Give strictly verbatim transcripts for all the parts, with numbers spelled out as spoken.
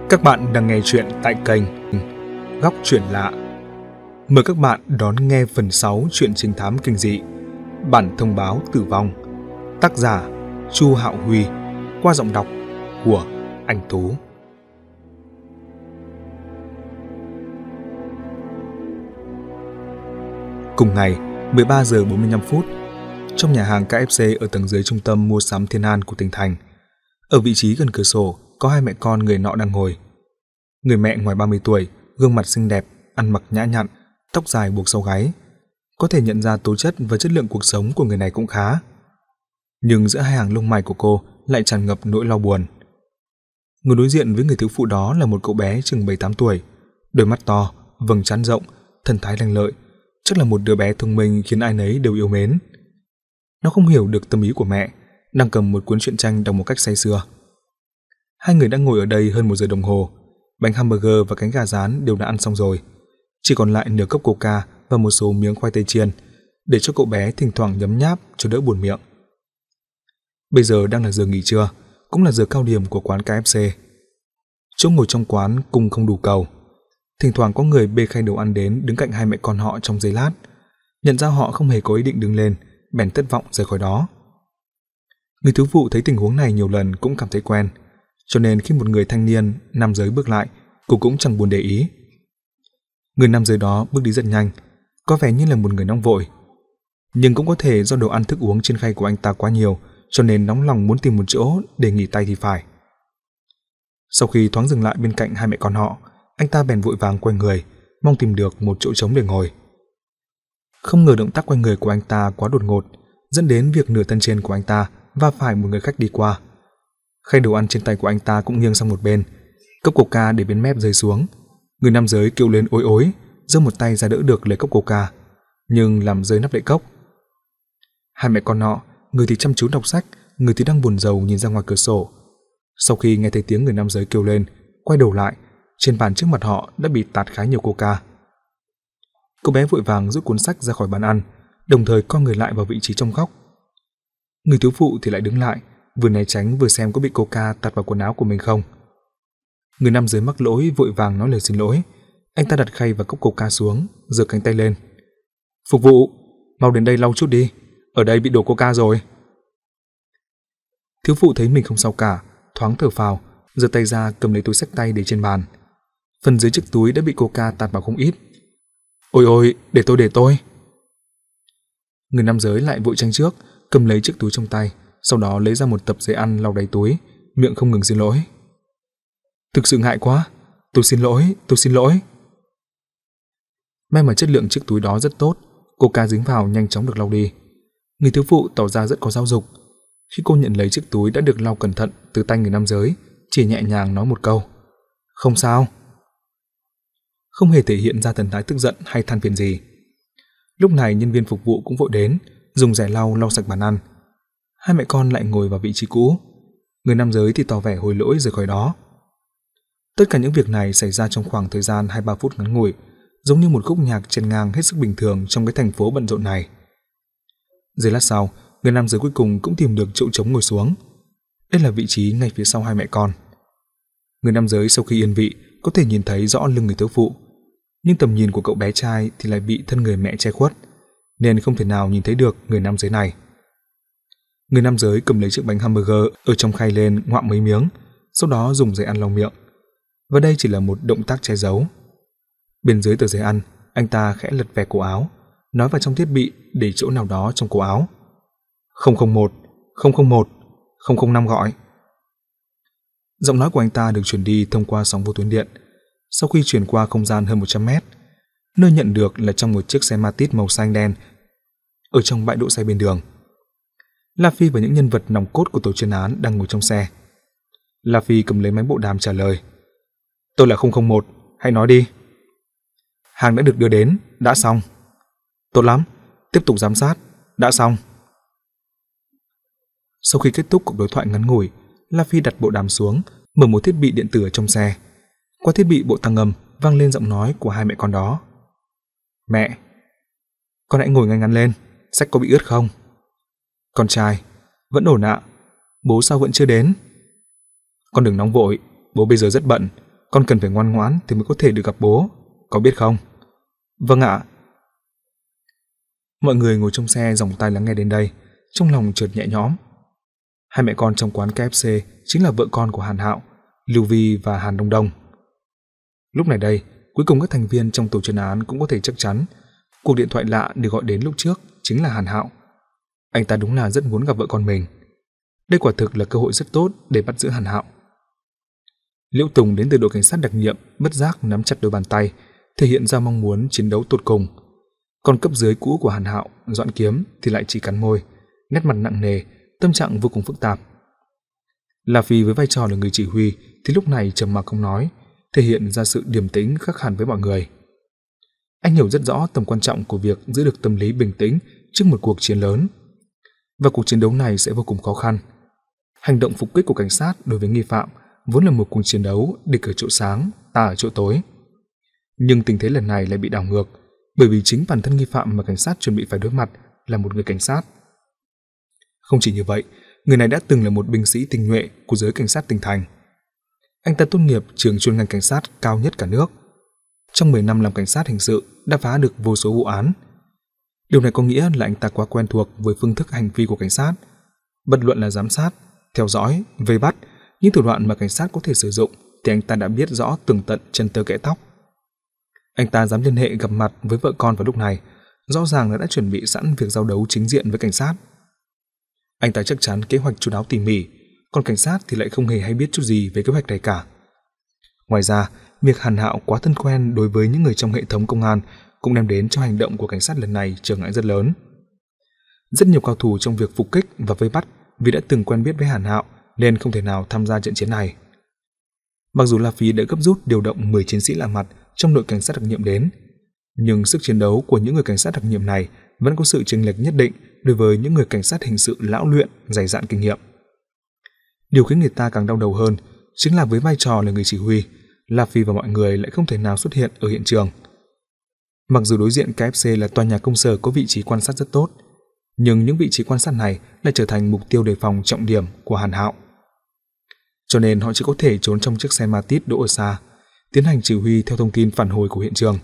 Các bạn đang nghe chuyện tại kênh Góc Chuyện Lạ. Mời các bạn đón nghe phần sáu truyện trinh thám kinh dị Bản thông báo tử vong, tác giả Chu Hạo Huy, qua giọng đọc của Anh Tú. Cùng ngày, mười ba giờ bốn mươi lăm phút, trong nhà hàng ca ép xê ở tầng dưới trung tâm mua sắm Thiên An của tỉnh thành, ở vị trí gần cửa sổ có hai mẹ con người nọ đang ngồi. Người mẹ ngoài ba mươi tuổi, gương mặt xinh đẹp, ăn mặc nhã nhặn, tóc dài buộc sau gáy. Có thể nhận ra tố chất và chất lượng cuộc sống của người này cũng khá. Nhưng giữa hai hàng lông mày của cô lại tràn ngập nỗi lo buồn. Người đối diện với người thiếu phụ đó là một cậu bé chừng bảy tám tuổi, đôi mắt to, vầng trán rộng, thần thái lanh lợi, chắc là một đứa bé thông minh khiến ai nấy đều yêu mến. Nó không hiểu được tâm ý của mẹ, đang cầm một cuốn truyện tranh đọc một cách say sưa. Hai người đã ngồi ở đây hơn một giờ đồng hồ, bánh hamburger và cánh gà rán đều đã ăn xong rồi, chỉ còn lại nửa cốc coca và một số miếng khoai tây chiên để cho cậu bé thỉnh thoảng nhấm nháp cho đỡ buồn miệng. Bây giờ đang là giờ nghỉ trưa, cũng là giờ cao điểm của quán ca ép xê. Chỗ ngồi trong quán cung không đủ cầu, thỉnh thoảng có người bê khay đồ ăn đến đứng cạnh hai mẹ con họ trong giây lát, nhận ra họ không hề có ý định đứng lên, bèn thất vọng rời khỏi đó. Người thiếu phụ thấy tình huống này nhiều lần cũng cảm thấy quen, cho nên khi một người thanh niên nam giới bước lại, cô cũng chẳng buồn để ý. Người nam giới đó bước đi rất nhanh, có vẻ như là một người nóng vội, nhưng cũng có thể do đồ ăn thức uống trên khay của anh ta quá nhiều, cho nên nóng lòng muốn tìm một chỗ để nghỉ tay thì phải. Sau khi thoáng dừng lại bên cạnh hai mẹ con họ, anh ta bèn vội vàng quay người, mong tìm được một chỗ trống để ngồi. Không ngờ động tác quay người của anh ta quá đột ngột, dẫn đến việc nửa thân trên của anh ta va phải một người khách đi qua. Khay đồ ăn trên tay của anh ta cũng nghiêng sang một bên, cốc coca để bên mép rơi xuống. Người nam giới kêu lên ối ối, giơ một tay ra đỡ được lấy cốc coca, nhưng làm rơi nắp đậy cốc. Hai mẹ con họ, người thì chăm chú đọc sách, người thì đang buồn rầu nhìn ra ngoài cửa sổ. Sau khi nghe thấy tiếng người nam giới kêu lên, quay đầu lại, trên bàn trước mặt họ đã bị tạt khá nhiều coca. Cô bé vội vàng rút cuốn sách ra khỏi bàn ăn, đồng thời co người lại vào vị trí trong góc. Người thiếu phụ thì lại đứng lại, vừa né tránh vừa xem có bị coca tạt vào quần áo của mình không. Người nam giới mắc lỗi vội vàng nói lời xin lỗi. Anh ta đặt khay và cốc coca xuống, giơ cánh tay lên. "Phục vụ, mau đến đây lau chút đi, ở đây bị đổ coca rồi." Thiếu phụ thấy mình không sao cả, thoáng thở phào, giơ tay ra cầm lấy túi xách tay để trên bàn. Phần dưới chiếc túi đã bị coca tạt vào không ít. "Ôi ôi, để tôi để tôi." Người nam giới lại vội tranh trước, cầm lấy chiếc túi trong tay, sau đó lấy ra một tập giấy ăn lau đáy túi, miệng không ngừng xin lỗi. "Thực sự ngại quá, tôi xin lỗi, tôi xin lỗi." May mà chất lượng chiếc túi đó rất tốt, coca dính vào nhanh chóng được lau đi. Người thiếu phụ tỏ ra rất có giáo dục. Khi cô nhận lấy chiếc túi đã được lau cẩn thận từ tay người nam giới, chỉ nhẹ nhàng nói một câu: "Không sao." Không hề thể hiện ra thần thái tức giận hay than phiền gì. Lúc này nhân viên phục vụ cũng vội đến, dùng rẻ lau lau sạch bàn ăn. Hai mẹ con lại ngồi vào vị trí cũ. Người nam giới thì tỏ vẻ hối lỗi rời khỏi đó. Tất cả những việc này xảy ra trong khoảng thời gian hai ba phút ngắn ngủi, giống như một khúc nhạc chen ngang hết sức bình thường trong cái thành phố bận rộn này. Giây lát sau, người nam giới cuối cùng cũng tìm được chỗ trống ngồi xuống. Đây là vị trí ngay phía sau hai mẹ con. Người nam giới sau khi yên vị có thể nhìn thấy rõ lưng người thiếu phụ, nhưng tầm nhìn của cậu bé trai thì lại bị thân người mẹ che khuất, nên không thể nào nhìn thấy được người nam giới này. Người nam giới cầm lấy chiếc bánh hamburger ở trong khay lên ngoạm mấy miếng, sau đó dùng giấy ăn lau miệng. Và đây chỉ là một động tác che giấu. Bên dưới tờ giấy ăn, anh ta khẽ lật vè cổ áo, nói vào trong thiết bị để chỗ nào đó trong cổ áo. "không không một, không không một, không không năm gọi." Giọng nói của anh ta được truyền đi thông qua sóng vô tuyến điện. Sau khi chuyển qua không gian hơn một trăm mét, nơi nhận được là trong một chiếc xe Matiz màu xanh đen ở trong bãi đỗ xe bên đường. La Phi và những nhân vật nòng cốt của tổ chuyên án đang ngồi trong xe. La Phi cầm lấy máy bộ đàm trả lời: "Tôi là không không một, hãy nói đi." "Hàng đã được đưa đến, đã xong." "Tốt lắm, tiếp tục giám sát, đã xong." Sau khi kết thúc cuộc đối thoại ngắn ngủi, La Phi đặt bộ đàm xuống, mở một thiết bị điện tử ở trong xe. Qua thiết bị bộ tăng âm vang lên giọng nói của hai mẹ con đó: "Mẹ, con hãy ngồi ngay ngắn lên, sách có bị ướt không?" "Con trai, vẫn ổn ạ. Bố sao vẫn chưa đến?" "Con đừng nóng vội, bố bây giờ rất bận. con cần phải ngoan ngoãn thì mới có thể được gặp bố, có biết không? Vâng ạ. Mọi người ngồi trong xe dòng tai lắng nghe đến đây, trong lòng chợt nhẹ nhõm. Hai mẹ con trong quán ca ép xê chính là vợ con của Hàn Hạo, Lưu Vi và Hàn Đông Đông. Lúc này đây, cuối cùng các thành viên trong tổ chuyên án cũng có thể chắc chắn cuộc điện thoại lạ được gọi đến lúc trước chính là Hàn Hạo. Anh ta đúng là rất muốn gặp vợ con mình. Đây quả thực là cơ hội rất tốt để bắt giữ Hàn Hạo. Liễu Tùng đến từ đội cảnh sát đặc nhiệm bất giác nắm chặt đôi bàn tay, thể hiện ra mong muốn chiến đấu tột cùng. Còn cấp dưới cũ của Hàn Hạo, Doãn Kiếm thì lại chỉ cắn môi, nét mặt nặng nề, tâm trạng vô cùng phức tạp. La Phi với vai trò là người chỉ huy thì lúc này trầm mặc không nói, thể hiện ra sự điềm tĩnh khác hẳn với mọi người. Anh hiểu rất rõ tầm quan trọng của việc giữ được tâm lý bình tĩnh trước một cuộc chiến lớn. Và cuộc chiến đấu này sẽ vô cùng khó khăn. Hành động phục kích của cảnh sát đối với nghi phạm vốn là một cuộc chiến đấu địch ở chỗ sáng, ta ở chỗ tối. Nhưng tình thế lần này lại bị đảo ngược, bởi vì chính bản thân nghi phạm mà cảnh sát chuẩn bị phải đối mặt là một người cảnh sát. Không chỉ như vậy, người này đã từng là một binh sĩ tinh nhuệ của giới cảnh sát tỉnh thành. Anh ta tốt nghiệp trường chuyên ngành cảnh sát cao nhất cả nước. Trong mười năm làm cảnh sát hình sự đã phá được vô số vụ án. Điều này có nghĩa là anh ta quá quen thuộc với phương thức hành vi của cảnh sát, bất luận là giám sát, theo dõi, vây bắt, những thủ đoạn mà cảnh sát có thể sử dụng thì anh ta đã biết rõ tường tận chân tơ kẽ tóc. Anh ta dám liên hệ gặp mặt với vợ con vào lúc này, rõ ràng là đã chuẩn bị sẵn việc giao đấu chính diện với cảnh sát. Anh ta chắc chắn kế hoạch chu đáo tỉ mỉ, còn cảnh sát thì lại không hề hay biết chút gì về kế hoạch này cả. Ngoài ra, việc Hàn Hạo quá thân quen đối với những người trong hệ thống công an cũng đem đến cho hành động của cảnh sát lần này trở ngại rất lớn. Rất nhiều cao thủ trong việc phục kích và vây bắt vì đã từng quen biết với Hàn Hạo nên không thể nào tham gia trận chiến này. Mặc dù La Phi đã gấp rút điều động mười chiến sĩ lạ mặt trong đội cảnh sát đặc nhiệm đến, nhưng sức chiến đấu của những người cảnh sát đặc nhiệm này vẫn có sự chênh lệch nhất định đối với những người cảnh sát hình sự lão luyện, dày dạn kinh nghiệm. Điều khiến người ta càng đau đầu hơn chính là với vai trò là người chỉ huy, La Phi và mọi người lại không thể nào xuất hiện ở hiện trường. Mặc dù đối diện ca ép xê là tòa nhà công sở có vị trí quan sát rất tốt, nhưng những vị trí quan sát này lại trở thành mục tiêu đề phòng trọng điểm của Hàn Hạo. Cho nên họ chỉ có thể trốn trong chiếc xe Matiz đỗ ở xa, tiến hành chỉ huy theo thông tin phản hồi của hiện trường.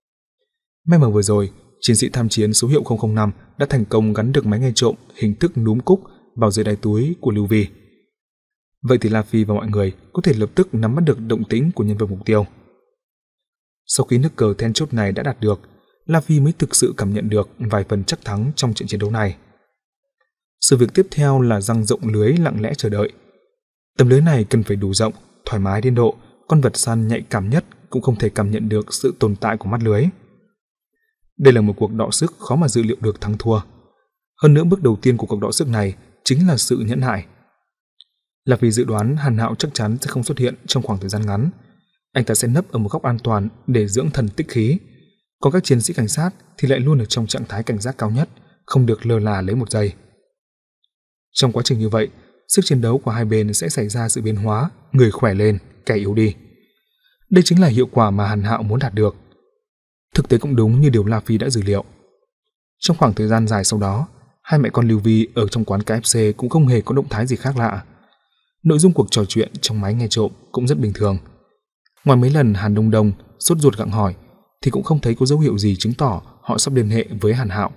May mà vừa rồi, chiến sĩ tham chiến số hiệu không không năm đã thành công gắn được máy nghe trộm hình thức núm cúc vào dưới đáy túi của Lưu Vi. Vậy thì La Phi và mọi người có thể lập tức nắm bắt được động tĩnh của nhân vật mục tiêu. Sau khi nước cờ then chốt này đã đạt được, La Phi mới thực sự cảm nhận được vài phần chắc thắng trong trận chiến đấu này. Sự việc tiếp theo là giăng rộng lưới lặng lẽ chờ đợi. Tấm lưới này cần phải đủ rộng, thoải mái đến độ con vật săn nhạy cảm nhất cũng không thể cảm nhận được sự tồn tại của mắt lưới. Đây là một cuộc đọ sức khó mà dự liệu được thắng thua. Hơn nữa, bước đầu tiên của cuộc đọ sức này chính là sự nhẫn nại. Là vì dự đoán Hàn Hạo chắc chắn sẽ không xuất hiện trong khoảng thời gian ngắn. Anh ta sẽ nấp ở một góc an toàn để dưỡng thần tích khí. Còn các chiến sĩ cảnh sát thì lại luôn ở trong trạng thái cảnh giác cao nhất, không được lơ là lấy một giây. Trong quá trình như vậy, sức chiến đấu của hai bên sẽ xảy ra sự biến hóa, người khỏe lên, kẻ yếu đi. Đây chính là hiệu quả mà Hàn Hạo muốn đạt được. Thực tế cũng đúng như điều La Phi đã dự liệu. Trong khoảng thời gian dài sau đó, hai mẹ con Lưu Vi ở trong quán ca ép xê cũng không hề có động thái gì khác lạ. Nội dung cuộc trò chuyện trong máy nghe trộm cũng rất bình thường. Ngoài mấy lần Hàn Đông Đông sốt ruột gặng hỏi thì cũng không thấy có dấu hiệu gì chứng tỏ họ sắp liên hệ với Hàn Hạo.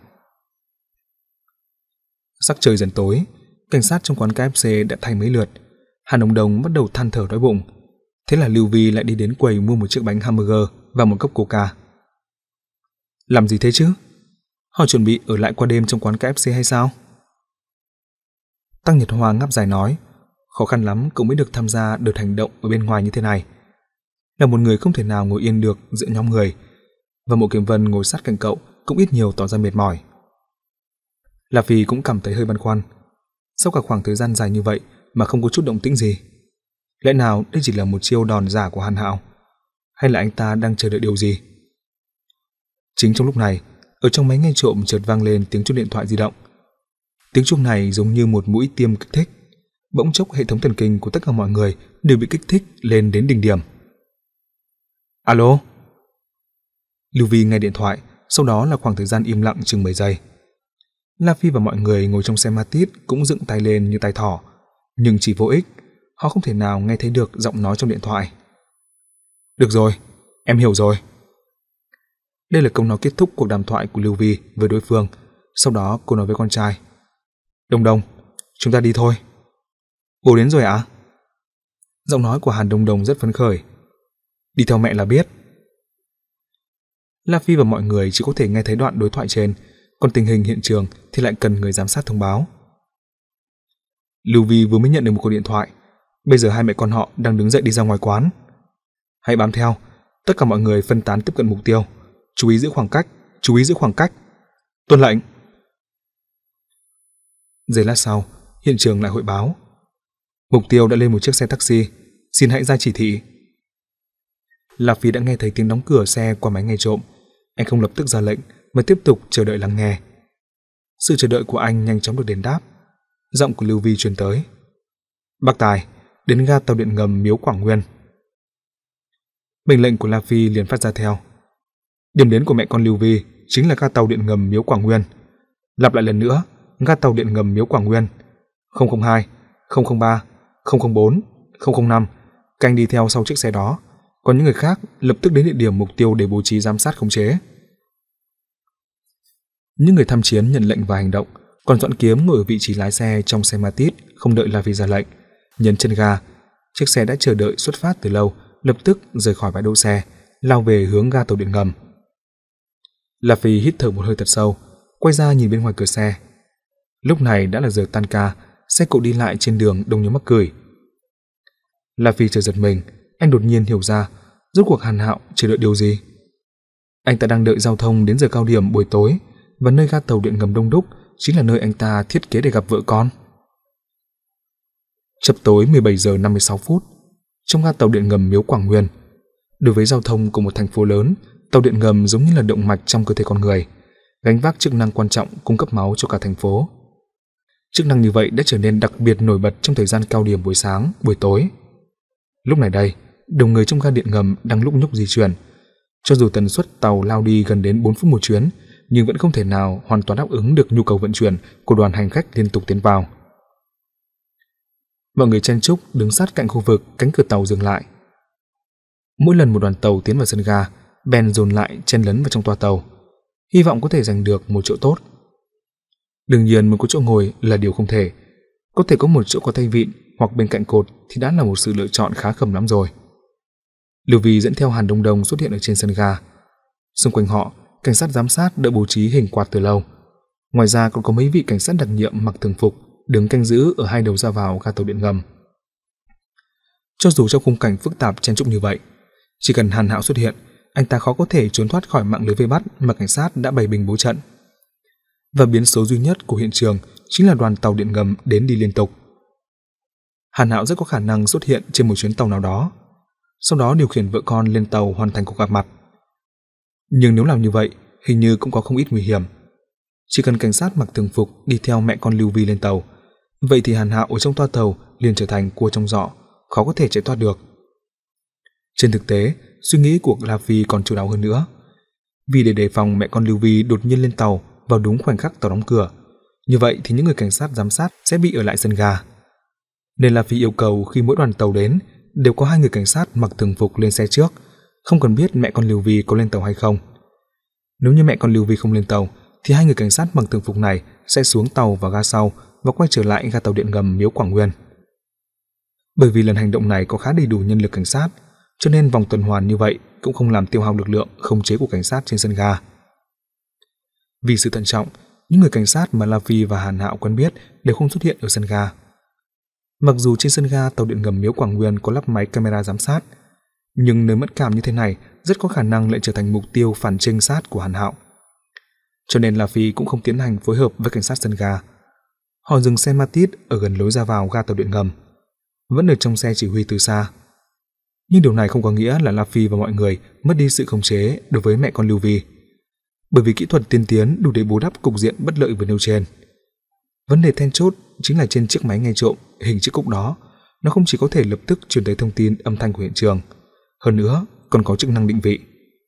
Sắc trời dần tối, cảnh sát trong quán ca ép xê đã thay mấy lượt. Hàn Đông Đông bắt đầu than thở đói bụng. Thế là Lưu Vi lại đi đến quầy mua một chiếc bánh hamburger và một cốc coca. Làm gì thế chứ? Họ chuẩn bị ở lại qua đêm trong quán ca ép xê hay sao? Tăng Nhật Hoa ngáp dài nói, khó khăn lắm cậu mới được tham gia đợt hành động ở bên ngoài như thế này. Là một người không thể nào ngồi yên được giữa nhóm người, và Mộ Kiếm Vân ngồi sát cạnh cậu cũng ít nhiều tỏ ra mệt mỏi. La Phi cũng cảm thấy hơi băn khoăn. Sau cả khoảng thời gian dài như vậy mà không có chút động tĩnh gì, lẽ nào đây chỉ là một chiêu đòn giả của Hàn Hạo, hay là anh ta đang chờ đợi điều gì? Chính trong lúc này, ở trong máy nghe trộm chợt vang lên tiếng chuông điện thoại di động. Tiếng chuông này giống như một mũi tiêm kích thích, bỗng chốc hệ thống thần kinh của tất cả mọi người đều bị kích thích lên đến đỉnh điểm. Alo? Lưu Vi nghe điện thoại, sau đó là khoảng thời gian im lặng chừng mười giây. La Phi và mọi người ngồi trong xe Matiz cũng dựng tay lên như tay thỏ, nhưng chỉ vô ích, họ không thể nào nghe thấy được giọng nói trong điện thoại. Được rồi, em hiểu rồi. Đây là câu nói kết thúc cuộc đàm thoại của Lưu Vi với đối phương. Sau đó cô nói với con trai: Đông Đông, chúng ta đi thôi. Bố đến rồi ạ? À? Giọng nói của Hàn Đông Đông rất phấn khởi. Đi theo mẹ là biết. La Phi và mọi người chỉ có thể nghe thấy đoạn đối thoại trên, còn tình hình hiện trường thì lại cần người giám sát thông báo. Lưu Vi vừa mới nhận được một cuộc điện thoại. Bây giờ hai mẹ con họ đang đứng dậy đi ra ngoài quán. Hãy bám theo, tất cả mọi người phân tán tiếp cận mục tiêu. Chú ý giữ khoảng cách, chú ý giữ khoảng cách. Tuân lệnh. Giây lát sau, hiện trường lại hội báo. Mục tiêu đã lên một chiếc xe taxi, xin hãy ra chỉ thị. La Phi đã nghe thấy tiếng đóng cửa xe qua máy nghe trộm. Anh không lập tức ra lệnh mà tiếp tục chờ đợi lắng nghe. Sự chờ đợi của anh nhanh chóng được đền đáp. Giọng của Lưu Vi truyền tới: Bác Tài, đến ga tàu điện ngầm Miếu Quảng Nguyên. Mệnh lệnh của La Phi liền phát ra theo. Điểm đến của mẹ con Lưu Vi chính là ga tàu điện ngầm Miếu Quảng Nguyên. Lặp lại lần nữa, ga tàu điện ngầm Miếu Quảng Nguyên. không không hai, không không ba, không không bốn, không không năm. Canh đi theo sau chiếc xe đó. Còn những người khác lập tức đến địa điểm mục tiêu để bố trí giám sát khống chế. Những người tham chiến nhận lệnh và hành động, còn Doãn Kiếm ngồi ở vị trí lái xe trong xe Matiz, không đợi La Phi ra lệnh, nhấn chân ga. Chiếc xe đã chờ đợi xuất phát từ lâu, lập tức rời khỏi bãi đỗ xe, lao về hướng ga tàu điện ngầm. La Phi hít thở một hơi thật sâu, quay ra nhìn bên ngoài cửa xe. Lúc này đã là giờ tan ca, xe cộ đi lại trên đường đông như mắc cười. La Phi chợt giật mình, anh đột nhiên hiểu ra, rốt cuộc Hàn Hạo chờ đợi điều gì. Anh ta đang đợi giao thông đến giờ cao điểm buổi tối, và nơi ga tàu điện ngầm đông đúc chính là nơi anh ta thiết kế để gặp vợ con. Chập tối mười bảy giờ năm mươi sáu phút, trong ga tàu điện ngầm Miếu Quảng Nguyên. Đối với giao thông của một thành phố lớn, tàu điện ngầm giống như là động mạch trong cơ thể con người, gánh vác chức năng quan trọng cung cấp máu cho cả thành phố. Chức năng như vậy đã trở nên đặc biệt nổi bật trong thời gian cao điểm buổi sáng, buổi tối. Lúc này đây, dòng người trong ga điện ngầm đang lúc nhúc di chuyển. Cho dù tần suất tàu lao đi gần đến bốn phút một chuyến, nhưng vẫn không thể nào hoàn toàn đáp ứng được nhu cầu vận chuyển của đoàn hành khách liên tục tiến vào. Mọi người chen chúc đứng sát cạnh khu vực cánh cửa tàu dừng lại. Mỗi lần một đoàn tàu tiến vào sân ga, bèn dồn lại chen lấn vào trong toa tàu, hy vọng có thể giành được một chỗ tốt. Đương nhiên muốn có chỗ ngồi là điều không thể. Có thể có một chỗ có tay vịn hoặc bên cạnh cột thì đã là một sự lựa chọn khá khẩm lắm rồi. Lưu Vi dẫn theo Hàn Đông Đông xuất hiện ở trên sân ga. Xung quanh họ, cảnh sát giám sát đã bố trí hình quạt từ lâu. Ngoài ra còn có mấy vị cảnh sát đặc nhiệm mặc thường phục đứng canh giữ ở hai đầu ra vào ga tàu điện ngầm. Cho dù trong khung cảnh phức tạp chen chúc như vậy, chỉ cần Hàn Hạo xuất hiện, anh ta khó có thể trốn thoát khỏi mạng lưới vây bắt mà cảnh sát đã bày binh bố trận. Và biến số duy nhất của hiện trường chính là đoàn tàu điện ngầm đến đi liên tục. Hàn Hạo rất có khả năng xuất hiện trên một chuyến tàu nào đó, sau đó điều khiển vợ con lên tàu hoàn thành cuộc gặp mặt. Nhưng nếu làm như vậy, hình như cũng có không ít nguy hiểm. Chỉ cần cảnh sát mặc thường phục đi theo mẹ con Lưu Vi lên tàu, vậy thì Hàn Hạo ở trong toa tàu liền trở thành cua trong giỏ, khó có thể chạy thoát được. Trên thực tế, suy nghĩ của La Phi còn chu đáo hơn nữa. Vì để đề phòng mẹ con Lưu Vi đột nhiên lên tàu vào đúng khoảnh khắc tàu đóng cửa, như vậy thì những người cảnh sát giám sát sẽ bị ở lại sân ga. Nên La Phi yêu cầu khi mỗi đoàn tàu đến đều có hai người cảnh sát mặc thường phục lên xe trước, không cần biết mẹ con Lưu Vi có lên tàu hay không. Nếu như mẹ con Lưu Vi không lên tàu, thì hai người cảnh sát mặc thường phục này sẽ xuống tàu vào ga sau và quay trở lại ga tàu điện ngầm Miếu Quảng Nguyên. Bởi vì lần hành động này có khá đầy đủ nhân lực cảnh sát, cho nên vòng tuần hoàn như vậy cũng không làm tiêu hao lực lượng khống chế của cảnh sát trên sân ga. Vì sự thận trọng, những người cảnh sát mà La Phi và Hàn Hạo quen biết đều không xuất hiện ở sân ga. Mặc dù trên sân ga tàu điện ngầm Miếu Quảng Nguyên có lắp máy camera giám sát, nhưng nơi mất cảm như thế này rất có khả năng lại trở thành mục tiêu phản trinh sát của Hàn Hạo. Cho nên La Phi cũng không tiến hành phối hợp với cảnh sát sân ga. Họ dừng xe Matiz ở gần lối ra vào ga tàu điện ngầm, vẫn ở trong xe chỉ huy từ xa. Nhưng điều này không có nghĩa là La Phi và mọi người mất đi sự khống chế đối với mẹ con Lưu Vi, bởi vì kỹ thuật tiên tiến đủ để bù đắp cục diện bất lợi vừa nêu trên. Vấn đề then chốt chính là trên chiếc máy nghe trộm hình chữ cúc đó, nó không chỉ có thể lập tức truyền tới thông tin âm thanh của hiện trường, hơn nữa còn có chức năng định vị.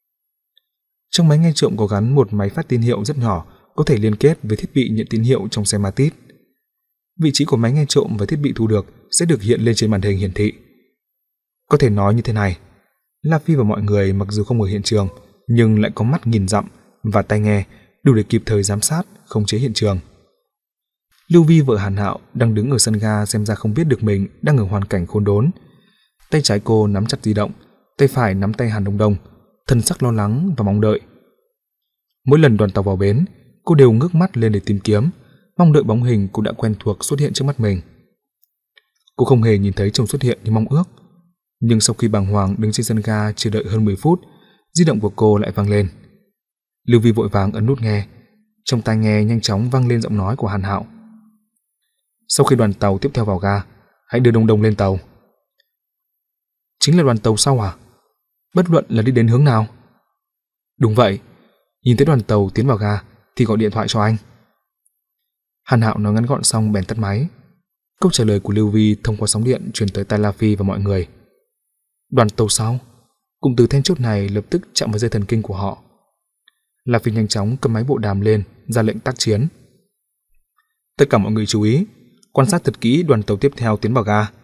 Trong máy nghe trộm có gắn một máy phát tín hiệu rất nhỏ, có thể liên kết với thiết bị nhận tín hiệu trong xe Matiz. Vị trí của máy nghe trộm và thiết bị thu được sẽ được hiện lên trên màn hình hiển thị. Có thể nói như thế này, La Phi và mọi người mặc dù không ở hiện trường, nhưng lại có mắt nghìn dặm và tai nghe đủ để kịp thời giám sát, khống chế hiện trường. Lưu Vi vợ Hàn Hạo đang đứng ở sân ga xem ra không biết được mình đang ở hoàn cảnh khốn đốn. Tay trái cô nắm chặt di động, tay phải nắm tay Hàn Đông Đông, thần sắc lo lắng và mong đợi. Mỗi lần đoàn tàu vào bến, cô đều ngước mắt lên để tìm kiếm, mong đợi bóng hình cũng đã quen thuộc xuất hiện trước mắt mình. Cô không hề nhìn thấy chồng xuất hiện như mong ước, nhưng sau khi bàng hoàng đứng trên sân ga chờ đợi hơn mười phút, di động của cô lại vang lên. Lưu Vi vội vàng ấn nút nghe, trong tai nghe nhanh chóng vang lên giọng nói của Hàn Hạo. Sau khi đoàn tàu tiếp theo vào ga, hãy đưa Đông Đông lên tàu. Chính là đoàn tàu sau à? Bất luận là đi đến hướng nào? Đúng vậy, nhìn thấy đoàn tàu tiến vào ga thì gọi điện thoại cho anh. Hàn Hạo nói ngắn gọn xong bèn tắt máy. Câu trả lời của Lưu Vi thông qua sóng điện truyền tới tai La Phi và mọi người. Đoàn tàu sau? Cụm từ then chốt này lập tức chạm vào dây thần kinh của họ. La Phi nhanh chóng cầm máy bộ đàm lên, ra lệnh tác chiến. Tất cả mọi người chú ý, quan sát thật kỹ đoàn tàu tiếp theo tiến vào ga.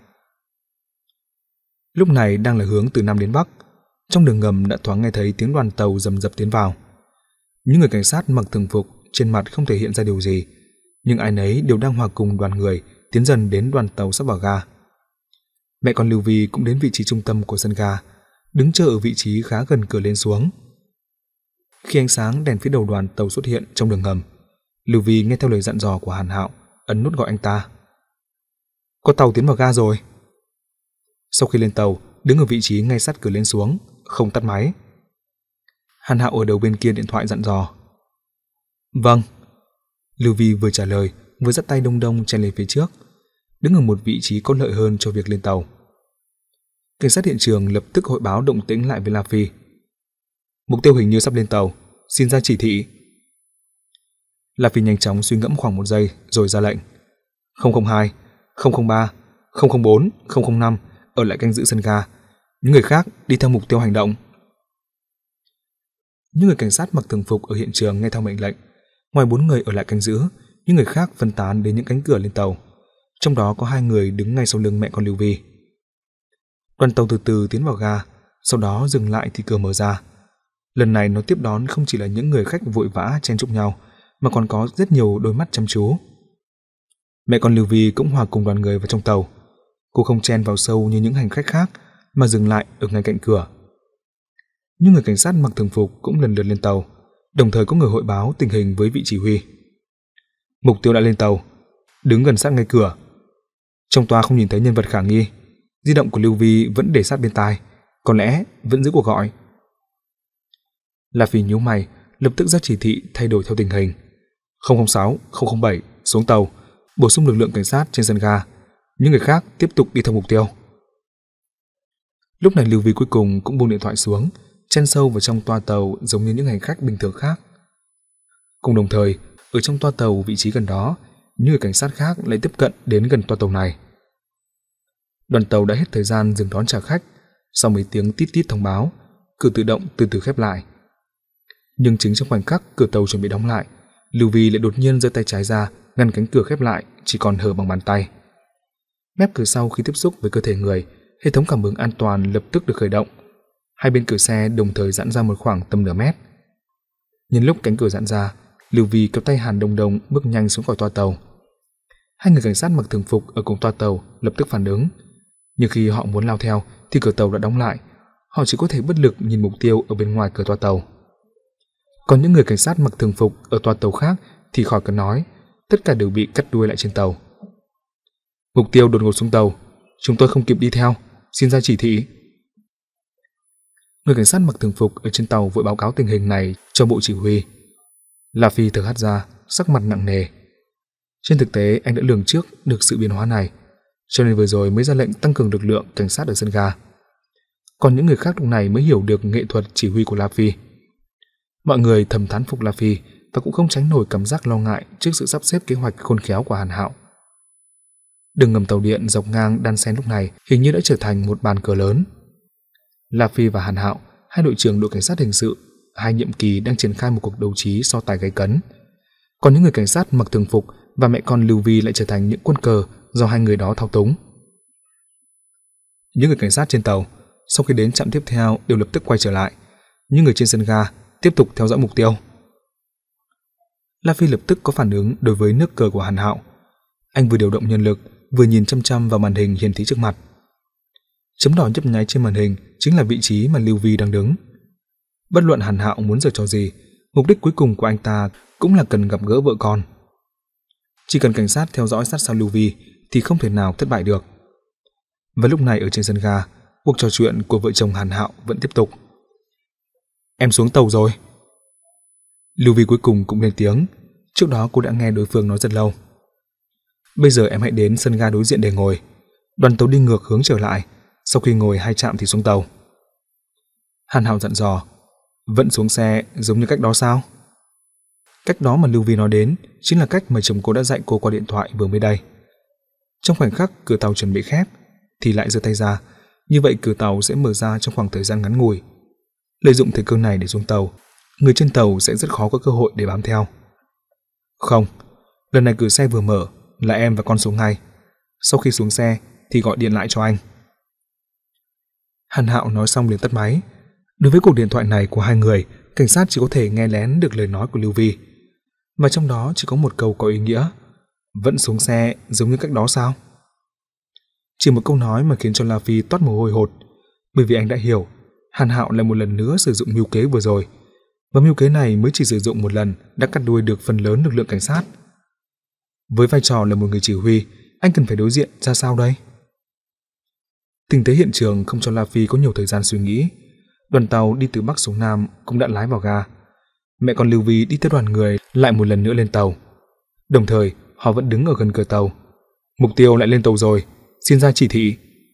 Lúc này đang là hướng từ Nam đến Bắc, trong đường ngầm đã thoáng nghe thấy tiếng đoàn tàu rầm rập tiến vào. Những người cảnh sát mặc thường phục trên mặt không thể hiện ra điều gì, nhưng ai nấy đều đang hòa cùng đoàn người tiến dần đến đoàn tàu sắp vào ga. Mẹ con Lưu Vi cũng đến vị trí trung tâm của sân ga, đứng chờ ở vị trí khá gần cửa lên xuống. Khi ánh sáng đèn phía đầu đoàn tàu xuất hiện trong đường ngầm, Lưu Vi nghe theo lời dặn dò của Hàn Hạo, ấn nút gọi anh ta. Có tàu tiến vào ga rồi. Sau khi lên tàu, đứng ở vị trí ngay sát cửa lên xuống, không tắt máy. Hàn Hạo ở đầu bên kia điện thoại dặn dò. Vâng. Lưu Vi vừa trả lời, vừa dắt tay Đông Đông chen lên phía trước, đứng ở một vị trí có lợi hơn cho việc lên tàu. Cảnh sát hiện trường lập tức hội báo động tĩnh lại với La Phi. Mục tiêu hình như sắp lên tàu, xin ra chỉ thị. La Phi nhanh chóng suy ngẫm khoảng một giây rồi ra lệnh. không không hai, không không ba, không không bốn, không không năm ở lại canh giữ sân ga, những người khác đi theo mục tiêu hành động. Những người cảnh sát mặc thường phục ở hiện trường nghe theo mệnh lệnh. Ngoài bốn người ở lại canh giữ, những người khác phân tán đến những cánh cửa lên tàu, trong đó có hai người đứng ngay sau lưng mẹ con Lưu Vi. Đoàn tàu từ từ tiến vào ga, sau đó dừng lại thì cửa mở ra. Lần này nó tiếp đón không chỉ là những người khách vội vã chen chúc nhau, mà còn có rất nhiều đôi mắt chăm chú. Mẹ con Lưu Vi cũng hòa cùng đoàn người vào trong tàu. Cô không chen vào sâu như những hành khách khác, mà dừng lại ở ngay cạnh cửa. Những người cảnh sát mặc thường phục cũng lần lượt lên tàu, đồng thời có người hội báo tình hình với vị chỉ huy. Mục tiêu đã lên tàu, đứng gần sát ngay cửa. Trong toa không nhìn thấy nhân vật khả nghi, di động của Lưu Vi vẫn để sát bên tai, có lẽ vẫn giữ cuộc gọi. La Phi nhíu mày, lập tức ra chỉ thị thay đổi theo tình hình. không không sáu, không không bảy xuống tàu, bổ sung lực lượng cảnh sát trên sân ga, những người khác tiếp tục đi theo mục tiêu. Lúc này Lưu Vi cuối cùng cũng buông điện thoại xuống, chen sâu vào trong toa tàu giống như những hành khách bình thường khác. Cùng đồng thời, ở trong toa tàu vị trí gần đó, những người cảnh sát khác lại tiếp cận đến gần toa tàu này. Đoàn tàu đã hết thời gian dừng đón trả khách, sau mấy tiếng tít tít thông báo, cửa tự động từ từ khép lại. Nhưng chính trong khoảnh khắc cửa tàu chuẩn bị đóng lại, Lưu Vi lại đột nhiên giơ tay trái ra ngăn cánh cửa khép lại chỉ còn hở bằng bàn tay. Mép cửa sau khi tiếp xúc với cơ thể người, hệ thống cảm ứng an toàn lập tức được khởi động. Hai bên cửa xe đồng thời giãn ra một khoảng tầm nửa mét. Nhân lúc cánh cửa giãn ra, Lưu Vi kéo tay Hàn Đông Đông bước nhanh xuống khỏi toa tàu. Hai người cảnh sát mặc thường phục ở cùng toa tàu lập tức phản ứng, nhưng khi họ muốn lao theo thì cửa tàu đã đóng lại. Họ chỉ có thể bất lực nhìn mục tiêu ở bên ngoài cửa toa tàu. Còn những người cảnh sát mặc thường phục ở toa tàu khác thì khỏi cần nói, tất cả đều bị cắt đuôi lại trên tàu. Mục tiêu đột ngột xuống tàu, chúng tôi không kịp đi theo, xin ra chỉ thị. Người cảnh sát mặc thường phục ở trên tàu vội báo cáo tình hình này cho bộ chỉ huy. La Phi thở hắt ra, sắc mặt nặng nề. Trên thực tế anh đã lường trước được sự biến hóa này, cho nên vừa rồi mới ra lệnh tăng cường lực lượng cảnh sát ở sân ga. Còn những người khác lúc này mới hiểu được nghệ thuật chỉ huy của La Phi. Mọi người thầm thán phục La Phi và cũng không tránh nổi cảm giác lo ngại trước sự sắp xếp kế hoạch khôn khéo của Hàn Hạo. Đường ngầm tàu điện dọc ngang đan xen lúc này hình như đã trở thành một bàn cờ lớn. La Phi và Hàn Hạo, hai đội trưởng đội cảnh sát hình sự, hai nhiệm kỳ đang triển khai một cuộc đấu trí so tài gay cấn. Còn những người cảnh sát mặc thường phục và mẹ con Lưu Vi lại trở thành những quân cờ do hai người đó thao túng. Những người cảnh sát trên tàu, sau khi đến trạm tiếp theo đều lập tức quay trở lại. Những người trên sân ga tiếp tục theo dõi mục tiêu. La Phi lập tức có phản ứng đối với nước cờ của Hàn Hạo. Anh vừa điều động nhân lực, vừa nhìn chăm chăm vào màn hình hiển thị trước mặt. Chấm đỏ nhấp nháy trên màn hình chính là vị trí mà Lưu Vi đang đứng. Bất luận Hàn Hạo muốn giở trò gì, mục đích cuối cùng của anh ta cũng là cần gặp gỡ vợ con. Chỉ cần cảnh sát theo dõi sát sao Lưu Vi thì không thể nào thất bại được. Và lúc này ở trên sân ga, cuộc trò chuyện của vợ chồng Hàn Hạo vẫn tiếp tục. Em xuống tàu rồi. Lưu Vi cuối cùng cũng lên tiếng. Trước đó cô đã nghe đối phương nói rất lâu. Bây giờ em hãy đến sân ga đối diện để ngồi. Đoàn tàu đi ngược hướng trở lại. Sau khi ngồi hai trạm thì xuống tàu. Hàn Hạo dặn dò. Vẫn xuống xe giống như cách đó sao? Cách đó mà Lưu Vi nói đến chính là cách mà chồng cô đã dạy cô qua điện thoại vừa mới đây. Trong khoảnh khắc cửa tàu chuẩn bị khép thì lại giơ tay ra, như vậy cửa tàu sẽ mở ra trong khoảng thời gian ngắn ngủi. Lợi dụng thời cơ này để xuống tàu, người trên tàu sẽ rất khó có cơ hội để bám theo. Không, lần này cửa xe vừa mở là em và con xuống ngay. Sau khi xuống xe thì gọi điện lại cho anh. Hàn Hạo nói xong liền tắt máy. Đối với cuộc điện thoại này của hai người, cảnh sát chỉ có thể nghe lén được lời nói của Lưu Vi, mà trong đó chỉ có một câu có ý nghĩa: vẫn xuống xe giống như cách đó sao? Chỉ một câu nói mà khiến cho La Phi toát mồ hôi hột, bởi vì anh đã hiểu Hàn Hạo lại một lần nữa sử dụng mưu kế vừa rồi, và mưu kế này mới chỉ sử dụng một lần đã cắt đuôi được phần lớn lực lượng cảnh sát. Với vai trò là một người chỉ huy, anh cần phải đối diện ra sao đây? Tình thế hiện trường không cho La Phi có nhiều thời gian suy nghĩ. Đoàn tàu đi từ Bắc xuống Nam cũng đã lái vào ga. Mẹ con Lưu Vi đi theo đoàn người lại một lần nữa lên tàu. Đồng thời, họ vẫn đứng ở gần cửa tàu. Mục tiêu lại lên tàu rồi, xin ra chỉ thị.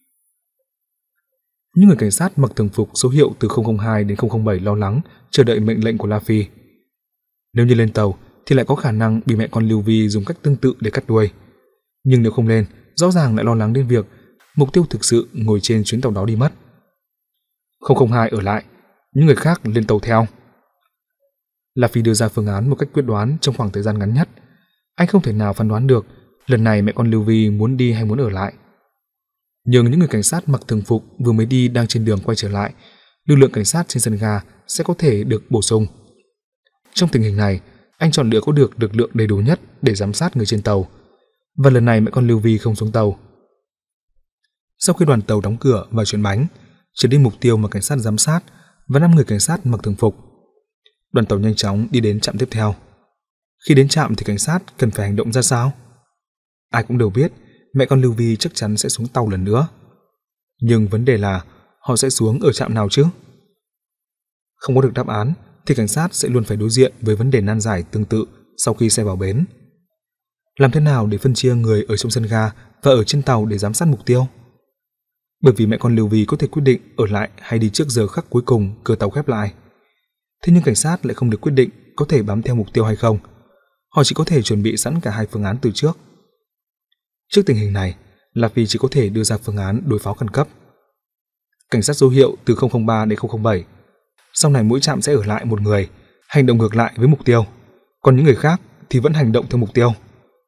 Những người cảnh sát mặc thường phục số hiệu từ không không hai đến không không bảy lo lắng chờ đợi mệnh lệnh của La Phi. Nếu như lên tàu thì lại có khả năng bị mẹ con Lưu Vi dùng cách tương tự để cắt đuôi. Nhưng nếu không lên, rõ ràng lại lo lắng đến việc mục tiêu thực sự ngồi trên chuyến tàu đó đi mất. không không hai ở lại, những người khác lên tàu theo. La Phi đưa ra phương án một cách quyết đoán trong khoảng thời gian ngắn nhất. Anh không thể nào phán đoán được lần này mẹ con Lưu Vi muốn đi hay muốn ở lại. Nhưng những người cảnh sát mặc thường phục vừa mới đi đang trên đường quay trở lại, lực lượng cảnh sát trên sân ga sẽ có thể được bổ sung. Trong tình hình này, anh chọn lựa có được lực lượng đầy đủ nhất để giám sát người trên tàu. Và lần này mẹ con Lưu Vi không xuống tàu. Sau khi đoàn tàu đóng cửa và chuyển bánh, trở đi mục tiêu mà cảnh sát giám sát và năm người cảnh sát mặc thường phục, đoàn tàu nhanh chóng đi đến trạm tiếp theo. Khi đến trạm thì cảnh sát cần phải hành động ra sao? Ai cũng đều biết mẹ con Lưu Vi chắc chắn sẽ xuống tàu lần nữa. Nhưng vấn đề là họ sẽ xuống ở trạm nào chứ? Không có được đáp án thì cảnh sát sẽ luôn phải đối diện với vấn đề nan giải tương tự sau khi xe vào bến. Làm thế nào để phân chia người ở trong sân ga và ở trên tàu để giám sát mục tiêu? Bởi vì mẹ con Lưu Vi có thể quyết định ở lại hay đi trước giờ khắc cuối cùng cửa tàu khép lại. Thế nhưng cảnh sát lại không được quyết định có thể bám theo mục tiêu hay không. Họ chỉ có thể chuẩn bị sẵn cả hai phương án từ trước. Trước tình hình này, La Phi chỉ có thể đưa ra phương án đối phó khẩn cấp. Cảnh sát số hiệu từ không không ba đến không không bảy. Sau này mỗi trạm sẽ ở lại một người, hành động ngược lại với mục tiêu. Còn những người khác thì vẫn hành động theo mục tiêu.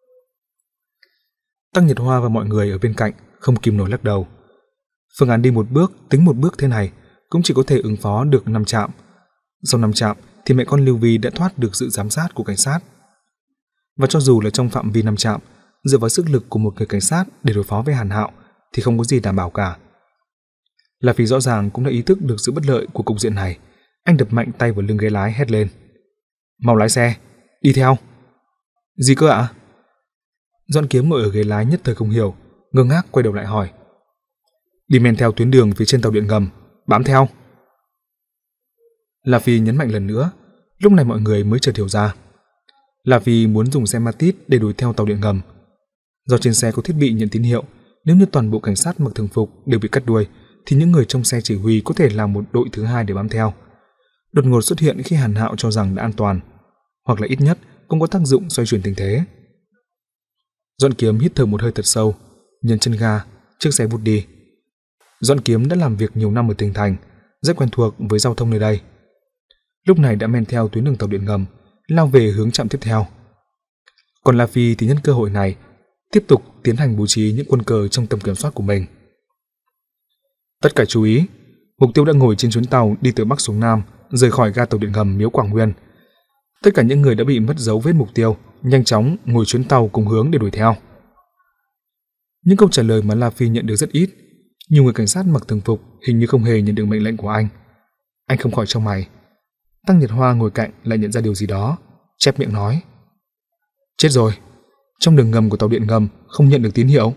Tăng Nhật Hoa và mọi người ở bên cạnh không kìm nổi lắc đầu. Phương án đi một bước, tính một bước thế này cũng chỉ có thể ứng phó được năm trạm. Sau năm trạm thì mẹ con Lưu Vi đã thoát được sự giám sát của cảnh sát. Và cho dù là trong phạm vi năm trạm, dựa vào sức lực của một người cảnh sát để đối phó với Hàn Hạo thì không có gì đảm bảo cả. La Phi rõ ràng cũng đã ý thức được sự bất lợi của cục diện này. Anh đập mạnh tay vào lưng ghế lái hét lên: "Mau lái xe, đi theo." "Gì cơ ạ?" Doãn Kiếm ngồi ở ghế lái nhất thời không hiểu, ngơ ngác quay đầu lại hỏi. "Đi men theo tuyến đường phía trên tàu điện ngầm, bám theo." La Phi nhấn mạnh lần nữa, lúc này mọi người mới chợt hiểu ra. La Phi muốn dùng xe Matiz để đuổi theo tàu điện ngầm. Do trên xe có thiết bị nhận tín hiệu, nếu như toàn bộ cảnh sát mặc thường phục đều bị cắt đuôi, thì những người trong xe chỉ huy có thể làm một đội thứ hai để bám theo. Đột ngột xuất hiện khi Hàn Hạo cho rằng đã an toàn, hoặc là ít nhất cũng có tác dụng xoay chuyển tình thế. Doãn Kiếm hít thở một hơi thật sâu, nhấn chân ga, chiếc xe vụt đi. Doãn Kiếm đã làm việc nhiều năm ở tỉnh thành, rất quen thuộc với giao thông nơi đây. Lúc này đã men theo tuyến đường tàu điện ngầm, lao về hướng trạm tiếp theo. Còn La Phi thì nhân cơ hội này tiếp tục tiến hành bố trí những quân cờ trong tầm kiểm soát của mình. Tất cả chú ý, Mục tiêu đã ngồi trên chuyến tàu đi từ Bắc xuống Nam, rời khỏi ga tàu điện ngầm Miếu Quảng Nguyên. Tất cả những người đã bị mất dấu vết mục tiêu nhanh chóng ngồi chuyến tàu cùng hướng để đuổi theo. Những câu trả lời mà La Phi nhận được rất ít. Nhiều người cảnh sát mặc thường phục hình như không hề nhận được mệnh lệnh của anh. Anh không khỏi chau mày. Tăng Nhật Hoa ngồi cạnh lại nhận ra điều gì đó, chép miệng nói: chết rồi, trong đường ngầm của tàu điện ngầm không nhận được tín hiệu.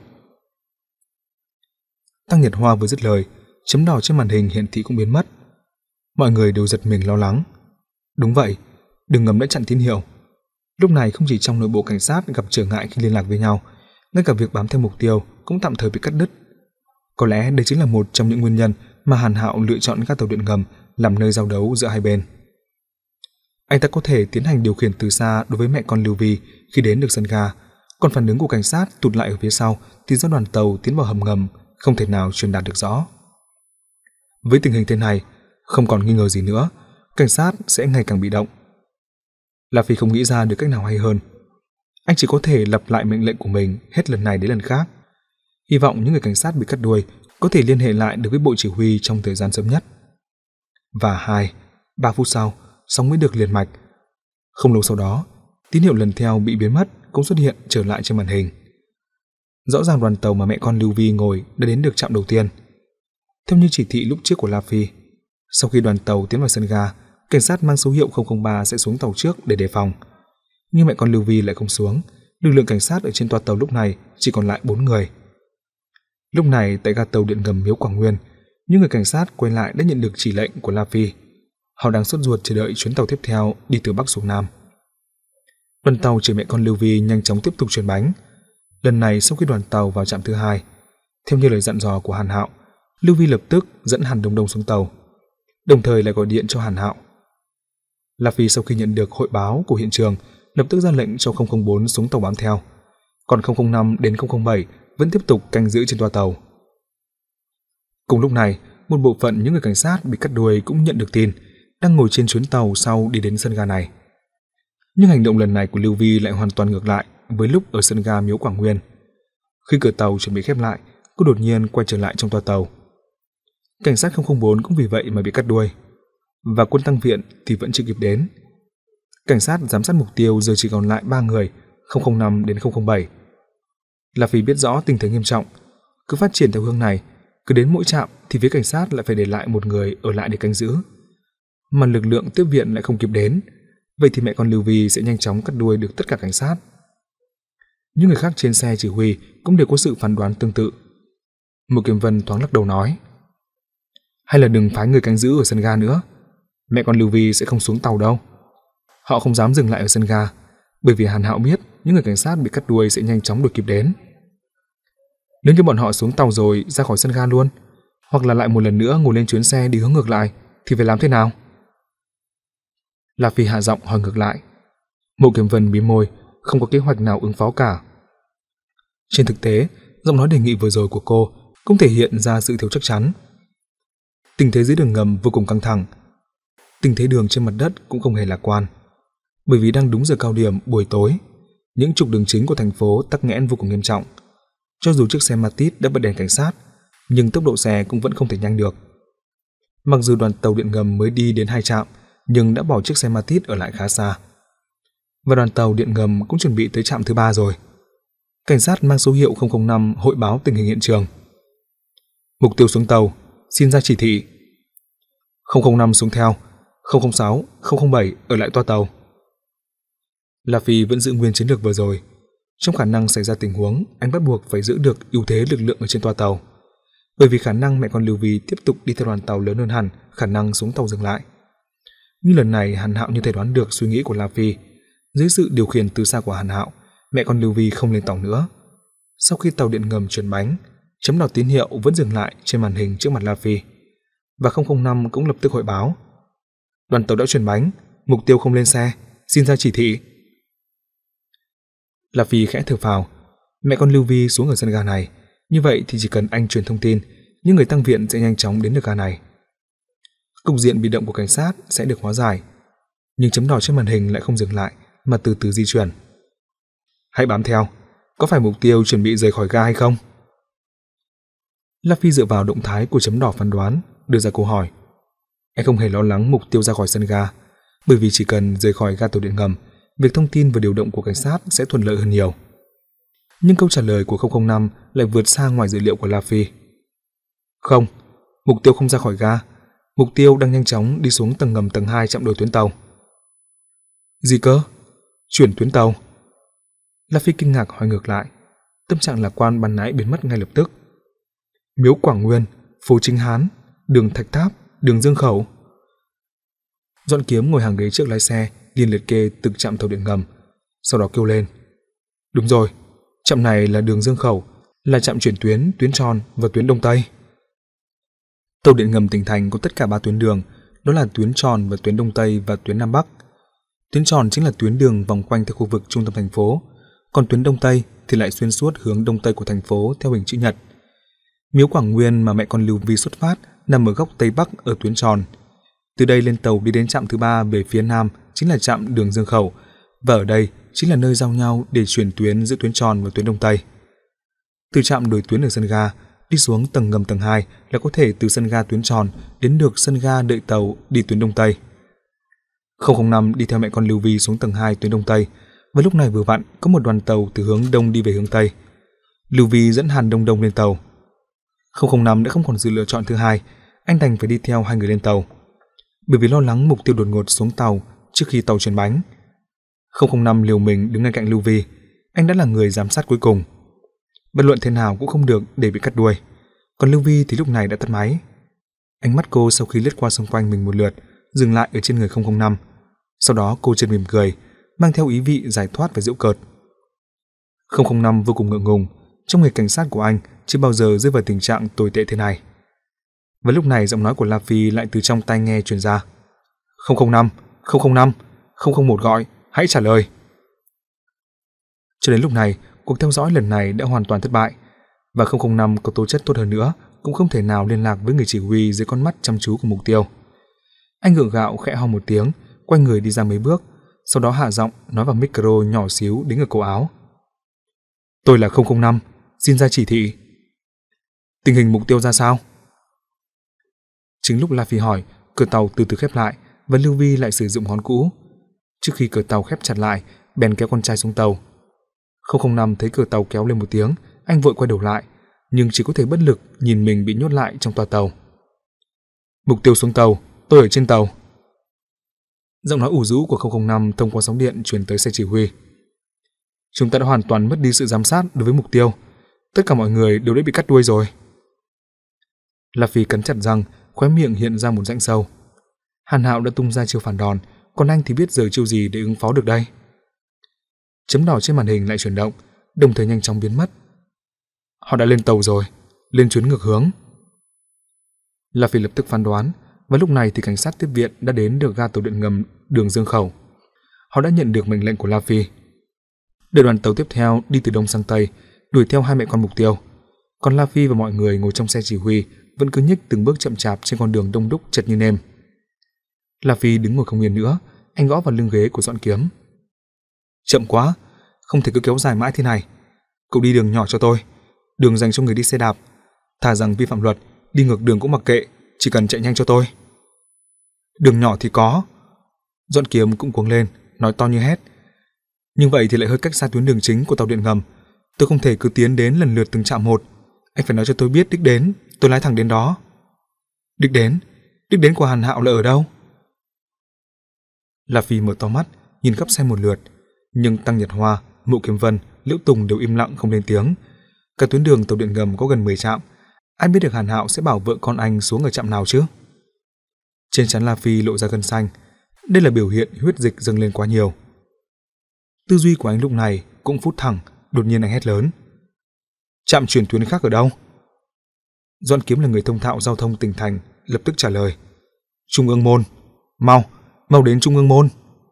Tăng Nhật Hoa vừa dứt lời, chấm đỏ trên màn hình hiển thị cũng biến mất. Mọi người đều giật mình lo lắng. Đúng vậy, đường ngầm đã chặn tín hiệu. Lúc này không chỉ trong nội bộ cảnh sát gặp trở ngại khi liên lạc với nhau, ngay cả việc bám theo mục tiêu cũng tạm thời bị cắt đứt. Có lẽ đây chính là một trong những nguyên nhân mà Hàn Hạo lựa chọn các tàu điện ngầm làm nơi giao đấu giữa hai bên. Anh ta có thể tiến hành điều khiển từ xa đối với mẹ con Lưu Vi khi đến được sân ga, còn phản ứng của cảnh sát tụt lại ở phía sau thì do đoàn tàu tiến vào hầm ngầm không thể nào truyền đạt được rõ. Với tình hình thế này, không còn nghi ngờ gì nữa, cảnh sát sẽ ngày càng bị động. La Phi không nghĩ ra được cách nào hay hơn. Anh chỉ có thể lặp lại mệnh lệnh của mình hết lần này đến lần khác. Hy vọng những người cảnh sát bị cắt đuôi có thể liên hệ lại được với bộ chỉ huy trong thời gian sớm nhất. Và hai, ba phút sau, sóng mới được liền mạch. Không lâu sau đó, tín hiệu lần theo bị biến mất cũng xuất hiện trở lại trên màn hình. Rõ ràng đoàn tàu mà mẹ con Lưu Vi ngồi đã đến được trạm đầu tiên. Theo như chỉ thị lúc trước của La Phi, sau khi đoàn tàu tiến vào sân ga, cảnh sát mang số hiệu không không ba sẽ xuống tàu trước để đề phòng. Nhưng mẹ con Lưu Vi lại không xuống, lực lượng cảnh sát ở trên toa tàu lúc này chỉ còn lại bốn người. Lúc này tại ga tàu điện ngầm Miếu Quảng Nguyên, những người cảnh sát quay lại đã nhận được chỉ lệnh của La Phi. Họ đang sốt ruột chờ đợi chuyến tàu tiếp theo đi từ Bắc xuống Nam. Đoàn tàu chở mẹ con Lưu Vi nhanh chóng tiếp tục chuyển bánh. Lần này sau khi đoàn tàu vào trạm thứ hai, theo như lời dặn dò của Hàn Hạo, Lưu Vi lập tức dẫn Hàn Đông Đông xuống tàu, đồng thời lại gọi điện cho Hàn Hạo. La Phi sau khi nhận được hội báo của hiện trường, lập tức ra lệnh cho không không bốn xuống tàu bám theo, còn không không năm đến không không bảy vẫn tiếp tục canh giữ trên toa tàu. Cùng lúc này, một bộ phận những người cảnh sát bị cắt đuôi cũng nhận được tin, đang ngồi trên chuyến tàu sau đi đến sân ga này. Nhưng hành động lần này của Lưu Vi lại hoàn toàn ngược lại với lúc ở sân ga Miếu Quảng Nguyên. Khi cửa tàu chuẩn bị khép lại, cô đột nhiên quay trở lại trong toa tàu. Cảnh sát không không bốn cũng vì vậy mà bị cắt đuôi, và quân tăng viện thì vẫn chưa kịp đến. Cảnh sát giám sát mục tiêu giờ chỉ còn lại ba người, không không năm đến không không bảy. La Phi biết rõ tình thế nghiêm trọng, cứ phát triển theo hướng này, cứ đến mỗi trạm thì phía cảnh sát lại phải để lại một người ở lại để canh giữ. Mà lực lượng tiếp viện lại không kịp đến, vậy thì mẹ con Lưu Vi sẽ nhanh chóng cắt đuôi được tất cả cảnh sát. Những người khác trên xe chỉ huy cũng đều có sự phán đoán tương tự. Một Kiếm Vân thoáng lắc đầu nói: hay là đừng phái người canh giữ ở sân ga nữa, mẹ con Lưu Vi sẽ không xuống tàu đâu. Họ không dám dừng lại ở sân ga, bởi vì Hàn Hạo biết những người cảnh sát bị cắt đuôi sẽ nhanh chóng đuổi kịp đến. Nếu như bọn họ xuống tàu rồi ra khỏi sân ga luôn, hoặc là lại một lần nữa ngồi lên chuyến xe đi hướng ngược lại, thì phải làm thế nào? La Phi hạ giọng hỏi ngược lại. Mộ Kiếm Vân mím môi, không có kế hoạch nào ứng phó cả. Trên thực tế, giọng nói đề nghị vừa rồi của cô cũng thể hiện ra sự thiếu chắc chắn. Tình thế dưới đường ngầm vô cùng căng thẳng. Tình thế đường trên mặt đất cũng không hề lạc quan. Bởi vì đang đúng giờ cao điểm buổi tối, những trục đường chính của thành phố tắc nghẽn vô cùng nghiêm trọng. Cho dù chiếc xe Matiz đã bật đèn cảnh sát, nhưng tốc độ xe cũng vẫn không thể nhanh được. Mặc dù đoàn tàu điện ngầm mới đi đến hai trạm, nhưng đã bỏ chiếc xe Matiz ở lại khá xa. Và đoàn tàu điện ngầm cũng chuẩn bị tới trạm thứ ba rồi. Cảnh sát mang số hiệu không không năm hội báo tình hình hiện trường. Mục tiêu xuống tàu, xin ra chỉ thị. không không năm xuống theo, không không sáu, không không bảy ở lại toa tàu. La Phi vẫn giữ nguyên chiến lược vừa rồi. Trong khả năng xảy ra tình huống, anh bắt buộc phải giữ được ưu thế lực lượng ở trên toa tàu. Bởi vì khả năng mẹ con Lưu Vi tiếp tục đi theo đoàn tàu lớn hơn hẳn khả năng xuống tàu dừng lại. Nhưng lần này Hàn Hạo như thể đoán được suy nghĩ của La Phi. Dưới sự điều khiển từ xa của Hàn Hạo, mẹ con Lưu Vi không lên tàu nữa. Sau khi tàu điện ngầm chuyển bánh, chấm đỏ tín hiệu vẫn dừng lại trên màn hình trước mặt La Phi. Và không không năm cũng lập tức hội báo. Đoàn tàu đã chuyển bánh, mục tiêu không lên xe, xin ra chỉ thị. La Phi khẽ thở phào, mẹ con Lưu Vi xuống ở sân ga này, như vậy thì chỉ cần anh truyền thông tin, những người tăng viện sẽ nhanh chóng đến được ga này. Cục diện bị động của cảnh sát sẽ được hóa giải, nhưng chấm đỏ trên màn hình lại không dừng lại mà từ từ di chuyển. Hãy bám theo, có phải mục tiêu chuẩn bị rời khỏi ga hay không? La Phi dựa vào động thái của chấm đỏ phán đoán đưa ra câu hỏi. Anh không hề lo lắng mục tiêu ra khỏi sân ga, bởi vì chỉ cần rời khỏi ga tàu điện ngầm, việc thông tin và điều động của cảnh sát sẽ thuận lợi hơn nhiều. Nhưng câu trả lời của không không năm lại vượt xa ngoài dự liệu của La Phi. Không, mục tiêu không ra khỏi ga, mục tiêu đang nhanh chóng đi xuống tầng ngầm tầng hai chạm đổi tuyến tàu. Gì cơ? Chuyển tuyến tàu? La Phi kinh ngạc hỏi ngược lại, tâm trạng lạc quan ban nãy biến mất ngay lập tức. Miếu Quảng Nguyên, phố Chính Hán, đường Thạch Tháp, đường Dương Khẩu. Dọn Kiếm ngồi hàng ghế trước lái xe, liền liệt kê từng trạm tàu điện ngầm, sau đó kêu lên. Đúng rồi, trạm này là đường Dương Khẩu, là trạm chuyển tuyến, tuyến tròn và tuyến Đông Tây. Tàu điện ngầm Tỉnh Thành có tất cả ba tuyến đường, đó là tuyến tròn và tuyến Đông Tây và tuyến Nam Bắc. Tuyến tròn chính là tuyến đường vòng quanh theo khu vực trung tâm thành phố, còn tuyến Đông Tây thì lại xuyên suốt hướng Đông Tây của thành phố theo hình chữ nhật. Miếu Quảng Nguyên mà mẹ con Lưu Vi xuất phát nằm ở góc Tây Bắc ở tuyến tròn. Từ đây lên tàu đi đến trạm thứ ba về phía Nam chính là trạm đường Dương Khẩu, và ở đây chính là nơi giao nhau để chuyển tuyến giữa tuyến tròn và tuyến Đông Tây. Từ trạm đổi tuyến ở sân ga, đi xuống tầng ngầm tầng hai là có thể từ sân ga tuyến tròn đến được sân ga đợi tàu đi tuyến Đông Tây. không không năm đi theo mẹ con Lưu Vi xuống tầng hai tuyến Đông Tây, và lúc này vừa vặn có một đoàn tàu từ hướng Đông đi về hướng Tây. Lưu Vi dẫn Hàn Đông Đông lên tàu. không không năm đã không còn sự lựa chọn thứ hai, anh đành phải đi theo hai người lên tàu, bởi vì lo lắng mục tiêu đột ngột xuống tàu trước khi tàu chuyển bánh. không không năm liều mình đứng ngay cạnh Lưu Vi, anh đã là người giám sát cuối cùng. Bất luận thế nào cũng không được để bị cắt đuôi. Còn Lưu Vi thì lúc này đã tắt máy. Ánh mắt cô sau khi lướt qua xung quanh mình một lượt, dừng lại ở trên người không không năm. Sau đó cô chợt mỉm cười, mang theo ý vị giải thoát và giễu cợt. không không năm vô cùng ngượng ngùng, trong nghề cảnh sát của anh chưa bao giờ rơi vào tình trạng tồi tệ thế này. Và lúc này giọng nói của La Phi lại từ trong tai nghe truyền ra. không không năm, không không năm, không không một gọi, hãy trả lời. Cho đến lúc này, cuộc theo dõi lần này đã hoàn toàn thất bại, và không không năm có tố chất tốt hơn nữa cũng không thể nào liên lạc với người chỉ huy dưới con mắt chăm chú của mục tiêu. Anh gượng gạo khẽ ho một tiếng, quay người đi ra mấy bước, sau đó hạ giọng nói vào micro nhỏ xíu đính ở cổ áo. Tôi là không không năm, xin ra chỉ thị. Tình hình mục tiêu ra sao? Chính lúc La Phi hỏi, cửa tàu từ từ khép lại và Lưu Vi lại sử dụng ngón cũ. Trước khi cửa tàu khép chặt lại, bèn kéo con trai xuống tàu. không không năm thấy cửa tàu kéo lên một tiếng, anh vội quay đầu lại, nhưng chỉ có thể bất lực nhìn mình bị nhốt lại trong toa tàu. Mục tiêu xuống tàu, tôi ở trên tàu. Giọng nói ủ rũ của không không năm thông qua sóng điện truyền tới xe chỉ huy. Chúng ta đã hoàn toàn mất đi sự giám sát đối với mục tiêu. Tất cả mọi người đều đã bị cắt đuôi rồi. La Phi cắn chặt răng, khóe miệng hiện ra một rãnh sâu. Hàn Hạo đã tung ra chiêu phản đòn, còn anh thì biết giờ chiêu gì để ứng phó được đây. Chấm đỏ trên màn hình lại chuyển động, đồng thời nhanh chóng biến mất. Họ đã lên tàu rồi, lên chuyến ngược hướng. La Phi lập tức phán đoán, và lúc này thì cảnh sát tiếp viện đã đến được ga tàu điện ngầm đường Dương Khẩu. Họ đã nhận được mệnh lệnh của La Phi. Để đoàn tàu tiếp theo đi từ đông sang tây, đuổi theo hai mẹ con mục tiêu. Còn La Phi và mọi người ngồi trong xe chỉ huy vẫn cứ nhích từng bước chậm chạp trên con đường đông đúc chật như nêm. La Phi đứng ngồi không yên nữa, anh gõ vào lưng ghế của Dọn Kiếm. Chậm quá, không thể cứ kéo dài mãi thế này. Cậu đi đường nhỏ cho tôi, đường dành cho người đi xe đạp. Thà rằng vi phạm luật, đi ngược đường cũng mặc kệ, chỉ cần chạy nhanh cho tôi. Đường nhỏ thì có. Dọn Kiếm cũng cuống lên, nói to như hét. Nhưng vậy thì lại hơi cách xa tuyến đường chính của tàu điện ngầm. Tôi không thể cứ tiến đến lần lượt từng trạm một. Anh phải nói cho tôi biết đích đến, tôi lái thẳng đến đó. Đích đến? Đích đến của Hàn Hạo là ở đâu? La Phi mở to mắt, nhìn khắp xe một lượt, nhưng Tăng Nhật Hoa, Mộ Kiếm Vân, Liễu Tùng đều im lặng không lên tiếng. Cả tuyến đường tàu điện ngầm có gần mười trạm, ai biết được Hàn Hạo sẽ bảo vợ con anh xuống ở trạm nào chứ? Trên trán La Phi lộ ra gân xanh, đây là biểu hiện huyết dịch dâng lên quá nhiều. Tư duy của anh lúc này cũng phút thẳng, đột nhiên anh hét lớn. Trạm chuyển tuyến khác ở đâu? Doãn Kiếm là người thông thạo giao thông tỉnh thành, lập tức trả lời. Trung ương môn, mau, mau đến Trung ương môn.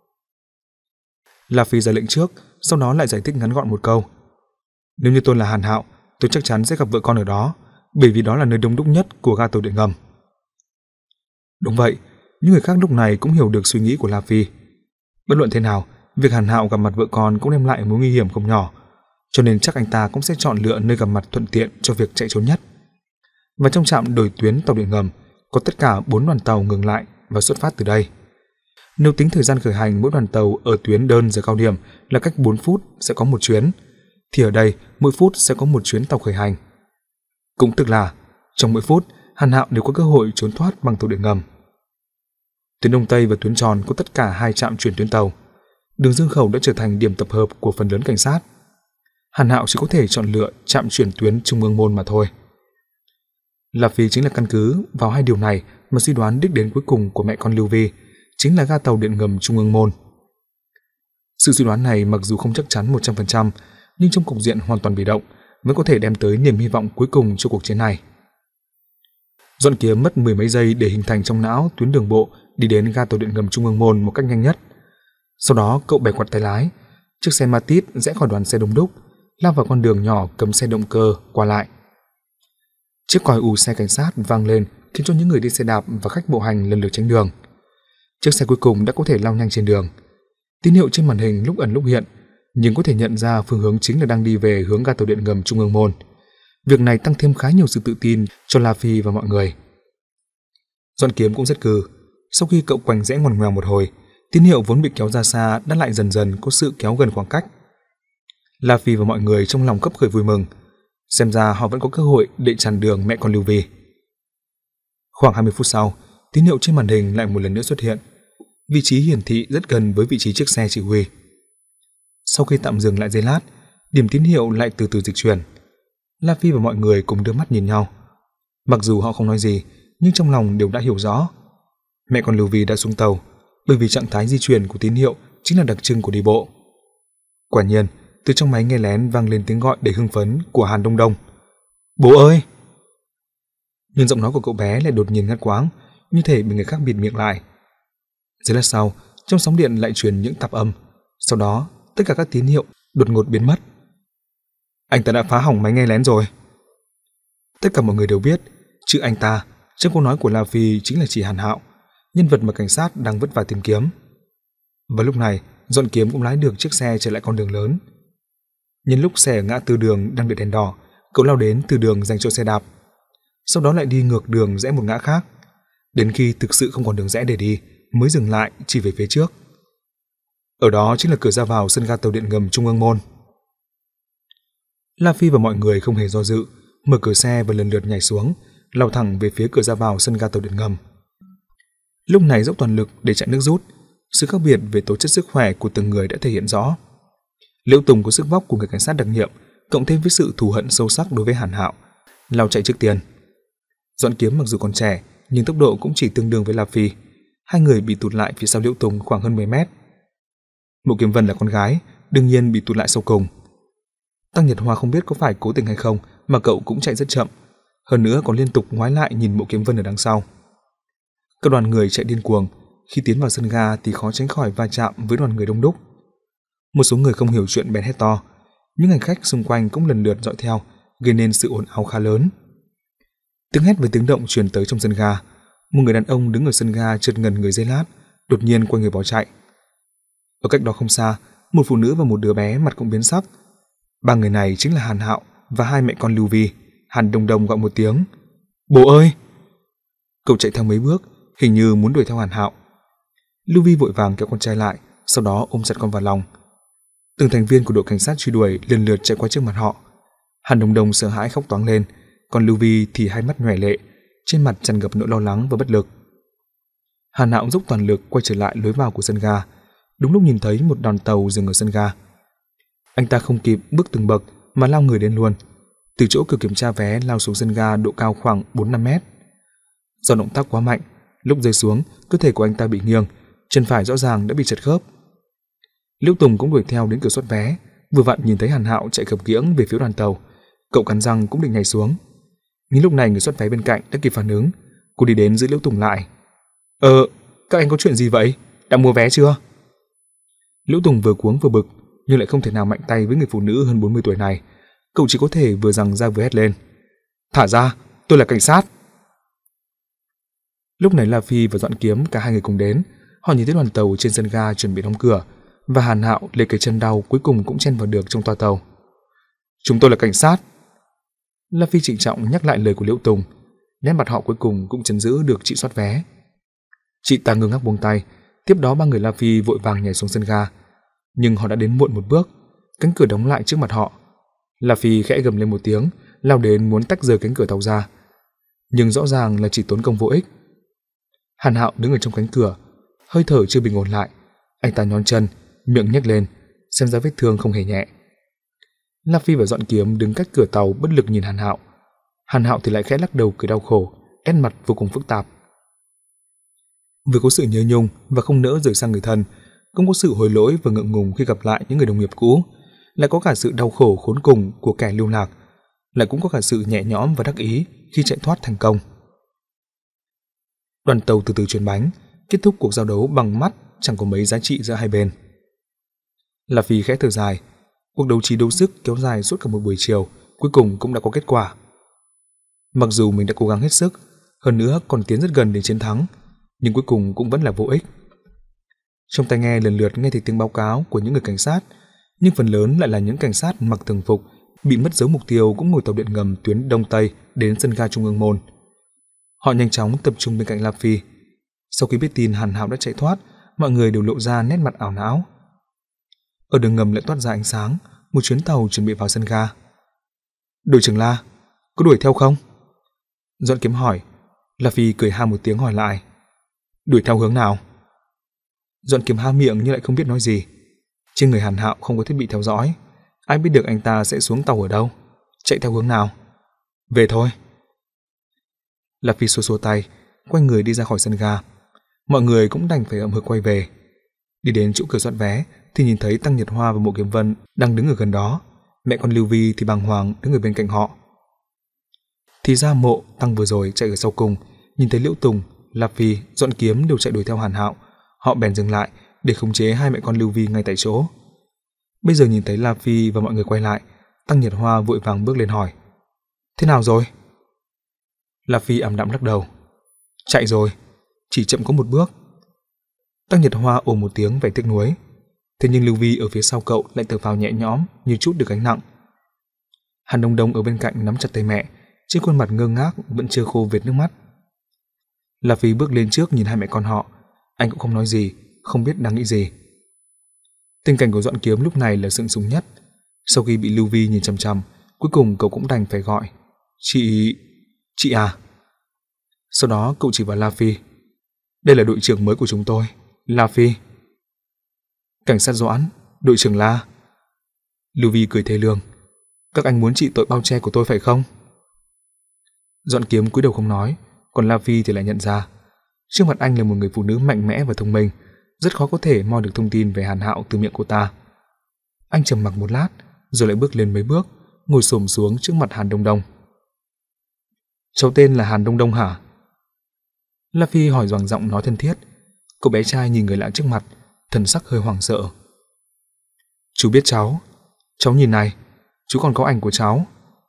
La Phi ra lệnh trước, sau đó lại giải thích ngắn gọn một câu. Nếu như tôi là Hàn Hạo, tôi chắc chắn sẽ gặp vợ con ở đó, bởi vì đó là nơi đông đúc nhất của ga tàu điện ngầm. Đúng vậy, những người khác lúc này cũng hiểu được suy nghĩ của La Phi. Bất luận thế nào, việc Hàn Hạo gặp mặt vợ con cũng đem lại mối nguy hiểm không nhỏ, cho nên chắc anh ta cũng sẽ chọn lựa nơi gặp mặt thuận tiện cho việc chạy trốn nhất. Và trong trạm đổi tuyến tàu điện ngầm, có tất cả bốn đoàn tàu ngừng lại và xuất phát từ đây. Nếu tính thời gian khởi hành mỗi đoàn tàu ở tuyến đơn giờ cao điểm là cách bốn phút sẽ có một chuyến, thì ở đây mỗi phút sẽ có một chuyến tàu khởi hành. Cũng tức là trong mỗi phút, Hàn Hạo đều có cơ hội trốn thoát bằng tàu điện ngầm. Tuyến Đông Tây và tuyến Tròn có tất cả hai trạm chuyển tuyến tàu. Đường Dương Khẩu đã trở thành điểm tập hợp của phần lớn cảnh sát. Hàn Hạo chỉ có thể chọn lựa trạm chuyển tuyến Trung ương Môn mà thôi. La Phi chính là căn cứ vào hai điều này mà suy đoán đích đến cuối cùng của mẹ con Lưu Vi chính là ga tàu điện ngầm Trung ương Môn. Sự suy đoán này mặc dù không chắc chắn một trăm phần trăm, nhưng trong cục diện hoàn toàn bị động vẫn có thể đem tới niềm hy vọng cuối cùng cho cuộc chiến này. Dọn Kiếm mất mười mấy giây để hình thành trong não tuyến đường bộ đi đến ga tàu điện ngầm Trung ương Môn một cách nhanh nhất. Sau đó cậu bẻ quạt tay lái, chiếc xe Matiz rẽ khỏi đoàn xe đông đúc, lao vào con đường nhỏ cấm xe động cơ qua lại. Chiếc còi ù xe cảnh sát vang lên khiến cho những người đi xe đạp và khách bộ hành lần lượt tránh đường. Chiếc xe cuối cùng đã có thể lao nhanh trên đường. Tín hiệu trên màn hình lúc ẩn lúc hiện, nhưng có thể nhận ra phương hướng chính là đang đi về hướng ga tàu điện ngầm Trung ương Môn. Việc này tăng thêm khá nhiều sự tự tin cho La Phi và mọi người. Dọn Kiếm cũng rất cừ. Sau khi cậu quành rẽ ngoằn ngoèo một hồi, tín hiệu vốn bị kéo ra xa đã lại dần dần có sự kéo gần khoảng cách. La Phi và mọi người trong lòng khấp khởi vui mừng. Xem ra họ vẫn có cơ hội để chặn đường mẹ con Lưu Vi. Khoảng hai mươi phút sau, tín hiệu trên màn hình lại một lần nữa xuất hiện. Vị trí hiển thị rất gần với vị trí chiếc xe chỉ huy. Sau khi tạm dừng lại giây lát, điểm tín hiệu lại từ từ dịch chuyển. La Phi và mọi người cùng đưa mắt nhìn nhau. Mặc dù họ không nói gì, nhưng trong lòng đều đã hiểu rõ. Mẹ con Lưu Vi đã xuống tàu, bởi vì trạng thái di chuyển của tín hiệu chính là đặc trưng của đi bộ. Quả nhiên, từ trong máy nghe lén vang lên tiếng gọi đầy hưng phấn của Hàn Đông Đông. Bố ơi! Nhưng giọng nói của cậu bé lại đột nhiên ngắt quãng, như thể bị người khác bịt miệng lại. Giây lát sau, trong sóng điện lại truyền những tạp âm. Sau đó, tất cả các tín hiệu đột ngột biến mất. Anh ta đã phá hỏng máy nghe lén rồi. Tất cả mọi người đều biết, chữ anh ta trong câu nói của La Phi chính là chỉ Hàn Hạo, nhân vật mà cảnh sát đang vất vả tìm kiếm. Và lúc này, Dọn Kiếm cũng lái được chiếc xe trở lại con đường lớn. Nhân lúc xe ở ngã tư đường đang đợi đèn đỏ, cậu lao đến từ đường dành cho xe đạp. Sau đó lại đi ngược đường rẽ một ngã khác, đến khi thực sự không còn đường rẽ để đi mới dừng lại chỉ về phía trước. Ở đó chính là cửa ra vào sân ga tàu điện ngầm Trung ương Môn. La Phi và mọi người không hề do dự, mở cửa xe và lần lượt nhảy xuống, lao thẳng về phía cửa ra vào sân ga tàu điện ngầm. Lúc này dốc toàn lực để chạy nước rút, sự khác biệt về tố chất sức khỏe của từng người đã thể hiện rõ. Liễu Tùng có sức vóc của người cảnh sát đặc nhiệm, cộng thêm với sự thù hận sâu sắc đối với Hàn Hạo, lao chạy trước tiên. Dọn Kiếm mặc dù còn trẻ, nhưng tốc độ cũng chỉ tương đương với La Phi. Hai người bị tụt lại phía sau Liễu Tùng khoảng hơn mười mét. Mộ Kiếm Vân là con gái, đương nhiên bị tụt lại sau cùng. Tăng Nhật Hoa không biết có phải cố tình hay không mà cậu cũng chạy rất chậm, hơn nữa còn liên tục ngoái lại nhìn Mộ Kiếm Vân ở đằng sau. Các đoàn người chạy điên cuồng, khi tiến vào sân ga thì khó tránh khỏi va chạm với đoàn người đông đúc. Một số người không hiểu chuyện bèn hét to, những hành khách xung quanh cũng lần lượt dõi theo, gây nên sự ồn ào khá lớn. Tiếng hét với tiếng động truyền tới trong sân ga. Một người đàn ông đứng ở sân ga chợt ngần người giây lát, đột nhiên quay người bỏ chạy. Ở cách đó không xa, một phụ nữ và một đứa bé mặt cũng biến sắc. Ba người này chính là Hàn Hạo và hai mẹ con Lưu Vi. Hàn Đông Đông gọi một tiếng, bố ơi! Cậu chạy theo mấy bước, hình như muốn đuổi theo Hàn Hạo. Lưu Vi vội vàng kéo con trai lại, sau đó ôm chặt con vào lòng. Từng thành viên của đội cảnh sát truy đuổi lần lượt chạy qua trước mặt họ. Hàn Đông Đông sợ hãi khóc toáng lên, còn Lưu Vi thì hai mắt nhòe lệ, trên mặt tràn ngập nỗi lo lắng và bất lực. Hàn Hạo dốc toàn lực quay trở lại lối vào của sân ga, đúng lúc nhìn thấy một đoàn tàu dừng ở sân ga. Anh ta không kịp bước từng bậc mà lao người đến luôn, từ chỗ cửa kiểm tra vé lao xuống sân ga độ cao khoảng bốn năm mét. Do động tác quá mạnh, lúc rơi xuống, cơ thể của anh ta bị nghiêng, chân phải rõ ràng đã bị trật khớp. Liễu Tùng cũng đuổi theo đến cửa soát vé, vừa vặn nhìn thấy Hàn Hạo chạy khập khiễng về phía đoàn tàu, cậu cắn răng cũng định nhảy xuống. Nhưng lúc này người soát vé bên cạnh đã kịp phản ứng, cô đi đến giữ Liễu Tùng lại. Ờ, các anh có chuyện gì vậy? Đã mua vé chưa? Liễu Tùng vừa cuống vừa bực, nhưng lại không thể nào mạnh tay với người phụ nữ hơn bốn mươi tuổi này. Cậu chỉ có thể vừa giằng ra vừa hét lên, thả ra, tôi là cảnh sát. Lúc này La Phi và Dọn Kiếm cả hai người cùng đến. Họ nhìn thấy đoàn tàu trên sân ga chuẩn bị đóng cửa, và Hàn Hạo lấy cái chân đau cuối cùng cũng chen vào được trong toa tàu. Chúng tôi là cảnh sát. La Phi trịnh trọng nhắc lại lời của Liễu Tùng. nét mặt họ cuối cùng cũng trấn giữ được chị soát vé. Chị ta ngơ ngác buông tay, tiếp đó ba người La Phi vội vàng nhảy xuống sân ga. Nhưng họ đã đến muộn một bước, cánh cửa đóng lại trước mặt họ. La Phi khẽ gầm lên một tiếng, lao đến muốn tách rời cánh cửa tàu ra. Nhưng rõ ràng là chỉ tốn công vô ích. Hàn Hạo đứng ở trong cánh cửa, hơi thở chưa bình ổn lại. Anh ta nhón chân, miệng nhếch lên, xem ra vết thương không hề nhẹ. La Phi và Dọn Kiếm đứng cách cửa tàu bất lực nhìn Hàn Hạo. Hàn Hạo thì lại khẽ lắc đầu cười đau khổ, nét mặt vô cùng phức tạp. Vừa có sự nhớ nhung và không nỡ rời xa người thân, cũng có sự hối lỗi và ngượng ngùng khi gặp lại những người đồng nghiệp cũ, lại có cả sự đau khổ khốn cùng của kẻ lưu lạc, lại cũng có cả sự nhẹ nhõm và đắc ý khi chạy thoát thành công. Đoàn tàu từ từ chuyển bánh, kết thúc cuộc giao đấu bằng mắt chẳng có mấy giá trị giữa hai bên. La Phi khẽ thở dài, cuộc đấu trí đấu sức kéo dài suốt cả một buổi chiều, cuối cùng cũng đã có kết quả. Mặc dù mình đã cố gắng hết sức, hơn nữa còn tiến rất gần đến chiến thắng, nhưng cuối cùng cũng vẫn là vô ích. Trong tai nghe lần lượt nghe thấy tiếng báo cáo của những người cảnh sát, nhưng phần lớn lại là những cảnh sát mặc thường phục, bị mất dấu mục tiêu cũng ngồi tàu điện ngầm tuyến Đông Tây đến sân ga Trung ương Môn. Họ nhanh chóng tập trung bên cạnh La Phi. Sau khi biết tin Hàn Hạo đã chạy thoát, mọi người đều lộ ra nét mặt ảo não. Ở đường ngầm lại toát ra ánh sáng, một chuyến tàu chuẩn bị vào sân ga. Đội trưởng La, có đuổi theo không? Dọn Kiếm hỏi. La Phi cười ha một tiếng hỏi lại. Đuổi theo hướng nào? Dọn Kiếm há miệng nhưng lại không biết nói gì. Trên người Hàn Hạo không có thiết bị theo dõi, ai biết được anh ta sẽ xuống tàu ở đâu, chạy theo hướng nào. Về thôi. La Phi xua xua tay, quay người đi ra khỏi sân ga. Mọi người cũng đành phải ậm hực quay về. Đi đến chỗ cửa soát vé thì nhìn thấy Tăng Nhật Hoa và Mộ Kiếm Vân đang đứng ở gần đó, mẹ con Lưu Vi thì bàng hoàng đứng ở bên cạnh họ. Thì ra Mộ, Tăng vừa rồi chạy ở sau cùng, nhìn thấy Liễu Tùng, La Phi, Dọn Kiếm đều chạy đuổi theo Hàn Hạo, họ bèn dừng lại để khống chế hai mẹ con Lưu Vi ngay tại chỗ. Bây giờ nhìn thấy La Phi và mọi người quay lại, Tăng Nhật Hoa vội vàng bước lên hỏi: Thế nào rồi? La Phi ảm đạm lắc đầu: Chạy rồi, chỉ chậm có một bước. Tăng Nhật Hoa ồ một tiếng vẻ tiếc nuối. Thế nhưng Lưu Vi ở phía sau cậu lại thở phào nhẹ nhõm như chút được gánh nặng. Hàn Đông Đông ở bên cạnh nắm chặt tay mẹ, trên khuôn mặt ngơ ngác vẫn chưa khô vệt nước mắt. La Phi bước lên trước nhìn hai mẹ con họ, anh cũng không nói gì, không biết đang nghĩ gì. Tình cảnh của Dọn Kiếm lúc này là sượng sùng nhất. Sau khi bị Lưu Vi nhìn chằm chằm, cuối cùng cậu cũng đành phải gọi: Chị... chị à. Sau đó cậu chỉ vào La Phi: Đây là đội trưởng mới của chúng tôi, La Phi. Cảnh sát Doãn, đội trưởng La. Lưu Vi cười thê lương: Các anh muốn trị tội bao che của tôi phải không? Dọn Kiếm cúi đầu không nói, còn La Phi thì lại nhận ra trước mặt anh là một người phụ nữ mạnh mẽ và thông minh, rất khó có thể moi được thông tin về Hàn Hạo từ miệng cô ta. Anh trầm mặc một lát, rồi lại bước lên mấy bước, ngồi xổm xuống trước mặt Hàn Đông Đông. Cháu tên là Hàn Đông Đông hả? La Phi hỏi bằng giọng nói thân thiết. Cậu bé trai nhìn người lạ trước mặt, thần sắc hơi hoảng sợ. Chú biết cháu. Cháu nhìn này, chú còn có ảnh của cháu.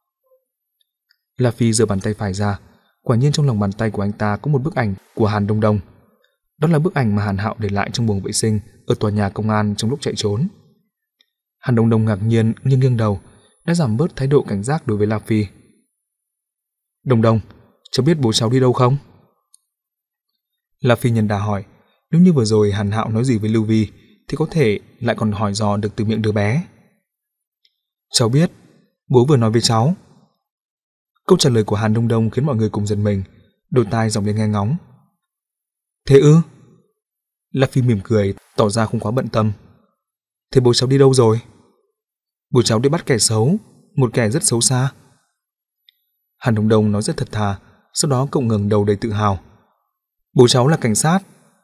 La Phi giơ bàn tay phải ra, quả nhiên trong lòng bàn tay của anh ta có một bức ảnh của Hàn Đông Đông. Đó là bức ảnh mà Hàn Hạo để lại trong buồng vệ sinh ở tòa nhà công an trong lúc chạy trốn. Hàn Đông Đông ngạc nhiên nhưng nghiêng đầu, đã giảm bớt thái độ cảnh giác đối với La Phi. Đông Đông, cháu biết bố cháu đi đâu không? La Phi nhân đà hỏi, nếu như vừa rồi Hàn Hạo nói gì với Lưu Vi thì có thể lại còn hỏi dò được từ miệng đứa bé. Cháu biết, bố vừa nói với cháu. Câu trả lời của Hàn Đông Đông khiến mọi người cùng giật mình, đôi tai dòng lên nghe ngóng. Thế ư? La Phi mỉm cười, tỏ ra không quá bận tâm. Thế bố cháu đi đâu rồi? Bố cháu đi bắt kẻ xấu, một kẻ rất xấu xa. Hàn Đông Đông nói rất thật thà, sau đó cậu ngẩng đầu đầy tự hào. Bố cháu là cảnh sát.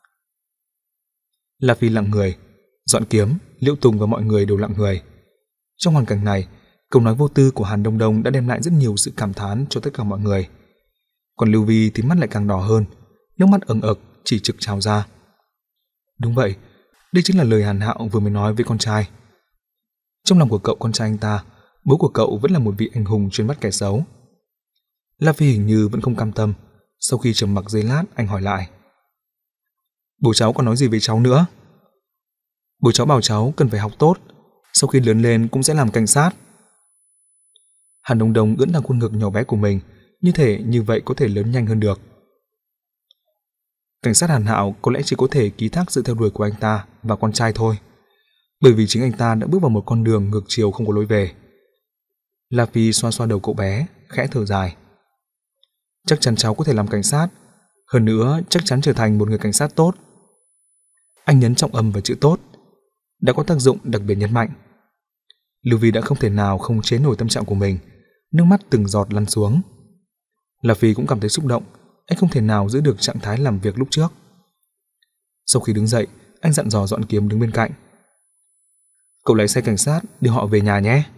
La Phi lặng người, Dọn Kiếm, Liễu Tùng và mọi người đều lặng người. Trong hoàn cảnh này, câu nói vô tư của Hàn Đông Đông đã đem lại rất nhiều sự cảm thán cho tất cả mọi người. Còn Lưu Vi thì mắt lại càng đỏ hơn, nước mắt ẩn ực chỉ trực trào ra. Đúng vậy, đây chính là lời Hàn Hạo vừa mới nói với con trai. Trong lòng của cậu con trai anh ta, bố của cậu vẫn là một vị anh hùng chuyên bắt kẻ xấu. La Phi hình như vẫn không cam tâm, sau khi trầm mặc giây lát anh hỏi lại. Bố cháu còn nói gì với cháu nữa? Bố cháu bảo cháu cần phải học tốt, sau khi lớn lên cũng sẽ làm cảnh sát. Hàn Đông Đông ưỡn thẳng khuôn ngực nhỏ bé của mình, như thể như vậy có thể lớn nhanh hơn được. Cảnh sát Hàn Hạo có lẽ chỉ có thể ký thác sự theo đuổi của anh ta và con trai thôi, bởi vì chính anh ta đã bước vào một con đường ngược chiều không có lối về. La Phi xoa xoa đầu cậu bé, khẽ thở dài. Chắc chắn cháu có thể làm cảnh sát, hơn nữa chắc chắn trở thành một người cảnh sát tốt. Anh nhấn trọng âm vào chữ tốt, đã có tác dụng đặc biệt nhấn mạnh. Lưu Vi đã không thể nào không chế nổi tâm trạng của mình, nước mắt từng giọt lăn xuống. La Phi cũng cảm thấy xúc động, anh không thể nào giữ được trạng thái làm việc lúc trước. Sau khi đứng dậy, anh dặn dò Dọn Kiếm đứng bên cạnh. Cậu lái xe cảnh sát đưa họ về nhà nhé.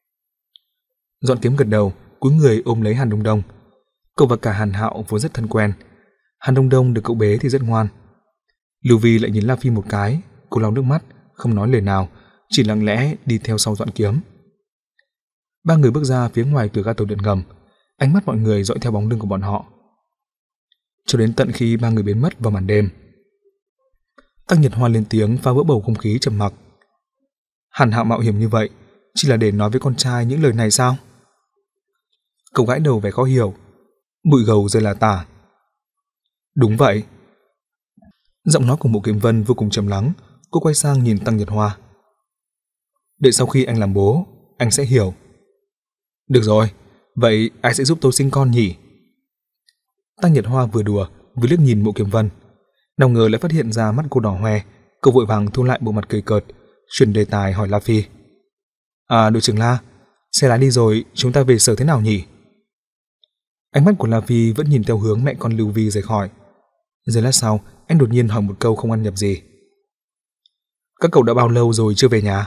Dọn Kiếm gật đầu, cúi người ôm lấy Hàn Đông Đông. Cậu và cả Hàn Hạo vốn rất thân quen. Hàn Đông Đông được cậu bế thì rất ngoan. Lưu Vi lại nhìn La Phi một cái, cô lau nước mắt, không nói lời nào, chỉ lặng lẽ đi theo sau Dọn Kiếm. Ba người bước ra phía ngoài cửa ga tàu điện ngầm, ánh mắt mọi người dõi theo bóng lưng của bọn họ. Cho đến tận khi ba người biến mất vào màn đêm. Tăng Nhật Hoa lên tiếng phá vỡ bầu không khí trầm mặc. Hàn Hạo mạo hiểm như vậy, chỉ là để nói với con trai những lời này sao? Cậu gãi đầu vẻ khó hiểu, bụi gầu rơi là tả. Đúng vậy. Giọng nói của Mộ Kiếm Vân vô cùng trầm lắng, cô quay sang nhìn Tăng Nhật Hoa. Đợi sau khi anh làm bố, anh sẽ hiểu. Được rồi, vậy ai sẽ giúp tôi sinh con nhỉ? Tăng Nhật Hoa vừa đùa, vừa liếc nhìn Mộ Kiếm Vân. Nào ngờ lại phát hiện ra mắt cô đỏ hoe, cậu vội vàng thu lại bộ mặt cười cợt, chuyển đề tài hỏi La Phi. À, đội trưởng La, xe lái đi rồi, chúng ta về sở thế nào nhỉ? Ánh mắt của La Phi vẫn nhìn theo hướng mẹ con Lưu Vi rời khỏi. Giây lát sau, anh đột nhiên hỏi một câu không ăn nhập gì. Các cậu đã bao lâu rồi chưa về nhà?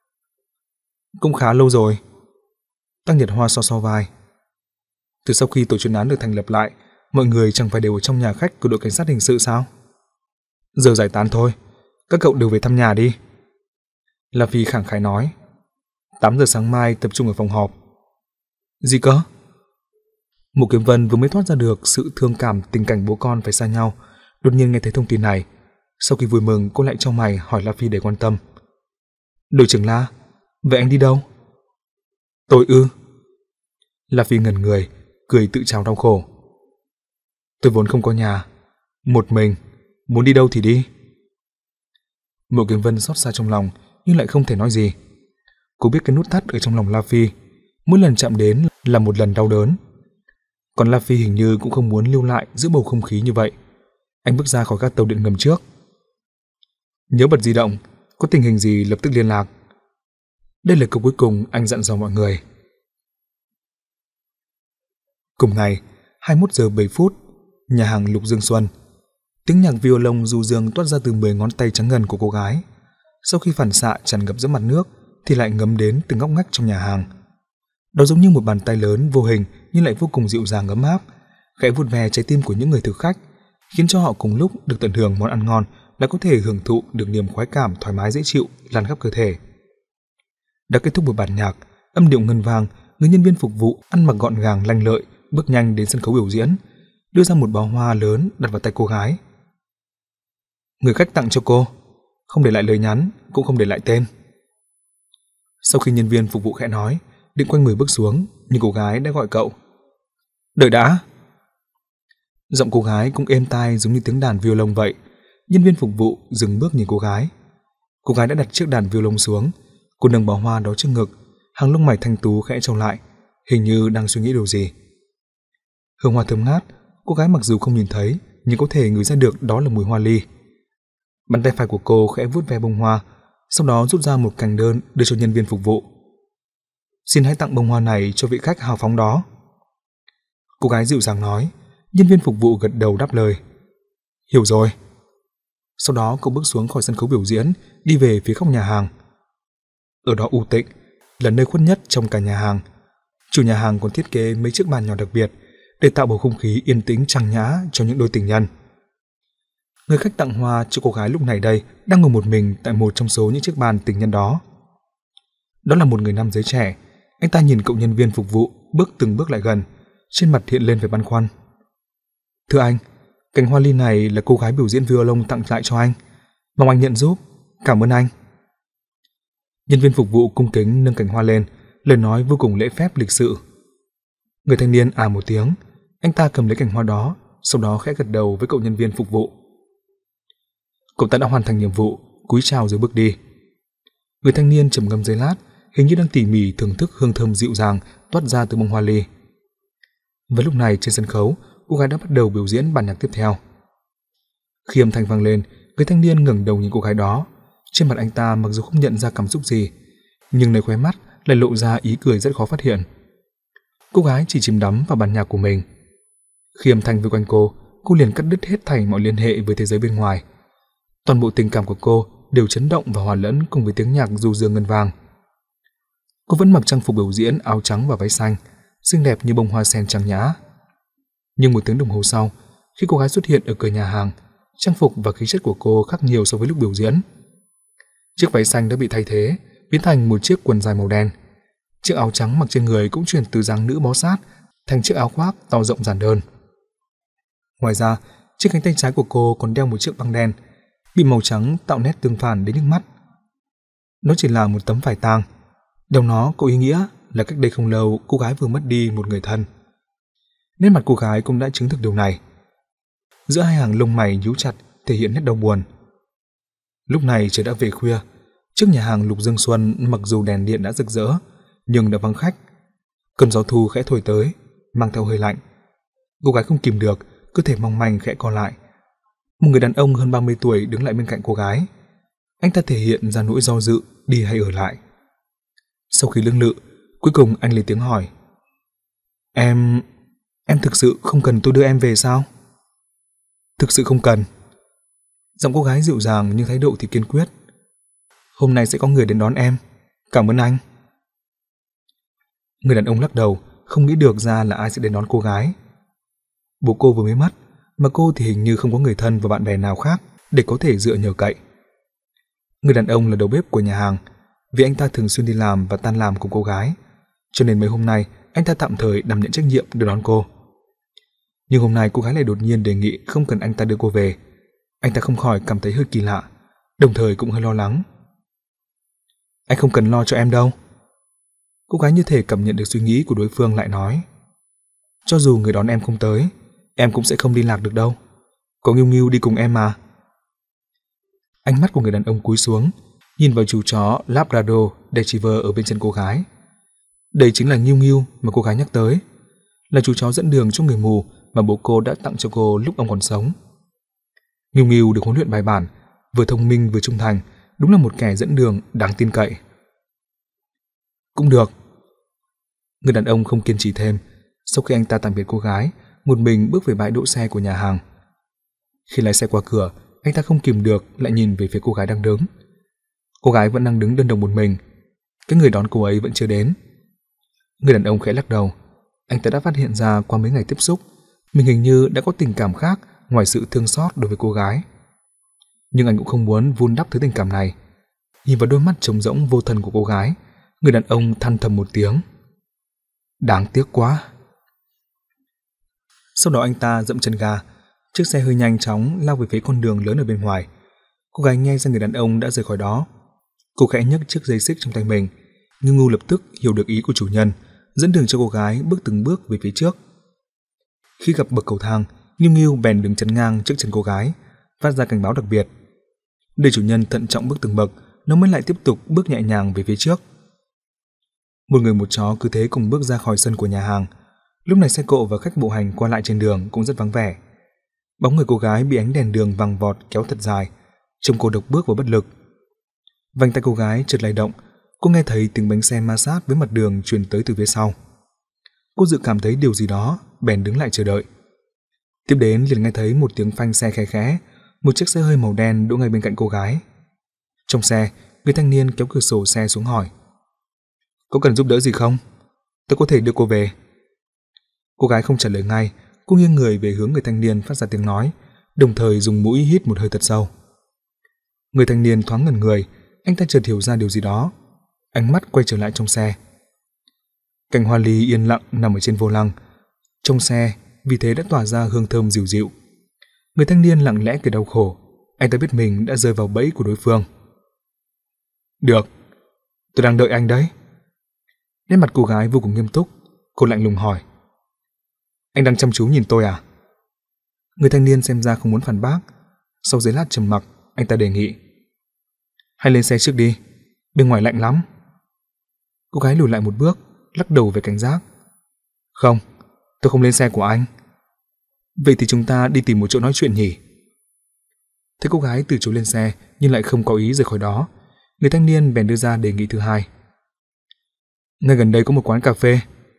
Cũng khá lâu rồi. Tăng Nhật Hoa so so vai. Từ sau khi tổ chuyên án được thành lập lại, mọi người chẳng phải đều ở trong nhà khách của đội cảnh sát hình sự sao? Giờ giải tán thôi, các cậu đều về thăm nhà đi. La Phi khẳng khái nói. tám giờ sáng mai tập trung ở phòng họp. Gì cơ? Mộ Kiếm Vân vừa mới thoát ra được sự thương cảm tình cảnh bố con phải xa nhau, đột nhiên nghe thấy thông tin này. Sau khi vui mừng, cô lại chau mày hỏi La Phi để quan tâm. Đội trưởng La, vậy anh đi đâu? Tôi ư? La Phi ngẩn người, cười tự trào đau khổ. Tôi vốn không có nhà, một mình, muốn đi đâu thì đi. Mộ Kiếm Vân xót xa trong lòng, nhưng lại không thể nói gì. Cô biết cái nút thắt ở trong lòng La Phi, mỗi lần chạm đến là một lần đau đớn. Còn La Phi hình như cũng không muốn lưu lại giữa bầu không khí như vậy. Anh bước ra khỏi ga tàu điện ngầm trước. Nhớ bật di động, có tình hình gì lập tức liên lạc. Đây là câu cuối cùng anh dặn dò mọi người. Cùng ngày, hai mươi mốt giờ bảy phút, nhà hàng Lục Dương Xuân. Tiếng nhạc violon du dương toát ra từ mười ngón tay trắng ngần của cô gái. Sau khi phản xạ tràn ngập giữa mặt nước, thì lại ngấm đến từng ngóc ngách trong nhà hàng. Đó giống như một bàn tay lớn vô hình nhưng lại vô cùng dịu dàng ấm áp, khẽ vuốt ve trái tim của những người thực khách, khiến cho họ cùng lúc được tận hưởng món ăn ngon, lại có thể hưởng thụ được niềm khoái cảm thoải mái dễ chịu lan khắp cơ thể. Đã kết thúc buổi bản nhạc, âm điệu ngân vang, người nhân viên phục vụ ăn mặc gọn gàng lanh lợi bước nhanh đến sân khấu biểu diễn, đưa ra một bó hoa lớn đặt vào tay cô gái. Người khách tặng cho cô, không để lại lời nhắn, cũng không để lại tên. Sau khi nhân viên phục vụ khẽ nói, định quanh người bước xuống, nhưng cô gái đã gọi cậu. Đợi đã. Giọng cô gái cũng êm tai giống như tiếng đàn violon vậy. Nhân viên phục vụ dừng bước nhìn cô gái. Cô gái đã đặt chiếc đàn violon xuống, cô nâng bó hoa đó trước ngực, hàng lông mày thanh tú khẽ trao lại, hình như đang suy nghĩ điều gì. Hương hoa thơm ngát, cô gái mặc dù không nhìn thấy, nhưng có thể ngửi ra được đó là mùi hoa ly. Bàn tay phải của cô khẽ vuốt ve bông hoa, sau đó rút ra một cành đơn đưa cho nhân viên phục vụ. Xin hãy tặng bông hoa này cho vị khách hào phóng đó. Cô gái dịu dàng nói. Nhân viên phục vụ gật đầu đáp lời. Hiểu rồi. Sau đó cô bước xuống khỏi sân khấu biểu diễn, đi về phía góc nhà hàng. Ở đó u tĩnh, là nơi khuất nhất trong cả nhà hàng. Chủ nhà hàng còn thiết kế mấy chiếc bàn nhỏ đặc biệt để tạo bầu không khí yên tĩnh trang nhã cho những đôi tình nhân. Người khách tặng hoa cho cô gái lúc này đây đang ngồi một mình tại một trong số những chiếc bàn tình nhân đó. Đó là một người nam giới trẻ. Anh ta nhìn cậu nhân viên phục vụ bước từng bước lại gần, trên mặt hiện lên vẻ băn khoăn. Thưa anh, cành hoa ly này là cô gái biểu diễn violon tặng lại cho anh, mong anh nhận giúp. Cảm ơn anh. Nhân viên phục vụ cung kính nâng cành hoa lên, lời nói vô cùng lễ phép lịch sự. Người thanh niên à một tiếng, anh ta cầm lấy cành hoa đó, sau đó khẽ gật đầu với cậu nhân viên phục vụ. Cậu ta đã hoàn thành nhiệm vụ, cúi chào rồi bước đi. Người thanh niên trầm ngâm giây lát, hình như đang tỉ mỉ thưởng thức hương thơm dịu dàng toát ra từ bông hoa ly. Và lúc này trên sân khấu, cô gái đã bắt đầu biểu diễn bản nhạc tiếp theo. Khi âm thanh vang lên, người thanh niên ngẩng đầu nhìn cô gái đó. Trên mặt anh ta mặc dù không nhận ra cảm xúc gì, nhưng nơi khóe mắt lại lộ ra ý cười rất khó phát hiện. Cô gái chỉ chìm đắm vào bản nhạc của mình. Khi âm thanh vây quanh cô, cô liền cắt đứt hết thảy mọi liên hệ với thế giới bên ngoài. Toàn bộ tình cảm của cô đều chấn động và hòa lẫn cùng với tiếng nhạc du dương ngân vang. Cô vẫn mặc trang phục biểu diễn áo trắng và váy xanh, xinh đẹp như bông hoa sen trắng nhã. Nhưng một tiếng đồng hồ sau, khi cô gái xuất hiện ở cửa nhà hàng, trang phục và khí chất của cô khác nhiều so với lúc biểu diễn. Chiếc váy xanh đã bị thay thế, biến thành một chiếc quần dài màu đen. Chiếc áo trắng mặc trên người cũng chuyển từ dáng nữ bó sát thành chiếc áo khoác to rộng giản đơn. Ngoài ra, trên cánh tay trái của cô còn đeo một chiếc băng đen, bị màu trắng tạo nét tương phản đến nhức mắt. Nó chỉ là một tấm vải tang, đồng nó có ý nghĩa là cách đây không lâu cô gái vừa mất đi một người thân. Nét mặt cô gái cũng đã chứng thực điều này. Giữa hai hàng lông mày nhíu chặt thể hiện nét đau buồn. Lúc này trời đã về khuya, trước nhà hàng Lục Dương Xuân mặc dù đèn điện đã rực rỡ, nhưng đã vắng khách. Cơn gió thu khẽ thổi tới, mang theo hơi lạnh. Cô gái không kìm được, cơ thể mong manh khẽ co lại. Một người đàn ông hơn ba mươi tuổi đứng lại bên cạnh cô gái. Anh ta thể hiện ra nỗi do dự đi hay ở lại. Sau khi lưỡng lự, cuối cùng anh lên tiếng hỏi: Em... em thực sự không cần tôi đưa em về sao? Thực sự không cần. Giọng cô gái dịu dàng nhưng thái độ thì kiên quyết. Hôm nay sẽ có người đến đón em. Cảm ơn anh. Người đàn ông lắc đầu, không nghĩ được ra là ai sẽ đến đón cô gái. Bố cô vừa mới mất, mà cô thì hình như không có người thân và bạn bè nào khác để có thể dựa nhờ cậy. Người đàn ông là đầu bếp của nhà hàng, vì anh ta thường xuyên đi làm và tan làm cùng cô gái, cho nên mấy hôm nay anh ta tạm thời đảm nhận trách nhiệm đưa đón cô. Nhưng hôm nay cô gái lại đột nhiên đề nghị không cần anh ta đưa cô về. Anh ta không khỏi cảm thấy hơi kỳ lạ, đồng thời cũng hơi lo lắng. Anh không cần lo cho em đâu. Cô gái như thể cảm nhận được suy nghĩ của đối phương lại nói. Cho dù người đón em không tới, em cũng sẽ không liên lạc được đâu. Có Nghiêu Nghiêu đi cùng em mà. Ánh mắt của người đàn ông cúi xuống, nhìn vào chú chó Labrador Retriever ở bên chân cô gái. Đây chính là Nghiêu Nghiêu mà cô gái nhắc tới, là chú chó dẫn đường cho người mù mà bố cô đã tặng cho cô lúc ông còn sống. Nghiêu Nghiêu được huấn luyện bài bản, vừa thông minh vừa trung thành, đúng là một kẻ dẫn đường đáng tin cậy. Cũng được. Người đàn ông không kiên trì thêm. Sau khi anh ta tạm biệt cô gái, một mình bước về bãi đỗ xe của nhà hàng. Khi lái xe qua cửa, anh ta không kìm được lại nhìn về phía cô gái đang đứng. Cô gái vẫn đang đứng đơn độc một mình. Cái người đón cô ấy vẫn chưa đến. Người đàn ông khẽ lắc đầu. Anh ta đã phát hiện ra qua mấy ngày tiếp xúc, mình hình như đã có tình cảm khác ngoài sự thương xót đối với cô gái. Nhưng anh cũng không muốn vun đắp thứ tình cảm này. Nhìn vào đôi mắt trống rỗng vô thần của cô gái, người đàn ông than thầm một tiếng. Đáng tiếc quá. Sau đó anh ta dậm chân ga, chiếc xe hơi nhanh chóng lao về phía con đường lớn ở bên ngoài. Cô gái nghe ra người đàn ông đã rời khỏi đó. Cô khẽ nhấc chiếc dây xích trong tay mình, nhưng Ngưu lập tức hiểu được ý của chủ nhân, dẫn đường cho cô gái bước từng bước về phía trước. Khi gặp bậc cầu thang, Nghiêu Nghiêu bèn đứng chắn ngang trước chân cô gái, phát ra cảnh báo đặc biệt. Để chủ nhân thận trọng bước từng bậc, nó mới lại tiếp tục bước nhẹ nhàng về phía trước. Một người một chó cứ thế cùng bước ra khỏi sân của nhà hàng. Lúc này xe cộ và khách bộ hành qua lại trên đường cũng rất vắng vẻ. Bóng người cô gái bị ánh đèn đường vàng vọt kéo thật dài, trông cô độc bước và bất lực. Vành tay cô gái chợt lay động, cô nghe thấy tiếng bánh xe ma sát với mặt đường truyền tới từ phía sau. Cô dự cảm thấy điều gì đó, bèn đứng lại chờ đợi. Tiếp đến liền nghe thấy một tiếng phanh xe khẽ khẽ, một chiếc xe hơi màu đen đỗ ngay bên cạnh cô gái. Trong xe, người thanh niên kéo cửa sổ xe xuống hỏi: Có cần giúp đỡ gì không? Tôi có thể đưa cô về. Cô gái không trả lời ngay, cô nghiêng người về hướng người thanh niên phát ra tiếng nói, đồng thời dùng mũi hít một hơi thật sâu. Người thanh niên thoáng ngẩn người, anh ta chợt hiểu ra điều gì đó, ánh mắt quay trở lại trong xe. Cành hoa ly yên lặng nằm ở trên vô lăng, trong xe vì thế đã tỏa ra hương thơm dịu dịu. Người thanh niên lặng lẽ cười đau khổ, anh ta biết mình đã rơi vào bẫy của đối phương. Được, tôi đang đợi anh đấy. Nét mặt cô gái vô cùng nghiêm túc, cô lạnh lùng hỏi: Anh đang chăm chú nhìn tôi à? Người thanh niên xem ra không muốn phản bác. Sau giây lát trầm mặc, anh ta đề nghị. Hay lên xe trước đi, bên ngoài lạnh lắm. Cô gái lùi lại một bước, lắc đầu về cảnh giác. Không, tôi không lên xe của anh. Vậy thì chúng ta đi tìm một chỗ nói chuyện nhỉ? Thấy cô gái từ chối lên xe nhưng lại không có ý rời khỏi đó, người thanh niên bèn đưa ra đề nghị thứ hai. Ngay gần đây có một quán cà phê.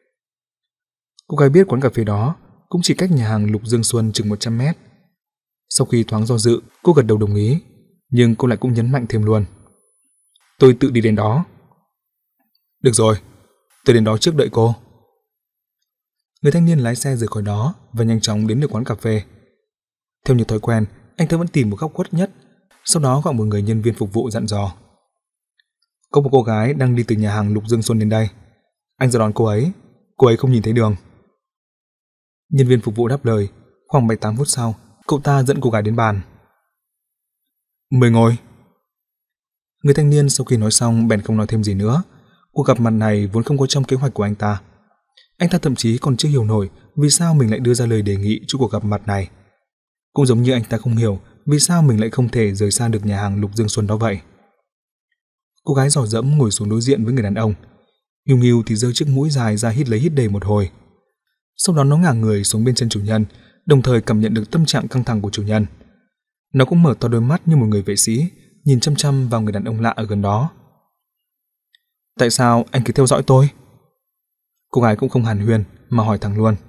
Cô gái biết quán cà phê đó cũng chỉ cách nhà hàng Lục Dương Xuân chừng một trăm mét. Sau khi thoáng do dự, cô gật đầu đồng ý, nhưng cô lại cũng nhấn mạnh thêm luôn. Tôi tự đi đến đó. Được rồi, tôi đến đó trước đợi cô. Người thanh niên lái xe rời khỏi đó và nhanh chóng đến được quán cà phê. Theo như thói quen, anh ta vẫn tìm một góc khuất nhất, sau đó gọi một người nhân viên phục vụ dặn dò. Có một cô gái đang đi từ nhà hàng Lục Dương Xuân đến đây. Anh ra đón cô ấy, cô ấy không nhìn thấy đường. Nhân viên phục vụ đáp lời. Khoảng bảy tám phút sau, cậu ta dẫn cô gái đến bàn. Mời ngồi. Người thanh niên sau khi nói xong bèn không nói thêm gì nữa. Cuộc gặp mặt này vốn không có trong kế hoạch của anh ta. Anh ta thậm chí còn chưa hiểu nổi vì sao mình lại đưa ra lời đề nghị cho cuộc gặp mặt này. Cũng giống như anh ta không hiểu vì sao mình lại không thể rời xa được nhà hàng Lục Dương Xuân đó vậy. Cô gái dò dẫm ngồi xuống đối diện với người đàn ông. Hiu Hiu thì giơ chiếc mũi dài ra hít lấy hít đầy một hồi. Sau đó nó ngả người xuống bên chân chủ nhân, đồng thời cảm nhận được tâm trạng căng thẳng của chủ nhân. Nó cũng mở to đôi mắt như một người vệ sĩ, nhìn chăm chăm vào người đàn ông lạ ở gần đó. Tại sao anh cứ theo dõi tôi? Cô gái cũng không hàn huyên mà hỏi thẳng luôn.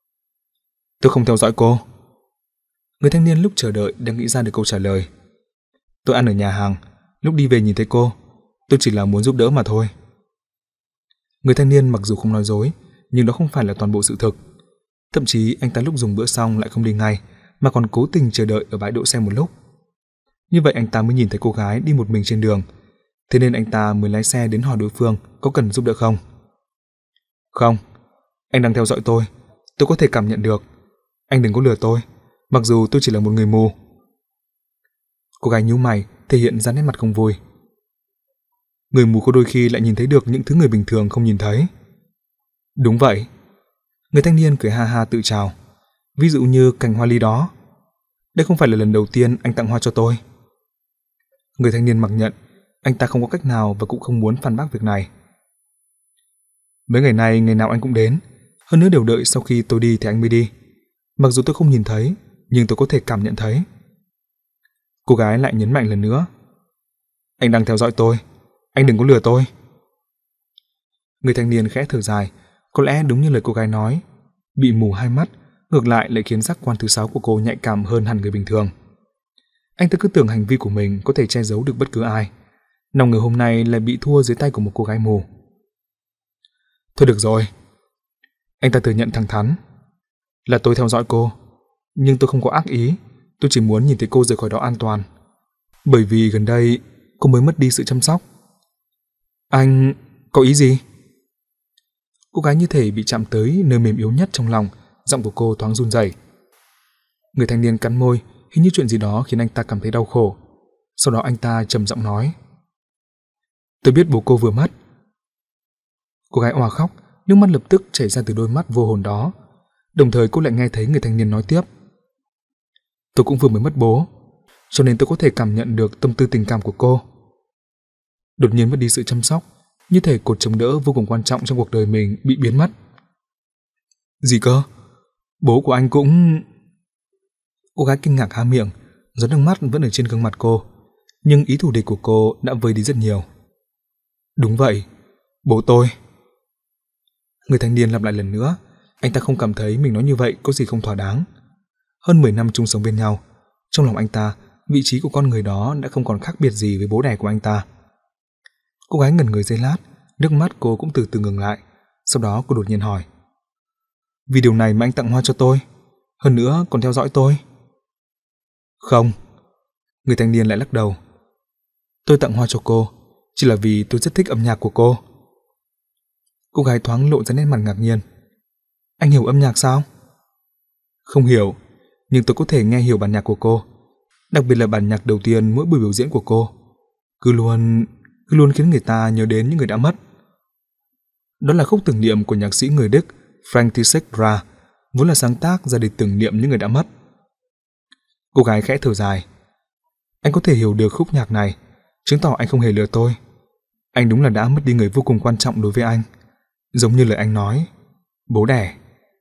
Tôi không theo dõi cô. Người thanh niên lúc chờ đợi đang nghĩ ra được câu trả lời. Tôi ăn ở nhà hàng, lúc đi về nhìn thấy cô, tôi chỉ là muốn giúp đỡ mà thôi. Người thanh niên mặc dù không nói dối, nhưng đó không phải là toàn bộ sự thực. Thậm chí anh ta lúc dùng bữa xong lại không đi ngay, mà còn cố tình chờ đợi ở bãi đỗ xe một lúc. Như vậy anh ta mới nhìn thấy cô gái đi một mình trên đường, thế nên anh ta mới lái xe đến hỏi đối phương có cần giúp đỡ không. Không, anh đang theo dõi tôi, tôi có thể cảm nhận được. Anh đừng có lừa tôi, mặc dù tôi chỉ là một người mù. Cô gái nhíu mày, thể hiện ra nét mặt không vui. Người mù có đôi khi lại nhìn thấy được những thứ người bình thường không nhìn thấy. Đúng vậy. Người thanh niên cười ha ha tự chào. Ví dụ như cành hoa ly đó. Đây không phải là lần đầu tiên anh tặng hoa cho tôi. Người thanh niên mặc nhận, anh ta không có cách nào và cũng không muốn phản bác việc này. Mấy ngày nay ngày nào anh cũng đến, hơn nữa đều đợi sau khi tôi đi thì anh mới đi. Mặc dù tôi không nhìn thấy, nhưng tôi có thể cảm nhận thấy. Cô gái lại nhấn mạnh lần nữa. Anh đang theo dõi tôi, anh đừng có lừa tôi. Người thanh niên khẽ thở dài, có lẽ đúng như lời cô gái nói, bị mù hai mắt, ngược lại lại khiến giác quan thứ sáu của cô nhạy cảm hơn hẳn người bình thường. Anh ta cứ tưởng hành vi của mình có thể che giấu được bất cứ ai, nào ngờ hôm nay lại bị thua dưới tay của một cô gái mù. Thôi được rồi. Anh ta thừa nhận thẳng thắn. Là tôi theo dõi cô, nhưng tôi không có ác ý, tôi chỉ muốn nhìn thấy cô rời khỏi đó an toàn. Bởi vì gần đây cô mới mất đi sự chăm sóc. Anh có ý gì? Cô gái như thể bị chạm tới nơi mềm yếu nhất trong lòng, giọng của cô thoáng run rẩy. Người thanh niên cắn môi, hình như chuyện gì đó khiến anh ta cảm thấy đau khổ. Sau đó anh ta trầm giọng nói. Tôi biết bố cô vừa mất. Cô gái òa khóc, nước mắt lập tức chảy ra từ đôi mắt vô hồn đó. Đồng thời cô lại nghe thấy người thanh niên nói tiếp. Tôi cũng vừa mới mất bố, cho nên tôi có thể cảm nhận được tâm tư tình cảm của cô. Đột nhiên mất đi sự chăm sóc, như thể cột chống đỡ vô cùng quan trọng trong cuộc đời mình bị biến mất. Gì cơ? Bố của anh cũng... Cô gái kinh ngạc há miệng, giọt nước mắt vẫn ở trên gương mặt cô, nhưng ý thù địch của cô đã vơi đi rất nhiều. Đúng vậy, bố tôi. Người thanh niên lặp lại lần nữa, anh ta không cảm thấy mình nói như vậy có gì không thỏa đáng. Hơn mười năm chung sống bên nhau, trong lòng anh ta, vị trí của con người đó đã không còn khác biệt gì với bố đẻ của anh ta. Cô gái ngẩn người giây lát, nước mắt cô cũng từ từ ngừng lại, sau đó cô đột nhiên hỏi. Vì điều này mà anh tặng hoa cho tôi, hơn nữa còn theo dõi tôi? Không. Người thanh niên lại lắc đầu. Tôi tặng hoa cho cô, chỉ là vì tôi rất thích âm nhạc của cô. Cô gái thoáng lộ ra nét mặt ngạc nhiên. Anh hiểu âm nhạc sao? Không hiểu, nhưng tôi có thể nghe hiểu bản nhạc của cô, đặc biệt là bản nhạc đầu tiên mỗi buổi biểu diễn của cô. Cứ luôn, cứ luôn khiến người ta nhớ đến những người đã mất. Đó là khúc tưởng niệm của nhạc sĩ người Đức František Brahe, vốn là sáng tác ra để tưởng niệm những người đã mất. Cô gái khẽ thở dài. Anh có thể hiểu được khúc nhạc này, chứng tỏ anh không hề lừa tôi. Anh đúng là đã mất đi người vô cùng quan trọng đối với anh, giống như lời anh nói, bố đẻ.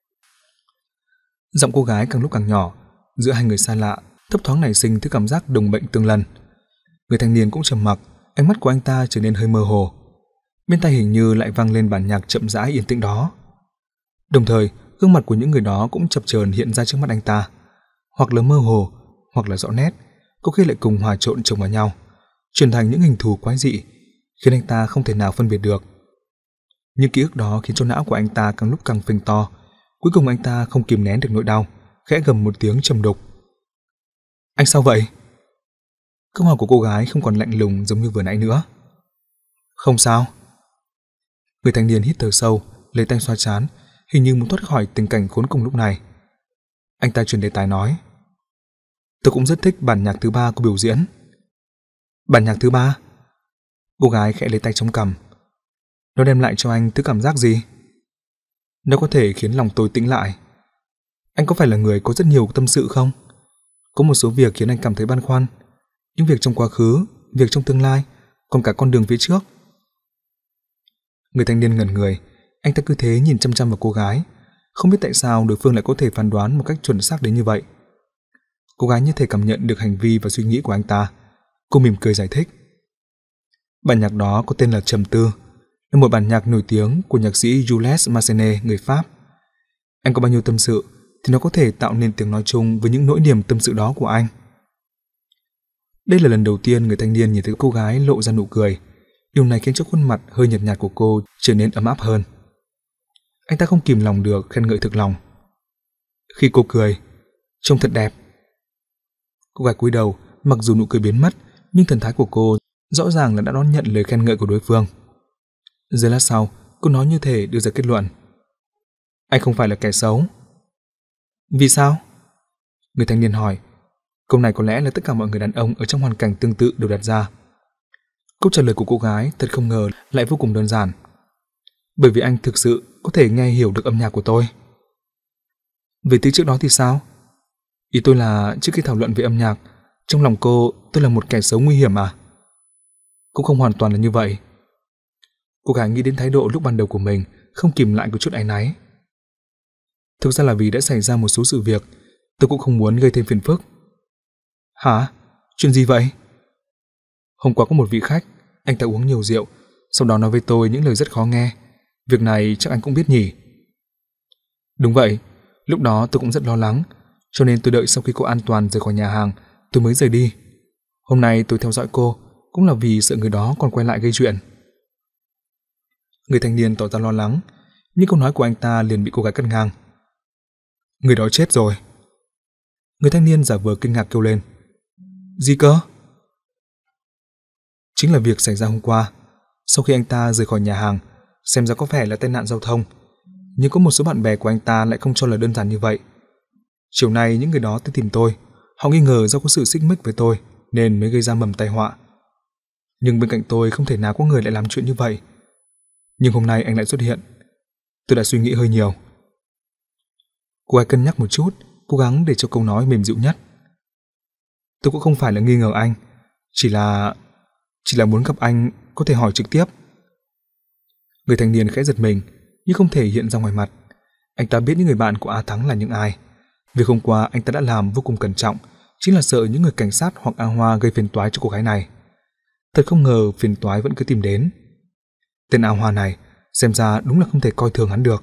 Giọng cô gái càng lúc càng nhỏ, giữa hai người xa lạ thấp thoáng nảy sinh thứ cảm giác đồng bệnh tương lần. Người thanh niên cũng trầm mặc, ánh mắt của anh ta trở nên hơi mơ hồ. Bên tai hình như lại vang lên bản nhạc chậm rãi yên tĩnh đó. Đồng thời, gương mặt của những người đó cũng chập chờn hiện ra trước mắt anh ta, hoặc là mơ hồ, hoặc là rõ nét, có khi lại cùng hòa trộn chồng vào nhau, chuyển thành những hình thù quái dị, khiến anh ta không thể nào phân biệt được. Những ký ức đó khiến cho não của anh ta càng lúc càng phình to. Cuối cùng anh ta không kìm nén được nỗi đau, khẽ gầm một tiếng trầm đục. Anh sao vậy? Câu hỏi của cô gái không còn lạnh lùng giống như vừa nãy nữa. Không sao. Người thanh niên hít thở sâu, lấy tay xoa trán, hình như muốn thoát khỏi tình cảnh khốn cùng lúc này. Anh ta chuyển đề tài nói. Tôi cũng rất thích bản nhạc thứ ba của biểu diễn. Bản nhạc thứ ba? Cô gái khẽ lấy tay chống cằm. Nó đem lại cho anh thứ cảm giác gì? Nó có thể khiến lòng tôi tĩnh lại. Anh có phải là người có rất nhiều tâm sự không? Có một số việc khiến anh cảm thấy băn khoăn. Những việc trong quá khứ, việc trong tương lai, còn cả con đường phía trước. Người thanh niên ngẩn người, anh ta cứ thế nhìn chăm chăm vào cô gái, không biết tại sao đối phương lại có thể phán đoán một cách chuẩn xác đến như vậy. Cô gái như thể cảm nhận được hành vi và suy nghĩ của anh ta. Cô mỉm cười giải thích. Bản nhạc đó có tên là Trầm Tư, là một bản nhạc nổi tiếng của nhạc sĩ Jules Massenet người Pháp. Anh có bao nhiêu tâm sự thì nó có thể tạo nên tiếng nói chung với những nỗi niềm tâm sự đó của anh. Đây là lần đầu tiên người thanh niên nhìn thấy cô gái lộ ra nụ cười. Điều này khiến cho khuôn mặt hơi nhợt nhạt của cô trở nên ấm áp hơn. Anh ta không kìm lòng được khen ngợi thực lòng. Khi cô cười, trông thật đẹp. Cô gái cúi đầu, mặc dù nụ cười biến mất, nhưng thần thái của cô rõ ràng là đã đón nhận lời khen ngợi của đối phương. Giây lát sau, cô nói như thể đưa ra kết luận. Anh không phải là kẻ xấu. Vì sao? Người thanh niên hỏi. Câu này có lẽ là tất cả mọi người đàn ông ở trong hoàn cảnh tương tự đều đặt ra. Câu trả lời của cô gái thật không ngờ lại vô cùng đơn giản. Bởi vì anh thực sự có thể nghe hiểu được âm nhạc của tôi. Về tí trước đó thì sao? Ý tôi là trước khi thảo luận về âm nhạc, trong lòng cô tôi là một kẻ xấu nguy hiểm à? Cũng không hoàn toàn là như vậy. Cô gái nghĩ đến thái độ lúc ban đầu của mình, không kìm lại có chút áy náy. Thực ra là vì đã xảy ra một số sự việc, tôi cũng không muốn gây thêm phiền phức. Hả? Chuyện gì vậy? Hôm qua có một vị khách, anh ta uống nhiều rượu, sau đó nói với tôi những lời rất khó nghe. Việc này chắc anh cũng biết nhỉ? Đúng vậy, lúc đó tôi cũng rất lo lắng, cho nên tôi đợi sau khi cô an toàn rời khỏi nhà hàng, tôi mới rời đi. Hôm nay tôi theo dõi cô, cũng là vì sợ người đó còn quay lại gây chuyện. Người thanh niên tỏ ra lo lắng, nhưng câu nói của anh ta liền bị cô gái cắt ngang. Người đó chết rồi. Người thanh niên giả vờ kinh ngạc kêu lên. Gì cơ? Chính là việc xảy ra hôm qua. Sau khi anh ta rời khỏi nhà hàng, xem ra có vẻ là tai nạn giao thông, nhưng có một số bạn bè của anh ta lại không cho là đơn giản như vậy. Chiều nay những người đó tới tìm tôi, họ nghi ngờ do có sự xích mích với tôi nên mới gây ra mầm tai họa. Nhưng bên cạnh tôi không thể nào có người lại làm chuyện như vậy. Nhưng hôm nay anh lại xuất hiện. Tôi đã suy nghĩ hơi nhiều. Cô ấy cân nhắc một chút, cố gắng để cho câu nói mềm dịu nhất. Tôi cũng không phải là nghi ngờ anh, chỉ là... chỉ là muốn gặp anh có thể hỏi trực tiếp. Người thanh niên khẽ giật mình, nhưng không thể hiện ra ngoài mặt. Anh ta biết những người bạn của A Thắng là những ai. Việc hôm qua anh ta đã làm vô cùng cẩn trọng, chính là sợ những người cảnh sát hoặc A Hoa gây phiền toái cho cô gái này. Thật không ngờ phiền toái vẫn cứ tìm đến. Tên A Hoa này xem ra đúng là không thể coi thường hắn được.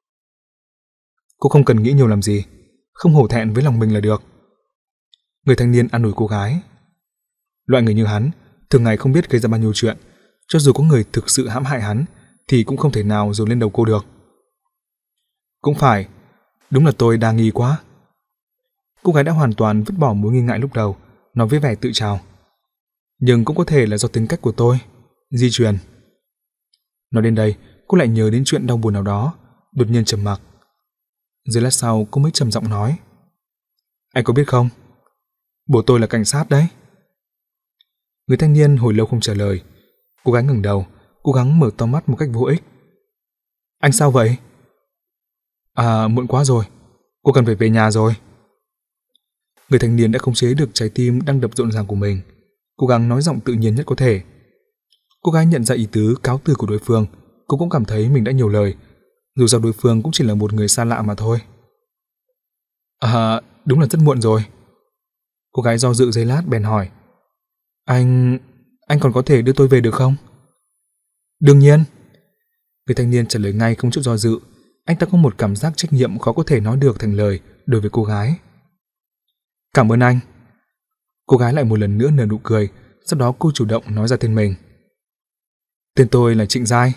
Cô không cần nghĩ nhiều làm gì, không hổ thẹn với lòng mình là được. Người thanh niên an ủi cô gái. Loại người như hắn thường ngày không biết gây ra bao nhiêu chuyện, cho dù có người thực sự hãm hại hắn thì cũng không thể nào dồn lên đầu cô được. Cũng phải, đúng là tôi đa nghi quá. Cô gái đã hoàn toàn vứt bỏ mối nghi ngại lúc đầu, nói với vẻ tự trào. Nhưng cũng có thể là do tính cách của tôi, di truyền. Nói đến đây, cô lại nhớ đến chuyện đau buồn nào đó, đột nhiên trầm mặc. Rồi lát sau cô mới trầm giọng nói. Anh có biết không? Bố tôi là cảnh sát đấy. Người thanh niên hồi lâu không trả lời. Cô gái ngẩng đầu, cố gắng mở to mắt một cách vô ích. Anh sao vậy? À, muộn quá rồi, Cô cần phải về nhà rồi. Người thanh niên đã khống chế được trái tim đang đập rộn ràng của mình, cố gắng nói giọng tự nhiên nhất có thể. Cô gái nhận ra ý tứ cáo từ của đối phương, cô cũng cảm thấy mình đã nhiều lời, dù sao đối phương cũng chỉ là một người xa lạ mà thôi. À, đúng là rất muộn rồi. Cô gái do dự giây lát bèn hỏi. Anh... anh còn có thể đưa tôi về được không? Đương nhiên. Người thanh niên trả lời ngay không chút do dự. Anh ta có một cảm giác trách nhiệm khó có thể nói được thành lời đối với cô gái. Cảm ơn anh. Cô gái lại một lần nữa nở nụ cười, sau đó cô chủ động nói ra tên mình. Tên tôi là Trịnh Giai.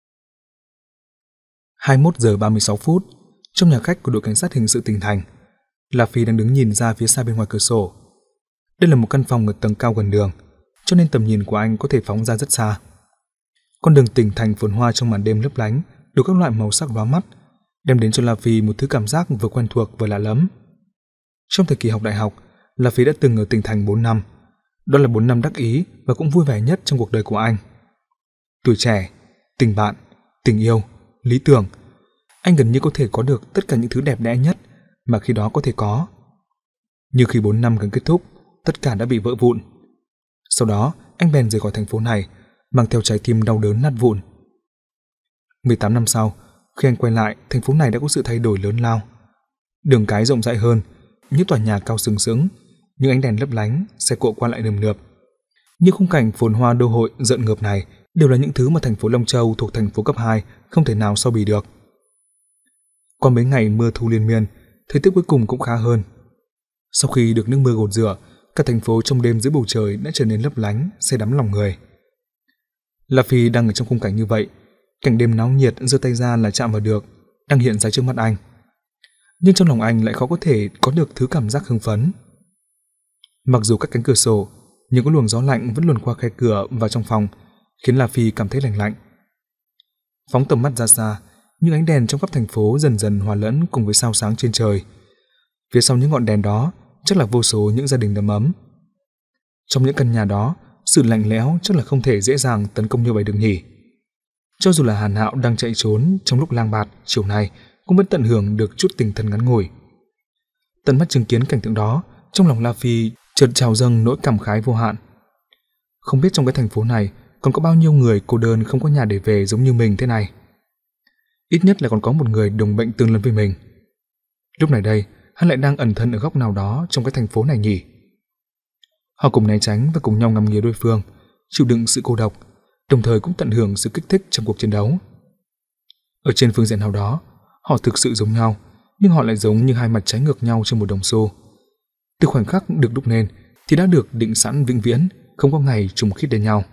hai mươi mốt giờ ba mươi sáu phút, trong nhà khách của đội cảnh sát hình sự tỉnh thành, La Phi đang đứng nhìn ra phía xa bên ngoài cửa sổ. Đây là một căn phòng ở tầng cao gần đường, cho nên tầm nhìn của anh có thể phóng ra rất xa. Con đường tỉnh thành phồn hoa trong màn đêm lấp lánh, đủ các loại màu sắc lóa mắt, đem đến cho La Phi một thứ cảm giác vừa quen thuộc vừa lạ lẫm. Trong thời kỳ học đại học, La Phi đã từng ở tỉnh thành bốn năm. Đó là bốn năm đắc ý và cũng vui vẻ nhất trong cuộc đời của anh. Tuổi trẻ, tình bạn, tình yêu, lý tưởng, anh gần như có thể có được tất cả những thứ đẹp đẽ nhất mà khi đó có thể có. Nhưng khi bốn năm gần kết thúc, tất cả đã bị vỡ vụn. Sau đó, anh bèn rời khỏi thành phố này, mang theo trái tim đau đớn nát vụn. mười tám năm sau, khi anh quay lại, thành phố này đã có sự thay đổi lớn lao. Đường cái rộng rãi hơn, những tòa nhà cao sừng sững, những ánh đèn lấp lánh, xe cộ qua lại nườm nượp. Những khung cảnh phồn hoa đô hội rợn ngợp này đều là những thứ mà thành phố Long Châu thuộc thành phố cấp hai không thể nào so bì được. Qua mấy ngày mưa thu liên miên, thời tiết cuối cùng cũng khá hơn. Sau khi được nước mưa gột rửa, cả thành phố trong đêm dưới bầu trời đã trở nên lấp lánh, say đắm lòng người. La Phi đang ở trong khung cảnh như vậy, cảnh đêm náo nhiệt giơ tay ra là chạm vào được, đang hiện ra trước mắt anh. Nhưng trong lòng anh lại khó có thể có được thứ cảm giác hưng phấn. Mặc dù các cánh cửa sổ, nhưng có luồng gió lạnh vẫn luồn qua khe cửa vào trong phòng, khiến La Phi cảm thấy lạnh lạnh. Phóng tầm mắt ra xa, những ánh đèn trong khắp thành phố dần dần hòa lẫn cùng với sao sáng trên trời. Phía sau những ngọn đèn đó chắc là vô số những gia đình đầm ấm. Trong những căn nhà đó, sự lạnh lẽo chắc là không thể dễ dàng tấn công như vậy được nhỉ. Cho dù là Hàn Hạo đang chạy trốn trong lúc lang bạt chiều nay, cũng vẫn tận hưởng được chút tình thân ngắn ngủi. Tận mắt chứng kiến cảnh tượng đó, trong lòng La Phi chợt trào dâng nỗi cảm khái vô hạn. Không biết trong cái thành phố này còn có bao nhiêu người cô đơn không có nhà để về giống như mình thế này. Ít nhất là còn có một người đồng bệnh tương lân với mình. Lúc này đây, hắn lại đang ẩn thân ở góc nào đó trong cái thành phố này nhỉ. Họ cùng né tránh và cùng nhau ngắm nghía đối phương, chịu đựng sự cô độc, đồng thời cũng tận hưởng sự kích thích trong cuộc chiến đấu. Ở trên phương diện nào đó, họ thực sự giống nhau, nhưng họ lại giống như hai mặt trái ngược nhau trên một đồng xu. Từ khoảnh khắc được đúc nên thì đã được định sẵn vĩnh viễn, không có ngày trùng khít đến nhau.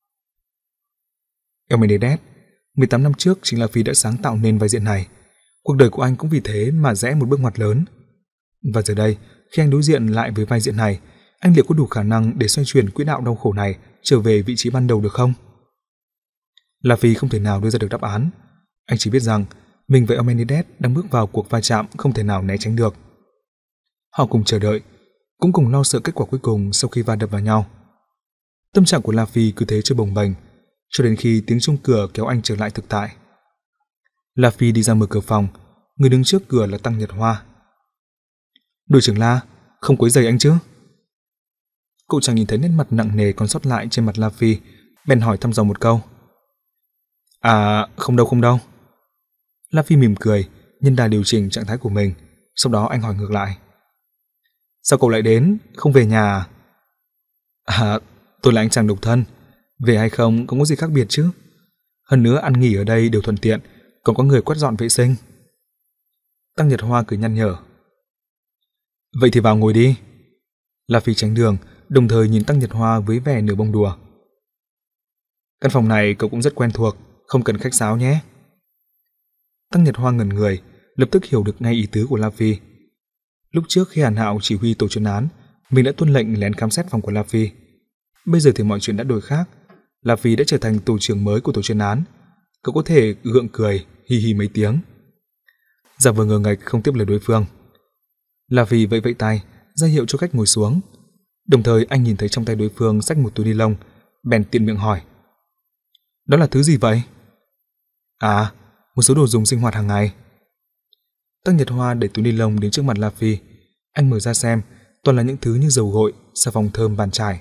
Elmenedez, mười tám năm trước chính là Phi đã sáng tạo nên vai diễn này. Cuộc đời của anh cũng vì thế mà rẽ một bước ngoặt lớn. Và giờ đây, khi anh đối diện lại với vai diễn này, anh liệu có đủ khả năng để xoay chuyển quỹ đạo đau khổ này trở về vị trí ban đầu được không? La Phi không thể nào đưa ra được đáp án. Anh chỉ biết rằng mình và Elmenedez đang bước vào cuộc va chạm không thể nào né tránh được. Họ cùng chờ đợi, cũng cùng lo sợ kết quả cuối cùng sau khi va đập vào nhau. Tâm trạng của La Phi cứ thế trôi bồng bềnh, cho đến khi tiếng chuông cửa kéo anh trở lại thực tại. La Phi đi ra mở cửa phòng, người đứng trước cửa là Tăng Nhật Hoa. Đội trưởng La, không quấy rầy anh chứ? Cậu chàng nhìn thấy nét mặt nặng nề còn sót lại trên mặt La Phi, bèn hỏi thăm dò một câu. À, không đâu không đâu. La Phi mỉm cười, nhân đà điều chỉnh trạng thái của mình, sau đó anh hỏi ngược lại. Sao cậu lại đến, không về nhà à? À, tôi là anh chàng độc thân, về hay không không có gì khác biệt chứ. Hơn nữa ăn nghỉ ở đây đều thuận tiện, còn có người quét dọn vệ sinh. Tăng Nhật Hoa cười nhăn nhở. Vậy thì vào ngồi đi. La Phi tránh đường, đồng thời nhìn Tăng Nhật Hoa với vẻ nửa bông đùa. Căn phòng này cậu cũng rất quen thuộc, không cần khách sáo nhé. Tăng Nhật Hoa ngẩn người, lập tức hiểu được ngay ý tứ của La Phi. Lúc trước khi Hàn Hạo chỉ huy tổ chuyên án, mình đã tuân lệnh lén khám xét phòng của La Phi. Bây giờ thì mọi chuyện đã đổi khác. La Phi đã trở thành tổ trưởng mới của tổ chuyên án. Cậu có thể gượng cười, hi hi mấy tiếng. Giả vờ ngờ ngạch không tiếp lời đối phương. La Phi vẫy vẫy tay, ra hiệu cho khách ngồi xuống. Đồng thời anh nhìn thấy trong tay đối phương xách một túi ni lông, bèn tiện miệng hỏi. Đó là thứ gì vậy? À, một số đồ dùng sinh hoạt hàng ngày. Tăng Nhật Hoa để túi ni lông đến trước mặt La Phi. Anh mở ra xem, toàn là những thứ như dầu gội, xà phòng thơm, bàn chải.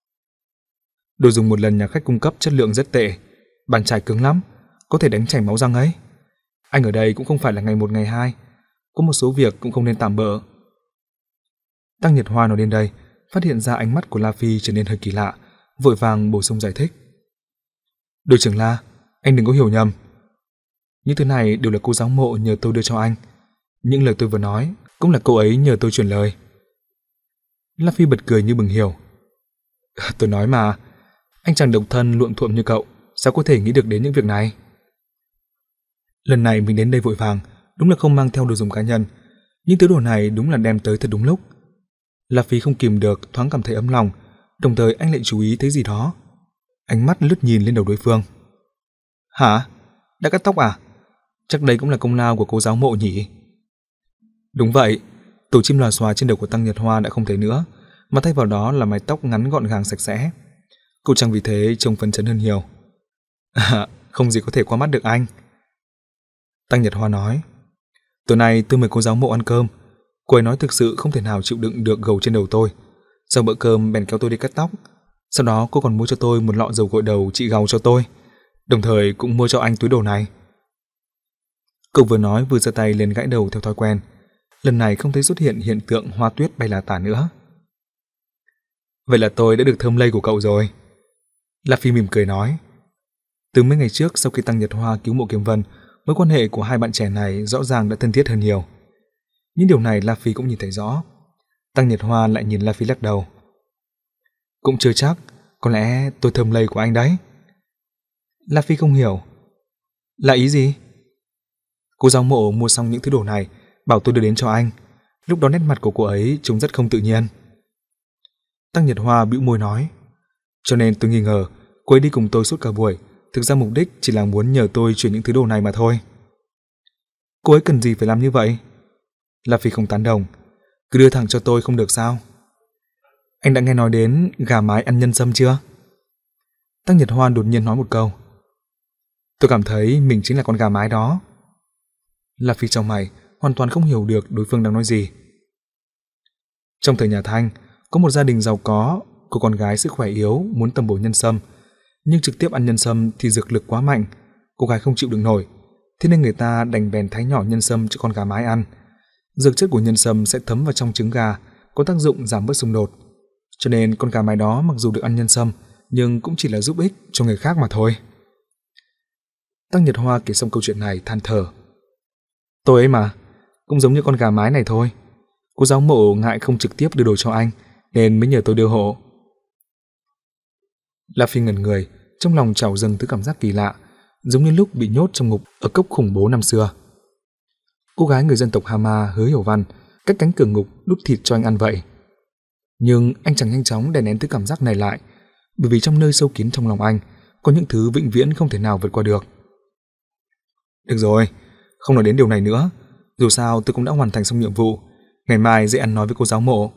Đồ dùng một lần nhà khách cung cấp chất lượng rất tệ, bàn chải cứng lắm, có thể đánh chảy máu răng ấy. Anh ở đây cũng không phải là ngày một ngày hai, có một số việc cũng không nên tạm bợ. Tăng Nhật Hoa nói đến đây, phát hiện ra ánh mắt của La Phi trở nên hơi kỳ lạ, vội vàng bổ sung giải thích. Đội trưởng La, anh đừng có hiểu nhầm. Những thứ này đều là cô giáo mộ nhờ tôi đưa cho anh. Những lời tôi vừa nói cũng là cô ấy nhờ tôi truyền lời. La Phi bật cười như bừng hiểu. Tôi nói mà, anh chàng độc thân luộm thuộm như cậu, sao có thể nghĩ được đến những việc này? Lần này mình đến đây vội vàng, đúng là không mang theo đồ dùng cá nhân. Những thứ đồ này đúng là đem tới thật đúng lúc. La Phi không kìm được thoáng cảm thấy ấm lòng, đồng thời anh lại chú ý thấy gì đó. Ánh mắt lướt nhìn lên đầu đối phương. Hả? Đã cắt tóc à? Chắc đây cũng là công lao của cô giáo mộ nhỉ? Đúng vậy, tổ chim lòa xòa trên đầu của Tăng Nhật Hoa đã không thấy nữa, mà thay vào đó là mái tóc ngắn gọn gàng sạch sẽ. Cô chàng vì thế trông phấn chấn hơn nhiều. À, không gì có thể qua mắt được anh. Tăng Nhật Hoa nói. Tối nay tôi mời cô giáo mộ ăn cơm. Cô ấy nói thực sự không thể nào chịu đựng được gầu trên đầu tôi. Sau bữa cơm bèn kéo tôi đi cắt tóc. Sau đó cô còn mua cho tôi một lọ dầu gội đầu trị gầu cho tôi, đồng thời cũng mua cho anh túi đồ này. Cậu vừa nói vừa giơ tay lên gãi đầu theo thói quen. Lần này không thấy xuất hiện hiện tượng hoa tuyết bay là tả nữa. Vậy là tôi đã được thơm lây của cậu rồi. La Phi mỉm cười nói. Từ mấy ngày trước sau khi Tăng Nhật Hoa cứu Mộ Kiếm Vân, mối quan hệ của hai bạn trẻ này rõ ràng đã thân thiết hơn nhiều. Những điều này La Phi cũng nhìn thấy rõ. Tăng Nhật Hoa lại nhìn La Phi lắc đầu. Cũng chưa chắc, có lẽ tôi thơm lây của anh đấy. La Phi không hiểu. Là ý gì? Cô giáo mộ mua xong những thứ đồ này, bảo tôi đưa đến cho anh. Lúc đó nét mặt của cô ấy trông rất không tự nhiên. Tăng Nhật Hoa bĩu môi nói. Cho nên tôi nghi ngờ cô ấy đi cùng tôi suốt cả buổi, thực ra mục đích chỉ là muốn nhờ tôi chuyển những thứ đồ này mà thôi. Cô ấy cần gì phải làm như vậy? La Phi không tán đồng. Cứ đưa thẳng cho tôi không được sao? Anh đã nghe nói đến gà mái ăn nhân sâm chưa? Tăng Nhật Hoa đột nhiên nói một câu. Tôi cảm thấy mình chính là con gà mái đó. La Phi trong mày hoàn toàn không hiểu được đối phương đang nói gì. Trong thời nhà Thanh, có một gia đình giàu có, cô con gái sức khỏe yếu muốn tầm bổ nhân sâm, nhưng trực tiếp ăn nhân sâm thì dược lực quá mạnh, cô gái không chịu đựng nổi, thế nên người ta đành bèn thái nhỏ nhân sâm cho con gà mái ăn. Dược chất của nhân sâm sẽ thấm vào trong trứng gà, có tác dụng giảm bớt xung đột. Cho nên con gà mái đó mặc dù được ăn nhân sâm, nhưng cũng chỉ là giúp ích cho người khác mà thôi. Tăng Nhật Hoa kể xong câu chuyện này than thở. Tôi ấy mà, cũng giống như con gà mái này thôi. Cô giáo mộ ngại không trực tiếp đưa đồ cho anh, nên mới nhờ tôi đưa hộ. La Phi ngẩn người, trong lòng trào dâng thứ cảm giác kỳ lạ, giống như lúc bị nhốt trong ngục ở cốc khủng bố năm xưa. Cô gái người dân tộc Hama Hứa Hiểu Văn cách cánh cửa ngục đút thịt cho anh ăn vậy. Nhưng anh chẳng nhanh chóng đè nén thứ cảm giác này lại, bởi vì trong nơi sâu kín trong lòng anh có những thứ vĩnh viễn không thể nào vượt qua được. Được rồi, không nói đến điều này nữa. Dù sao tôi cũng đã hoàn thành xong nhiệm vụ, ngày mai dễ ăn nói với cô giáo mộ.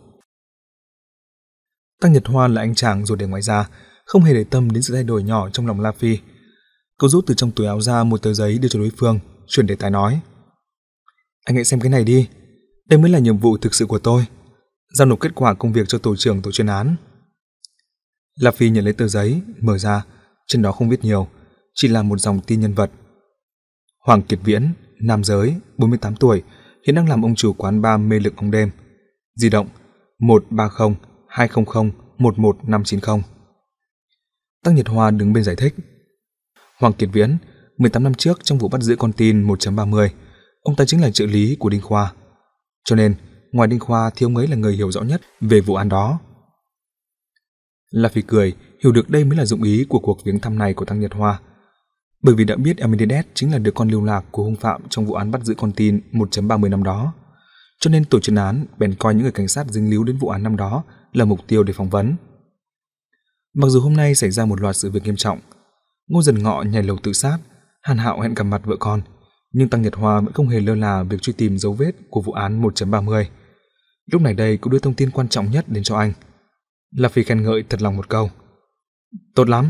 Tăng Nhật Hoa là anh chàng rồi để ngoài ra, không hề để tâm đến sự thay đổi nhỏ trong lòng La Phi. Cô rút từ trong túi áo ra một tờ giấy đưa cho đối phương, chuyển đề tài nói. Anh hãy xem cái này đi, đây mới là nhiệm vụ thực sự của tôi, giao nộp kết quả công việc cho tổ trưởng tổ chuyên án. La Phi nhận lấy tờ giấy, mở ra, trên đó không viết nhiều, chỉ là một dòng tin nhân vật. Hoàng Kiệt Viễn, nam giới, bốn mươi tám tuổi, hiện đang làm ông chủ quán bar mê lực bóng đêm. Di động một ba không hai không không một một năm chín không. Tăng Nhật Hoa đứng bên giải thích. Hoàng Kiệt Viễn, mười tám năm trước trong vụ bắt giữ con tin một chấm ba mươi, ông ta chính là trợ lý của Đinh Khoa. Cho nên, ngoài Đinh Khoa thì ông ấy là người hiểu rõ nhất về vụ án đó. La Phi cười, hiểu được đây mới là dụng ý của cuộc viếng thăm này của Tăng Nhật Hoa. Bởi vì đã biết Amidedes chính là đứa con lưu lạc của hung phạm trong vụ án bắt giữ con tin một chấm ba mươi năm đó, cho nên tổ chuyên án bèn coi những người cảnh sát dính líu đến vụ án năm đó là mục tiêu để phỏng vấn. Mặc dù hôm nay xảy ra một loạt sự việc nghiêm trọng, Ngô Dần Ngọ nhảy lầu tự sát, Hàn Hạo hẹn gặp mặt vợ con, nhưng Tăng Nhật Hoa vẫn không hề lơ là việc truy tìm dấu vết của vụ án một chấm ba mươi. Lúc này đây cũng đưa thông tin quan trọng nhất đến cho anh. La Phi khen ngợi thật lòng một câu. Tốt lắm.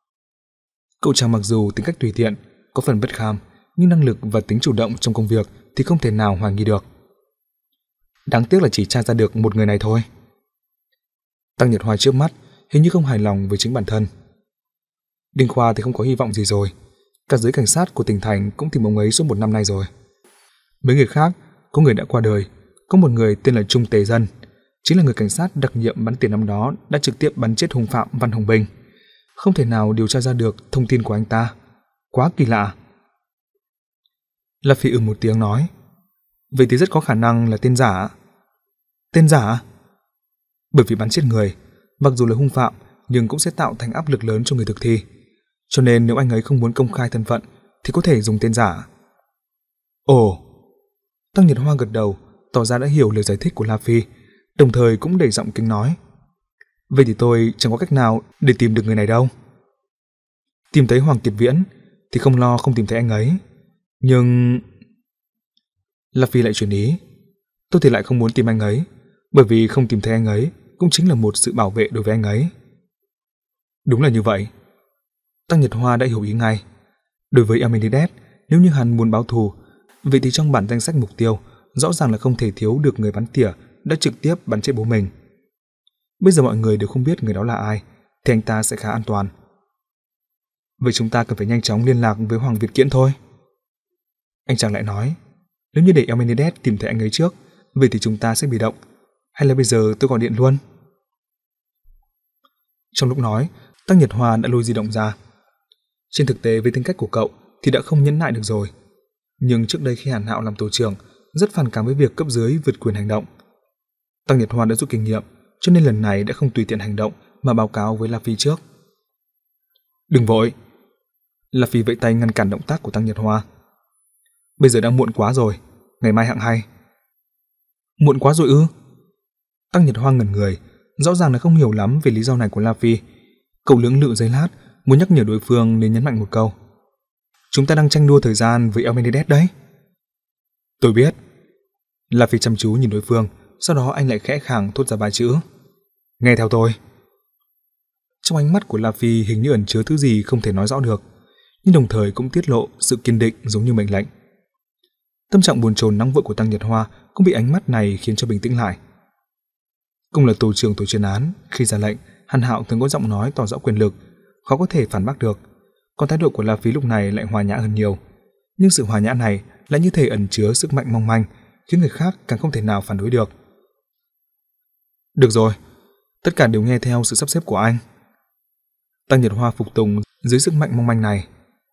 Cậu chàng mặc dù tính cách tùy tiện, có phần bất kham, nhưng năng lực và tính chủ động trong công việc thì không thể nào hoài nghi được. Đáng tiếc là chỉ tra ra được một người này thôi. Tăng Nhật Hoa trước mắt hình như không hài lòng với chính bản thân. Đinh Khoa thì không có hy vọng gì rồi. Cả giới cảnh sát của tỉnh thành cũng tìm ông ấy suốt một năm nay rồi. Mấy người khác, có người đã qua đời, có một người tên là Trung Tề Dân, chính là người cảnh sát đặc nhiệm bắn tiền năm đó đã trực tiếp bắn chết hung phạm Văn Hồng Bình. Không thể nào điều tra ra được thông tin của anh ta. Quá kỳ lạ. La Phi ừ một tiếng nói, vậy thì rất có khả năng là tên giả. Tên giả? Bởi vì bắn chết người, mặc dù là hung phạm nhưng cũng sẽ tạo thành áp lực lớn cho người thực thi. Cho nên nếu anh ấy không muốn công khai thân phận thì có thể dùng tên giả. Ồ. Tăng Nhật Hoa gật đầu, tỏ ra đã hiểu lời giải thích của La Phi, đồng thời cũng đầy giọng kính nói, vậy thì tôi chẳng có cách nào để tìm được người này đâu. Tìm thấy Hoàng Kiệt Viễn thì không lo không tìm thấy anh ấy. Nhưng... La Phi lại chuyển ý, tôi thì lại không muốn tìm anh ấy, bởi vì không tìm thấy anh ấy cũng chính là một sự bảo vệ đối với anh ấy. Đúng là như vậy. Tăng Nhật Hoa đã hiểu ý ngay. Đối với Amenhotep, nếu như hắn muốn báo thù, vậy thì trong bản danh sách mục tiêu rõ ràng là không thể thiếu được người bắn tỉa đã trực tiếp bắn chết bố mình. Bây giờ mọi người đều không biết người đó là ai, thì anh ta sẽ khá an toàn. Vậy chúng ta cần phải nhanh chóng liên lạc với Hoàng Việt Kiễn thôi. Anh chàng lại nói, nếu như để Amenhotep tìm thấy anh ấy trước, vậy thì chúng ta sẽ bị động. Hay là bây giờ tôi gọi điện luôn? Trong lúc nói, Tăng Nhật Hoa đã lôi di động ra. Trên thực tế với tính cách của cậu thì đã không nhẫn nại được rồi. Nhưng trước đây khi Hàn Hạo làm tổ trưởng, rất phản cảm với việc cấp dưới vượt quyền hành động. Tăng Nhật Hoa đã rút kinh nghiệm, cho nên lần này đã không tùy tiện hành động mà báo cáo với La Phi trước. Đừng vội. La Phi vẫy tay ngăn cản động tác của Tăng Nhật Hoa. Bây giờ đã muộn quá rồi, ngày mai hạng hay. Muộn quá rồi ư? Tăng Nhật Hoa ngẩn người, rõ ràng là không hiểu lắm về lý do này của La Phi. Cậu lưỡng lự giây lát, muốn nhắc nhở đối phương nên nhấn mạnh một câu. Chúng ta đang tranh đua thời gian với Amenhotep đấy. Tôi biết. La Phi chăm chú nhìn đối phương, sau đó anh lại khẽ khàng thốt ra vài chữ. Nghe theo tôi. Trong ánh mắt của La Phi hình như ẩn chứa thứ gì không thể nói rõ được, nhưng đồng thời cũng tiết lộ sự kiên định giống như mệnh lệnh. Tâm trạng buồn chồn nóng vội của Tăng Nhật Hoa cũng bị ánh mắt này khiến cho bình tĩnh lại. Cùng là tổ trưởng tổ chuyên án, khi ra lệnh, Hàn Hạo thường có giọng nói tỏ rõ quyền lực, khó có thể phản bác được. Còn thái độ của La Phi lúc này lại hòa nhã hơn nhiều. Nhưng sự hòa nhã này lại như thể ẩn chứa sức mạnh mong manh, khiến người khác càng không thể nào phản đối được. Được rồi, tất cả đều nghe theo sự sắp xếp của anh. Tăng Nhật Hoa phục tùng dưới sức mạnh mong manh này.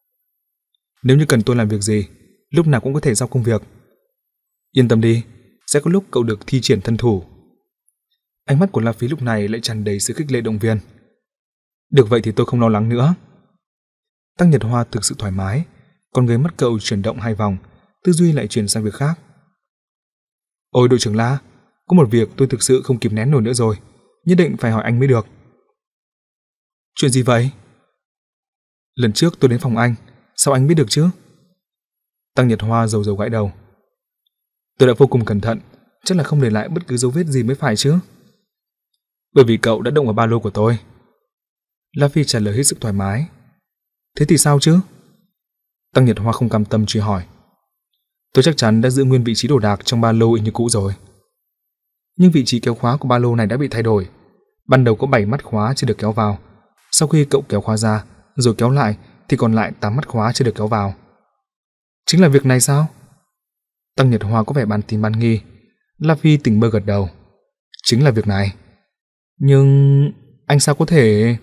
Nếu như cần tôi làm việc gì, lúc nào cũng có thể giao công việc. Yên tâm đi, sẽ có lúc cậu được thi triển thân thủ. Ánh mắt của La Phi lúc này lại tràn đầy sự khích lệ động viên. Được vậy thì tôi không lo lắng nữa. Tăng Nhật Hoa thực sự thoải mái, còn người mắt cậu chuyển động hai vòng, tư duy lại chuyển sang việc khác. Ôi đội trưởng La, có một việc tôi thực sự không kịp nén nổi nữa rồi, nhất định phải hỏi anh mới được. Chuyện gì vậy? Lần trước tôi đến phòng anh, sao anh biết được chứ? Tăng Nhật Hoa rầu rầu gãi đầu. Tôi đã vô cùng cẩn thận, chắc là không để lại bất cứ dấu vết gì mới phải chứ. Bởi vì cậu đã động vào ba lô của tôi. La Phi trả lời hết sức thoải mái. Thế thì sao chứ? Tăng Nhật Hoa không cam tâm truy hỏi. Tôi chắc chắn đã giữ nguyên vị trí đồ đạc trong ba lô như cũ rồi. Nhưng vị trí kéo khóa của ba lô này đã bị thay đổi. Ban đầu có bảy mắt khóa chưa được kéo vào. Sau khi cậu kéo khóa ra, rồi kéo lại thì còn lại tám mắt khóa chưa được kéo vào. Chính là việc này sao? Tăng Nhật Hoa có vẻ ban tin ban nghi. La Phi tỉnh bơ gật đầu. Chính là việc này. Nhưng... anh sao có thể...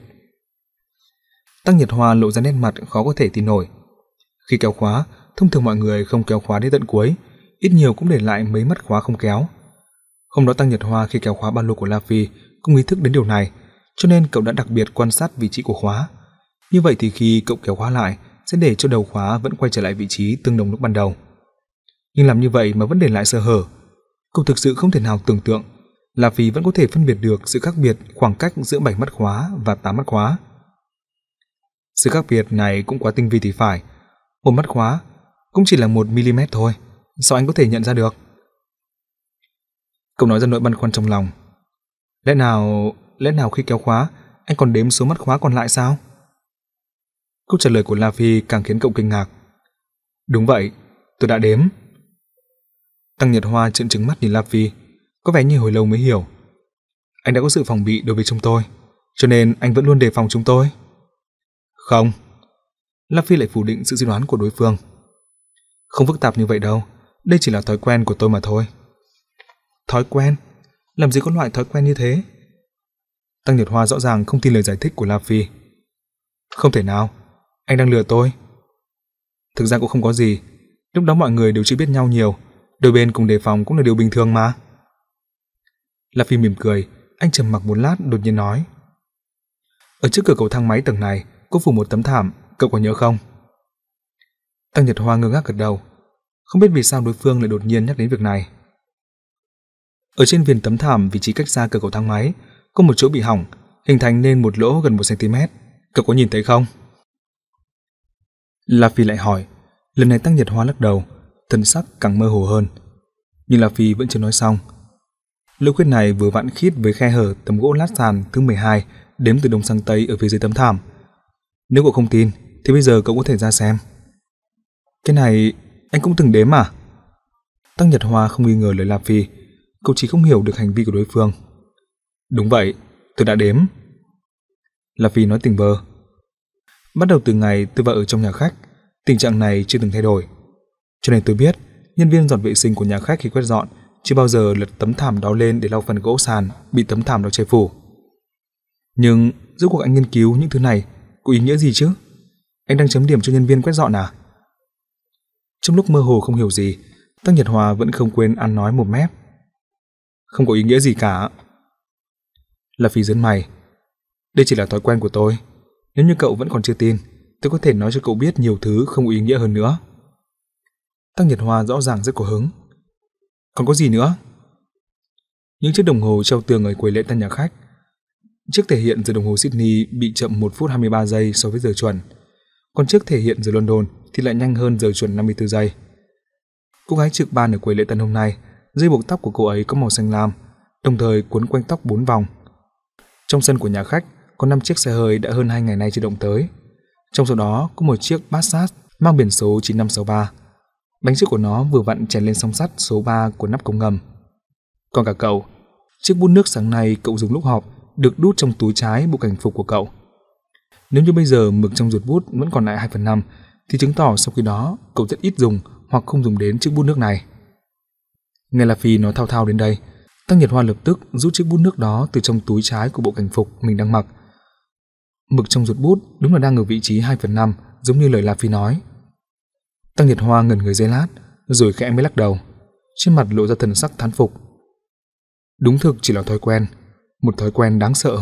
Tăng Nhật Hoa lộ ra nét mặt khó có thể tin nổi. Khi kéo khóa, thông thường mọi người không kéo khóa đến tận cuối, ít nhiều cũng để lại mấy mắt khóa không kéo. Hôm đó Tăng Nhật Hoa khi kéo khóa ba lô của La Phi cũng ý thức đến điều này, cho nên cậu đã đặc biệt quan sát vị trí của khóa. Như vậy thì khi cậu kéo khóa lại, sẽ để cho đầu khóa vẫn quay trở lại vị trí tương đồng lúc ban đầu. Nhưng làm như vậy mà vẫn để lại sơ hở. Cậu thực sự không thể nào tưởng tượng La Phi vẫn có thể phân biệt được sự khác biệt khoảng cách giữa bảy mắt khóa và tám mắt khóa. Sự khác biệt này cũng quá tinh vi thì phải. Một mắt khóa cũng chỉ là một mi-li-mét thôi, sao anh có thể nhận ra được? Cậu nói ra nỗi băn khoăn trong lòng. Lẽ nào, lẽ nào khi kéo khóa, anh còn đếm số mắt khóa còn lại sao? Câu trả lời của La Phi càng khiến cậu kinh ngạc. Đúng vậy, tôi đã đếm. Tăng Nhật Hoa trợn trừng mắt nhìn La Phi, có vẻ như hồi lâu mới hiểu. Anh đã có sự phòng bị đối với chúng tôi, cho nên anh vẫn luôn đề phòng chúng tôi. Không. La Phi lại phủ định sự suy đoán của đối phương. Không phức tạp như vậy đâu, đây chỉ là thói quen của tôi mà thôi. Thói quen? Làm gì có loại thói quen như thế? Tăng Nhật Hoa rõ ràng không tin lời giải thích của La Phi. Không thể nào, anh đang lừa tôi. Thực ra cũng không có gì, lúc đó mọi người đều chưa biết nhau nhiều, đôi bên cùng đề phòng cũng là điều bình thường mà. La Phi mỉm cười, anh trầm mặc một lát đột nhiên nói. Ở trước cửa cầu thang máy tầng này có phủ một tấm thảm, cậu có nhớ không? Tăng Nhật Hoa ngơ ngác gật đầu, không biết vì sao đối phương lại đột nhiên nhắc đến việc này. Ở trên viền tấm thảm vị trí cách xa cửa cầu thang máy có một chỗ bị hỏng, hình thành nên một lỗ gần một xăng-ti-mét, cậu có nhìn thấy không? La Phi lại hỏi, lần này Tăng Nhật Hoa lắc đầu, thần sắc càng mơ hồ hơn. Nhưng La Phi vẫn chưa nói xong. Lỗ khuyết này vừa vặn khít với khe hở tấm gỗ lát sàn thứ mười hai đếm từ đông sang tây ở phía dưới tấm thảm. Nếu cậu không tin thì bây giờ cậu có thể ra xem. Cái này anh cũng từng đếm mà. Tăng Nhật Hoa không nghi ngờ lời La Phi, cậu chỉ không hiểu được hành vi của đối phương. Đúng vậy, tôi đã đếm. La Phi nói tỉnh bơ. Bắt đầu từ ngày tôi vào ở trong nhà khách, tình trạng này chưa từng thay đổi. Cho nên tôi biết, nhân viên dọn vệ sinh của nhà khách khi quét dọn chưa bao giờ lật tấm thảm đó lên để lau phần gỗ sàn bị tấm thảm đó che phủ. Nhưng rốt cuộc anh nghiên cứu những thứ này có ý nghĩa gì chứ? Anh đang chấm điểm cho nhân viên quét dọn à? Trong lúc mơ hồ không hiểu gì, Tăng Nhật Hoa vẫn không quên ăn nói một mép. Không có ý nghĩa gì cả. La Phi giỡn mày. Đây chỉ là thói quen của tôi. Nếu như cậu vẫn còn chưa tin, tôi có thể nói cho cậu biết nhiều thứ không có ý nghĩa hơn nữa. Tăng Nhật Hoa rõ ràng rất có hứng. Còn có gì nữa? Những chiếc đồng hồ treo tường ở quầy lễ tân nhà khách. Chiếc thể hiện giờ đồng hồ Sydney bị chậm một phút hai mươi ba giây so với giờ chuẩn, còn chiếc thể hiện giờ London thì lại nhanh hơn giờ chuẩn năm mươi tư giây. Cô gái trực ban ở quầy lễ tân hôm nay, dây buộc tóc của cô ấy có màu xanh lam, đồng thời quấn quanh tóc bốn vòng. Trong sân của nhà khách có năm chiếc xe hơi đã hơn hai ngày nay chưa động tới. Trong số đó có một chiếc Passat mang biển số chín năm sáu ba. Bánh trước của nó vừa vặn chèn lên song sắt số ba của nắp cống ngầm. Còn cả cậu, chiếc bút nước sáng nay cậu dùng lúc họp được đút trong túi trái bộ cảnh phục của cậu. Nếu như bây giờ mực trong ruột bút vẫn còn lại hai phần năm thì chứng tỏ sau khi đó cậu rất ít dùng hoặc không dùng đến chiếc bút nước này. Nghe La Phi nói thao thao đến đây, Tăng Nhật Hoa lập tức rút chiếc bút nước đó từ trong túi trái của bộ cảnh phục mình đang mặc. Mực trong ruột bút đúng là đang ở vị trí hai phần năm, giống như lời La Phi nói. Tăng Nhật Hoa ngẩn người giây lát, rồi khẽ mới lắc đầu, trên mặt lộ ra thần sắc thán phục. Đúng thực chỉ là thói quen, một thói quen đáng sợ.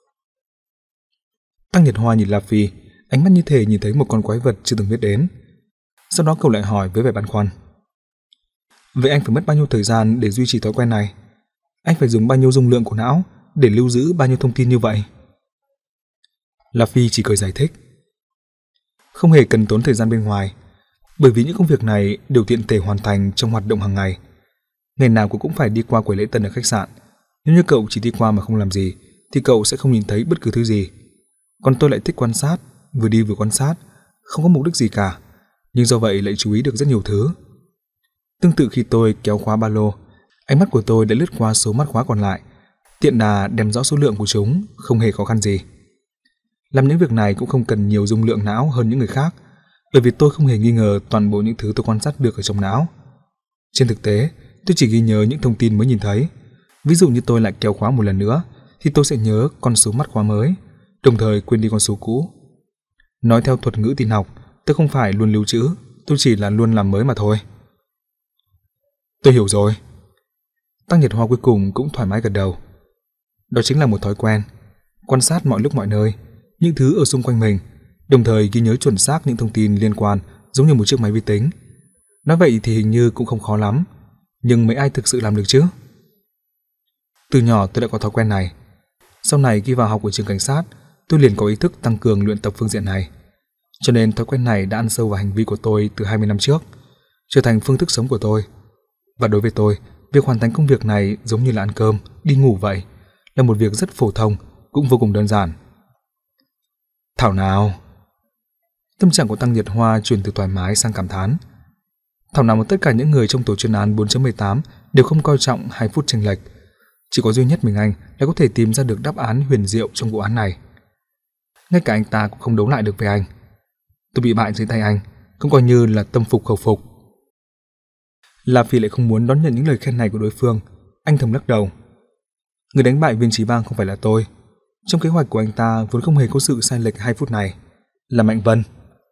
Tăng Nhật Hoa nhìn La Phi, ánh mắt như thể nhìn thấy một con quái vật chưa từng biết đến. Sau đó cậu lại hỏi với vẻ băn khoăn. Vậy anh phải mất bao nhiêu thời gian để duy trì thói quen này? Anh phải dùng bao nhiêu dung lượng của não để lưu giữ bao nhiêu thông tin như vậy? La Phi chỉ cười giải thích. Không hề cần tốn thời gian bên ngoài, bởi vì những công việc này đều tiện thể hoàn thành trong hoạt động hàng ngày. Ngày nào cậu cũng phải đi qua quầy lễ tân ở khách sạn. Nếu như cậu chỉ đi qua mà không làm gì thì cậu sẽ không nhìn thấy bất cứ thứ gì. Còn tôi lại thích quan sát, vừa đi vừa quan sát, không có mục đích gì cả, nhưng do vậy lại chú ý được rất nhiều thứ. Tương tự khi tôi kéo khóa ba lô, ánh mắt của tôi đã lướt qua số mắt khóa còn lại, tiện đà đem rõ số lượng của chúng, không hề khó khăn gì. Làm những việc này cũng không cần nhiều dung lượng não hơn những người khác, bởi vì tôi không hề nghi ngờ toàn bộ những thứ tôi quan sát được ở trong não. Trên thực tế, tôi chỉ ghi nhớ những thông tin mới nhìn thấy. Ví dụ như tôi lại kéo khóa một lần nữa, thì tôi sẽ nhớ con số mắt khóa mới, đồng thời quên đi con số cũ. Nói theo thuật ngữ tin học, tôi không phải luôn lưu trữ, tôi chỉ là luôn làm mới mà thôi. Tôi hiểu rồi. Tăng Nhật Hoa cuối cùng cũng thoải mái gật đầu. Đó chính là một thói quen, quan sát mọi lúc mọi nơi, những thứ ở xung quanh mình, đồng thời ghi nhớ chuẩn xác những thông tin liên quan giống như một chiếc máy vi tính. Nói vậy thì hình như cũng không khó lắm, nhưng mấy ai thực sự làm được chứ? Từ nhỏ tôi đã có thói quen này. Sau này khi vào học ở trường cảnh sát, tôi liền có ý thức tăng cường luyện tập phương diện này. Cho nên thói quen này đã ăn sâu vào hành vi của tôi từ hai mươi năm trước, trở thành phương thức sống của tôi. Và đối với tôi, việc hoàn thành công việc này giống như là ăn cơm, đi ngủ vậy, là một việc rất phổ thông, cũng vô cùng đơn giản. Thảo nào! Tâm trạng của Tăng Nhật Hoa chuyển từ thoải mái sang cảm thán. Thảo nào mà tất cả những người trong tổ chuyên án bốn chấm mười tám đều không coi trọng hai phút chênh lệch. Chỉ có duy nhất mình anh đã có thể tìm ra được đáp án huyền diệu trong vụ án này. Ngay cả anh ta cũng không đấu lại được với anh. Tôi bị bại dưới tay anh, cũng coi như là tâm phục khẩu phục. La Phi lại không muốn đón nhận những lời khen này của đối phương. Anh thầm lắc đầu. Người đánh bại Viên Chí Bang không phải là tôi. Trong kế hoạch của anh ta vốn không hề có sự sai lệch hai phút này, là Mạnh Vân.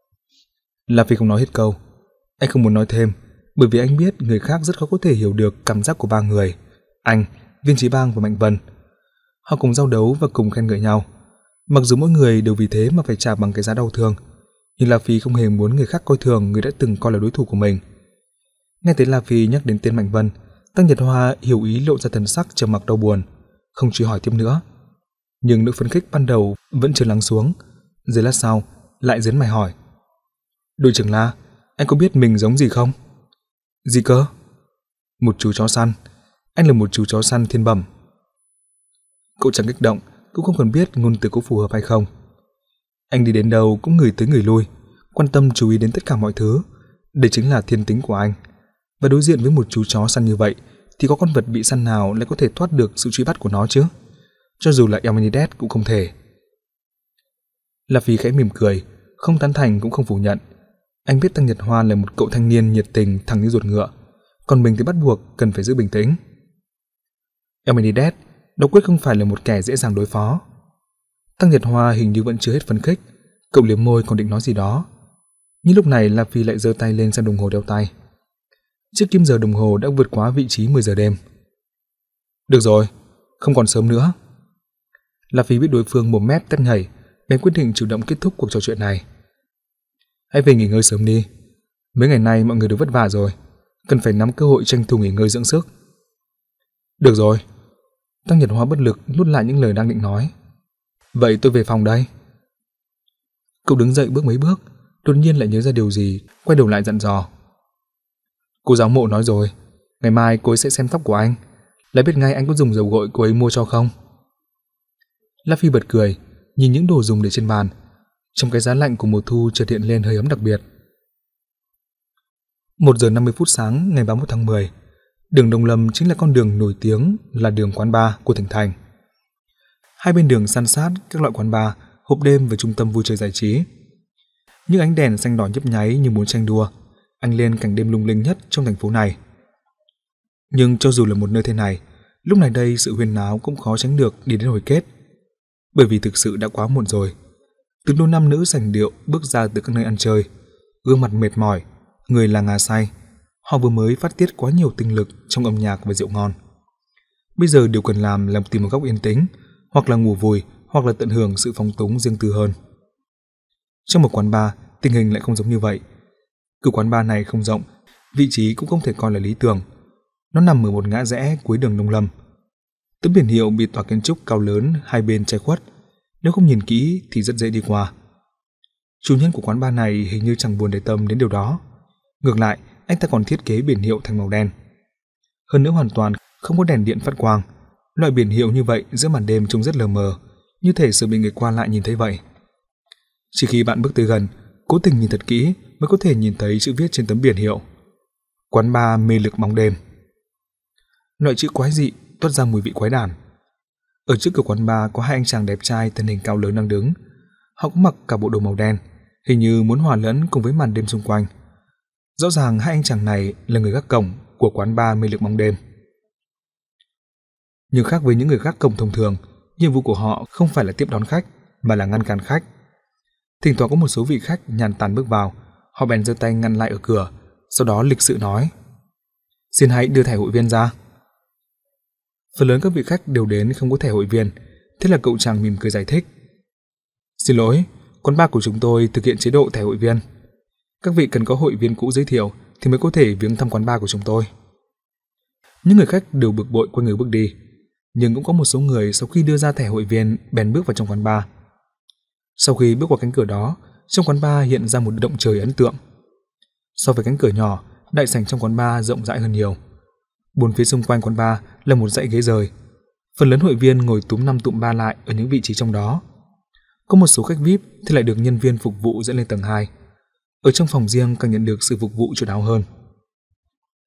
La Phi không nói hết câu. Anh không muốn nói thêm, bởi vì anh biết người khác rất khó có thể hiểu được cảm giác của ba người: anh, Viên Chí Bang và Mạnh Vân. Họ cùng giao đấu và cùng khen ngợi nhau. Mặc dù mỗi người đều vì thế mà phải trả bằng cái giá đau thương, nhưng La Phi không hề muốn người khác coi thường người đã từng coi là đối thủ của mình. Nghe thấy La Phi nhắc đến tên Mạnh Vân, Tăng Nhật Hoa hiểu ý lộ ra thần sắc trầm mặc đau buồn, không truy hỏi tiếp nữa. Nhưng nỗi phấn khích ban đầu vẫn chưa lắng xuống. Giây lát sau, lại giớn mày hỏi: "Đội trưởng La, anh có biết mình giống gì không?" "Gì cơ?" "Một chú chó săn. Anh là một chú chó săn thiên bẩm." Cậu chẳng kích động, cũng không cần biết ngôn từ có phù hợp hay không. Anh đi đến đâu cũng ngửi tới người lui, quan tâm chú ý đến tất cả mọi thứ. Đây chính là thiên tính của anh. Và đối diện với một chú chó săn như vậy, thì có con vật bị săn nào lại có thể thoát được sự truy bắt của nó chứ? Cho dù là Elmenides cũng không thể. La Phi khẽ mỉm cười, không tán thành cũng không phủ nhận. Anh biết Tăng Nhật Hoa là một cậu thanh niên nhiệt tình thẳng như ruột ngựa, còn mình thì bắt buộc cần phải giữ bình tĩnh. Elmenides độc quyết không phải là một kẻ dễ dàng đối phó. Tăng Nhật Hoa hình như vẫn chưa hết phấn khích, cậu liếm môi còn định nói gì đó. Nhưng lúc này La Phi lại giơ tay lên xem đồng hồ đeo tay. Chiếc kim giờ đồng hồ đã vượt quá vị trí mười giờ đêm. Được rồi, không còn sớm nữa. La Phi biết đối phương mồm mép tét nhảy, bèn quyết định chủ động kết thúc cuộc trò chuyện này. Hãy về nghỉ ngơi sớm đi. Mấy ngày nay mọi người đều vất vả rồi, cần phải nắm cơ hội tranh thủ nghỉ ngơi dưỡng sức. Được rồi. Tăng Nhật Hoa bất lực nuốt lại những lời đang định nói. Vậy tôi về phòng đây. Cậu đứng dậy bước mấy bước, đột nhiên lại nhớ ra điều gì, quay đầu lại dặn dò. Cô giáo Mộ nói rồi, ngày mai cô ấy sẽ xem tóc của anh, lại biết ngay anh có dùng dầu gội cô ấy mua cho không. La Phi bật cười, nhìn những đồ dùng để trên bàn. Trong cái giá lạnh của mùa thu chợt hiện lên hơi ấm đặc biệt. Một giờ năm mươi phút sáng ngày ba mươi mốt tháng mười, đường Đông Lâm chính là con đường nổi tiếng là đường quán bar của tỉnh thành. Hai bên đường san sát các loại quán bar, hộp đêm và trung tâm vui chơi giải trí. Những ánh đèn xanh đỏ nhấp nháy như muốn tranh đua, ánh lên cảnh đêm lung linh nhất trong thành phố này. Nhưng cho dù là một nơi thế này, lúc này đây sự huyên náo cũng khó tránh được đi đến hồi kết. Bởi vì thực sự đã quá muộn rồi. Từng đôi nam nữ sành điệu bước ra từ các nơi ăn chơi, gương mặt mệt mỏi, người là ngà say. Họ vừa mới phát tiết quá nhiều tinh lực trong âm nhạc và rượu ngon. Bây giờ điều cần làm là tìm một góc yên tĩnh, hoặc là ngủ vùi, hoặc là tận hưởng sự phóng túng riêng tư hơn. Trong một quán bar, tình hình lại không giống như vậy. Cửa quán bar này không rộng, vị trí cũng không thể coi là lý tưởng. Nó nằm ở một ngã rẽ cuối đường Đông Lâm. Tấm biển hiệu bị tòa kiến trúc cao lớn hai bên che khuất, nếu không nhìn kỹ thì rất dễ đi qua. Chủ nhân của quán bar này hình như chẳng buồn để tâm đến điều đó. Ngược lại, anh ta còn thiết kế biển hiệu thành màu đen. Hơn nữa hoàn toàn không có đèn điện phát quang. Loại biển hiệu như vậy giữa màn đêm trông rất lờ mờ, như thể sợ bị người qua lại nhìn thấy vậy. Chỉ khi bạn bước tới gần, cố tình nhìn thật kỹ mới có thể nhìn thấy chữ viết trên tấm biển hiệu: Quán bar mê lực bóng đêm. Loại chữ quái dị toát ra mùi vị quái đản. Ở trước cửa quán bar có hai anh chàng đẹp trai thân hình cao lớn đang đứng. Họ cũng mặc cả bộ đồ màu đen, hình như muốn hòa lẫn cùng với màn đêm xung quanh. Rõ ràng hai anh chàng này là người gác cổng của quán bar mê lực bóng đêm. Nhưng khác với những người gác cổng thông thường, nhiệm vụ của họ không phải là tiếp đón khách, mà là ngăn cản khách. Thỉnh thoảng có một số vị khách nhàn tản bước vào, họ bèn giơ tay ngăn lại ở cửa, sau đó lịch sự nói: "Xin hãy đưa thẻ hội viên ra." Phần lớn các vị khách đều đến không có thẻ hội viên, thế là cậu chàng mỉm cười giải thích: "Xin lỗi, quán bar của chúng tôi thực hiện chế độ thẻ hội viên. Các vị cần có hội viên cũ giới thiệu thì mới có thể viếng thăm quán bar của chúng tôi." Những người khách đều bực bội quay người bước đi, nhưng cũng có một số người sau khi đưa ra thẻ hội viên bèn bước vào trong quán bar. Sau khi bước qua cánh cửa đó, trong quán bar hiện ra một động trời ấn tượng. So với cánh cửa nhỏ, đại sảnh trong quán bar rộng rãi hơn nhiều. Bốn phía xung quanh quán bar là một dãy ghế rời. Phần lớn hội viên ngồi túm năm tụm ba lại ở những vị trí trong đó. Có một số khách vi ai pi thì lại được nhân viên phục vụ dẫn lên tầng hai. Ở trong phòng riêng càng nhận được sự phục vụ chu đáo hơn.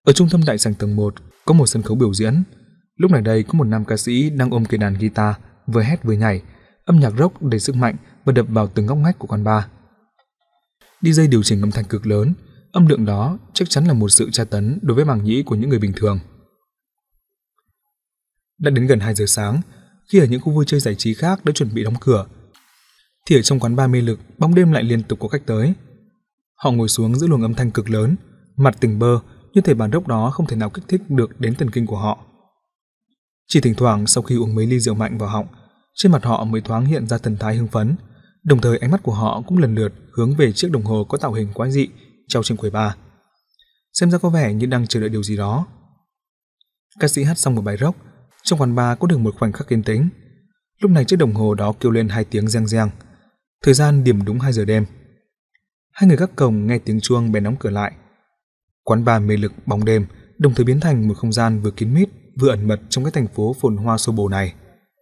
Ở trung tâm đại sảnh tầng một có một sân khấu biểu diễn. Lúc này đây có một nam ca sĩ đang ôm cây đàn guitar, vừa hét vừa nhảy, âm nhạc rock đầy sức mạnh và đập vào từng ngóc ngách của quán bar. đê gi điều chỉnh âm thanh cực lớn, âm lượng đó chắc chắn là một sự tra tấn đối với màng nhĩ của những người bình thường. Đã đến gần hai giờ sáng, khi ở những khu vui chơi giải trí khác đã chuẩn bị đóng cửa, thì ở trong quán bar mê lực, bóng đêm lại liên tục có khách tới. Họ ngồi xuống giữa luồng âm thanh cực lớn, mặt tỉnh bơ, như thể bản rock đó không thể nào kích thích được đến thần kinh của họ. Chỉ thỉnh thoảng sau khi uống mấy ly rượu mạnh vào họng, trên mặt họ mới thoáng hiện ra thần thái hưng phấn, đồng thời ánh mắt của họ cũng lần lượt hướng về chiếc đồng hồ có tạo hình quái dị treo trên quầy bar. Xem ra có vẻ như đang chờ đợi điều gì đó. Ca sĩ hát xong một bài rock, trong quán bar có được một khoảnh khắc yên tĩnh. Lúc này chiếc đồng hồ đó kêu lên hai tiếng reng reng. Thời gian điểm đúng hai giờ đêm. Hai người gác cổng nghe tiếng chuông bèn đóng cửa lại. Quán bar mê lực bóng đêm đồng thời biến thành một không gian vừa kín mít vừa ẩn mật trong cái thành phố phồn hoa xô bồ này.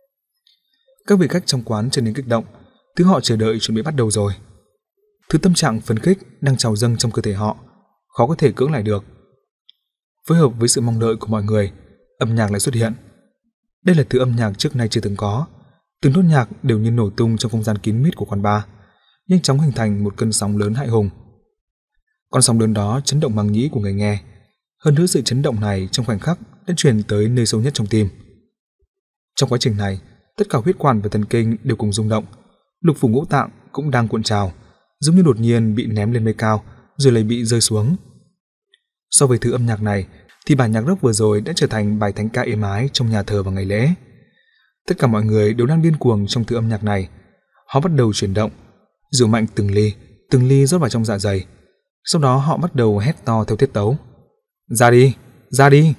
Các vị khách trong quán trở nên kích động, thứ họ chờ đợi chuẩn bị bắt đầu rồi. Thứ tâm trạng phấn khích đang trào dâng trong cơ thể họ, khó có thể cưỡng lại được. Phối hợp với sự mong đợi của mọi người, âm nhạc lại xuất hiện. Đây là thứ âm nhạc trước nay chưa từng có. Từng nốt nhạc đều như nổ tung trong không gian kín mít của quán bar, nhanh chóng hình thành một cơn sóng lớn hãi hùng. Con sóng lớn đó chấn động màng nhĩ của người nghe. Hơn nữa sự chấn động này trong khoảnh khắc đã truyền tới nơi sâu nhất trong tim. Trong quá trình này, tất cả huyết quản và thần kinh đều cùng rung động, lục phủ ngũ tạng cũng đang cuộn trào, giống như đột nhiên bị ném lên mây cao rồi lại bị rơi xuống. So với thứ âm nhạc này thì bản nhạc rock vừa rồi đã trở thành bài thánh ca êm ái trong nhà thờ vào ngày lễ. Tất cả mọi người đều đang điên cuồng trong thứ âm nhạc này. Họ bắt đầu chuyển động, rượu mạnh từng ly, từng ly rót vào trong dạ dày. Sau đó họ bắt đầu hét to theo tiết tấu. Ra đi, ra đi.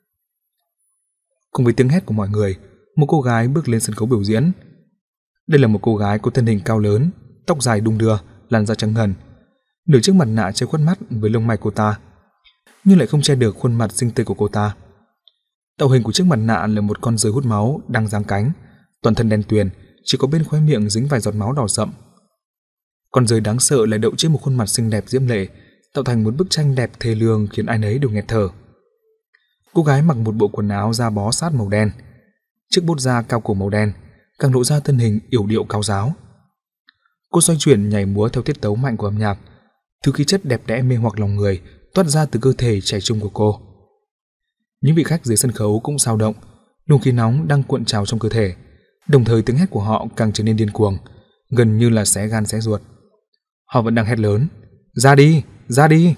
Cùng với tiếng hét của mọi người, một cô gái bước lên sân khấu biểu diễn. Đây là một cô gái có thân hình cao lớn, tóc dài đung đưa, làn da trắng ngần. Nửa chiếc mặt nạ che khuất mắt với lông mày cô ta, nhưng lại không che được khuôn mặt xinh tươi của cô ta. Tạo hình của chiếc mặt nạ là một con rơi hút máu đang giang cánh, toàn thân đen tuyền, chỉ có bên khóe miệng dính vài giọt máu đỏ sậm. Con rơi đáng sợ lại đậu trên một khuôn mặt xinh đẹp diễm lệ, tạo thành một bức tranh đẹp thê lương khiến ai nấy đều nghẹt thở. Cô gái mặc một bộ quần áo da bó sát màu đen, chiếc bốt da cao cổ màu đen càng lộ ra thân hình yểu điệu cao ráo. Cô xoay chuyển nhảy múa theo tiết tấu mạnh của âm nhạc, thứ khí chất đẹp đẽ mê hoặc lòng người toát ra từ cơ thể trẻ trung của cô. Những vị khách dưới sân khấu cũng dao động, luồng khí nóng đang cuộn trào trong cơ thể, đồng thời tiếng hét của họ càng trở nên điên cuồng, gần như là xé gan xé ruột. Họ vẫn đang hét lớn, ra đi, ra đi.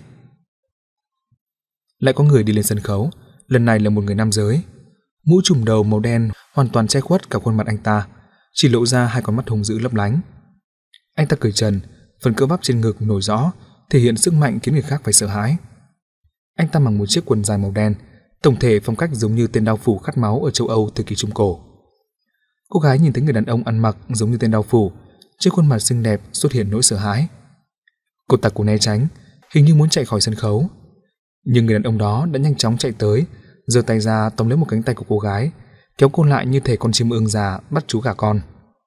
Lại có người đi lên sân khấu, lần này là một người nam giới. Mũ trùm đầu màu đen hoàn toàn che khuất cả khuôn mặt anh ta, chỉ lộ ra hai con mắt hung dữ lấp lánh. Anh ta cởi trần, phần cơ bắp trên ngực nổi rõ, thể hiện sức mạnh khiến người khác phải sợ hãi. Anh ta mặc một chiếc quần dài màu đen, tổng thể phong cách giống như tên đao phủ khát máu ở châu Âu thời kỳ Trung Cổ. Cô gái nhìn thấy người đàn ông ăn mặc giống như tên đao phủ, trên khuôn mặt xinh đẹp xuất hiện nỗi sợ hãi. Cô ta cố né tránh, hình như muốn chạy khỏi sân khấu, nhưng người đàn ông đó đã nhanh chóng chạy tới, giơ tay ra tóm lấy một cánh tay của cô gái, kéo cô lại như thể con chim ưng già bắt chú gà con.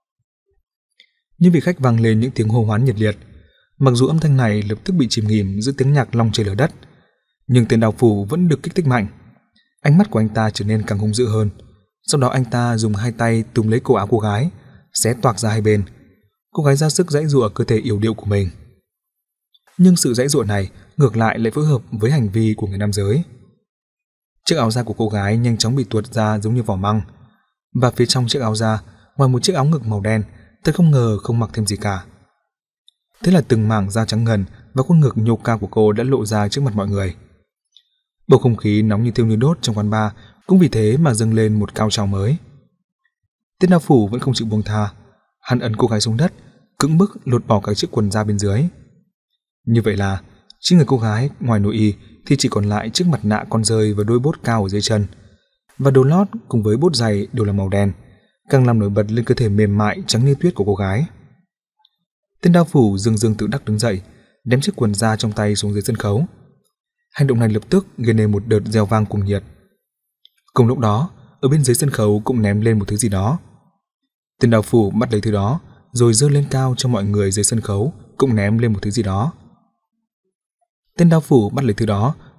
Những vị khách vang lên những tiếng hô hoán nhiệt liệt. Mặc dù âm thanh này lập tức bị chìm nghỉm giữa tiếng nhạc long trời lở đất, nhưng tên đao phủ vẫn được kích thích mạnh. Ánh mắt của anh ta trở nên càng hung dữ hơn. Sau đó anh ta dùng hai tay túm lấy cổ áo cô gái, xé toạc ra hai bên. Cô gái ra sức giãy giụa cơ thể yểu điệu của mình. Nhưng sự giãy giụa này ngược lại lại phối hợp với hành vi của người nam giới. Chiếc áo da của cô gái nhanh chóng bị tuột ra giống như vỏ măng, và phía trong chiếc áo da, ngoài một chiếc áo ngực màu đen, thật không ngờ không mặc thêm gì cả. Thế là từng mảng da trắng ngần và khuôn ngực nhô cao của cô đã lộ ra trước mặt mọi người. Bầu không khí nóng như thiêu như đốt trong quán bar cũng vì thế mà dâng lên một cao trào mới. Tên đao phủ vẫn không chịu buông tha, hắn ấn cô gái xuống đất, cưỡng bức lột bỏ cả chiếc quần da bên dưới. Như vậy là trên người cô gái ngoài nội y thì chỉ còn lại chiếc mặt nạ con rơi và đôi bốt cao ở dưới chân, và đồ lót cùng với bốt giày đều là màu đen, càng làm nổi bật lên cơ thể mềm mại trắng như tuyết của cô gái. Tên đao phủ dương dương tự đắc đứng dậy, ném chiếc quần da trong tay xuống dưới sân khấu. Hành động này lập tức gây nên một đợt reo vang cuồng nhiệt. Cùng lúc đó, ở bên dưới sân khấu cũng ném lên một thứ gì đó. Tên đao phủ bắt lấy thứ đó, rồi giơ lên cao cho mọi người dưới sân khấu cũng ném lên một thứ gì đó. Tên đao phủ bắt lấy thứ đó,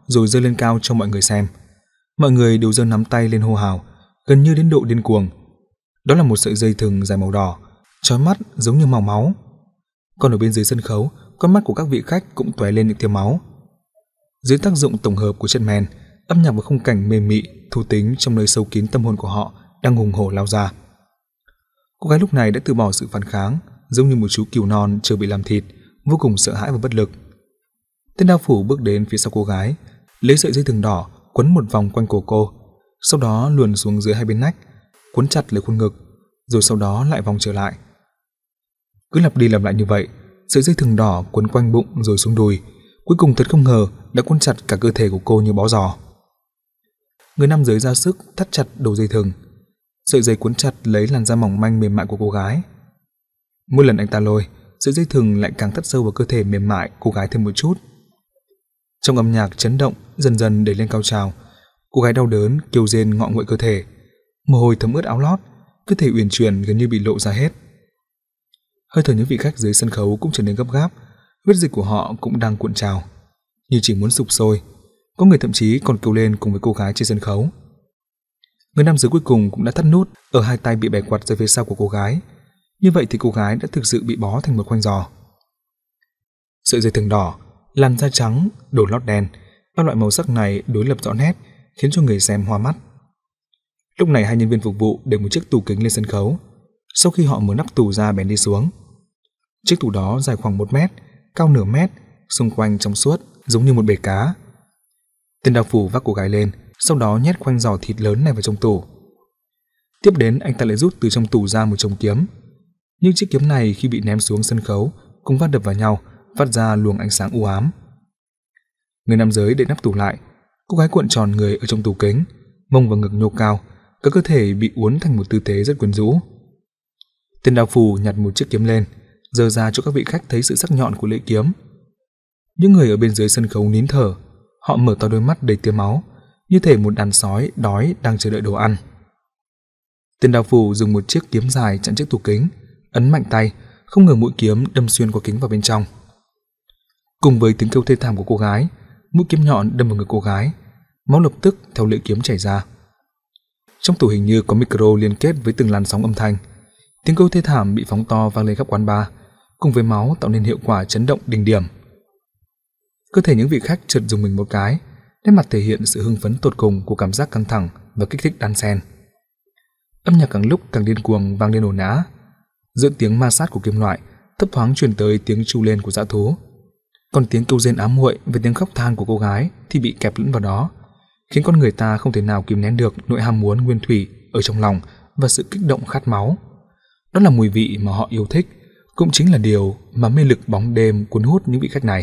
rồi giơ lên cao cho mọi người xem. Mọi người đều giơ nắm tay lên hô hào, gần như đến độ điên cuồng. Đó là một sợi dây thừng dài màu đỏ, chói mắt giống như màu máu. Còn ở bên dưới sân khấu, con mắt của các vị khách cũng tóe lên những tia máu. Dưới tác dụng tổng hợp của chất men, âm nhạc và khung cảnh mê mị, thú tính trong nơi sâu kín tâm hồn của họ đang hùng hổ lao ra. Cô gái lúc này đã từ bỏ sự phản kháng, giống như một chú cừu non chưa bị làm thịt, vô cùng sợ hãi và bất lực. Tên đao phủ bước đến phía sau cô gái, lấy sợi dây thừng đỏ quấn một vòng quanh cổ cô, sau đó luồn xuống dưới hai bên nách, quấn chặt lấy khuôn ngực, rồi sau đó lại vòng trở lại. Cứ lặp đi lặp lại như vậy, sợi dây thừng đỏ quấn quanh bụng rồi xuống đùi, cuối cùng thật không ngờ đã quấn chặt cả cơ thể của cô như bó giò. Người nam giới ra sức thắt chặt đầu dây thừng, sợi dây quấn chặt lấy làn da mỏng manh mềm mại của cô gái. Mỗi lần anh ta lôi, sợi dây thừng lại càng thắt sâu vào cơ thể mềm mại cô gái thêm một chút. Trong âm nhạc chấn động dần dần đẩy lên cao trào, cô gái đau đớn kêu rên ngọ nguậy cơ thể, mồ hôi thấm ướt áo lót, cơ thể uyển chuyển gần như bị lộ ra hết. Hơi thở những vị khách dưới sân khấu cũng trở nên gấp gáp, huyết dịch của họ cũng đang cuộn trào, như chỉ muốn sục sôi. Có người thậm chí còn kêu lên cùng với cô gái trên sân khấu. Người nam giới cuối cùng cũng đã thắt nút ở hai tay bị bẻ quặt ra phía sau của cô gái. Như vậy thì cô gái đã thực sự bị bó thành một khoanh giò. Sợi dây thừng đỏ, làn da trắng, đồ lót đen, ba loại màu sắc này đối lập rõ nét, khiến cho người xem hoa mắt. Lúc này hai nhân viên phục vụ để một chiếc tủ kính lên sân khấu. Sau khi họ mở nắp tủ ra bèn đi xuống. Chiếc tủ đó dài khoảng một mét, cao nửa mét, xung quanh trong suốt giống như một bể cá. Tên đao phủ vác cô gái lên, sau đó nhét khoanh giò thịt lớn này vào trong tủ. Tiếp đến anh ta lại rút từ trong tủ ra một chồng kiếm. Nhưng chiếc kiếm này khi bị ném xuống sân khấu cùng va đập vào nhau, phát ra luồng ánh sáng u ám. Người nam giới đậy nắp tủ lại, cô gái cuộn tròn người ở trong tủ kính, mông và ngực nhô cao, cả cơ thể bị uốn thành một tư thế rất quyến rũ. Tên đao phủ nhặt một chiếc kiếm lên, giơ ra cho các vị khách thấy sự sắc nhọn của lưỡi kiếm. Những người ở bên dưới sân khấu nín thở, họ mở to đôi mắt đầy tia máu, như thể một đàn sói đói đang chờ đợi đồ ăn. Tên đao phủ dùng một chiếc kiếm dài chặn chiếc tủ kính, ấn mạnh tay, không ngờ mũi kiếm đâm xuyên qua kính vào bên trong. Cùng với tiếng kêu thê thảm của cô gái, mũi kiếm nhọn đâm vào ngực cô gái, máu lập tức theo lưỡi kiếm chảy ra. Trong tủ hình như có micro liên kết với từng làn sóng âm thanh. Tiếng kêu thê thảm bị phóng to vang lên khắp quán bar, cùng với máu tạo nên hiệu quả chấn động đỉnh điểm. Cơ thể những vị khách chợt rùng mình một cái, nét mặt thể hiện sự hưng phấn tột cùng của cảm giác căng thẳng và kích thích đan xen. Âm nhạc càng lúc càng điên cuồng vang lên ồn ào. Giữa tiếng ma sát của kim loại, thấp thoáng truyền tới tiếng tru lên của dã thú. Còn tiếng kêu rên ám muội với tiếng khóc than của cô gái thì bị kẹp lẫn vào đó, khiến con người ta không thể nào kìm nén được nỗi ham muốn nguyên thủy ở trong lòng và sự kích động khát máu. Đó là mùi vị mà họ yêu thích, cũng chính là điều mà mê lực bóng đêm cuốn hút những vị khách này.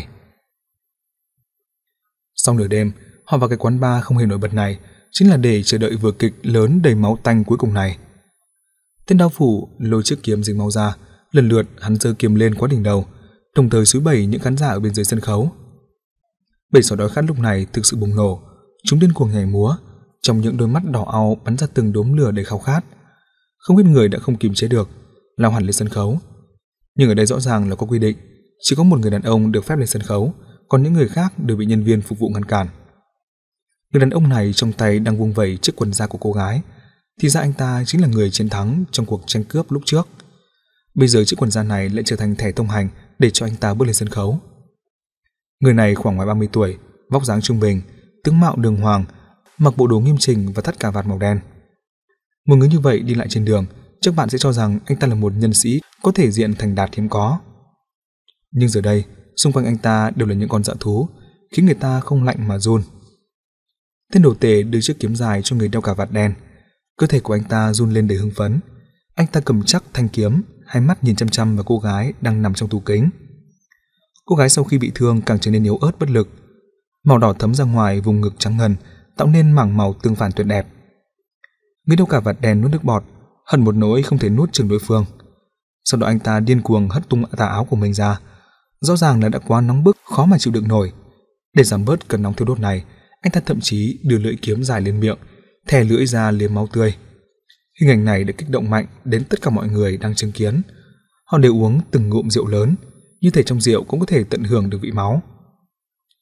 Sau nửa đêm, họ vào cái quán bar không hề nổi bật này chính là để chờ đợi vở kịch lớn đầy máu tanh cuối cùng này. Tên đao phủ lôi chiếc kiếm dính máu ra, lần lượt hắn giơ kiếm lên quá đỉnh đầu, đồng thời xúi bẩy những khán giả ở bên dưới sân khấu. Bầy sói đói khát lúc này thực sự bùng nổ, chúng điên cuồng nhảy múa, trong những đôi mắt đỏ au bắn ra từng đốm lửa đầy khao khát. Không ít người đã không kiềm chế được, lao hẳn lên sân khấu. Nhưng ở đây rõ ràng là có quy định, chỉ có một người đàn ông được phép lên sân khấu, còn những người khác đều bị nhân viên phục vụ ngăn cản. Người đàn ông này trong tay đang vung vẩy chiếc quần da của cô gái, thì ra anh ta chính là người chiến thắng trong cuộc tranh cướp lúc trước. Bây giờ chiếc quần da này lại trở thành thẻ thông hành để cho anh ta bước lên sân khấu. Người này khoảng ngoài ba mươi tuổi, vóc dáng trung bình, tướng mạo đường hoàng, mặc bộ đồ nghiêm chỉnh và thắt cà vạt màu đen. Một người như vậy đi lại trên đường, chắc bạn sẽ cho rằng anh ta là một nhân sĩ có thể diện thành đạt hiếm có. Nhưng giờ đây, xung quanh anh ta đều là những con dã thú, khiến người ta không lạnh mà run. Tên đồ tể đưa chiếc kiếm dài cho người đeo cà vạt đen. Cơ thể của anh ta run lên đầy hưng phấn. Anh ta cầm chắc thanh kiếm, hai mắt nhìn chăm chăm vào cô gái đang nằm trong tủ kính. Cô gái sau khi bị thương càng trở nên yếu ớt bất lực. Màu đỏ thấm ra ngoài vùng ngực trắng ngần, tạo nên mảng màu tương phản tuyệt đẹp. Người đeo cà vạt đen nuốt nước bọt, hận một nỗi không thể nuốt chửng đối phương. Sau đó anh ta điên cuồng hất tung tà áo của mình ra. Rõ ràng là đã quá nóng bức, khó mà chịu đựng nổi. Để giảm bớt cơn nóng thiêu đốt này, anh ta thậm chí đưa lưỡi kiếm dài lên miệng, thè lưỡi ra liếm máu tươi. Hình ảnh này đã kích động mạnh đến tất cả mọi người đang chứng kiến. Họ đều uống từng ngụm rượu lớn, như thể trong rượu cũng có thể tận hưởng được vị máu.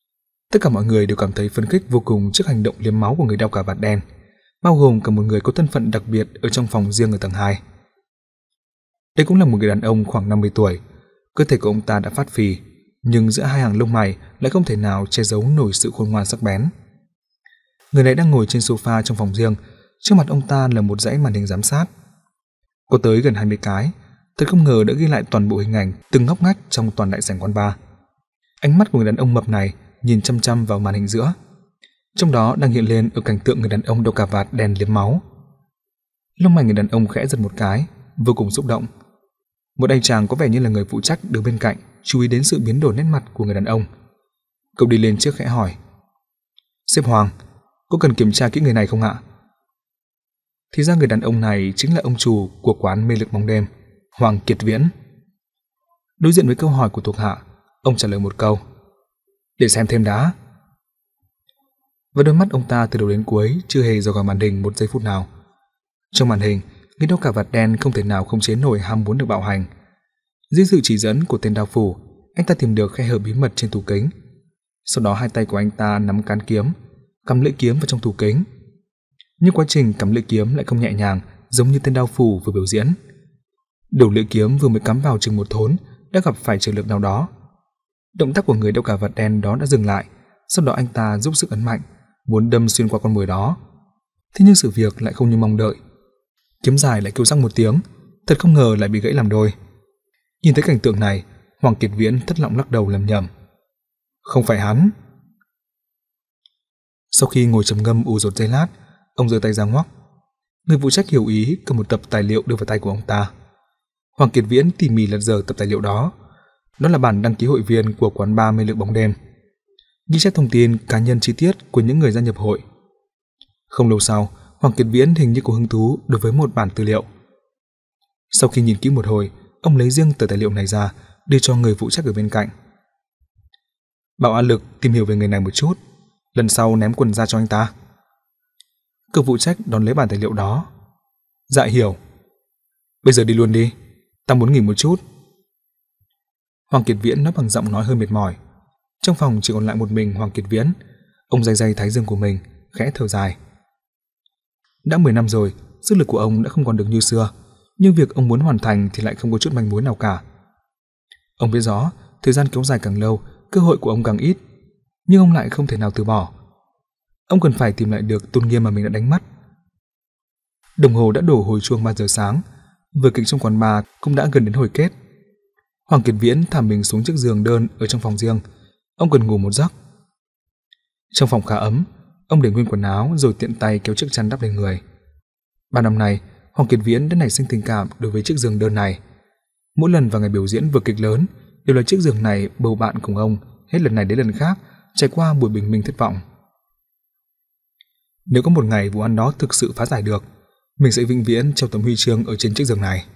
Tất cả mọi người đều cảm thấy phấn khích vô cùng trước hành động liếm máu của người đeo cà vạt đen, bao gồm cả một người có thân phận đặc biệt ở trong phòng riêng ở tầng hai. Đây cũng là một người đàn ông khoảng năm mươi tuổi, cơ thể của ông ta đã phát phì, nhưng giữa hai hàng lông mày lại không thể nào che giấu nổi sự khôn ngoan sắc bén. Người này đang ngồi trên sofa trong phòng riêng, trước mặt ông ta là một dãy màn hình giám sát. Có tới gần hai mươi cái, thật không ngờ đã ghi lại toàn bộ hình ảnh từng ngóc ngách trong toàn đại sảnh quán bar. Ánh mắt của người đàn ông mập này nhìn chăm chăm vào màn hình giữa. Trong đó đang hiện lên ở cảnh tượng người đàn ông đeo cà vạt đen liếm máu. Lông mày người đàn ông khẽ giật một cái, vô cùng xúc động. Một anh chàng có vẻ như là người phụ trách đứng bên cạnh, chú ý đến sự biến đổi nét mặt của người đàn ông. Cậu đi lên trước khẽ hỏi: "Sếp Hoàng, có cần kiểm tra kỹ người này không ạ?" Thì ra người đàn ông này chính là ông chủ của quán mê lực bóng đêm, Hoàng Kiệt Viễn. Đối diện với câu hỏi của thuộc hạ, ông trả lời một câu: "Để xem thêm đã." Và đôi mắt ông ta từ đầu đến cuối chưa hề rời khỏi màn hình một giây phút nào. Trong màn hình, người đeo cà vạt đen không thể nào không chế nổi ham muốn được bạo hành. Dưới sự chỉ dẫn của tên đao phủ, anh ta tìm được khe hở bí mật trên tủ kính. Sau đó hai tay của anh ta nắm cán kiếm, cắm lưỡi kiếm vào trong tủ kính. Nhưng quá trình cắm lưỡi kiếm lại không nhẹ nhàng giống như tên đao phủ vừa biểu diễn. Đầu lưỡi kiếm vừa mới cắm vào chừng một thốn đã gặp phải trở lực nào đó. Động tác của người đeo cà vạt đen đó đã dừng lại, sau đó anh ta dốc sức ấn mạnh, muốn đâm xuyên qua con mồi đó. Thế nhưng sự việc lại không như mong đợi. Kiếm dài lại kêu răng một tiếng, thật không ngờ lại bị gãy làm đôi. Nhìn thấy cảnh tượng này, Hoàng Kiệt Viễn thất vọng lắc đầu lẩm nhẩm: "Không phải hắn." Sau khi ngồi trầm ngâm ù dột giây lát, ông giơ tay ra ngoắc. Người phụ trách hiểu ý cầm một tập tài liệu đưa vào tay của ông ta. Hoàng Kiệt Viễn tỉ mỉ lật dở tập tài liệu đó. Đó là bản đăng ký hội viên của quán bar mê lực bóng đêm, ghi chép thông tin cá nhân chi tiết của những người gia nhập hội. Không lâu sau, Hoàng Kiệt Viễn hình như có hứng thú đối với một bản tư liệu. Sau khi nhìn kỹ một hồi, ông lấy riêng tờ tài liệu này ra, đưa cho người phụ trách ở bên cạnh. "Bảo A Lực tìm hiểu về người này một chút, lần sau ném quần ra cho anh ta." Cậu phụ trách đón lấy bản tài liệu đó. "Dạ hiểu. Bây giờ đi luôn đi, ta muốn nghỉ một chút." Hoàng Kiệt Viễn nói bằng giọng nói hơi mệt mỏi. Trong phòng chỉ còn lại một mình Hoàng Kiệt Viễn. Ông day day thái dương của mình, khẽ thở dài. Đã mười năm rồi, sức lực của ông đã không còn được như xưa, nhưng việc ông muốn hoàn thành thì lại không có chút manh mối nào cả. Ông biết rõ, thời gian kéo dài càng lâu, cơ hội của ông càng ít, nhưng ông lại không thể nào từ bỏ. Ông cần phải tìm lại được tôn nghiêm mà mình đã đánh mất. Đồng hồ đã đổ hồi chuông ba giờ sáng, vở kịch trong quán bar cũng đã gần đến hồi kết. Hoàng Kiệt Viễn thả mình xuống chiếc giường đơn ở trong phòng riêng. Ông cần ngủ một giấc. Trong phòng khá ấm, ông để nguyên quần áo rồi tiện tay kéo chiếc chăn đắp lên người. Ba năm nay, Hoàng Kiệt Viễn đã nảy sinh tình cảm đối với chiếc giường đơn này. Mỗi lần vào ngày biểu diễn vở kịch lớn, đều là chiếc giường này bầu bạn cùng ông, hết lần này đến lần khác, trải qua buổi bình minh thất vọng. Nếu có một ngày vụ án đó thực sự phá giải được, mình sẽ vĩnh viễn treo tấm huy chương ở trên chiếc giường này.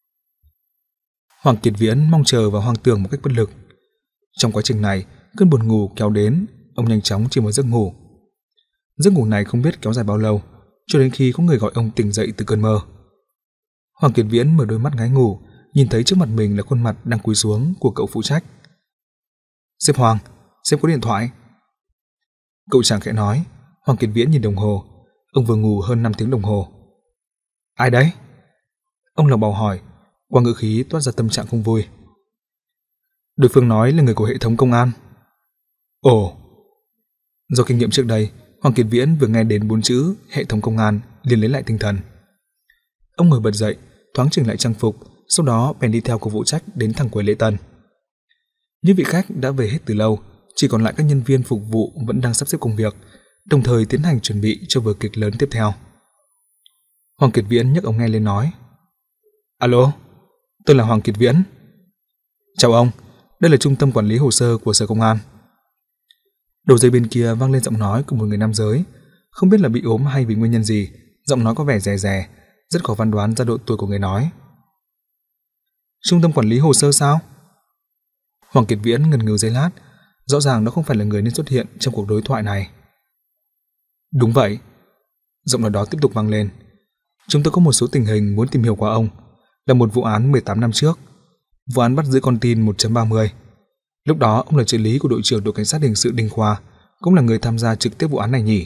Hoàng Kiệt Viễn mong chờ và hoang tưởng một cách bất lực. Trong quá trình này, cơn buồn ngủ kéo đến, ông nhanh chóng chìm vào giấc ngủ. Giấc ngủ này không biết kéo dài bao lâu, cho đến khi có người gọi ông tỉnh dậy từ cơn mơ. Hoàng Kiệt Viễn mở đôi mắt ngáy ngủ, nhìn thấy trước mặt mình là khuôn mặt đang cúi xuống của cậu phụ trách. "Sếp Hoàng, sếp có điện thoại." Cậu chàng khẽ nói. Hoàng Kiệt Viễn nhìn đồng hồ, ông vừa ngủ hơn năm tiếng đồng hồ. "Ai đấy?" Ông lẩm bẩm hỏi, qua ngữ khí toát ra tâm trạng không vui. Đối phương nói là người của hệ thống công an. Ồ. Do kinh nghiệm trước đây, Hoàng Kiệt Viễn vừa nghe đến bốn chữ hệ thống công an liền lấy lại tinh thần. Ông ngồi bật dậy, thoáng chỉnh lại trang phục, sau đó bèn đi theo cô phụ trách đến thẳng quầy lễ tân. Những vị khách đã về hết từ lâu, chỉ còn lại các nhân viên phục vụ vẫn đang sắp xếp công việc, đồng thời tiến hành chuẩn bị cho vở kịch lớn tiếp theo. Hoàng Kiệt Viễn nhấc ống nghe lên nói: "Alo, tôi là Hoàng Kiệt Viễn." "Chào ông, đây là trung tâm quản lý hồ sơ của Sở Công an." Đầu dây bên kia vang lên giọng nói của một người nam giới, không biết là bị ốm hay vì nguyên nhân gì, giọng nói có vẻ rè rè, rất khó phán đoán ra độ tuổi của người nói. "Trung tâm quản lý hồ sơ sao?" Hoàng Kiệt Viễn ngần ngừ giây lát, rõ ràng nó không phải là người nên xuất hiện trong cuộc đối thoại này. "Đúng vậy." Giọng nói đó tiếp tục vang lên. "Chúng tôi có một số tình hình muốn tìm hiểu qua ông, là một vụ án mười tám năm trước, vụ án bắt giữ con tin một chấm ba mươi. Lúc đó ông là trợ lý của đội trưởng đội cảnh sát hình sự Đinh Khoa, cũng là người tham gia trực tiếp vụ án này nhỉ?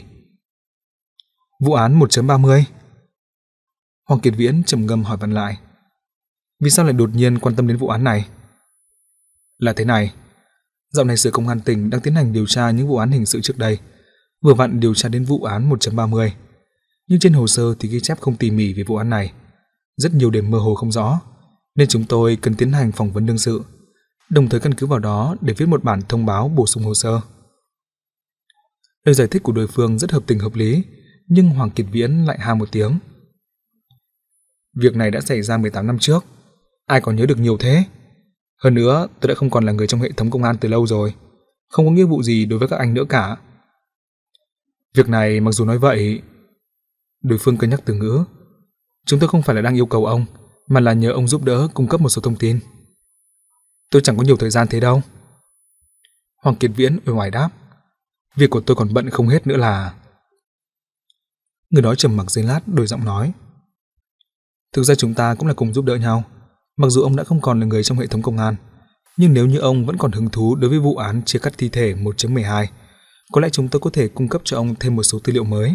Vụ án một chấm ba mươi? Hoàng Kiệt Viễn trầm ngâm hỏi vặn lại. Vì sao lại đột nhiên quan tâm đến vụ án này? Là thế này, dạo này Sở Công an tỉnh đang tiến hành điều tra những vụ án hình sự trước đây, vừa vặn điều tra đến vụ án một chấm ba mươi. Nhưng trên hồ sơ thì ghi chép không tỉ mỉ về vụ án này, rất nhiều điểm mơ hồ không rõ, nên chúng tôi cần tiến hành phỏng vấn đương sự, đồng thời căn cứ vào đó để viết một bản thông báo bổ sung hồ sơ. Lời giải thích của đối phương rất hợp tình hợp lý, nhưng Hoàng Kiệt Viễn lại ha một tiếng. Việc này đã xảy ra mười tám năm trước, ai còn nhớ được nhiều thế? Hơn nữa, tôi đã không còn là người trong hệ thống công an từ lâu rồi, không có nghĩa vụ gì đối với các anh nữa cả. Việc này mặc dù nói vậy, đối phương cân nhắc từ ngữ, chúng tôi không phải là đang yêu cầu ông, mà là nhờ ông giúp đỡ cung cấp một số thông tin. Tôi chẳng có nhiều thời gian thế đâu. Hoàng Kiệt Viễn uể oải đáp. Việc của tôi còn bận không hết nữa là... Người đó trầm mặc giây lát đổi giọng nói. Thực ra chúng ta cũng là cùng giúp đỡ nhau. Mặc dù ông đã không còn là người trong hệ thống công an, nhưng nếu như ông vẫn còn hứng thú đối với vụ án chia cắt thi thể một chấm mười hai, có lẽ chúng tôi có thể cung cấp cho ông thêm một số tư liệu mới.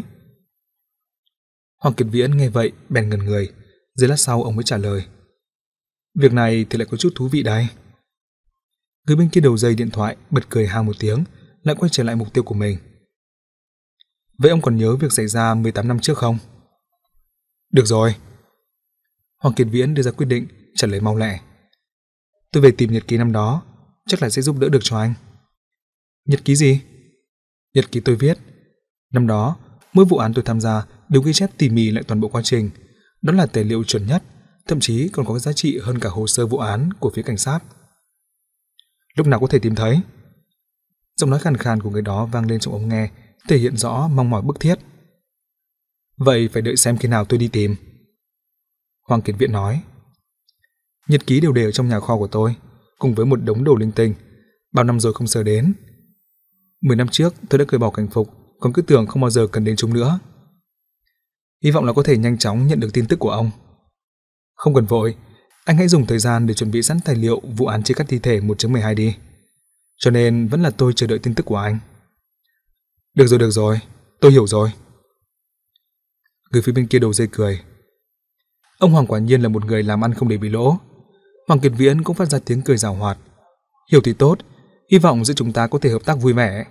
Hoàng Kiệt Viễn nghe vậy bèn ngẩn người, giây lát sau ông mới trả lời. Việc này thì lại có chút thú vị đấy. Người bên kia đầu dây điện thoại bật cười ha một tiếng, lại quay trở lại mục tiêu của mình. Vậy ông còn nhớ việc xảy ra mười tám năm trước không? Được rồi. Hoàng Kiệt Viễn đưa ra quyết định, trả lời mau lẹ. Tôi về tìm nhật ký năm đó, chắc là sẽ giúp đỡ được cho anh. Nhật ký gì? Nhật ký tôi viết. Năm đó, mỗi vụ án tôi tham gia đều ghi chép tỉ mỉ lại toàn bộ quá trình. Đó là tài liệu chuẩn nhất, thậm chí còn có giá trị hơn cả hồ sơ vụ án của phía cảnh sát. Lúc nào có thể tìm thấy? Giọng nói khàn khàn của người đó vang lên trong ống nghe, thể hiện rõ mong mỏi bức thiết. Vậy phải đợi xem khi nào tôi đi tìm. Hoàng Kiệt Viễn nói. Nhật ký đều để ở trong nhà kho của tôi, cùng với một đống đồ linh tinh, bao năm rồi không sờ đến. Mười năm trước tôi đã cởi bỏ cảnh phục, còn cứ tưởng không bao giờ cần đến chúng nữa. Hy vọng là có thể nhanh chóng nhận được tin tức của ông. Không cần vội, anh hãy dùng thời gian để chuẩn bị sẵn tài liệu vụ án chia cắt thi thể một chấm mười hai đi. Cho nên vẫn là tôi chờ đợi tin tức của anh. Được rồi, được rồi, tôi hiểu rồi. Người phía bên kia đầu dây cười. Ông Hoàng quả nhiên là một người làm ăn không để bị lỗ. Hoàng Kiệt Viễn cũng phát ra tiếng cười giảo hoạt. Hiểu thì tốt, hy vọng giữa chúng ta có thể hợp tác vui vẻ.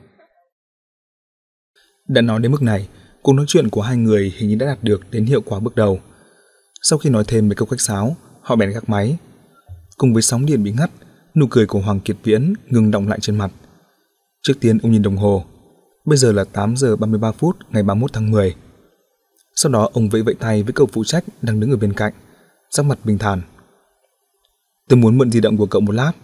Đã nói đến mức này, cuộc nói chuyện của hai người hình như đã đạt được đến hiệu quả bước đầu. Sau khi nói thêm mấy câu khách sáo, họ bèn gác máy. Cùng với sóng điện bị ngắt, nụ cười của Hoàng Kiệt Viễn ngừng đọng lại trên mặt. Trước tiên ông nhìn đồng hồ. Bây giờ là tám giờ ba mươi ba phút ngày ba mươi mốt tháng mười. Sau đó ông vẫy vẫy tay với cậu phụ trách đang đứng ở bên cạnh, sắc mặt bình thản. Tôi muốn mượn di động của cậu một lát.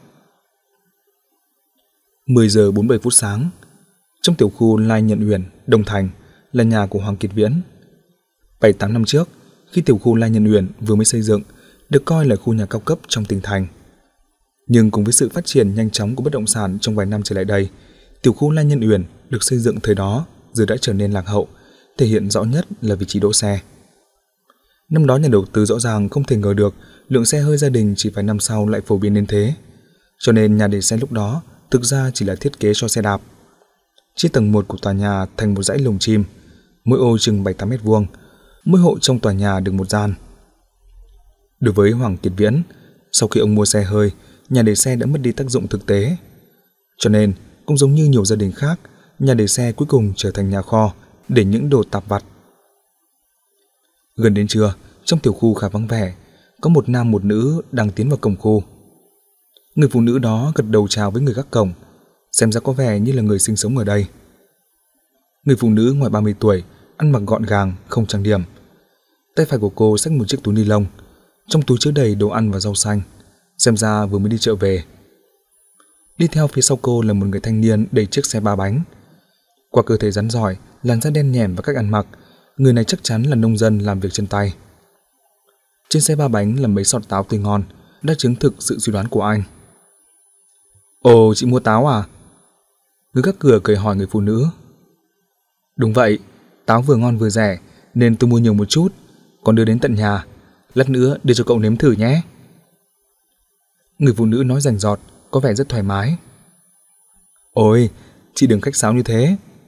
mười giờ bốn mươi bảy phút sáng, trong tiểu khu Lai Nhận Uyển, Đông Thành là nhà của Hoàng Kiệt Viễn. bảy tám năm trước, khi tiểu khu Lai Nhận Uyển vừa mới xây dựng, được coi là khu nhà cao cấp trong tỉnh thành. Nhưng cùng với sự phát triển nhanh chóng của bất động sản trong vài năm trở lại đây, tiểu khu Lai Nhân Uyển được xây dựng thời đó giờ đã trở nên lạc hậu, thể hiện rõ nhất là vị trí đỗ xe. Năm đó nhà đầu tư rõ ràng không thể ngờ được lượng xe hơi gia đình chỉ vài năm sau lại phổ biến đến thế, cho nên nhà để xe lúc đó thực ra chỉ là thiết kế cho xe đạp. Chia tầng một của tòa nhà thành một dãy lồng chim, mỗi ô chừng bảy tám mét vuông, mỗi hộ trong tòa nhà được một gian. Đối với Hoàng Kiệt Viễn, sau khi ông mua xe hơi, nhà để xe đã mất đi tác dụng thực tế. Cho nên, cũng giống như nhiều gia đình khác, nhà để xe cuối cùng trở thành nhà kho để những đồ tạp vặt. Gần đến trưa, trong tiểu khu khá vắng vẻ, có một nam một nữ đang tiến vào cổng khu. Người phụ nữ đó gật đầu chào với người gác cổng, xem ra có vẻ như là người sinh sống ở đây. Người phụ nữ ngoài ba mươi tuổi, ăn mặc gọn gàng, không trang điểm. Tay phải của cô xách một chiếc túi ni lông, trong túi chứa đầy đồ ăn và rau xanh, xem ra vừa mới đi chợ về. Đi theo phía sau cô là một người thanh niên đẩy chiếc xe ba bánh. Qua cơ thể rắn rỏi, làn da đen nhẻm và cách ăn mặc, người này chắc chắn là nông dân làm việc chân tay. Trên xe ba bánh là mấy sọt táo tươi ngon, đã chứng thực sự suy đoán của anh. Ồ, chị mua táo à? Người gác cửa cười hỏi người phụ nữ. Đúng vậy, táo vừa ngon vừa rẻ nên tôi mua nhiều một chút, còn đưa đến tận nhà. Lát nữa đưa cho cậu nếm thử nhé. Người phụ nữ nói rành rọt, có vẻ rất thoải mái. Ôi, chị đừng khách sáo như thế,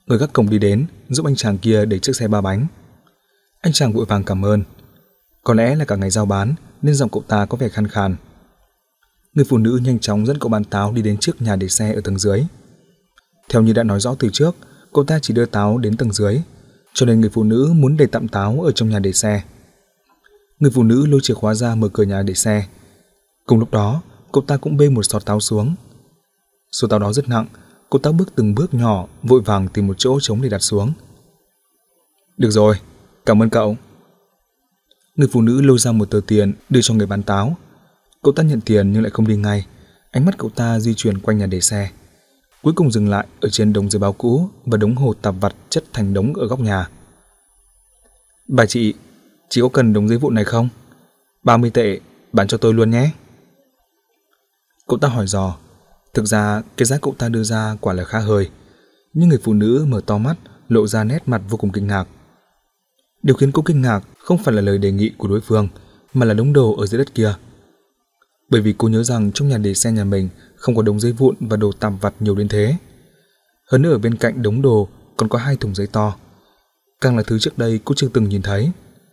Người gác cổng đi đến, giúp anh chàng kia đẩy chiếc xe ba bánh. Anh chàng vội vàng cảm ơn. Có lẽ là cả ngày giao bán nên giọng cậu ta có vẻ khàn khàn. Người phụ nữ nhanh chóng dẫn cậu bán táo đi đến trước nhà để xe ở tầng dưới. Theo như đã nói rõ từ trước, cậu ta chỉ đưa táo đến tầng dưới, cho nên người phụ nữ muốn để tạm táo ở trong nhà để xe. Người phụ nữ lôi chìa khóa ra mở cửa nhà để xe. Cùng lúc đó, cậu ta cũng bê một xọt táo xuống. Số táo đó rất nặng, cậu ta bước từng bước nhỏ, vội vàng tìm một chỗ trống để đặt xuống. Được rồi, cảm ơn cậu. Người phụ nữ lôi ra một tờ tiền đưa cho người bán táo. Cậu ta nhận tiền nhưng lại không đi ngay. Ánh mắt cậu ta di chuyển quanh nhà để xe, cuối cùng dừng lại ở trên đống giấy báo cũ và đống hột tạp vặt chất thành đống ở góc nhà. Bà chị, chị có cần đống giấy vụn này không? ba mươi tệ, bán cho tôi luôn nhé. Cậu ta hỏi dò. Thực ra cái giá cậu ta đưa ra quả là khá hời, nhưng người phụ nữ mở to mắt, lộ ra nét mặt vô cùng kinh ngạc. Điều khiến cô kinh ngạc không phải là lời đề nghị của đối phương, mà là đống đồ ở dưới đất kia. Bởi vì cô nhớ rằng trong nhà để xe nhà mình không có đống giấy vụn và đồ tạp vặt nhiều đến thế. Hơn nữa ở bên cạnh đống đồ còn có hai thùng giấy to, càng là thứ trước đây cô chưa từng nhìn thấy.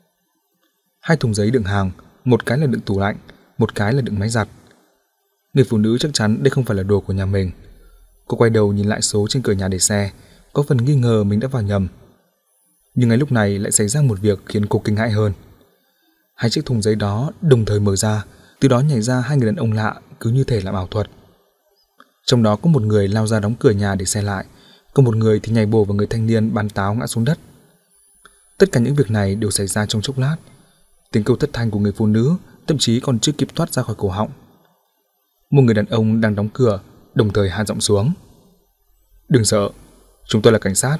Hai thùng giấy đựng hàng, một cái là đựng tủ lạnh, một cái là đựng máy giặt. Người phụ nữ chắc chắn đây không phải là đồ của nhà mình. Cô quay đầu nhìn lại số trên cửa nhà để xe, có phần nghi ngờ mình đã vào nhầm. Nhưng ngay lúc này lại xảy ra một việc khiến cô kinh hãi hơn. Hai chiếc thùng giấy đó đồng thời mở ra, từ đó nhảy ra hai người đàn ông lạ, cứ như thể làm ảo thuật. Trong đó có một người lao ra đóng cửa nhà để xe lại, còn một người thì nhảy bổ vào người thanh niên bán táo ngã xuống đất. Tất cả những việc này đều xảy ra trong chốc lát. Tiếng kêu thất thanh của người phụ nữ thậm chí còn chưa kịp thoát ra khỏi cổ họng. Một người đàn ông đang đóng cửa đồng thời hạ giọng xuống. Đừng sợ, chúng tôi là cảnh sát.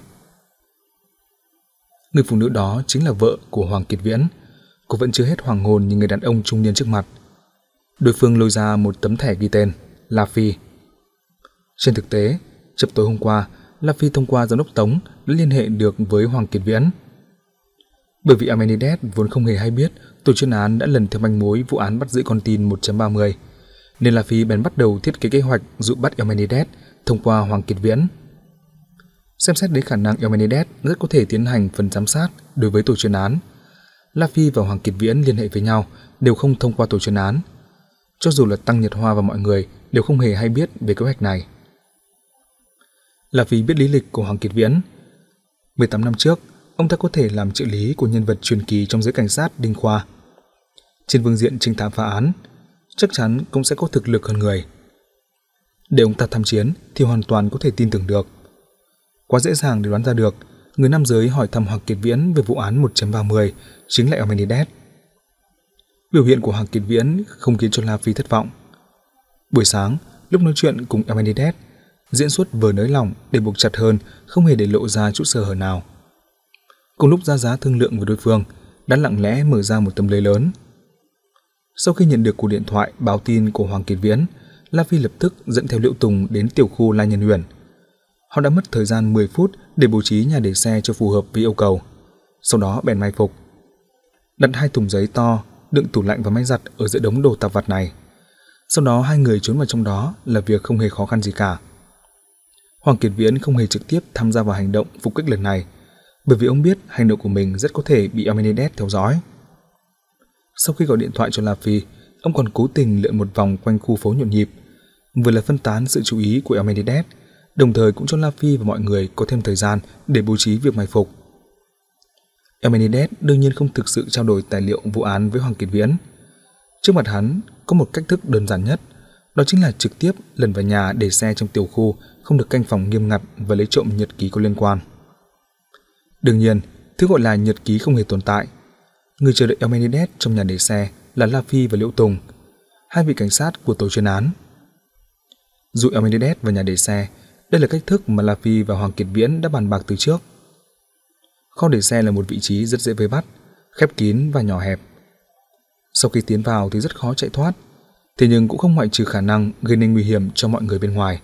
Người phụ nữ đó chính là vợ của Hoàng Kiệt Viễn. Cô vẫn chưa hết hoàng hồn nhìn người đàn ông trung niên trước mặt. Đối phương lôi ra một tấm thẻ ghi tên La Phi. Trên thực tế, chập tối hôm qua, La Phi thông qua giám đốc Tống đã liên hệ được với Hoàng Kiệt Viễn. Bởi vì Amenides vốn không hề hay biết tổ chuyên án đã lần theo manh mối vụ án bắt giữ con tin một chấm ba mươi, nên La Phi bèn bắt đầu thiết kế kế hoạch dụ bắt Amenides thông qua Hoàng Kiệt Viễn. Xem xét đến khả năng Amenides rất có thể tiến hành phần giám sát đối với tổ chuyên án, La Phi và Hoàng Kiệt Viễn liên hệ với nhau đều không thông qua tổ chuyên án. Cho dù là Tăng Nhật Hoa và mọi người đều không hề hay biết về kế hoạch này. La Phi biết lý lịch của Hoàng Kiệt Viễn. mười tám năm trước, ông ta có thể làm trợ lý của nhân vật truyền kỳ trong giới cảnh sát Đinh Khoa. Trên phương diện trinh thám phá án, chắc chắn cũng sẽ có thực lực hơn người. Để ông ta tham chiến thì hoàn toàn có thể tin tưởng được. Quá dễ dàng để đoán ra được, người nam giới hỏi thăm Hoàng Kiệt Viễn về vụ án một chấm ba mươi chính là Amenides. Biểu hiện của Hoàng Kiệt Viễn không khiến cho La Phi thất vọng. Buổi sáng, lúc nói chuyện cùng Amenides, diễn xuất vừa nới lỏng để buộc chặt hơn, không hề để lộ ra chút sơ hở nào. Cùng lúc ra giá thương lượng với đối phương, đã lặng lẽ mở ra một tấm lưới lớn. Sau khi nhận được cuộc điện thoại báo tin của Hoàng Kiệt Viễn, La Phi lập tức dẫn theo Liễu Tùng đến tiểu khu La Nhân Huyền. Họ đã mất thời gian mười phút để bố trí nhà để xe cho phù hợp với yêu cầu. Sau đó bèn mai phục, đặt hai thùng giấy to đựng tủ lạnh và máy giặt ở giữa đống đồ tạp vặt này. Sau đó hai người trốn vào trong đó là việc không hề khó khăn gì cả. Hoàng Kiệt Viễn không hề trực tiếp tham gia vào hành động phục kích lần này, bởi vì ông biết hành động của mình rất có thể bị Amenides theo dõi. Sau khi gọi điện thoại cho La Phi, ông còn cố tình lượn một vòng quanh khu phố nhộn nhịp, vừa là phân tán sự chú ý của Amenides, đồng thời cũng cho La Phi và mọi người có thêm thời gian để bố trí việc mai phục. Amenides đương nhiên không thực sự trao đổi tài liệu vụ án với Hoàng Kiệt Viễn. Trước mặt hắn có một cách thức đơn giản nhất, đó chính là trực tiếp lần vào nhà để xe trong tiểu khu không được canh phòng nghiêm ngặt và lấy trộm nhật ký có liên quan. Đương nhiên, thứ gọi là nhật ký không hề tồn tại. Người chờ đợi Amenides trong nhà để xe là La Phi và Liễu Tùng, hai vị cảnh sát của tổ chuyên án. Dụ Amenides vào nhà để xe, đây là cách thức mà La Phi và Hoàng Kiệt Viễn đã bàn bạc từ trước. Kho để xe là một vị trí rất dễ vây bắt, khép kín và nhỏ hẹp. Sau khi tiến vào thì rất khó chạy thoát, thế nhưng cũng không ngoại trừ khả năng gây nên nguy hiểm cho mọi người bên ngoài.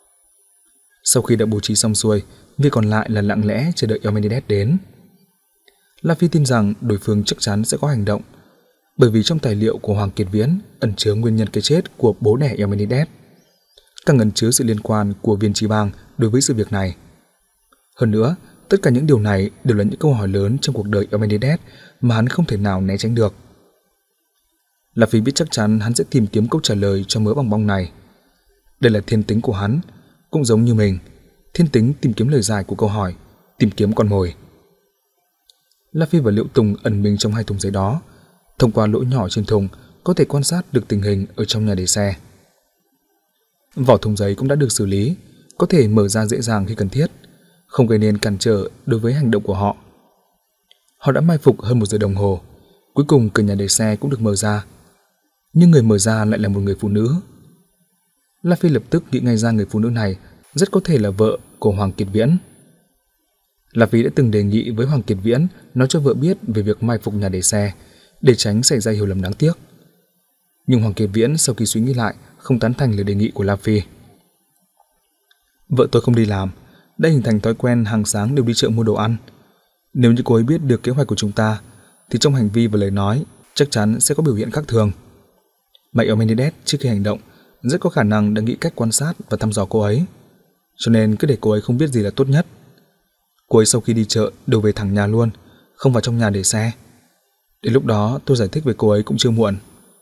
Sau khi đã bố trí xong xuôi, việc còn lại là lặng lẽ chờ đợi Amenides đến. La Phi tin rằng đối phương chắc chắn sẽ có hành động, bởi vì trong tài liệu của Hoàng Kiệt Viễn ẩn chứa nguyên nhân cái chết của bố đẻ Amenides, càng ẩn chứa sự liên quan của Viên Chi Bang đối với sự việc này. Hơn nữa, tất cả những điều này đều là những câu hỏi lớn trong cuộc đời Eumenides mà hắn không thể nào né tránh được. Laffy biết chắc chắn hắn sẽ tìm kiếm câu trả lời cho mớ bong bong này. Đây là thiên tính của hắn, cũng giống như mình, thiên tính tìm kiếm lời giải của câu hỏi, tìm kiếm con mồi. Laffy và Liễu Tùng ẩn mình trong hai thùng giấy đó. Thông qua lỗ nhỏ trên thùng có thể quan sát được tình hình ở trong nhà để xe. Vỏ thùng giấy cũng đã được xử lý, có thể mở ra dễ dàng khi cần thiết, không gây nên cản trở đối với hành động của họ. Họ đã mai phục hơn một giờ đồng hồ, cuối cùng cửa nhà để xe cũng được mở ra. Nhưng người mở ra lại là một người phụ nữ. Laffy lập tức nghĩ ngay ra người phụ nữ này rất có thể là vợ của Hoàng Kiệt Viễn. Laffy đã từng đề nghị với Hoàng Kiệt Viễn nói cho vợ biết về việc mai phục nhà để xe để tránh xảy ra hiểu lầm đáng tiếc. Nhưng Hoàng Kiệt Viễn sau khi suy nghĩ lại không tán thành lời đề nghị của Laffy. Vợ tôi không đi làm, đã hình thành thói quen hàng sáng đều đi chợ mua đồ ăn. Nếu như cô ấy biết được kế hoạch của chúng ta, thì trong hành vi và lời nói chắc chắn sẽ có biểu hiện khác thường. Mà Eumenides trước khi hành động rất có khả năng đã nghĩ cách quan sát và thăm dò cô ấy, cho nên cứ để cô ấy không biết gì là tốt nhất. Cô ấy sau khi đi chợ đều về thẳng nhà luôn, không vào trong nhà để xe. Đến lúc đó tôi giải thích với cô ấy cũng chưa muộn.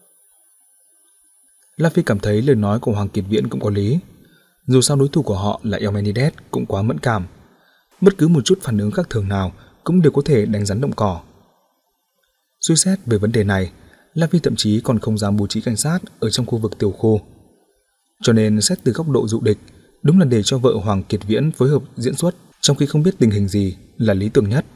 Laffy cảm thấy lời nói của Hoàng Kiệt Viễn cũng có lý. Dù sao đối thủ của họ là Eumenides cũng quá mẫn cảm. Bất cứ một chút phản ứng khác thường nào cũng đều có thể đánh rắn động cỏ. Suy xét về vấn đề này, Laffy thậm chí còn không dám bố trí cảnh sát ở trong khu vực tiểu khu. Cho nên xét từ góc độ dụ địch, đúng là để cho vợ Hoàng Kiệt Viễn phối hợp diễn xuất trong khi không biết tình hình gì là lý tưởng nhất.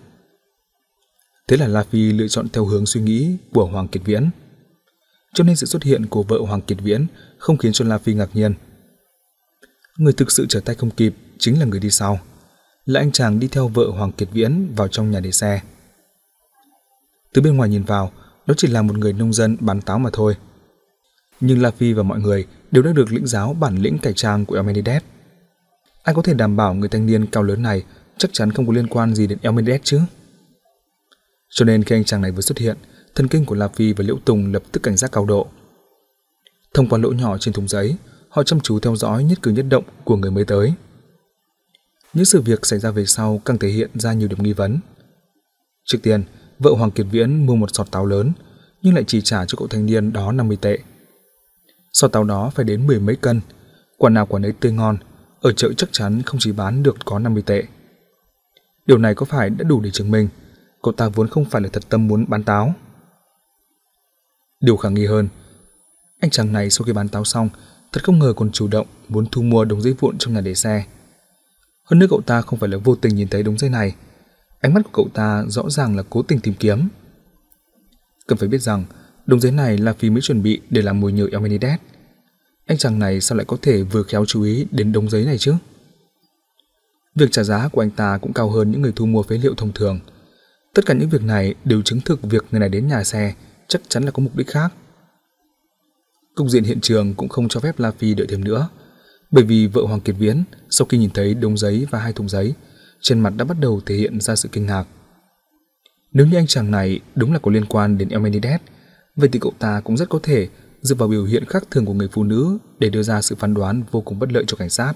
Thế là Laffy lựa chọn theo hướng suy nghĩ của Hoàng Kiệt Viễn. Cho nên sự xuất hiện của vợ Hoàng Kiệt Viễn không khiến cho Laffy ngạc nhiên. Người thực sự trở tay không kịp chính là người đi sau, là anh chàng đi theo vợ Hoàng Kiệt Viễn vào trong nhà để xe. Từ bên ngoài nhìn vào, đó chỉ là một người nông dân bán táo mà thôi. Nhưng Laffy và mọi người đều đã được lĩnh giáo bản lĩnh cải trang của Eumenides. Ai có thể đảm bảo người thanh niên cao lớn này chắc chắn không có liên quan gì đến Eumenides chứ? Cho nên khi anh chàng này vừa xuất hiện, thần kinh của Laffy và Liễu Tùng lập tức cảnh giác cao độ. Thông qua lỗ nhỏ trên thùng giấy, họ chăm chú theo dõi nhất cử nhất động của người mới tới. Những sự việc xảy ra về sau càng thể hiện ra nhiều điểm nghi vấn. Trước tiên, vợ Hoàng Kiệt Viễn mua một sọt táo lớn, nhưng lại chỉ trả cho cậu thanh niên đó năm mươi tệ. Sọt táo đó phải đến mười mấy cân, quả nào quả nấy tươi ngon, ở chợ chắc chắn không chỉ bán được có năm mươi tệ. Điều này có phải đã đủ để chứng minh cậu ta vốn không phải là thật tâm muốn bán táo? Điều khả nghi hơn, anh chàng này sau khi bán táo xong, thật không ngờ còn chủ động muốn thu mua đống giấy vụn trong nhà để xe. Hơn nữa cậu ta không phải là vô tình nhìn thấy đống giấy này, ánh mắt của cậu ta rõ ràng là cố tình tìm kiếm. Cần phải biết rằng đống giấy này là Phi mới chuẩn bị để làm mồi nhử Eumenides. Anh chàng này sao lại có thể vừa khéo chú ý đến đống giấy này chứ? Việc trả giá của anh ta cũng cao hơn những người thu mua phế liệu thông thường. Tất cả những việc này đều chứng thực việc người này đến nhà xe chắc chắn là có mục đích khác. Cục diện hiện trường cũng không cho phép Laffy đợi thêm nữa, bởi vì vợ Hoàng Kiệt Viễn sau khi nhìn thấy đống giấy và hai thùng giấy, trên mặt đã bắt đầu thể hiện ra sự kinh ngạc. Nếu như anh chàng này đúng là có liên quan đến Eumenides, vậy thì cậu ta cũng rất có thể dựa vào biểu hiện khác thường của người phụ nữ để đưa ra sự phán đoán vô cùng bất lợi cho cảnh sát.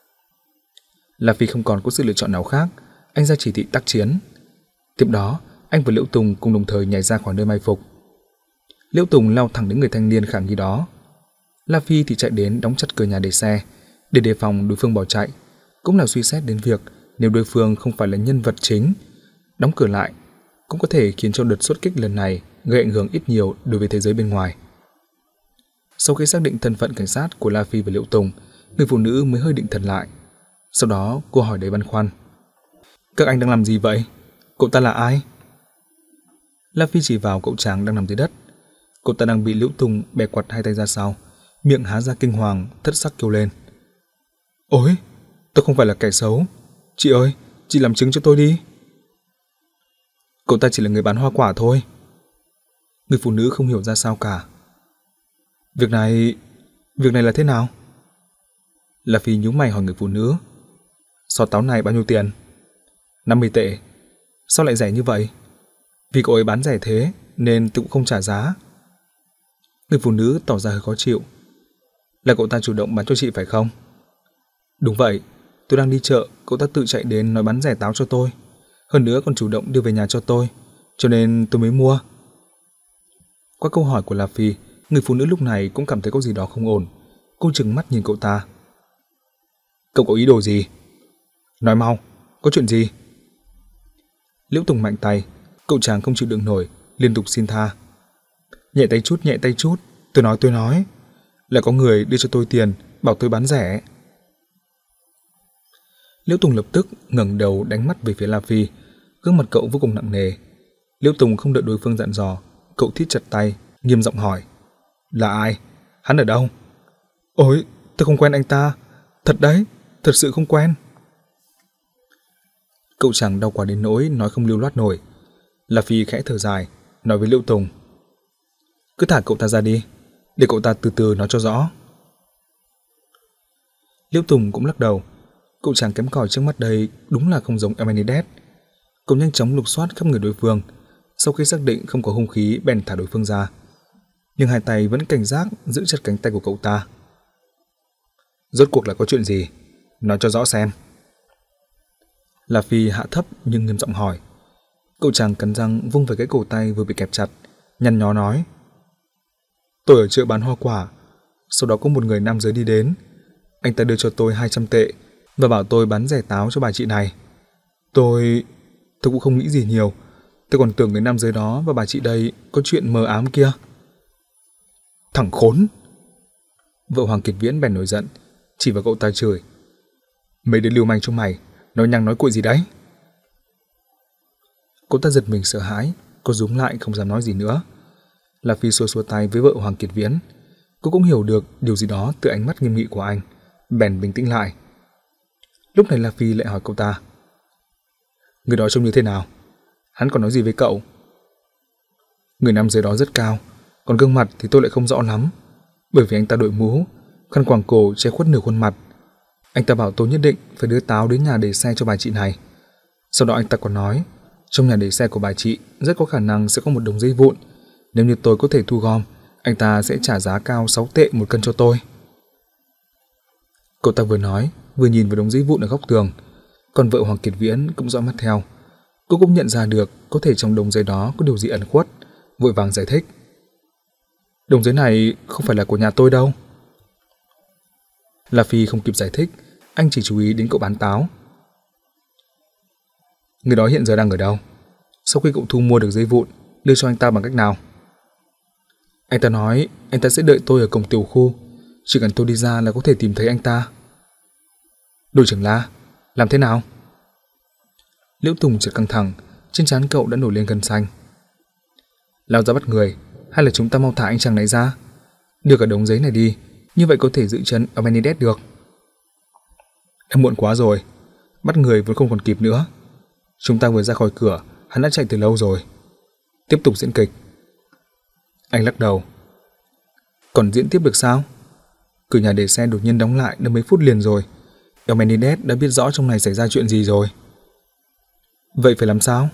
Laffy không còn có sự lựa chọn nào khác, anh ra chỉ thị tác chiến. Tiếp đó, anh và Liễu Tùng cùng đồng thời nhảy ra khỏi nơi mai phục. Liễu Tùng lao thẳng đến người thanh niên khả nghi đó. Laffy thì chạy đến đóng chặt cửa nhà để xe để đề phòng đối phương bỏ chạy, cũng là suy xét đến việc nếu đối phương không phải là nhân vật chính, đóng cửa lại cũng có thể khiến cho đợt xuất kích lần này gây ảnh hưởng ít nhiều đối với thế giới bên ngoài. Sau khi xác định thân phận cảnh sát của Laffy và Liễu Tùng, người phụ nữ mới hơi định thần lại. Sau đó cô hỏi đầy băn khoăn: "Các anh đang làm gì vậy? Cậu ta là ai?" Laffy chỉ vào cậu chàng đang nằm dưới đất. Cậu ta đang bị Liễu Tùng bẻ quặt hai tay ra sau, miệng há ra kinh hoàng, thất sắc kêu lên: "Ôi, tôi không phải là kẻ xấu. Chị ơi, chị làm chứng cho tôi đi." "Cậu ta chỉ là người bán hoa quả thôi." Người phụ nữ không hiểu ra sao cả. Việc này... việc này là thế nào?" Laffy nhíu mày hỏi người phụ nữ. "Sọt táo này bao nhiêu tiền?" năm mươi tệ. "Sao lại rẻ như vậy?" "Vì cậu ấy bán rẻ thế nên tôi cũng không trả giá." Người phụ nữ tỏ ra hơi khó chịu. "Là cậu ta chủ động bán cho chị phải không?" "Đúng vậy, tôi đang đi chợ, cậu ta tự chạy đến nói bán rẻ táo cho tôi. Hơn nữa còn chủ động đưa về nhà cho tôi, cho nên tôi mới mua. Qua câu hỏi của La Phi, người phụ nữ lúc này cũng cảm thấy có gì đó không ổn. Cô trừng mắt nhìn cậu ta. Cậu có ý đồ gì? Nói mau, có chuyện gì? Liễu Tùng mạnh tay, cậu chàng không chịu đựng nổi, liên tục xin tha. Nhẹ tay chút, nhẹ tay chút, tôi nói tôi nói. Là có người đưa cho tôi tiền, bảo tôi bán rẻ. Liễu Tùng lập tức ngẩng đầu đánh mắt về phía La Phi, gương mặt cậu vô cùng nặng nề. Liễu Tùng không đợi đối phương dặn dò, cậu thít chặt tay, nghiêm giọng hỏi. Là ai? Hắn ở đâu? Ôi, tôi không quen anh ta. Thật đấy, thật sự không quen. Cậu chàng đau quá đến nỗi nói không lưu loát nổi. La Phi khẽ thở dài, nói với Liễu Tùng. Cứ thả cậu ta ra đi, để cậu ta từ từ nói cho rõ. Liễu Tùng cũng lắc đầu. Cậu chàng kém cỏi trước mắt đây đúng là không giống Amenidep. Cậu nhanh chóng lục soát khắp người đối phương. Sau khi xác định không có hung khí, bèn thả đối phương ra. Nhưng hai tay vẫn cảnh giác giữ chặt cánh tay của cậu ta. Rốt cuộc là có chuyện gì? Nói cho rõ xem. La Phi hạ thấp nhưng nghiêm giọng hỏi. Cậu chàng cắn răng vung về cái cổ tay vừa bị kẹp chặt, nhăn nhó nói. Tôi ở chợ bán hoa quả. Sau đó có một người nam giới đi đến. Anh ta đưa cho tôi hai trăm tệ và bảo tôi bán rẻ táo cho bà chị này. Tôi... tôi cũng không nghĩ gì nhiều. Tôi còn tưởng người nam giới đó và bà chị đây có chuyện mờ ám kia. Thằng khốn! Vợ Hoàng Kiệt Viễn bèn nổi giận, chỉ vào cậu ta chửi. Mấy đứa lưu manh trong mày, nói nhăng nói cuội gì đấy? Cậu ta giật mình sợ hãi, cô rúm lại không dám nói gì nữa. La Phi xua xua tay với vợ Hoàng Kiệt Viễn. Cô cũng hiểu được điều gì đó từ ánh mắt nghiêm nghị của anh, bèn bình tĩnh lại. Lúc này La Phi lại hỏi cậu ta. Người đó trông như thế nào? Hắn còn nói gì với cậu? Người nam giới đó rất cao, còn gương mặt thì tôi lại không rõ lắm, bởi vì anh ta đội mũ, khăn quàng cổ che khuất nửa khuôn mặt. Anh ta bảo tôi nhất định phải đưa táo đến nhà để xe cho bà chị này. Sau đó anh ta còn nói, trong nhà để xe của bà chị rất có khả năng sẽ có một đống giấy vụn. Nếu như tôi có thể thu gom, anh ta sẽ trả giá cao sáu tệ một cân cho tôi. Cậu ta vừa nói, vừa nhìn vào đống giấy vụn ở góc tường. Còn vợ Hoàng Kiệt Viễn cũng dõi mắt theo. Cô cũng nhận ra được có thể trong đống giấy đó có điều gì ẩn khuất, vội vàng giải thích. Đống giấy này không phải là của nhà tôi đâu. La Phi không kịp giải thích, anh chỉ chú ý đến cậu bán táo. Người đó hiện giờ đang ở đâu? Sau khi cậu thu mua được giấy vụn, đưa cho anh ta bằng cách nào? Anh ta nói anh ta sẽ đợi tôi ở cổng tiểu khu, chỉ cần tôi đi ra là có thể tìm thấy anh ta. Đội trưởng La, làm thế nào? Liễu Tùng chợt căng thẳng, trên trán cậu đã nổi lên gân xanh. Lao ra bắt người, hay là chúng ta mau thả anh chàng này ra? Đưa cả đống giấy này đi, như vậy có thể giữ chân Amenidep được. Đã muộn quá rồi, bắt người vẫn không còn kịp nữa. Chúng ta vừa ra khỏi cửa, hắn đã chạy từ lâu rồi. Tiếp tục diễn kịch. Anh lắc đầu. Còn diễn tiếp được sao? Cửa nhà để xe đột nhiên đóng lại đã mấy phút liền rồi. Amenidep đã biết rõ trong này xảy ra chuyện gì rồi. Vậy phải làm sao?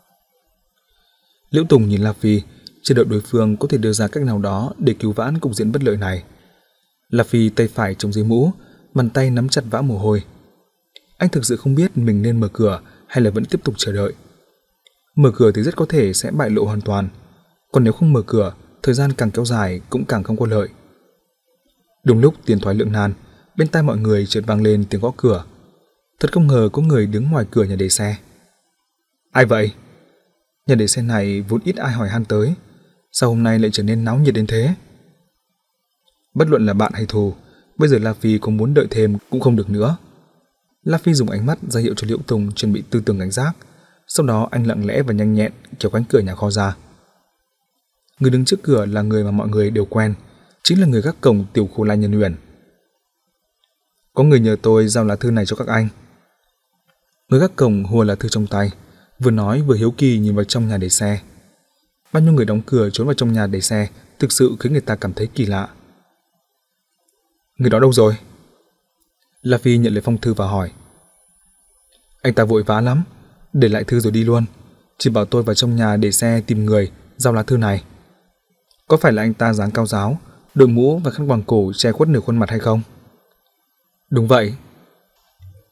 Liễu Tùng nhìn La Phi, chờ đợi đối phương có thể đưa ra cách nào đó để cứu vãn cục diện bất lợi này. La Phi tay phải chống dưới mũ, bàn tay nắm chặt vã mồ hôi. Anh thực sự không biết mình nên mở cửa hay là vẫn tiếp tục chờ đợi. Mở cửa thì rất có thể sẽ bại lộ hoàn toàn, còn nếu không mở cửa, thời gian càng kéo dài cũng càng không có lợi. Đúng lúc tiền thoái lượng nan, bên tai mọi người chợt vang lên tiếng gõ cửa. Thật không ngờ có người đứng ngoài cửa nhà để xe. Ai vậy? Nhà để xe này vốn ít ai hỏi han tới, sao hôm nay lại trở nên náo nhiệt đến thế? Bất luận là bạn hay thù, bây giờ La Phi có muốn đợi thêm cũng không được nữa. La Phi dùng ánh mắt ra hiệu cho Liễu Tùng chuẩn bị tư tưởng cảnh giác, sau đó anh lặng lẽ và nhanh nhẹn kéo cánh cửa nhà kho ra. Người đứng trước cửa là người mà mọi người đều quen, chính là người gác cổng tiểu khu Lai Nhân Huyền. Có người nhờ tôi giao lá thư này cho các anh. Người gác cổng hùa lá thư trong tay, vừa nói vừa hiếu kỳ nhìn vào trong nhà để xe. Bao nhiêu người đóng cửa trốn vào trong nhà để xe thực sự khiến người ta cảm thấy kỳ lạ. Người đó đâu rồi? La Phi nhận lấy phong thư và hỏi. Anh ta vội vã lắm, để lại thư rồi đi luôn, chỉ bảo tôi vào trong nhà để xe tìm người giao lá thư này. Có phải là anh ta dáng cao ráo, đội mũ và khăn quàng cổ che khuất nửa khuôn mặt hay không? Đúng vậy.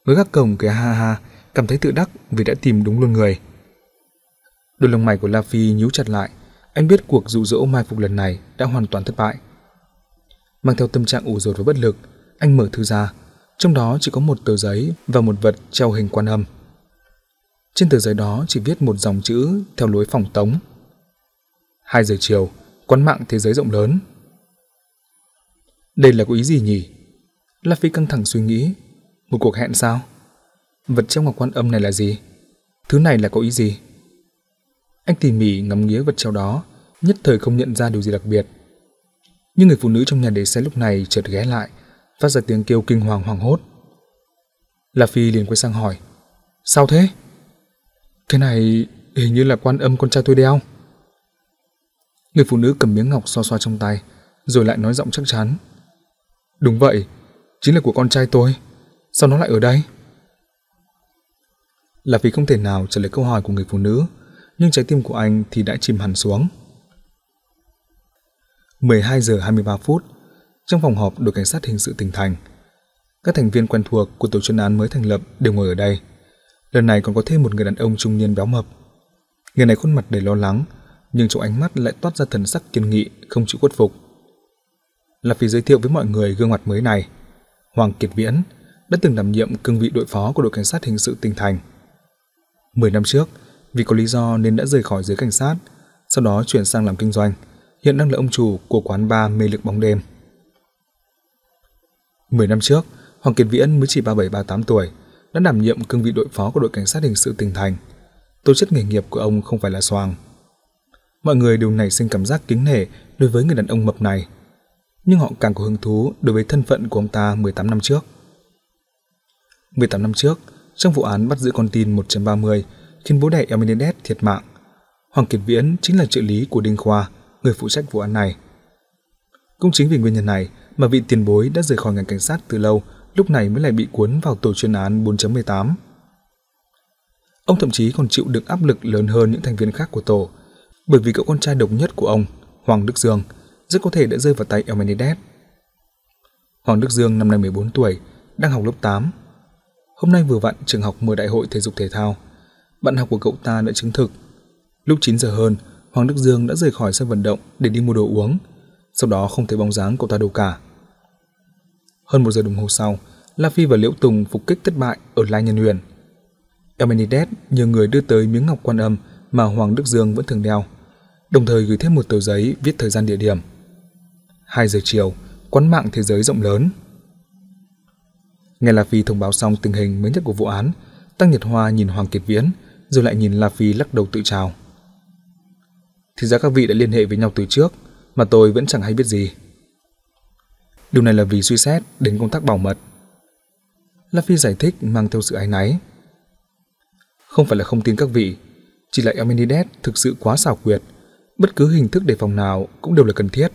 Người gác cổng cười ha ha, cảm thấy tự đắc vì đã tìm đúng luôn người. Đôi lông mày của La Phi nhíu chặt lại, anh biết cuộc dụ dỗ mai phục lần này đã hoàn toàn thất bại. Mang theo tâm trạng ủ rột và bất lực, anh mở thư ra, trong đó chỉ có một tờ giấy và một vật treo hình Quan Âm. Trên tờ giấy đó chỉ viết một dòng chữ theo lối phỏng tống: hai giờ chiều, quán mạng thế giới rộng lớn. Đây là có ý gì nhỉ? La Phi căng thẳng suy nghĩ. Một cuộc hẹn sao? Vật treo ngọc Quan Âm này là gì? Thứ này là có ý gì? Anh tỉ mỉ ngắm nghía vật treo đó, nhất thời không nhận ra điều gì đặc biệt. Nhưng người phụ nữ trong nhà để xe lúc này chợt ghé lại, phát ra tiếng kêu kinh hoàng hoảng hốt. La Phi liền quay sang hỏi: sao thế? Cái này hình như là Quan Âm con trai tôi đeo. Người phụ nữ cầm miếng ngọc xoa xoa trong tay, rồi lại nói giọng chắc chắn: đúng vậy, chính là của con trai tôi. Sao nó lại ở đây? La Phi không thể nào trả lời câu hỏi của người phụ nữ, nhưng trái tim của anh thì đã chìm hẳn xuống. mười hai giờ hai mươi ba phút, trong phòng họp đội cảnh sát hình sự tỉnh thành, các thành viên quen thuộc của tổ chuyên án mới thành lập đều ngồi ở đây. Lần này còn có thêm một người đàn ông trung niên béo mập. Người này khuôn mặt đầy lo lắng, nhưng trong ánh mắt lại toát ra thần sắc kiên nghị, không chịu khuất phục. La Phi giới thiệu với mọi người gương mặt mới này: Hoàng Kiệt Viễn đã từng đảm nhiệm cương vị đội phó của đội cảnh sát hình sự tỉnh thành. Mười năm trước, vì có lý do nên đã rời khỏi giới cảnh sát, sau đó chuyển sang làm kinh doanh, hiện đang là ông chủ của quán bar mê lực bóng đêm. Mười năm trước, Hoàng Kiệt Viễn mới chỉ ba mươi bảy ba mươi tám tuổi, đã đảm nhiệm cương vị đội phó của đội cảnh sát hình sự tỉnh thành. Tố chất nghề nghiệp của ông không phải là xoàng. Mọi người đều nảy sinh cảm giác kính nể đối với người đàn ông mập này, nhưng họ càng có hứng thú đối với thân phận của ông ta mười tám năm trước. mười tám năm trước, trong vụ án bắt giữ con tin một ba mươi khiến bố đẻ Elmenendez thiệt mạng, Hoàng Kiệt Viễn chính là trợ lý của Đinh Khoa, người phụ trách vụ án này. Cũng chính vì nguyên nhân này mà vị tiền bối đã rời khỏi ngành cảnh sát từ lâu, lúc này mới lại bị cuốn vào tổ chuyên án bốn chấm mười tám. Ông thậm chí còn chịu được áp lực lớn hơn những thành viên khác của tổ, bởi vì cậu con trai độc nhất của ông, Hoàng Đức Dương, rất có thể đã rơi vào tay Elmenendez. Hoàng Đức Dương năm nay mười bốn tuổi, đang học lớp tám. Hôm nay vừa vặn trường học mở đại hội thể dục thể thao. Bạn học của cậu ta đã chứng thực. Lúc chín giờ hơn, Hoàng Đức Dương đã rời khỏi sân vận động để đi mua đồ uống. Sau đó không thấy bóng dáng cậu ta đâu cả. Hơn một giờ đồng hồ sau, La Phi và Liễu Tùng phục kích thất bại ở Lai Nhân Huyền. Elmenendez nhờ người đưa tới miếng ngọc Quan Âm mà Hoàng Đức Dương vẫn thường đeo, đồng thời gửi thêm một tờ giấy viết thời gian địa điểm: hai giờ chiều, quán mạng thế giới rộng lớn. Nghe La Phi thông báo xong tình hình mới nhất của vụ án, Tăng Nhật Hoa nhìn Hoàng Kiệt Viễn, rồi lại nhìn La Phi lắc đầu tự chào. Thì ra các vị đã liên hệ với nhau từ trước, mà tôi vẫn chẳng hay biết gì. Điều này là vì suy xét đến công tác bảo mật. La Phi giải thích mang theo sự áy náy. Không phải là không tin các vị, chỉ là Elmenendez thực sự quá xảo quyệt, bất cứ hình thức đề phòng nào cũng đều là cần thiết.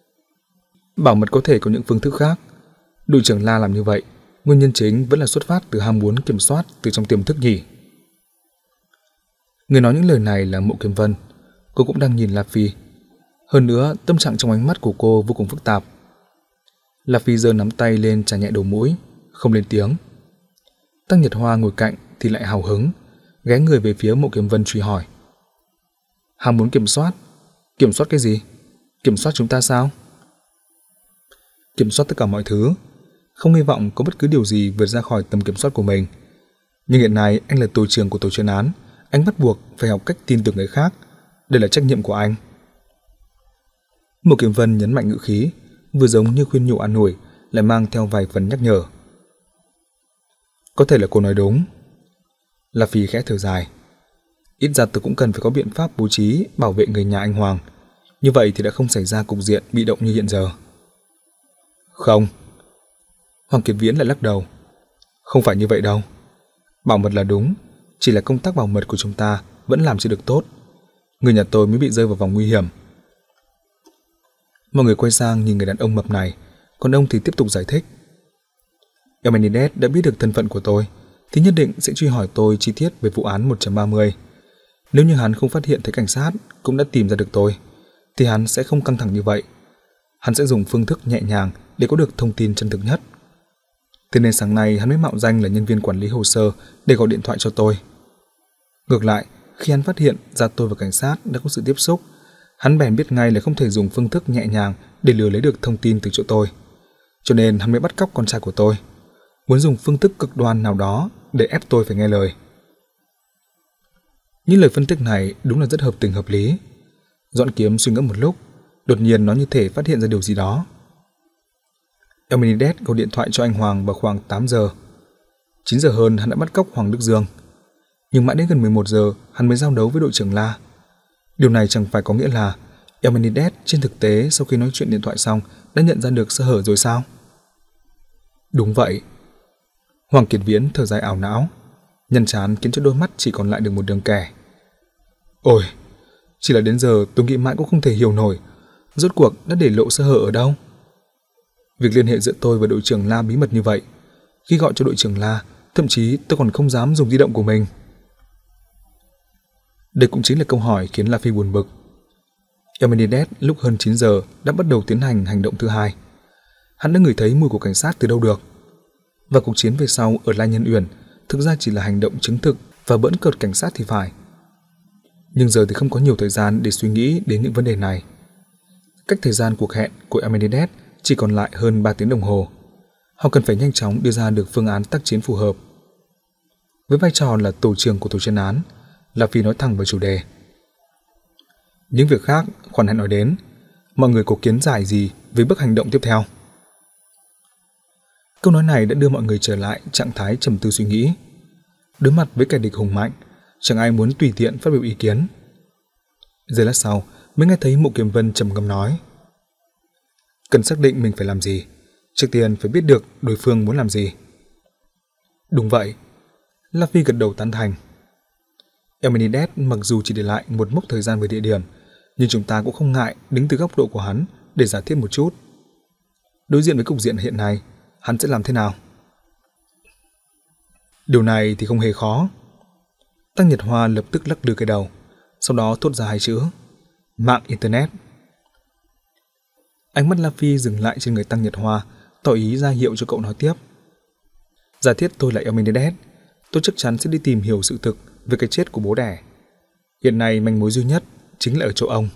Bảo mật có thể có những phương thức khác. Đội trưởng La làm như vậy, nguyên nhân chính vẫn là xuất phát từ ham muốn kiểm soát từ trong tiềm thức nhỉ. Người nói những lời này là Mộ Kiếm Vân. Cô cũng đang nhìn La Phi. Hơn nữa, tâm trạng trong ánh mắt của cô vô cùng phức tạp. La Phi giơ nắm tay lên chà nhẹ đầu mũi, không lên tiếng. Tăng Nhật Hoa ngồi cạnh thì lại hào hứng, ghé người về phía Mộ Kiếm Vân truy hỏi. Ham muốn kiểm soát? Kiểm soát cái gì? Kiểm soát chúng ta sao? Kiểm soát tất cả mọi thứ. Không hy vọng có bất cứ điều gì vượt ra khỏi tầm kiểm soát của mình. Nhưng hiện nay anh là tổ trưởng của tổ chuyên án, anh bắt buộc phải học cách tin tưởng người khác. Đây là trách nhiệm của anh. Mộ Kiếm Vân nhấn mạnh ngữ khí, vừa giống như khuyên nhủ an ủi, lại mang theo vài phần nhắc nhở. Có thể là cô nói đúng. La Phi khẽ thở dài. Ít ra tôi cũng cần phải có biện pháp bố trí bảo vệ người nhà anh Hoàng. Như vậy thì đã không xảy ra cục diện bị động như hiện giờ. Không. Hoàng Kiệt Viễn lại lắc đầu. Không phải như vậy đâu. Bảo mật là đúng, chỉ là công tác bảo mật của chúng ta vẫn làm chưa được tốt. Người nhà tôi mới bị rơi vào vòng nguy hiểm. Mọi người quay sang nhìn người đàn ông mập này, còn ông thì tiếp tục giải thích. Elmenendez đã biết được thân phận của tôi thì nhất định sẽ truy hỏi tôi chi tiết về vụ án một ba mươi. Nếu như hắn không phát hiện thấy cảnh sát cũng đã tìm ra được tôi, thì hắn sẽ không căng thẳng như vậy. Hắn sẽ dùng phương thức nhẹ nhàng để có được thông tin chân thực nhất. Thế nên sáng nay hắn mới mạo danh là nhân viên quản lý hồ sơ để gọi điện thoại cho tôi. Ngược lại, khi hắn phát hiện ra tôi và cảnh sát đã có sự tiếp xúc, hắn bèn biết ngay là không thể dùng phương thức nhẹ nhàng để lừa lấy được thông tin từ chỗ tôi. Cho nên hắn mới bắt cóc con trai của tôi, muốn dùng phương thức cực đoan nào đó để ép tôi phải nghe lời. Những lời phân tích này đúng là rất hợp tình hợp lý. Dọn Kiếm suy ngẫm một lúc, đột nhiên nó như thể phát hiện ra điều gì đó. Eminides gọi điện thoại cho anh Hoàng vào khoảng tám giờ. chín giờ hơn hắn đã bắt cóc Hoàng Đức Dương. Nhưng mãi đến gần mười một giờ hắn mới giao đấu với đội trưởng La. Điều này chẳng phải có nghĩa là Eminides trên thực tế sau khi nói chuyện điện thoại xong đã nhận ra được sơ hở rồi sao? Đúng vậy. Hoàng Kiệt Viễn thở dài ảo não, nhăn trán khiến cho đôi mắt chỉ còn lại được một đường kẻ. Ôi, chỉ là đến giờ tôi nghĩ mãi cũng không thể hiểu nổi, rốt cuộc đã để lộ sơ hở ở đâu. Việc liên hệ giữa tôi và đội trưởng La bí mật như vậy, khi gọi cho đội trưởng La, thậm chí tôi còn không dám dùng di động của mình. Đây cũng chính là câu hỏi khiến La Phi buồn bực. Eminides lúc hơn chín giờ đã bắt đầu tiến hành hành động thứ hai. Hắn đã ngửi thấy mùi của cảnh sát từ đâu được. Và cuộc chiến về sau ở La Nhân Uyển thực ra chỉ là hành động chứng thực và bỡn cợt cảnh sát thì phải. Nhưng giờ thì không có nhiều thời gian để suy nghĩ đến những vấn đề này. Cách thời gian cuộc hẹn của Eminides chỉ còn lại hơn ba tiếng đồng hồ. Họ cần phải nhanh chóng đưa ra được phương án tác chiến phù hợp. Với vai trò là tổ trưởng của tổ chuyên án, La Phi nói thẳng vào chủ đề. Những việc khác khoan hãy nói đến. Mọi người có kiến giải gì về bước hành động tiếp theo? Câu nói này đã đưa mọi người trở lại trạng thái trầm tư suy nghĩ. Đối mặt với kẻ địch hùng mạnh, chẳng ai muốn tùy tiện phát biểu ý kiến. Giây lát sau mới nghe thấy Mộ Kiếm Vân trầm ngâm nói: cần xác định mình phải làm gì, trước tiên phải biết được đối phương muốn làm gì. Đúng vậy. La Phi gật đầu tán thành. Eminides mặc dù chỉ để lại một mốc thời gian về địa điểm, nhưng chúng ta cũng không ngại đứng từ góc độ của hắn để giả thiết một chút. Đối diện với cục diện hiện nay, hắn sẽ làm thế nào? Điều này thì không hề khó. Tăng Nhật Hoa lập tức lắc lư cái đầu, sau đó thốt ra hai chữ: mạng Internet. Ánh mắt La Phi dừng lại trên người Tăng Nhật Hoa, tỏ ý ra hiệu cho cậu nói tiếp. Giả thiết tôi là Eminides, tôi chắc chắn sẽ đi tìm hiểu sự thực về cái chết của bố đẻ. Hiện nay manh mối duy nhất chính là ở chỗ ông.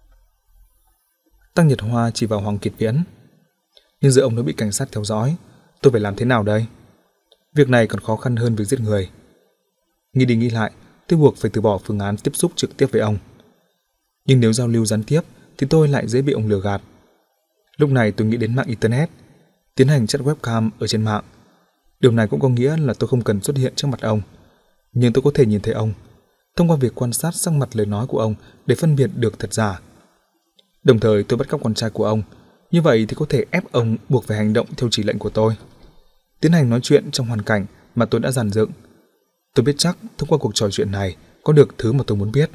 Tăng Nhật Hoa chỉ vào Hoàng Kiệt Viễn. Nhưng giờ ông đã bị cảnh sát theo dõi, tôi phải làm thế nào đây? Việc này còn khó khăn hơn việc giết người. Nghĩ đi nghĩ lại, tôi buộc phải từ bỏ phương án tiếp xúc trực tiếp với ông. Nhưng nếu giao lưu gián tiếp thì tôi lại dễ bị ông lừa gạt. Lúc này tôi nghĩ đến mạng Internet, tiến hành chat webcam ở trên mạng. Điều này cũng có nghĩa là tôi không cần xuất hiện trước mặt ông, nhưng tôi có thể nhìn thấy ông, thông qua việc quan sát sắc mặt lời nói của ông để phân biệt được thật giả. Đồng thời tôi bắt cóc con trai của ông, như vậy thì có thể ép ông buộc phải hành động theo chỉ lệnh của tôi, tiến hành nói chuyện trong hoàn cảnh mà tôi đã dàn dựng. Tôi biết chắc thông qua cuộc trò chuyện này có được thứ mà tôi muốn biết.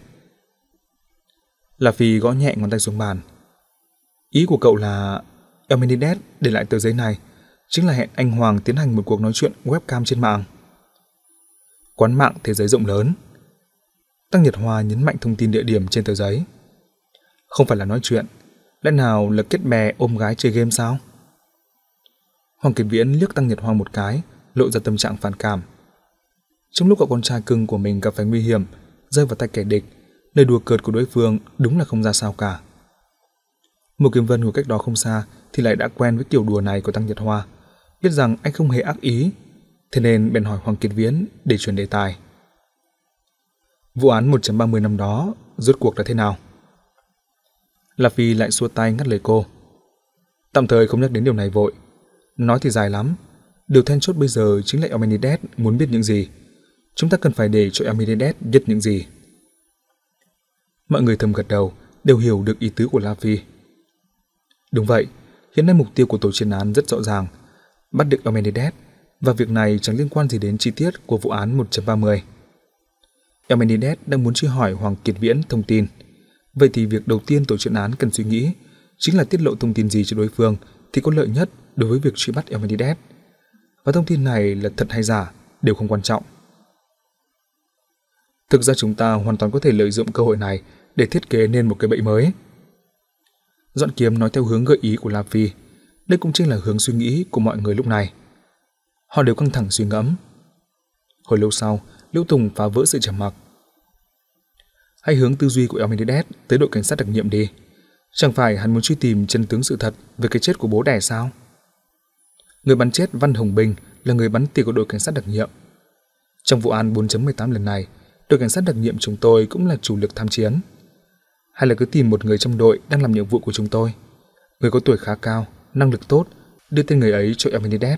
La Phi gõ nhẹ ngón tay xuống bàn. Ý của cậu là Eminides để lại tờ giấy này chính là hẹn anh Hoàng tiến hành một cuộc nói chuyện webcam trên mạng. Quán mạng thế giới rộng lớn. Tăng Nhật Hoa nhấn mạnh thông tin địa điểm trên tờ giấy. Không phải là nói chuyện, lẽ nào là kết bè ôm gái chơi game sao? Hoàng Kiệt Viễn liếc Tăng Nhật Hoa một cái, lộ ra tâm trạng phản cảm. Trong lúc cậu con trai cưng của mình gặp phải nguy hiểm, rơi vào tay kẻ địch, lời đùa cợt của đối phương đúng là không ra sao cả. Một Kiếm Vân ngồi cách đó không xa thì lại đã quen với kiểu đùa này của Tăng Nhật Hoa, biết rằng anh không hề ác ý, thế nên bèn hỏi Hoàng Kiệt Viễn để chuyển đề tài. Vụ án một chấm ba mươi năm đó rốt cuộc là thế nào? La Phi lại xua tay ngắt lời cô. Tạm thời không nhắc đến điều này vội. Nói thì dài lắm. Điều then chốt bây giờ chính là Eminides muốn biết những gì. Chúng ta cần phải để cho Eminides biết những gì. Mọi người thầm gật đầu, đều hiểu được ý tứ của La Phi. Đúng vậy, hiện nay mục tiêu của tổ chuyên án rất rõ ràng, bắt được Eminides, và việc này chẳng liên quan gì đến chi tiết của vụ án một chấm ba mươi. Eminides đang muốn truy hỏi Hoàng Kiệt Viễn thông tin. Vậy thì việc đầu tiên tổ chuyên án cần suy nghĩ chính là tiết lộ thông tin gì cho đối phương thì có lợi nhất đối với việc truy bắt Eminides. Và thông tin này là thật hay giả đều không quan trọng. Thực ra chúng ta hoàn toàn có thể lợi dụng cơ hội này để thiết kế nên một cái bẫy mới. Dọn Kiếm nói theo hướng gợi ý của La Phi. Đây cũng chính là hướng suy nghĩ của mọi người lúc này. Họ đều căng thẳng suy ngẫm. Hồi lâu sau, Liễu Tùng phá vỡ sự trầm mặc. Hãy hướng tư duy của Elmenidez tới đội cảnh sát đặc nhiệm đi. Chẳng phải hắn muốn truy tìm chân tướng sự thật về cái chết của bố đẻ sao? Người bắn chết Văn Hồng Bình là người bắn tỉa của đội cảnh sát đặc nhiệm. Trong vụ án bốn chấm mười tám lần này, đội cảnh sát đặc nhiệm chúng tôi cũng là chủ lực tham chiến. Hay là cứ tìm một người trong đội đang làm nhiệm vụ của chúng tôi, người có tuổi khá cao, năng lực tốt, đưa tên người ấy cho Elmenidez.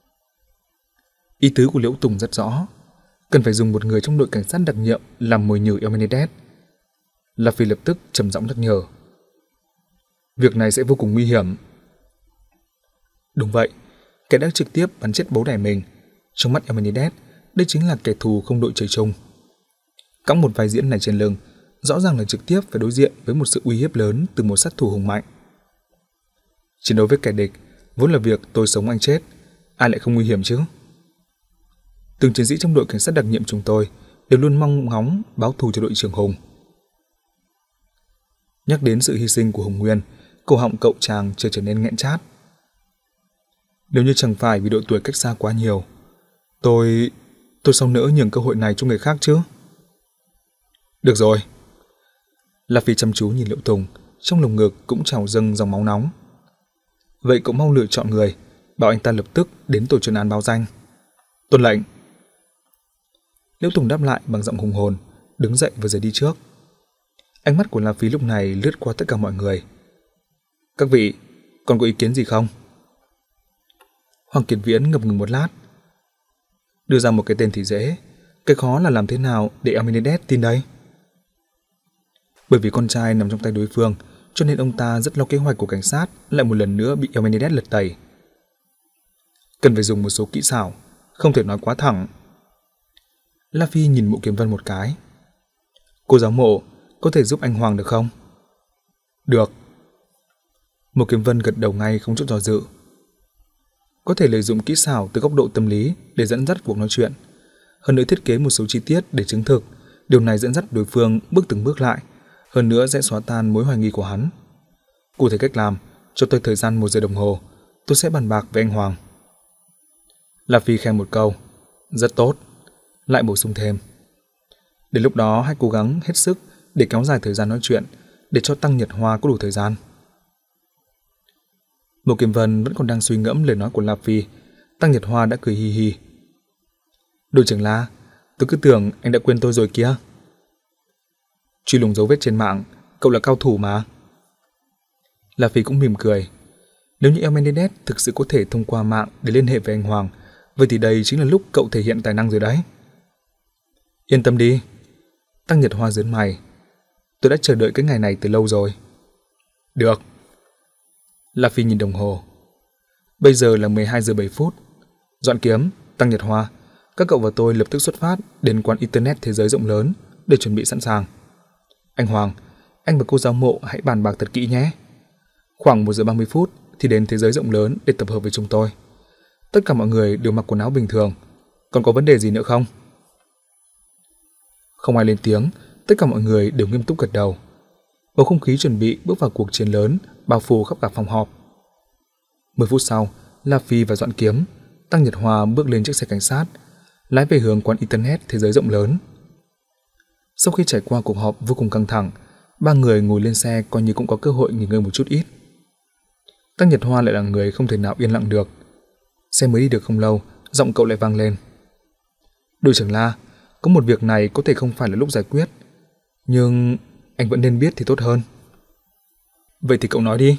Ý tứ của Liễu Tùng rất rõ, cần phải dùng một người trong đội cảnh sát đặc nhiệm làm mồi nhử Elmenidez. La Phi lập tức trầm giọng nhắc nhở. Việc này sẽ vô cùng nguy hiểm. Đúng vậy, kẻ đã trực tiếp bắn chết bố đẻ mình, trong mắt Elmenidez, đây chính là kẻ thù không đội trời chung. Cõng một vai diễn này trên lưng, rõ ràng là trực tiếp phải đối diện với một sự uy hiếp lớn từ một sát thủ hùng mạnh. Chiến đấu với kẻ địch vốn là việc tôi sống anh chết, ai lại không nguy hiểm chứ? Từng chiến sĩ trong đội cảnh sát đặc nhiệm chúng tôi đều luôn mong ngóng báo thù cho đội trưởng Hùng. Nhắc đến sự hy sinh của Hùng Nguyên, cổ họng cậu chàng chợt trở nên nghẹn chát. Nếu như chẳng phải vì độ tuổi cách xa quá nhiều, tôi... tôi sao nỡ nhường cơ hội này cho người khác chứ? Được rồi. La Phi chăm chú nhìn Liễu Tùng, trong lồng ngực cũng trào dâng dòng máu nóng. Vậy cậu mau lựa chọn người, bảo anh ta lập tức đến tổ chuyên án báo danh. Tuân lệnh. Liễu Tùng đáp lại bằng giọng hùng hồn, đứng dậy và rời đi trước. Ánh mắt của La Phi lúc này lướt qua tất cả mọi người. Các vị, còn có ý kiến gì không? Hoàng Kiệt Viễn ngập ngừng một lát. Đưa ra một cái tên thì dễ, cái khó là làm thế nào để Elmenidez tin đây? Bởi vì con trai nằm trong tay đối phương, cho nên ông ta rất lo kế hoạch của cảnh sát lại một lần nữa bị Elmenidez lật tẩy. Cần phải dùng một số kỹ xảo, không thể nói quá thẳng. La Phi nhìn Mộ Kiếm Vân một cái. Cô giáo Mộ, có thể giúp anh Hoàng được không? Được. Mộ Kiếm Vân gật đầu ngay không chút do dự. Có thể lợi dụng kỹ xảo từ góc độ tâm lý để dẫn dắt cuộc nói chuyện. Hơn nữa thiết kế một số chi tiết để chứng thực, điều này dẫn dắt đối phương bước từng bước lại, hơn nữa sẽ xóa tan mối hoài nghi của hắn. Cụ thể cách làm, cho tôi thời gian một giờ đồng hồ, tôi sẽ bàn bạc với anh Hoàng. La Phi khen một câu, rất tốt, lại bổ sung thêm. Đến lúc đó hãy cố gắng hết sức để kéo dài thời gian nói chuyện, để cho Tăng Nhật Hoa có đủ thời gian. Mộ Kiếm Vân vẫn còn đang suy ngẫm lời nói của La Phi, Tăng Nhật Hoa đã cười hi hi. Đội trưởng La, tôi cứ tưởng anh đã quên tôi rồi kia. Truy lùng dấu vết trên mạng, cậu là cao thủ mà. La Phi cũng mỉm cười. Nếu như Elmenidez thực sự có thể thông qua mạng để liên hệ với anh Hoàng, vậy thì đây chính là lúc cậu thể hiện tài năng rồi đấy. Yên tâm đi. Tăng Nhật Hoa giớn mày. Tôi đã chờ đợi cái ngày này từ lâu rồi. Được. La Phi nhìn đồng hồ. Bây giờ là mười hai giờ bảy phút. Doãn Kiếm, Tăng Nhật Hoa, các cậu và tôi lập tức xuất phát đến quán Internet thế giới rộng lớn để chuẩn bị sẵn sàng. Anh Hoàng, anh và cô giáo Mộ hãy bàn bạc thật kỹ nhé. Khoảng một giờ ba mươi phút thì đến thế giới rộng lớn để tập hợp với chúng tôi. Tất cả mọi người đều mặc quần áo bình thường. Còn có vấn đề gì nữa không? Không ai lên tiếng, tất cả mọi người đều nghiêm túc gật đầu. Bầu không khí chuẩn bị bước vào cuộc chiến lớn bao phủ khắp cả phòng họp. Mười phút sau, La Phi và Doãn Kiếm, Tăng Nhật Hoa bước lên chiếc xe cảnh sát, lái về hướng quán Internet thế giới rộng lớn. Sau khi trải qua cuộc họp vô cùng căng thẳng, ba người ngồi lên xe coi như cũng có cơ hội nghỉ ngơi một chút ít. Tăng Nhật Hoa lại là người không thể nào yên lặng được. Xe mới đi được không lâu, giọng cậu lại vang lên. Đội trưởng La, có một việc này có thể không phải là lúc giải quyết, nhưng anh vẫn nên biết thì tốt hơn. Vậy thì cậu nói đi.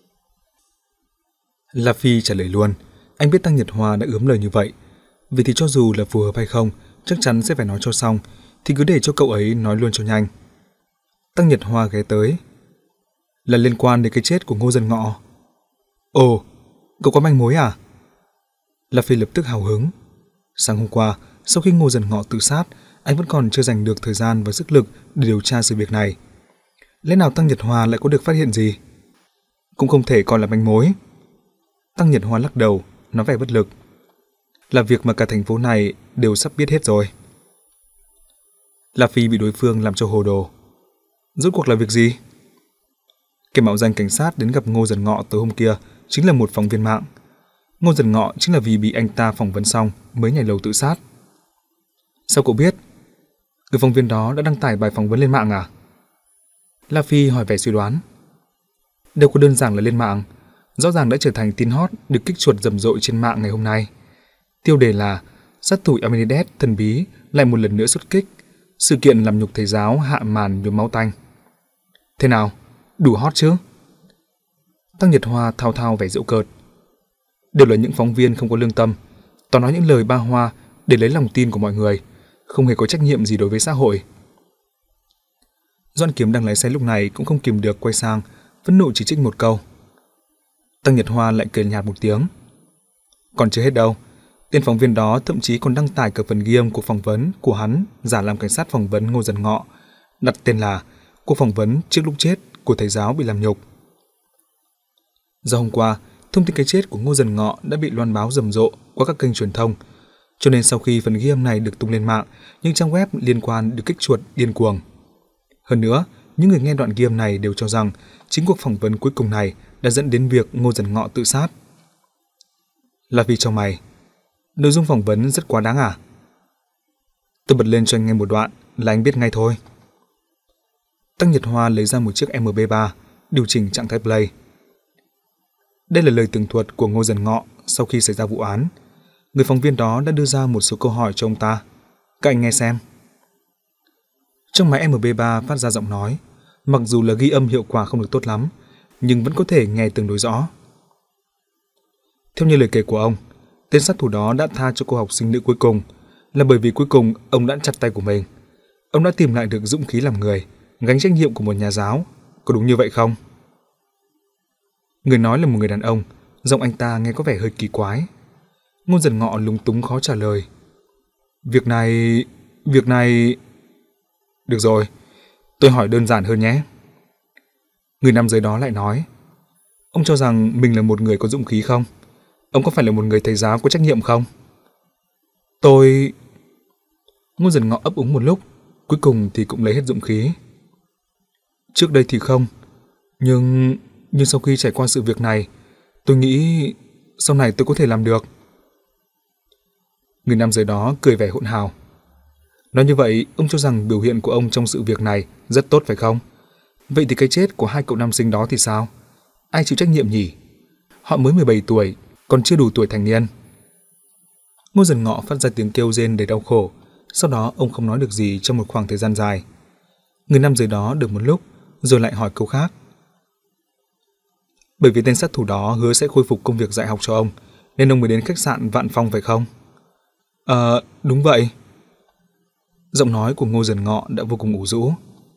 La Phi trả lời luôn. Anh biết Tăng Nhật Hoa đã ướm lời như vậy, vì thì cho dù là phù hợp hay không, chắc chắn sẽ phải nói cho xong, thì cứ để cho cậu ấy nói luôn cho nhanh. Tăng Nhật Hoa ghé tới. Là liên quan đến cái chết của Ngô Dân Ngọ. Ồ, cậu có manh mối à? La Phi lập tức hào hứng. Sáng hôm qua, sau khi Ngô Dân Ngọ tự sát, anh vẫn còn chưa dành được thời gian và sức lực để điều tra sự việc này. Lẽ nào Tăng Nhật Hoa lại có được phát hiện gì? Cũng không thể coi là manh mối. Tăng Nhật Hoa lắc đầu, nói vẻ bất lực. Là việc mà cả thành phố này đều sắp biết hết rồi. La Phi bị đối phương làm cho hồ đồ. Rốt cuộc là việc gì? Cái mạo danh cảnh sát đến gặp Ngô Dần Ngọ tối hôm kia chính là một phóng viên mạng. Ngô Dần Ngọ chính là vì bị anh ta phỏng vấn xong mới nhảy lầu tự sát. Sao cậu biết? Người phóng viên đó đã đăng tải bài phỏng vấn lên mạng à? La Phi hỏi vẻ suy đoán. Đâu có đơn giản là lên mạng, rõ ràng đã trở thành tin hot được kích chuột rầm rộ trên mạng ngày hôm nay. Tiêu đề là sát thủ Archimedes thần bí lại một lần nữa xuất kích, sự kiện làm nhục thầy giáo hạ màn nhuốm máu tanh. Thế nào, đủ hot chứ? Tăng Nhật Hoa thao thao vẻ giễu cợt. Đều là những phóng viên không có lương tâm, toàn nói những lời ba hoa để lấy lòng tin của mọi người, không hề có trách nhiệm gì đối với xã hội. Doãn Kiếm đang lái xe lúc này cũng không kìm được quay sang, phẫn nộ chỉ trích một câu. Tăng Nhật Hoa lại cười nhạt một tiếng. Còn chưa hết đâu, tên phóng viên đó thậm chí còn đăng tải cả phần ghi âm cuộc phỏng vấn của hắn giả làm cảnh sát phỏng vấn Ngô Dần Ngọ, đặt tên là cuộc phỏng vấn trước lúc chết của thầy giáo bị làm nhục. Do hôm qua, thông tin cái chết của Ngô Dần Ngọ đã bị loan báo rầm rộ qua các kênh truyền thông, cho nên sau khi phần ghi âm này được tung lên mạng, những trang web liên quan được kích chuột điên cuồng. Hơn nữa, những người nghe đoạn ghi âm này đều cho rằng chính cuộc phỏng vấn cuối cùng này đã dẫn đến việc Ngô Dần Ngọ tự sát. Là vì cho mày, nội dung phỏng vấn rất quá đáng à? Tôi bật lên cho anh nghe một đoạn là anh biết ngay thôi. Tăng Nhật Hoa lấy ra một chiếc em pê ba, điều chỉnh trạng thái play. Đây là lời tường thuật của Ngô Dần Ngọ sau khi xảy ra vụ án. Người phóng viên đó đã đưa ra một số câu hỏi cho ông ta. Các anh nghe xem. Trong máy em pê ba phát ra giọng nói, mặc dù là ghi âm hiệu quả không được tốt lắm, nhưng vẫn có thể nghe tương đối rõ. Theo như lời kể của ông, tên sát thủ đó đã tha cho cô học sinh nữ cuối cùng là bởi vì cuối cùng ông đã chặt tay của mình. Ông đã tìm lại được dũng khí làm người, gánh trách nhiệm của một nhà giáo. Có đúng như vậy không? Người nói là một người đàn ông, giọng anh ta nghe có vẻ hơi kỳ quái. Ngô Dần Ngọ lúng túng khó trả lời. Việc này... Việc này... Được rồi, tôi hỏi đơn giản hơn nhé. Người nam giới đó lại nói. Ông cho rằng mình là một người có dũng khí không? Ông có phải là một người thầy giáo có trách nhiệm không? Tôi... Ngô Dần Ngọ ấp úng một lúc, cuối cùng thì cũng lấy hết dũng khí. Trước đây thì không, nhưng... Nhưng sau khi trải qua sự việc này, tôi nghĩ sau này tôi có thể làm được. Người nam giới đó cười vẻ hỗn hào. Nói như vậy, ông cho rằng biểu hiện của ông trong sự việc này rất tốt phải không? Vậy thì cái chết của hai cậu nam sinh đó thì sao? Ai chịu trách nhiệm nhỉ? Họ mới mười bảy tuổi, còn chưa đủ tuổi thành niên. Ngô Dần Ngọ phát ra tiếng kêu rên đầy đau khổ, sau đó ông không nói được gì trong một khoảng thời gian dài. Người nam giới đó được một lúc, rồi lại hỏi câu khác. Bởi vì tên sát thủ đó hứa sẽ khôi phục công việc dạy học cho ông, nên ông mới đến khách sạn Vạn Phong phải không? Ờ, đúng vậy. Giọng nói của Ngô Dần Ngọ đã vô cùng ủ rũ.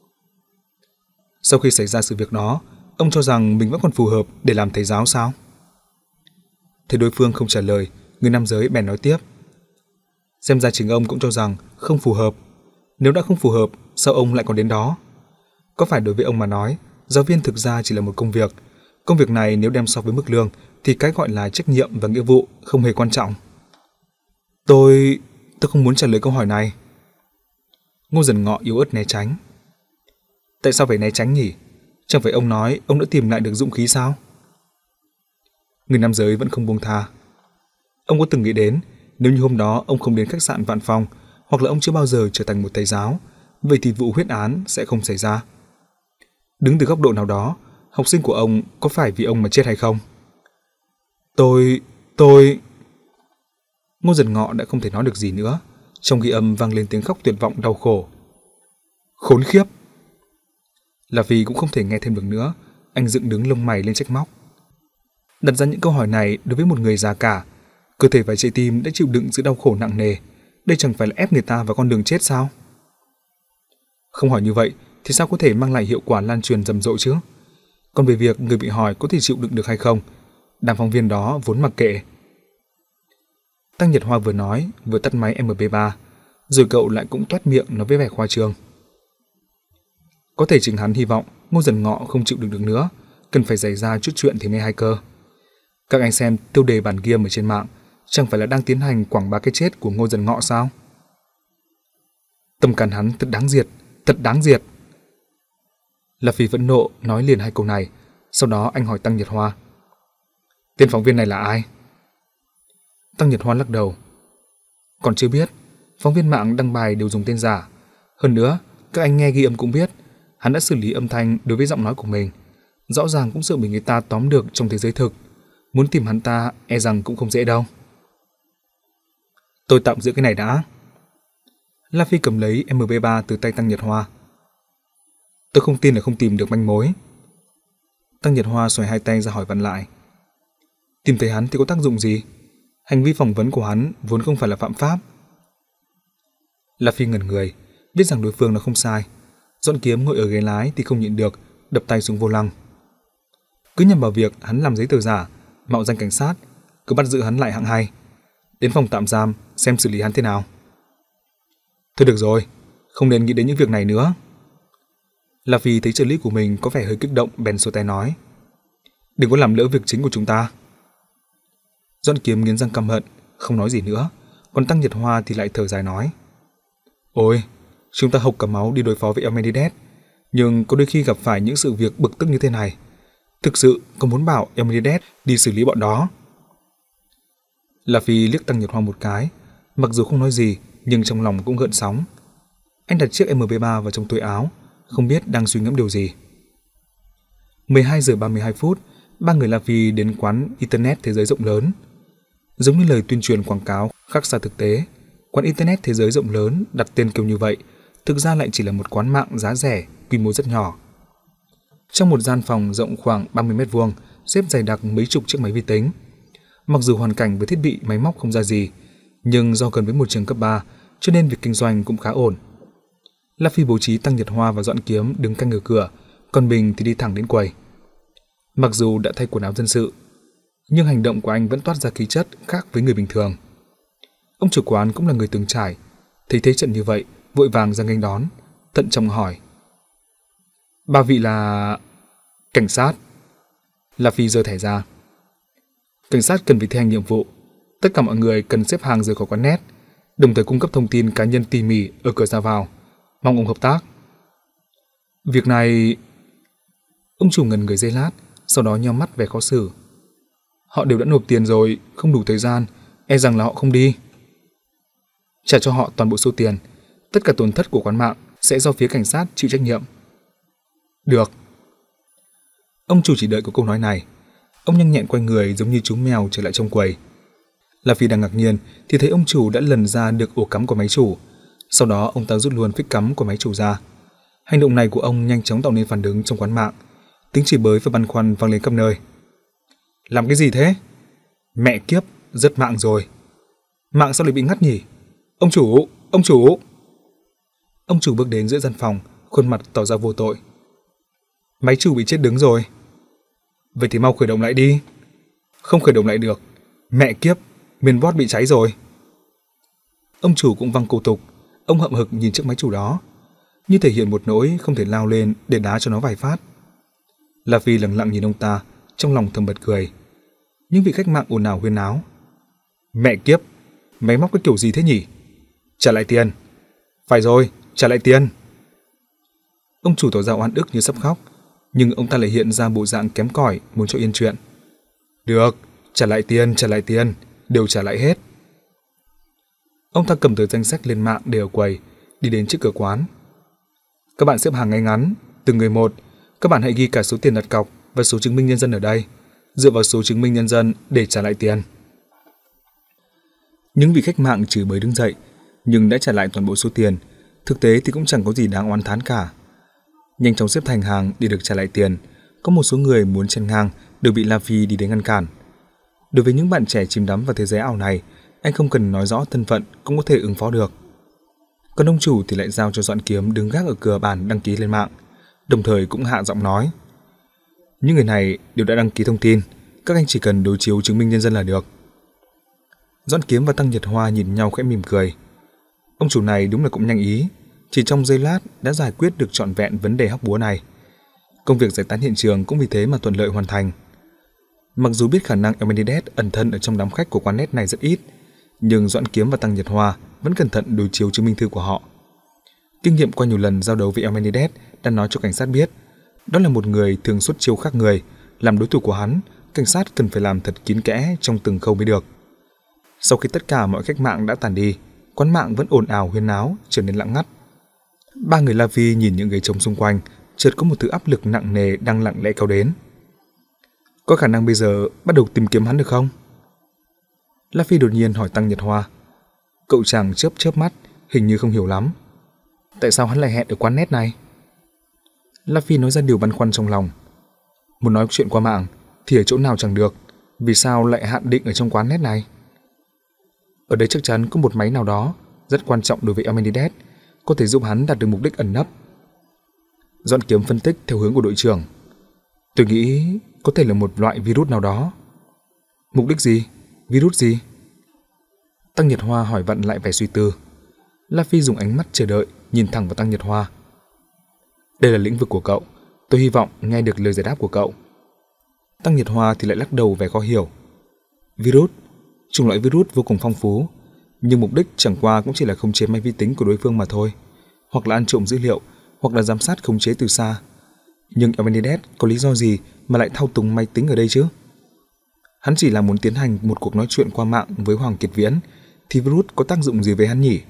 Sau khi xảy ra sự việc đó, ông cho rằng mình vẫn còn phù hợp để làm thầy giáo sao? Thấy đối phương không trả lời, người nam giới bèn nói tiếp. Xem ra chính ông cũng cho rằng không phù hợp. Nếu đã không phù hợp, sao ông lại còn đến đó? Có phải đối với ông mà nói, giáo viên thực ra chỉ là một công việc. Công việc này nếu đem so với mức lương thì cái gọi là trách nhiệm và nghĩa vụ không hề quan trọng. Tôi... tôi không muốn trả lời câu hỏi này. Ngô Dần Ngọ yếu ớt né tránh. Tại sao phải né tránh nhỉ? Chẳng phải ông nói ông đã tìm lại được dũng khí sao? Người nam giới vẫn không buông tha. Ông có từng nghĩ đến nếu như hôm đó ông không đến khách sạn Vạn Phong, hoặc là ông chưa bao giờ trở thành một thầy giáo, vậy thì vụ huyết án sẽ không xảy ra. Đứng từ góc độ nào đó, học sinh của ông có phải vì ông mà chết hay không? Tôi... tôi... Ngô Dần Ngọ đã không thể nói được gì nữa. Trong ghi âm vang lên tiếng khóc tuyệt vọng đau khổ. Khốn khiếp! Là vì cũng không thể nghe thêm được nữa, anh dựng đứng lông mày lên trách móc. Đặt ra những câu hỏi này đối với một người già cả, cơ thể và trái tim đã chịu đựng sự đau khổ nặng nề, đây chẳng phải là ép người ta vào con đường chết sao? Không hỏi như vậy thì sao có thể mang lại hiệu quả lan truyền rầm rộ chứ? Còn về việc người bị hỏi có thể chịu đựng được hay không, đám phóng viên đó vốn mặc kệ. Tăng Nhật Hoa vừa nói vừa tắt máy em pê ba, rồi cậu lại cũng toét miệng nói với vẻ khoa trương. Có thể chính hắn hy vọng Ngô Dần Ngọ không chịu đựng được nữa, cần phải xảy ra chút chuyện thì mới hay cơ. Các anh xem tiêu đề bản ghi âm ở trên mạng, chẳng phải là đang tiến hành quảng bá cái chết của Ngô Dần Ngọ sao? Tâm can hắn thật đáng diệt, thật đáng diệt. Là Phi vẫn nộ nói liền hai câu này, sau đó anh hỏi Tăng Nhật Hoa. Tên phóng viên này là ai? Tăng Nhật Hoa lắc đầu. Còn chưa biết, phóng viên mạng đăng bài đều dùng tên giả. Hơn nữa, các anh nghe ghi âm cũng biết, hắn đã xử lý âm thanh đối với giọng nói của mình. Rõ ràng cũng sợ bị người ta tóm được trong thế giới thực. Muốn tìm hắn ta e rằng cũng không dễ đâu. Tôi tạm giữ cái này đã. La Phi cầm lấy em pê ba từ tay Tăng Nhật Hoa. Tôi không tin là không tìm được manh mối. Tăng Nhật Hoa xoay hai tay ra hỏi vặn lại. Tìm thấy hắn thì có tác dụng gì? Hành vi phỏng vấn của hắn vốn không phải là phạm pháp. La Phi ngẩn người, biết rằng đối phương là không sai. Dọn Kiếm ngồi ở ghế lái thì không nhịn được, đập tay xuống vô lăng. Cứ nhằm vào việc hắn làm giấy tờ giả, mạo danh cảnh sát, cứ bắt giữ hắn lại hạng hay. Đến phòng tạm giam xem xử lý hắn thế nào. Thôi được rồi, không nên nghĩ đến những việc này nữa. La Phi thấy trợ lý của mình có vẻ hơi kích động, bèn xua tay nói. Đừng có làm lỡ việc chính của chúng ta. Dọn Kiếm nghiến răng căm hận, không nói gì nữa. Còn Tăng Nhật Hoa thì lại thở dài nói. Ôi, chúng ta hộc cả máu đi đối phó với Elmenides, nhưng có đôi khi gặp phải những sự việc bực tức như thế này. Thực sự có muốn bảo Elmenides đi xử lý bọn đó. La Phi liếc Tăng Nhật Hoa một cái, mặc dù không nói gì nhưng trong lòng cũng gợn sóng. Anh đặt chiếc em pê ba vào trong túi áo, không biết đang suy ngẫm điều gì. mười hai giờ ba mươi hai phút, ba người La Phi đến quán Internet Thế Giới Rộng Lớn. Giống như lời tuyên truyền quảng cáo khác xa thực tế, quán Internet Thế Giới Rộng Lớn đặt tên kêu như vậy, thực ra lại chỉ là một quán mạng giá rẻ, quy mô rất nhỏ. Trong một gian phòng rộng khoảng ba mươi mét vuông, xếp dày đặc mấy chục chiếc máy vi tính. Mặc dù hoàn cảnh với thiết bị máy móc không ra gì, nhưng do gần với một trường cấp ba, cho nên việc kinh doanh cũng khá ổn. La Phi bố trí Tăng Nhật Hoa và Dọn Kiếm đứng canh ở cửa, còn mình thì đi thẳng đến quầy. Mặc dù đã thay quần áo dân sự, nhưng hành động của anh vẫn toát ra khí chất khác với người bình thường. Ông chủ quán cũng là người từng trải, thấy thế trận như vậy, vội vàng ra nghênh đón, thận trọng hỏi. Ba vị là... cảnh sát? La Phi giơ thẻ ra. Cảnh sát cần phải thi hành nhiệm vụ. Tất cả mọi người cần xếp hàng rời khỏi quán net, đồng thời cung cấp thông tin cá nhân tỉ mỉ ở cửa ra vào. Mong ông hợp tác. Việc này... Ông chủ ngần người giây lát, sau đó nheo mắt vẻ khó xử. Họ đều đã nộp tiền rồi, không đủ thời gian, e rằng là họ không đi. Trả cho họ toàn bộ số tiền, tất cả tổn thất của quán mạng sẽ do phía cảnh sát chịu trách nhiệm. Được. Ông chủ chỉ đợi có câu nói này. Ông nhanh nhẹn quay người giống như chú mèo trở lại trong quầy. La Phi đang ngạc nhiên thì thấy ông chủ đã lần ra được ổ cắm của máy chủ. Sau đó ông ta rút luôn phích cắm của máy chủ ra. Hành động này của ông nhanh chóng tạo nên phản ứng trong quán mạng. Tiếng chửi bới và băn khoăn vang lên khắp nơi. Làm cái gì thế? Mẹ kiếp, rất mạng rồi. Mạng sao lại bị ngắt nhỉ? Ông chủ, ông chủ. Ông chủ bước đến giữa gian phòng, khuôn mặt tỏ ra vô tội. Máy chủ bị chết đứng rồi. Vậy thì mau khởi động lại đi. Không khởi động lại được. Mẹ kiếp, mainboard bị cháy rồi. Ông chủ cũng văng câu tục. Ông hậm hực nhìn chiếc máy chủ đó, như thể hiện một nỗi không thể lao lên để đá cho nó vài phát. La Phi lặng lặng nhìn ông ta, trong lòng thầm bật cười. Những vị khách mạng ồn ào huyên náo. Mẹ kiếp, máy móc cái kiểu gì thế nhỉ? Trả lại tiền. Phải rồi, trả lại tiền. Ông chủ tỏ ra oan ức như sắp khóc, nhưng ông ta lại hiện ra bộ dạng kém cỏi muốn cho yên chuyện. Được, trả lại tiền, trả lại tiền, đều trả lại hết. Ông ta cầm tờ danh sách lên mạng để ở quầy, đi đến trước cửa quán. Các bạn xếp hàng ngay ngắn, từng người một. Các bạn hãy ghi cả số tiền đặt cọc và số chứng minh nhân dân ở đây, dựa vào số chứng minh nhân dân để trả lại tiền. Những vị khách mạng chửi bới đứng dậy, nhưng đã trả lại toàn bộ số tiền. Thực tế thì cũng chẳng có gì đáng oán thán cả. Nhanh chóng xếp thành hàng để được trả lại tiền. Có một số người muốn chen ngang đều bị La Phi đi đến ngăn cản. Đối với những bạn trẻ chìm đắm vào thế giới ảo này, anh không cần nói rõ thân phận cũng có thể ứng phó được. Còn ông chủ thì lại giao cho Dọn Kiếm đứng gác ở cửa bàn đăng ký lên mạng, đồng thời cũng hạ giọng nói. Những người này đều đã đăng ký thông tin, các anh chỉ cần đối chiếu chứng minh nhân dân là được. Dọn Kiếm và Tăng Nhật Hoa nhìn nhau khẽ mỉm cười. Ông chủ này đúng là cũng nhanh ý, chỉ trong giây lát đã giải quyết được trọn vẹn vấn đề hóc búa này. Công việc giải tán hiện trường cũng vì thế mà thuận lợi hoàn thành. Mặc dù biết khả năng Elmenides ẩn thân ở trong đám khách của quán net này rất ít, nhưng Doãn Kiếm và Tăng Nhật Hoa vẫn cẩn thận đối chiếu chứng minh thư của họ. Kinh nghiệm qua nhiều lần giao đấu với Elmenides đã nói cho cảnh sát biết, đó là một người thường xuất chiêu khác người, làm đối thủ của hắn, cảnh sát cần phải làm thật kín kẽ trong từng khâu mới được. Sau khi tất cả mọi khách mạng đã tàn đi, quán mạng vẫn ồn ào huyên náo, trở nên lặng ngắt. Ba người La Phi nhìn những ghế trống xung quanh, chợt có một thứ áp lực nặng nề đang lặng lẽ kéo đến. Có khả năng bây giờ bắt đầu tìm kiếm hắn được không? La Phi đột nhiên hỏi Tăng Nhật Hoa. Cậu chàng chớp chớp mắt, hình như không hiểu lắm. Tại sao hắn lại hẹn ở quán net này? La Phi nói ra điều băn khoăn trong lòng. Muốn nói chuyện qua mạng thì ở chỗ nào chẳng được, vì sao lại hạn định ở trong quán net này? Ở đây chắc chắn có một máy nào đó rất quan trọng đối với Amenhotep, có thể giúp hắn đạt được mục đích ẩn nấp. Doãn Kiếm phân tích theo hướng của đội trưởng. Tôi nghĩ có thể là một loại virus nào đó. Mục đích gì? Virus gì? Tăng Nhật Hoa hỏi vặn lại vẻ suy tư. La Phi dùng ánh mắt chờ đợi, nhìn thẳng vào Tăng Nhật Hoa. Đây là lĩnh vực của cậu, tôi hy vọng nghe được lời giải đáp của cậu. Tăng Nhật Hoa thì lại lắc đầu vẻ khó hiểu. Virus, chủng loại virus vô cùng phong phú, nhưng mục đích chẳng qua cũng chỉ là khống chế máy vi tính của đối phương mà thôi, hoặc là ăn trộm dữ liệu, hoặc là giám sát khống chế từ xa. Nhưng Amenhotep có lý do gì mà lại thao túng máy tính ở đây chứ? Hắn chỉ là muốn tiến hành một cuộc nói chuyện qua mạng với Hoàng Kiệt Viễn, thì virus có tác dụng gì với hắn nhỉ?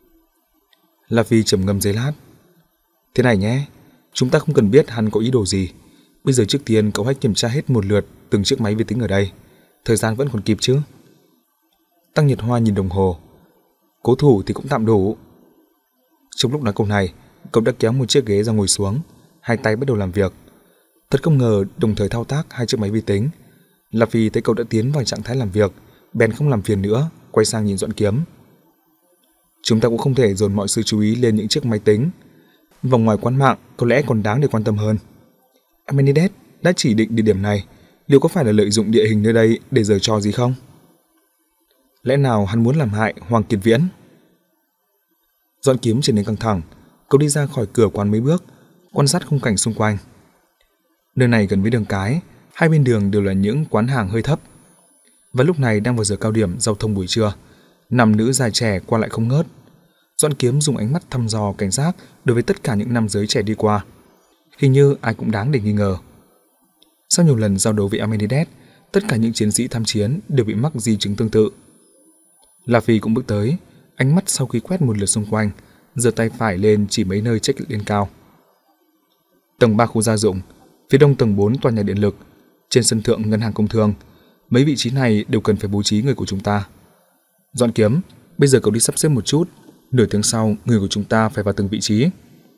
La Phi trầm ngâm giây lát. Thế này nhé, chúng ta không cần biết hắn có ý đồ gì. Bây giờ trước tiên cậu hãy kiểm tra hết một lượt từng chiếc máy vi tính ở đây. Thời gian vẫn còn kịp chứ? Tăng Nhật Hoa nhìn đồng hồ. Cố thủ thì cũng tạm đủ. Trong lúc nói câu này, cậu đã kéo một chiếc ghế ra ngồi xuống, hai tay bắt đầu làm việc. Thật không ngờ đồng thời thao tác hai chiếc máy vi tính. La Phi thấy cậu đã tiến vào trạng thái làm việc, bèn không làm phiền nữa, quay sang nhìn Doãn Kiếm. Chúng ta cũng không thể dồn mọi sự chú ý lên những chiếc máy tính. Vòng ngoài quán mạng có lẽ còn đáng để quan tâm hơn. Amenhotep đã chỉ định địa điểm này, liệu có phải là lợi dụng địa hình nơi đây để giở trò gì không? Lẽ nào hắn muốn làm hại Hoàng Kiệt Viễn? Doãn Kiếm trở nên căng thẳng, cậu đi ra khỏi cửa quán mấy bước, quan sát khung cảnh xung quanh. Nơi này gần với đường cái, hai bên đường đều là những quán hàng hơi thấp. Và lúc này đang vào giờ cao điểm giao thông buổi trưa, nam nữ già trẻ qua lại không ngớt. Doãn Kiếm dùng ánh mắt thăm dò cảnh giác đối với tất cả những nam giới trẻ đi qua. Hình như ai cũng đáng để nghi ngờ. Sau nhiều lần giao đấu với Amenhotep, tất cả những chiến sĩ tham chiến đều bị mắc di chứng tương tự. La Phi cũng bước tới, ánh mắt sau khi quét một lượt xung quanh, giơ tay phải lên chỉ mấy nơi check lên cao. Tầng ba khu gia dụng, phía đông tầng bốn tòa nhà điện lực, trên sân thượng ngân hàng công thương, mấy vị trí này đều cần phải bố trí người của chúng ta. Doãn Kiếm, bây giờ cậu đi sắp xếp một chút, nửa tiếng sau người của chúng ta phải vào từng vị trí.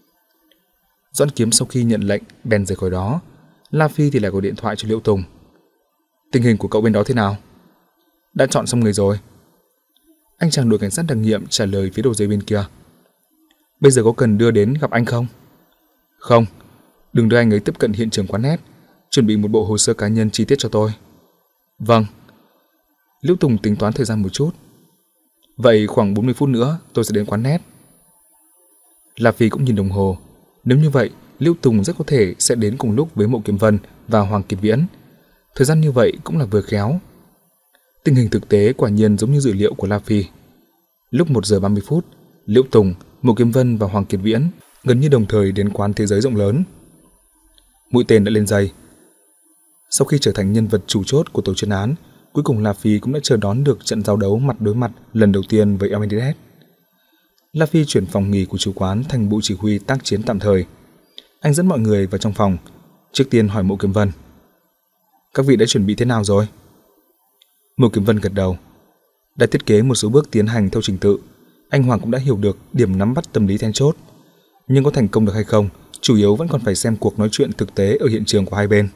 Doãn Kiếm sau khi nhận lệnh bèn rời khỏi đó. La Phi thì lại gọi điện thoại cho Liễu Tùng. Tình hình của cậu bên đó thế nào? Đã chọn xong người rồi. Anh chàng đội cảnh sát đặc nhiệm trả lời phía đầu dây bên kia. Bây giờ có cần đưa đến gặp anh không? Không, đừng đưa anh ấy tiếp cận hiện trường quán net, chuẩn bị một bộ hồ sơ cá nhân chi tiết cho tôi. Vâng. Liễu Tùng tính toán thời gian một chút. Vậy khoảng bốn mươi phút nữa tôi sẽ đến quán net. La Phi cũng nhìn đồng hồ. Nếu như vậy, Liễu Tùng rất có thể sẽ đến cùng lúc với Mộ Kiếm Vân và Hoàng Kiệt Viễn. Thời gian như vậy cũng là vừa khéo. Tình hình thực tế quả nhiên giống như dự liệu của La Phi. Lúc một giờ ba mươi phút, Liễu Tùng, Mộ Kiếm Vân và Hoàng Kiệt Viễn gần như đồng thời đến quán Thế Giới Rộng Lớn. Mũi tên đã lên dây. Sau khi trở thành nhân vật chủ chốt của tổ chuyên án, cuối cùng La Phi cũng đã chờ đón được trận giao đấu mặt đối mặt lần đầu tiên với Amenhotep. La Phi chuyển phòng nghỉ của chủ quán thành bộ chỉ huy tác chiến tạm thời. Anh dẫn mọi người vào trong phòng, trước tiên hỏi Mộ Kiếm Vân. Các vị đã chuẩn bị thế nào rồi? Mộ Kiếm Vân gật đầu. Đã thiết kế một số bước tiến hành theo trình tự. Anh Hoàng cũng đã hiểu được điểm nắm bắt tâm lý then chốt. Nhưng có thành công được hay không, chủ yếu vẫn còn phải xem cuộc nói chuyện thực tế ở hiện trường của hai bên.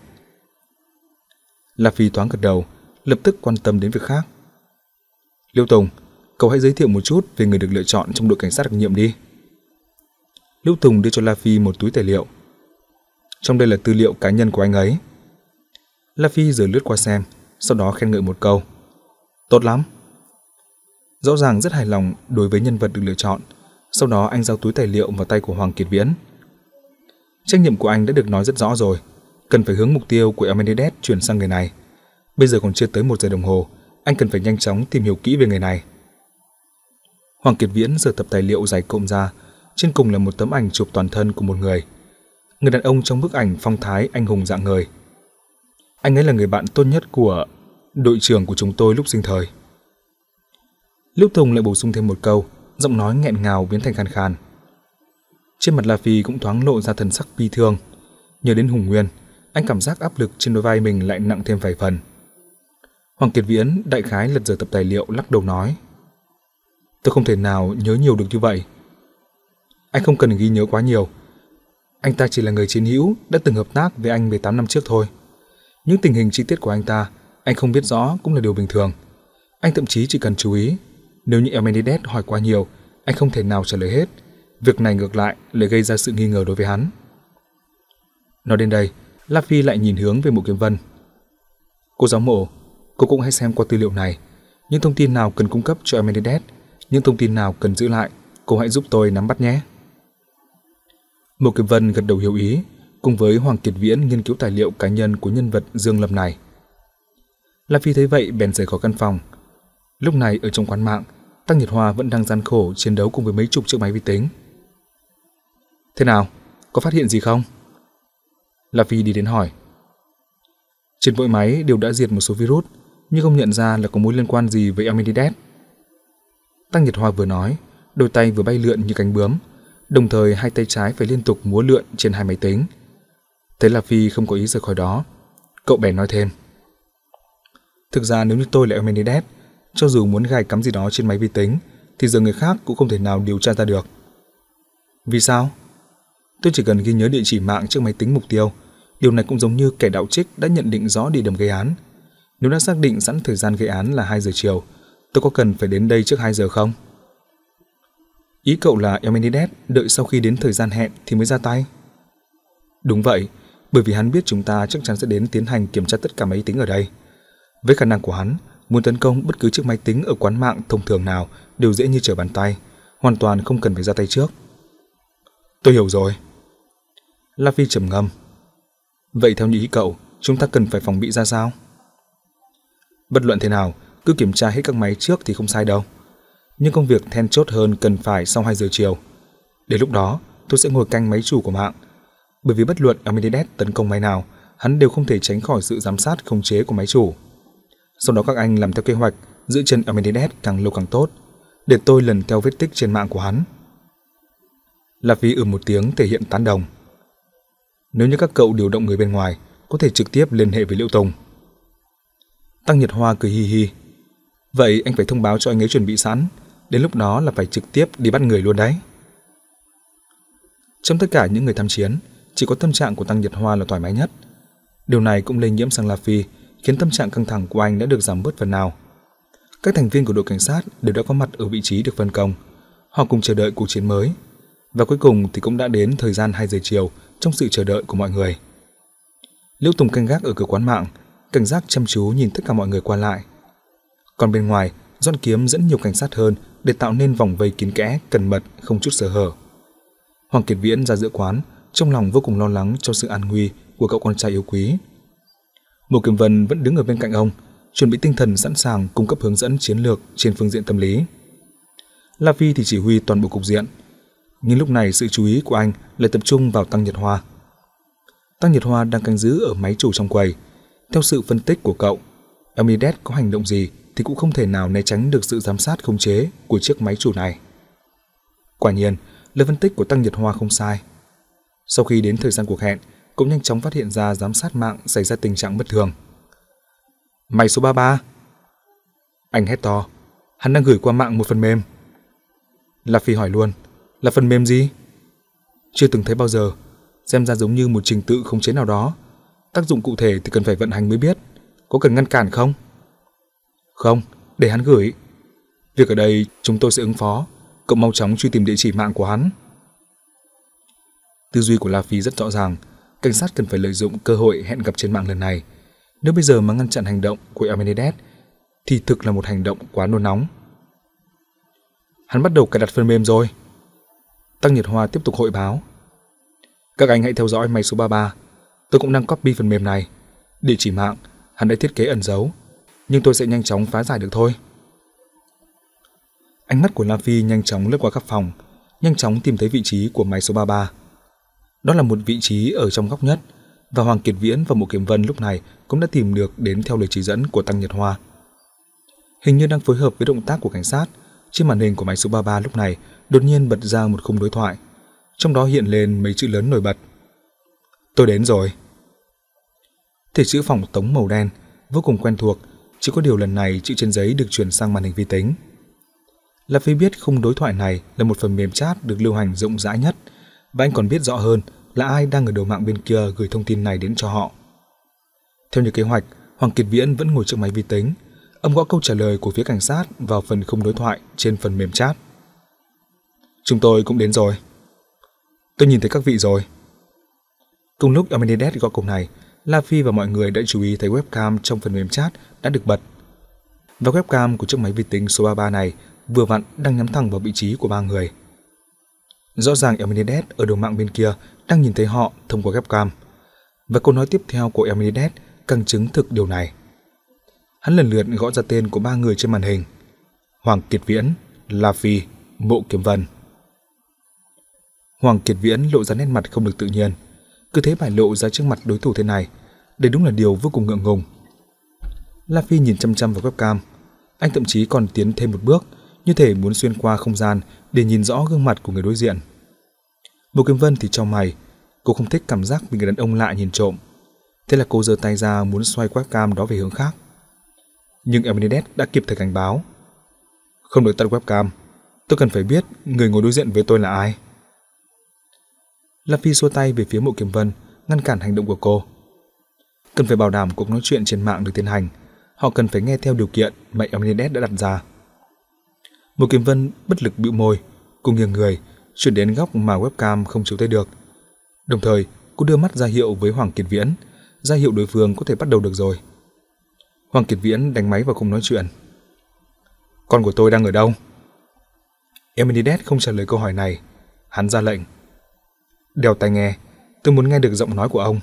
La Phi thoáng gật đầu, lập tức quan tâm đến việc khác. Liễu Tùng, cậu hãy giới thiệu một chút về người được lựa chọn trong đội cảnh sát đặc nhiệm đi. Liễu Tùng đưa cho La Phi một túi tài liệu. Trong đây là tư liệu cá nhân của anh ấy. La Phi giờ lướt qua xem, sau đó khen ngợi một câu. Tốt lắm. Rõ ràng rất hài lòng đối với nhân vật được lựa chọn. Sau đó anh giao túi tài liệu vào tay của Hoàng Kiệt Viễn. Trách nhiệm của anh đã được nói rất rõ rồi, cần phải hướng mục tiêu của Amenhotep chuyển sang người này. Bây giờ còn chưa tới một giờ đồng hồ, anh cần phải nhanh chóng tìm hiểu kỹ về người này. Hoàng Kiệt Viễn giở tập tài liệu dày cộm ra, trên cùng là một tấm ảnh chụp toàn thân của một người. Người đàn ông trong bức ảnh phong thái anh hùng rạng ngời. Anh ấy là người bạn tốt nhất của đội trưởng của chúng tôi lúc sinh thời. Liễu Tùng lại bổ sung thêm một câu, giọng nói nghẹn ngào biến thành khàn khàn. Trên mặt La Phi cũng thoáng lộ ra thần sắc bi thương. Nhớ đến Hùng Nguyên, anh cảm giác áp lực trên đôi vai mình lại nặng thêm vài phần. Hoàng Kiệt Viễn đại khái lật dở tập tài liệu, lắc đầu nói: Tôi không thể nào nhớ nhiều được như vậy. Anh không cần ghi nhớ quá nhiều. Anh ta chỉ là người chiến hữu đã từng hợp tác với anh về tám năm trước thôi. Những tình hình chi tiết của anh ta anh không biết rõ cũng là điều bình thường. Anh thậm chí chỉ cần chú ý, nếu như Elmenides hỏi quá nhiều, anh không thể nào trả lời hết. Việc này ngược lại lại gây ra sự nghi ngờ đối với hắn. Nói đến đây, La Phi lại nhìn hướng về Mộ Kiếm Vân. Cô giáo Mộ, cô cũng hãy xem qua tư liệu này. Những thông tin nào cần cung cấp cho Elmenides, những thông tin nào cần giữ lại, cô hãy giúp tôi nắm bắt nhé. Mộ Kiếm Vân gật đầu hiểu ý, cùng với Hoàng Kiệt Viễn nghiên cứu tài liệu cá nhân của nhân vật Dương Lâm này. La Phi thấy vậy bèn rời khỏi căn phòng. Lúc này ở trong quán mạng, Tăng Nhiệt Hoa vẫn đang gian khổ chiến đấu cùng với mấy chục chiếc máy vi tính. Thế nào? Có phát hiện gì không? La Phi đi đến hỏi. Trên mỗi máy đều đã diệt một số virus, nhưng không nhận ra là có mối liên quan gì với Elmenides. Tăng Nhiệt Hoa vừa nói, đôi tay vừa bay lượn như cánh bướm, đồng thời hai tay trái phải liên tục múa lượn trên hai máy tính. Thấy La Phi không có ý rời khỏi đó, cậu bèn nói thêm. Thực ra nếu như tôi là Elmenides, cho dù muốn gài cắm gì đó trên máy vi tính, thì giờ người khác cũng không thể nào điều tra ra được. Vì sao? Tôi chỉ cần ghi nhớ địa chỉ mạng trước máy tính mục tiêu. Điều này cũng giống như kẻ đạo trích đã nhận định rõ địa điểm gây án. Nếu đã xác định sẵn thời gian gây án là hai giờ chiều, tôi có cần phải đến đây trước hai giờ không? Ý cậu là Elmenides đợi sau khi đến thời gian hẹn thì mới ra tay? Đúng vậy, bởi vì hắn biết chúng ta chắc chắn sẽ đến tiến hành kiểm tra tất cả máy tính ở đây. Với khả năng của hắn, muốn tấn công bất cứ chiếc máy tính ở quán mạng thông thường nào đều dễ như trở bàn tay, hoàn toàn không cần phải ra tay trước. Tôi hiểu rồi. La Phi trầm ngâm. Vậy theo như ý cậu, chúng ta cần phải phòng bị ra sao? Bất luận thế nào, cứ kiểm tra hết các máy trước thì không sai đâu. Nhưng công việc then chốt hơn cần phải sau hai giờ chiều. Đến lúc đó, tôi sẽ ngồi canh máy chủ của mạng. Bởi vì bất luận Elmenides tấn công máy nào, hắn đều không thể tránh khỏi sự giám sát khống chế của máy chủ. Sau đó các anh làm theo kế hoạch, giữ chân Elmenides càng lâu càng tốt, để tôi lần theo vết tích trên mạng của hắn. La Phi ừ một tiếng thể hiện tán đồng. Nếu như các cậu điều động người bên ngoài, có thể trực tiếp liên hệ với Liễu Tùng. Tăng Nhiệt Hoa cười hi hi. Vậy anh phải thông báo cho anh ấy chuẩn bị sẵn, đến lúc đó là phải trực tiếp đi bắt người luôn đấy. Trong tất cả những người tham chiến, chỉ có tâm trạng của Tăng Nhiệt Hoa là thoải mái nhất. Điều này cũng lây nhiễm sang La Phi, khiến tâm trạng căng thẳng của anh đã được giảm bớt phần nào. Các thành viên của đội cảnh sát đều đã có mặt ở vị trí được phân công. Họ cùng chờ đợi cuộc chiến mới. Và cuối cùng thì cũng đã đến thời gian hai giờ chiều trong sự chờ đợi của mọi người. Liễu Tùng canh gác ở cửa quán mạng, cảnh giác chăm chú nhìn tất cả mọi người qua lại. Còn bên ngoài, Doãn Kiếm dẫn nhiều cảnh sát hơn để tạo nên vòng vây kín kẽ, cẩn mật, không chút sơ hở. Hoàng Kiệt Viễn ra giữa quán, trong lòng vô cùng lo lắng cho sự an nguy của cậu con trai yêu quý. Mộ Kiếm Vân vẫn đứng ở bên cạnh ông, chuẩn bị tinh thần sẵn sàng cung cấp hướng dẫn chiến lược trên phương diện tâm lý. La Phi thì chỉ huy toàn bộ cục diện, nhưng lúc này sự chú ý của anh lại tập trung vào Tăng Nhiệt Hoa. Tăng Nhiệt Hoa đang canh giữ ở máy chủ trong quầy. Theo sự phân tích của cậu, Elmenides có hành động gì thì cũng không thể nào né tránh được sự giám sát khống chế của chiếc máy chủ này. Quả nhiên, lời phân tích của Tăng Nhiệt Hoa không sai. Sau khi đến thời gian cuộc hẹn, cũng nhanh chóng phát hiện ra giám sát mạng xảy ra tình trạng bất thường. Máy số ba mươi ba. Anh hét to, hắn đang gửi qua mạng một phần mềm. La Phi hỏi luôn, là phần mềm gì? Chưa từng thấy bao giờ, xem ra giống như một trình tự khống chế nào đó. Tác dụng cụ thể thì cần phải vận hành mới biết. Có cần ngăn cản không? Không, để hắn gửi. Việc ở đây chúng tôi sẽ ứng phó. Cậu mau chóng truy tìm địa chỉ mạng của hắn. Tư duy của La Phi rất rõ ràng. Cảnh sát cần phải lợi dụng cơ hội hẹn gặp trên mạng lần này. Nếu bây giờ mà ngăn chặn hành động của Elmenides thì thực là một hành động quá nôn nóng. Hắn bắt đầu cài đặt phần mềm rồi. Tăng Nhiệt Hoa tiếp tục hội báo. Các anh hãy theo dõi máy số ba mươi ba. Tôi cũng đang copy phần mềm này. Địa chỉ mạng hắn đã thiết kế ẩn giấu, nhưng tôi sẽ nhanh chóng phá giải được thôi. Ánh mắt của La Phi nhanh chóng lướt qua khắp phòng, nhanh chóng tìm thấy vị trí của máy số ba mươi ba. Đó là một vị trí ở trong góc nhất, và Hoàng Kiệt Viễn và Mộ Kiếm Vân lúc này cũng đã tìm được đến theo lời chỉ dẫn của Tăng Nhiệt Hoa. Hình như đang phối hợp với động tác của cảnh sát, Trên màn hình của máy số ba mươi ba lúc này đột nhiên bật ra một khung đối thoại, trong đó hiện lên mấy chữ lớn nổi bật. Tôi đến rồi. Thể chữ phỏng tống màu đen, vô cùng quen thuộc, chỉ có điều lần này chữ trên giấy được chuyển sang màn hình vi tính. La Phi biết khung đối thoại này là một phần mềm chat được lưu hành rộng rãi nhất, và anh còn biết rõ hơn là ai đang ở đầu mạng bên kia gửi thông tin này đến cho họ. Theo như kế hoạch, Hoàng Kiệt Viễn vẫn ngồi trước máy vi tính. Ông gõ câu trả lời của phía cảnh sát vào phần khung đối thoại trên phần mềm chat. Chúng tôi cũng đến rồi. Tôi nhìn thấy các vị rồi. Cùng lúc Amenidez gõ câu này, La Phi và mọi người đã chú ý thấy webcam trong phần mềm chat đã được bật. Và webcam của chiếc máy vi tính số ba mươi ba này vừa vặn đang nhắm thẳng vào vị trí của ba người. Rõ ràng Amenidez ở đầu mạng bên kia đang nhìn thấy họ thông qua webcam. Và câu nói tiếp theo của Amenidez càng chứng thực điều này. Hắn lần lượt gõ ra tên của ba người trên màn hình: Hoàng Kiệt Viễn, La Phi, Mộ Kiếm Vân. Hoàng Kiệt Viễn lộ ra nét mặt không được tự nhiên, cứ thế bài lộ ra trước mặt đối thủ thế này, đây đúng là điều vô cùng ngượng ngùng. La Phi nhìn chăm chăm vào webcam, anh thậm chí còn tiến thêm một bước, như thể muốn xuyên qua không gian để nhìn rõ gương mặt của người đối diện. Mộ Kiếm Vân thì chau mày, cô không thích cảm giác bị người đàn ông lạ nhìn trộm, thế là cô giơ tay ra muốn xoay webcam đó về hướng khác. Nhưng Amenidez đã kịp thời cảnh báo. Không được tắt webcam, tôi cần phải biết người ngồi đối diện với tôi là ai. La Phi xua tay về phía Mộ Kiếm Vân, ngăn cản hành động của cô. Cần phải bảo đảm cuộc nói chuyện trên mạng được tiến hành, họ cần phải nghe theo điều kiện mà Amenidez đã đặt ra. Mộ Kiếm Vân bất lực bĩu môi, cô nghiêng người, chuyển đến góc mà webcam không chiếu tới được. Đồng thời, cô đưa mắt ra hiệu với Hoàng Kiệt Viễn, ra hiệu đối phương có thể bắt đầu được rồi. Hoàng Kiệt Viễn đánh máy vào khung nói chuyện. Con của tôi đang ở đâu? Amenidez không trả lời câu hỏi này, hắn ra lệnh. Đeo tai nghe, tôi muốn nghe được giọng nói của ông.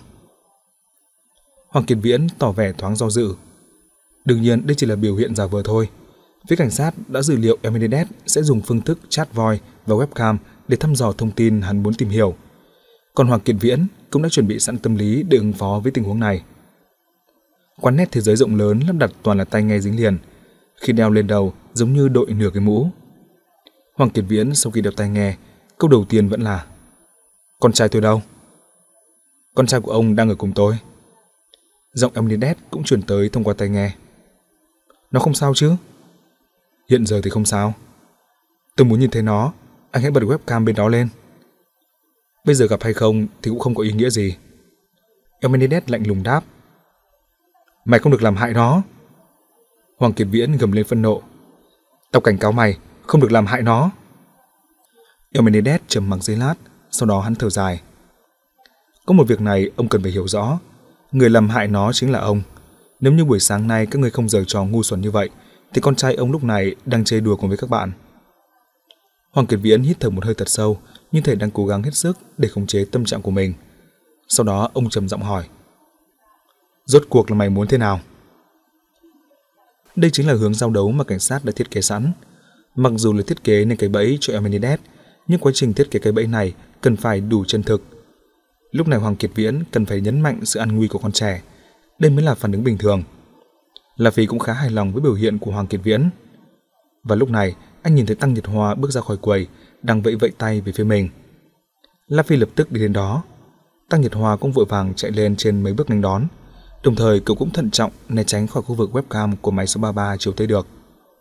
Hoàng Kiệt Viễn tỏ vẻ thoáng do dự. Đương nhiên đây chỉ là biểu hiện giả vờ thôi. Phía cảnh sát đã dự liệu Amenidez sẽ dùng phương thức chat voice và webcam để thăm dò thông tin hắn muốn tìm hiểu. Còn Hoàng Kiệt Viễn cũng đã chuẩn bị sẵn tâm lý để ứng phó với tình huống này. Quán net thế giới rộng lớn lắp đặt toàn là tai nghe dính liền, khi đeo lên đầu giống như đội nửa cái mũ. Hoàng Kiệt Viễn sau khi đeo tai nghe, câu đầu tiên vẫn là: Con trai tôi đâu? Con trai của ông đang ở cùng tôi. Giọng Amenidez cũng truyền tới thông qua tai nghe. Nó không sao chứ? Hiện giờ thì không sao. Tôi muốn nhìn thấy nó, anh hãy bật webcam bên đó lên. Bây giờ gặp hay không thì cũng không có ý nghĩa gì. Amenidez lạnh lùng đáp. Mày không được làm hại nó. Hoàng Kiệt Viễn gầm lên phân nộ. Tao cảnh cáo mày, không được làm hại nó. Amenidez trầm mặc giây lát, sau đó hắn thở dài. Có một việc này ông cần phải hiểu rõ, người làm hại nó chính là ông. Nếu như buổi sáng nay các người không giở trò ngu xuẩn như vậy, thì con trai ông lúc này đang chơi đùa cùng với các bạn. Hoàng Kiệt Viễn hít thở một hơi thật sâu, như thể đang cố gắng hết sức để khống chế tâm trạng của mình. Sau đó ông trầm giọng hỏi. Rốt cuộc là mày muốn thế nào? Đây chính là hướng giao đấu mà cảnh sát đã thiết kế sẵn. Mặc dù là thiết kế nên cái bẫy cho Amenidez, nhưng quá trình thiết kế cái bẫy này cần phải đủ chân thực. Lúc này Hoàng Kiệt Viễn cần phải nhấn mạnh sự an nguy của con trẻ. Đây mới là phản ứng bình thường. La Phi cũng khá hài lòng với biểu hiện của Hoàng Kiệt Viễn. Và lúc này anh nhìn thấy Tăng Nhật Hoa bước ra khỏi quầy, đang vẫy vẫy tay về phía mình. La Phi lập tức đi đến đó. Tăng Nhật Hoa cũng vội vàng chạy lên trên mấy bước nghênh đón. Đồng thời cậu cũng thận trọng né tránh khỏi khu vực webcam của máy số ba mươi ba chiếu tới được.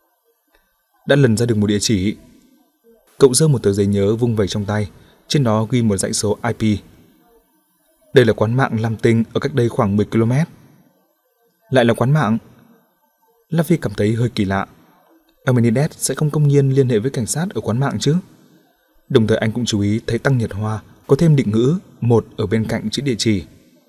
Đã lần ra được một địa chỉ. Cậu giơ một tờ giấy nhớ vung vẩy trong tay, trên đó ghi một dãy số i pê. Đây là quán mạng Lam Tinh ở cách đây khoảng mười ki lô mét. Lại là quán mạng. La Phi cảm thấy hơi kỳ lạ. Amenidez sẽ không công nhiên liên hệ với cảnh sát ở quán mạng chứ? Đồng thời anh cũng chú ý thấy Tăng Nhật Hoa có thêm định ngữ một ở bên cạnh chữ địa chỉ.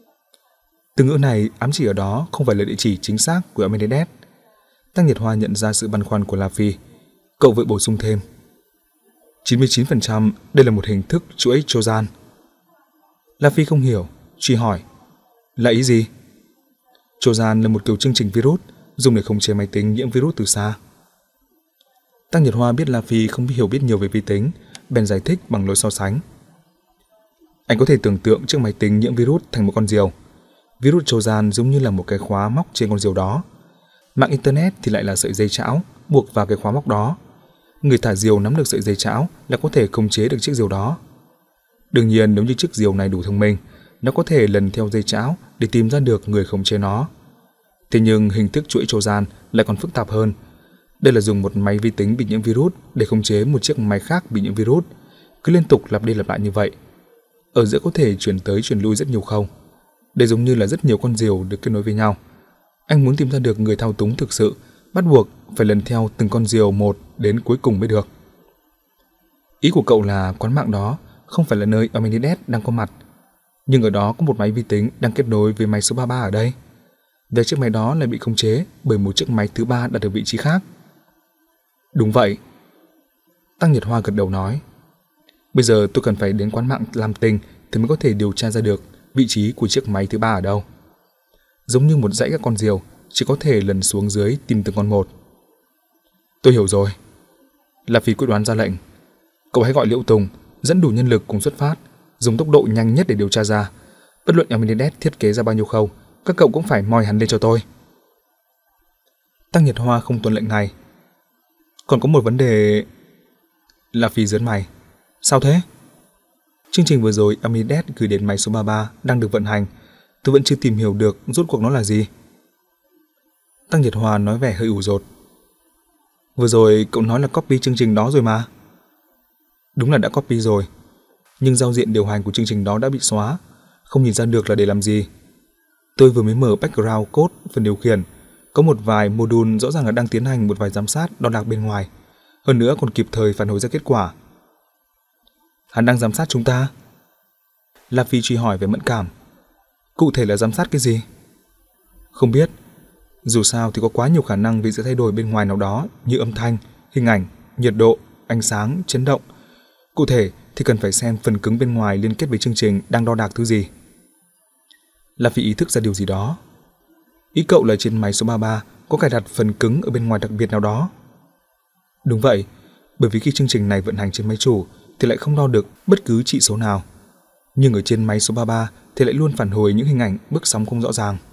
Từ ngữ này ám chỉ ở đó không phải là địa chỉ chính xác của Amenidez. Tăng Nhật Hoa nhận ra sự băn khoăn của La Phi. Cậu vội bổ sung thêm. chín mươi chín phần trăm đây là một hình thức chuỗi Trojan. La Phi không hiểu, truy hỏi. Là ý gì? Trojan là một kiểu chương trình virus dùng để khống chế máy tính nhiễm virus từ xa. Tăng Nhật Hoa biết La Phi không hiểu biết nhiều về vi tính, bèn giải thích bằng lối so sánh. Anh có thể tưởng tượng chiếc máy tính nhiễm virus thành một con diều. Virus Trojan giống như là một cái khóa móc trên con diều đó. Mạng Internet thì lại là sợi dây chảo buộc vào cái khóa móc đó. Người thả diều nắm được sợi dây trảo là có thể khống chế được chiếc diều đó. Đương nhiên nếu như chiếc diều này đủ thông minh, nó có thể lần theo dây trảo để tìm ra được người khống chế nó. Thế nhưng hình thức chuỗi Trojan lại còn phức tạp hơn. Đây là dùng một máy vi tính bị nhiễm virus để khống chế một chiếc máy khác bị nhiễm virus, cứ liên tục lặp đi lặp lại như vậy. Ở giữa có thể chuyển tới chuyển lui rất nhiều khâu. Đây giống như là rất nhiều con diều được kết nối với nhau. Anh muốn tìm ra được người thao túng thực sự, bắt buộc phải lần theo từng con diều một đến cuối cùng mới được. Ý của cậu là quán mạng đó không phải là nơi Eumenides đang có mặt, nhưng ở đó có một máy vi tính đang kết nối với máy số ba mươi ba ở đây. Về chiếc máy đó lại bị khống chế bởi một chiếc máy thứ ba đặt ở vị trí khác. Đúng vậy. Tăng Nhật Hoa gật đầu nói. Bây giờ tôi cần phải đến quán mạng Lam Tinh thì mới có thể điều tra ra được vị trí của chiếc máy thứ ba ở đâu. Giống như một dãy các con diều, chỉ có thể lần xuống dưới tìm từng con một. Tôi hiểu rồi. La Phi quyết đoán ra lệnh. Cậu hãy gọi Liễu Tùng, dẫn đủ nhân lực cùng xuất phát, dùng tốc độ nhanh nhất để điều tra ra. Bất luận Eumenides thiết kế ra bao nhiêu khâu, các cậu cũng phải moi hắn lên cho tôi. Tăng Nhật Hoa không tuân lệnh này. Còn có một vấn đề... La Phi giớn mày. Sao thế? Chương trình vừa rồi Eumenides gửi đến máy số ba mươi ba đang được vận hành. Tôi vẫn chưa tìm hiểu được rốt cuộc nó là gì. Tăng Nhật Hoa nói vẻ hơi ủ rột. Vừa rồi cậu nói là copy chương trình đó rồi mà. Đúng là đã copy rồi, nhưng giao diện điều hành của chương trình đó đã bị xóa, không nhìn ra được là để làm gì. Tôi vừa mới mở background code phần điều khiển, có một vài module rõ ràng là đang tiến hành một vài giám sát đo đạc bên ngoài, hơn nữa còn kịp thời phản hồi ra kết quả. Hắn đang giám sát chúng ta? La Phi truy hỏi về mẫn cảm. Cụ thể là giám sát cái gì? Không biết. Dù sao thì có quá nhiều khả năng vì sự thay đổi bên ngoài nào đó như âm thanh, hình ảnh, nhiệt độ, ánh sáng, chấn động. Cụ thể thì cần phải xem phần cứng bên ngoài liên kết với chương trình đang đo đạc thứ gì. La Phi ý thức ra điều gì đó. Ý cậu là trên máy số ba mươi ba có cài đặt phần cứng ở bên ngoài đặc biệt nào đó? Đúng vậy, bởi vì khi chương trình này vận hành trên máy chủ thì lại không đo được bất cứ trị số nào. Nhưng ở trên máy số ba mươi ba thì lại luôn phản hồi những hình ảnh bước sóng không rõ ràng.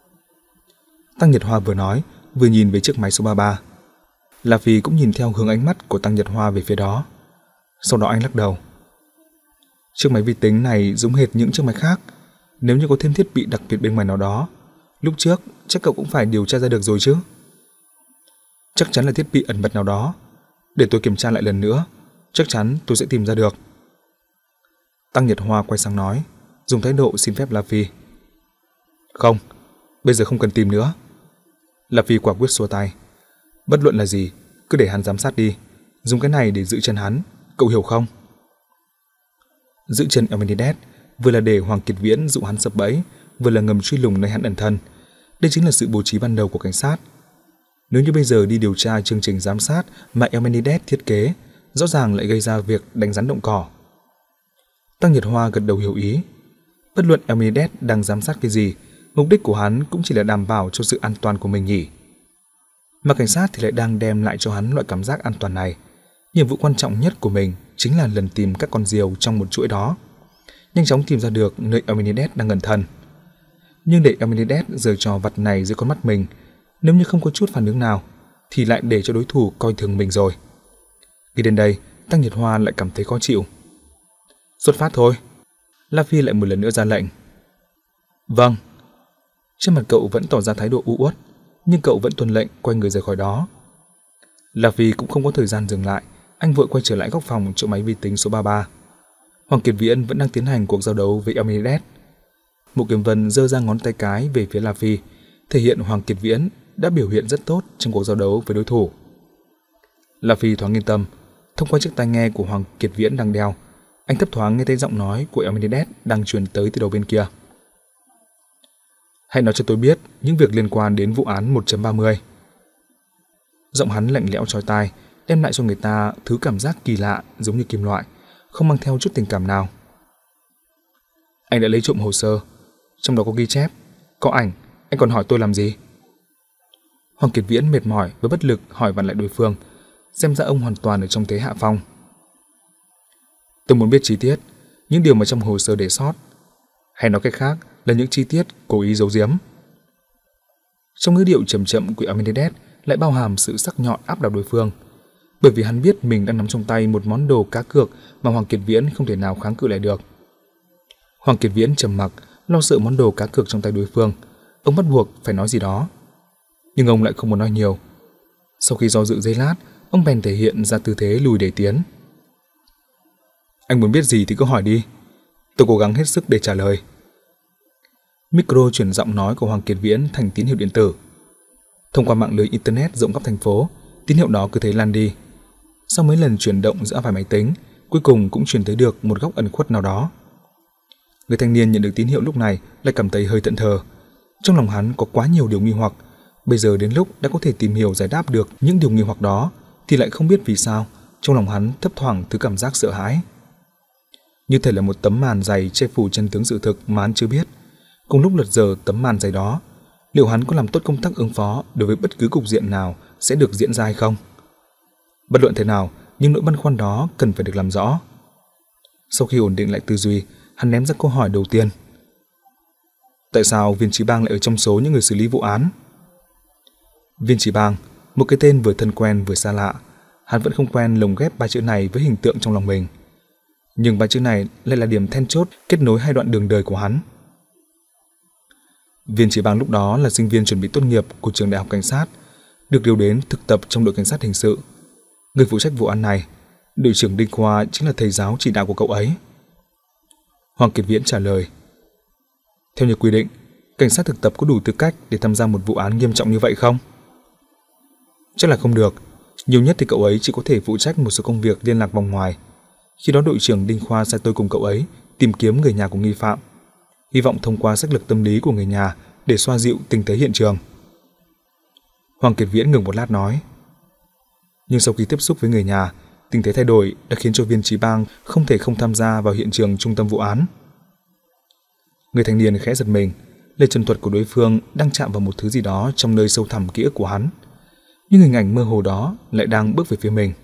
Tăng Nhật Hoa vừa nói, vừa nhìn về chiếc máy số ba mươi ba. La Phi cũng nhìn theo hướng ánh mắt của Tăng Nhật Hoa về phía đó. Sau đó anh lắc đầu. Chiếc máy vi tính này giống hệt những chiếc máy khác. Nếu như có thêm thiết bị đặc biệt bên ngoài nào đó, lúc trước chắc cậu cũng phải điều tra ra được rồi chứ. Chắc chắn là thiết bị ẩn mật nào đó. Để tôi kiểm tra lại lần nữa, chắc chắn tôi sẽ tìm ra được. Tăng Nhật Hoa quay sang nói, dùng thái độ xin phép La Phi. Không, bây giờ không cần tìm nữa. La Phi quả quyết xua tay. Bất luận là gì, cứ để hắn giám sát đi. Dùng cái này để giữ chân hắn, cậu hiểu không? Giữ chân Eumenides vừa là để Hoàng Kiệt Viễn dụ hắn sập bẫy, vừa là ngầm truy lùng nơi hắn ẩn thân. Đây chính là sự bố trí ban đầu của cảnh sát. Nếu như bây giờ đi điều tra chương trình giám sát mà Eumenides thiết kế, rõ ràng lại gây ra việc đánh rắn động cỏ. Tăng Nhật Hoa gật đầu hiểu ý. Bất luận Eumenides đang giám sát cái gì, mục đích của hắn cũng chỉ là đảm bảo cho sự an toàn của mình nhỉ. Mà cảnh sát thì lại đang đem lại cho hắn loại cảm giác an toàn này. Nhiệm vụ quan trọng nhất của mình chính là lần tìm các con diều trong một chuỗi đó, nhanh chóng tìm ra được nơi Eumenides đang ẩn thân. Nhưng để Eumenides giở trò vặt này dưới con mắt mình, nếu như không có chút phản ứng nào, thì lại để cho đối thủ coi thường mình rồi. Khi đến đây, Tăng Nhật Hoa lại cảm thấy khó chịu. Xuất phát thôi. La Phi lại một lần nữa ra lệnh. Vâng. Trên mặt cậu vẫn tỏ ra thái độ u uất, nhưng cậu vẫn tuân lệnh quay người rời khỏi đó. La Phi cũng không có thời gian dừng lại, anh vội quay trở lại góc phòng chỗ máy vi tính số ba mươi ba. Hoàng Kiệt Viễn vẫn đang tiến hành cuộc giao đấu với Eumenides. Mộ Kiếm Vân giơ ra ngón tay cái về phía La Phi, thể hiện Hoàng Kiệt Viễn đã biểu hiện rất tốt trong cuộc giao đấu với đối thủ. La Phi thoáng yên tâm, thông qua chiếc tai nghe của Hoàng Kiệt Viễn đang đeo, anh thấp thoáng nghe thấy giọng nói của Eumenides đang truyền tới từ đầu bên kia. Hãy nói cho tôi biết những việc liên quan đến vụ án một chấm ba mươi. Giọng hắn lạnh lẽo chói tai, đem lại cho người ta thứ cảm giác kỳ lạ giống như kim loại, không mang theo chút tình cảm nào. Anh đã lấy trộm hồ sơ, trong đó có ghi chép, có ảnh, anh còn hỏi tôi làm gì? Hoàng Kiệt Viễn mệt mỏi và bất lực hỏi vặn lại đối phương, xem ra ông hoàn toàn ở trong thế hạ phong. Tôi muốn biết chi tiết, những điều mà trong hồ sơ để sót, hay nói cách khác là những chi tiết cố ý giấu giếm. Trong ngữ điệu chậm chậm của Eumenides lại bao hàm sự sắc nhọn áp đảo đối phương. bởi vì hắn biết mình đang nắm trong tay một món đồ cá cược mà Hoàng Kiệt Viễn không thể nào kháng cự lại được. Hoàng Kiệt Viễn trầm mặc, lo sợ món đồ cá cược trong tay đối phương. Ông bắt buộc phải nói gì đó, nhưng ông lại không muốn nói nhiều. Sau khi do dự giây lát, ông bèn thể hiện ra tư thế lùi để tiến. Anh muốn biết gì thì cứ hỏi đi, tôi cố gắng hết sức để trả lời. Micro chuyển giọng nói của Hoàng Kiệt Viễn thành tín hiệu điện tử. Thông qua mạng lưới internet rộng khắp thành phố, tín hiệu đó cứ thế lan đi. Sau mấy lần chuyển động giữa vài máy tính, cuối cùng cũng truyền tới được một góc ẩn khuất nào đó. Người thanh niên nhận được tín hiệu lúc này lại cảm thấy hơi thẫn thờ. Trong lòng hắn có quá nhiều điều nghi hoặc, bây giờ đến lúc đã có thể tìm hiểu giải đáp được những điều nghi hoặc đó, thì lại không biết vì sao trong lòng hắn thấp thoảng thứ cảm giác sợ hãi. Như thể là một tấm màn dày che phủ chân tướng sự thực mà hắn chưa biết. Cùng lúc lật dở tấm màn dày đó, liệu hắn có làm tốt công tác ứng phó đối với bất cứ cục diện nào sẽ được diễn ra hay không? Bất luận thế nào, nhưng nỗi băn khoăn đó cần phải được làm rõ. Sau khi ổn định lại tư duy, hắn ném ra câu hỏi đầu tiên. Tại sao Viên Chí Bang lại ở trong số những người xử lý vụ án? Viên Chí Bang, một cái tên vừa thân quen vừa xa lạ, hắn vẫn không quen lồng ghép ba chữ này với hình tượng trong lòng mình. Nhưng ba chữ này lại là điểm then chốt kết nối hai đoạn đường đời của hắn. Viên Chí Bang lúc đó là sinh viên chuẩn bị tốt nghiệp của trường đại học cảnh sát, được điều đến thực tập trong đội cảnh sát hình sự. Người phụ trách vụ án này, đội trưởng Đinh Khoa chính là thầy giáo chỉ đạo của cậu ấy. Hoàng Kiệt Viễn trả lời. Theo như quy định, cảnh sát thực tập có đủ tư cách để tham gia một vụ án nghiêm trọng như vậy không? Chắc là không được, nhiều nhất thì cậu ấy chỉ có thể phụ trách một số công việc liên lạc vòng ngoài. Khi đó đội trưởng Đinh Khoa sai tôi cùng cậu ấy tìm kiếm người nhà của nghi phạm, hy vọng thông qua sách lược tâm lý của người nhà để xoa dịu tình thế hiện trường. Hoàng Kiệt Viễn ngừng một lát nói. Nhưng sau khi tiếp xúc với người nhà, tình thế thay đổi đã khiến cho Viên Chí Bang không thể không tham gia vào hiện trường trung tâm vụ án. Người thanh niên khẽ giật mình, lời trần thuật của đối phương đang chạm vào một thứ gì đó trong nơi sâu thẳm ký ức của hắn, nhưng hình ảnh mơ hồ đó lại đang bước về phía mình.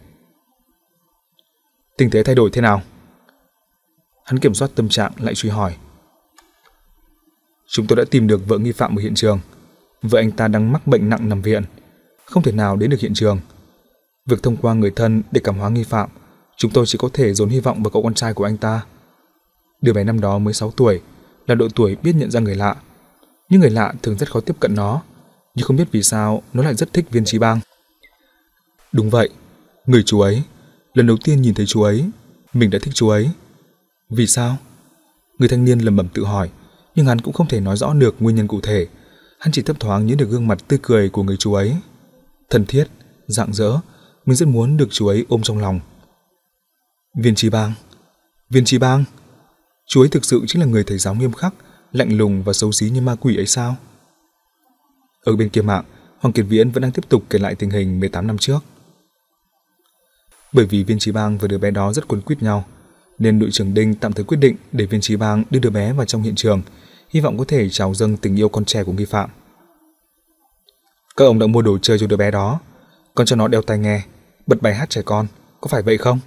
Tình thế thay đổi thế nào? Hắn kiểm soát tâm trạng lại truy hỏi. Chúng tôi đã tìm được vợ nghi phạm ở hiện trường. Vợ anh ta đang mắc bệnh nặng nằm viện, không thể nào đến được hiện trường. Việc thông qua người thân để cảm hóa nghi phạm, chúng tôi chỉ có thể dồn hy vọng vào cậu con trai của anh ta. Đứa bé năm đó mới sáu tuổi, là độ tuổi biết nhận ra người lạ. Nhưng người lạ thường rất khó tiếp cận nó, nhưng không biết vì sao nó lại rất thích Viên Chí Bang. Đúng vậy, người chú ấy, lần đầu tiên nhìn thấy chú ấy, mình đã thích chú ấy. Vì sao? Người thanh niên lẩm bẩm tự hỏi, nhưng hắn cũng không thể nói rõ được nguyên nhân cụ thể. Hắn chỉ thấp thoáng nhớ được gương mặt tươi cười của người chú ấy, thân thiết, rạng rỡ. Mình rất muốn được chú ấy ôm trong lòng. Viên Chí Bang, Viên Chí Bang, chú ấy thực sự chính là người thầy giáo nghiêm khắc, lạnh lùng và xấu xí như ma quỷ ấy sao? Ở bên kia mạng, Hoàng Kiệt Viễn vẫn đang tiếp tục kể lại tình hình mười tám năm trước. Bởi vì Viên Chí Bang và đứa bé đó rất quấn quýt nhau, nên đội trưởng Đinh tạm thời quyết định để Viên Chí Bang đưa đứa bé vào trong hiện trường, hy vọng có thể trào dâng tình yêu con trẻ của nghi phạm. Các ông đã mua đồ chơi cho đứa bé đó, còn cho nó đeo tai nghe, bật bài hát trẻ con, có phải vậy không?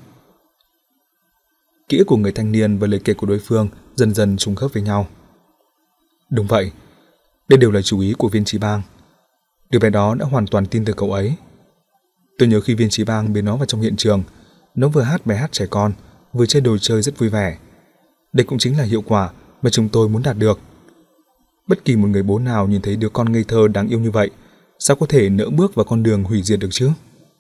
Ký ức của người thanh niên và lời kể của đối phương dần dần trùng khớp với nhau. Đúng vậy, đây đều là chú ý của Viên Chí Bang. Đứa bé đó đã hoàn toàn tin tưởng cậu ấy. Tôi nhớ khi Viên Chí Bang biến nó vào trong hiện trường, nó vừa hát bài hát trẻ con, vừa chơi đồ chơi rất vui vẻ. Đây cũng chính là hiệu quả mà chúng tôi muốn đạt được. Bất kỳ một người bố nào nhìn thấy đứa con ngây thơ đáng yêu như vậy, sao có thể nỡ bước vào con đường hủy diệt được chứ?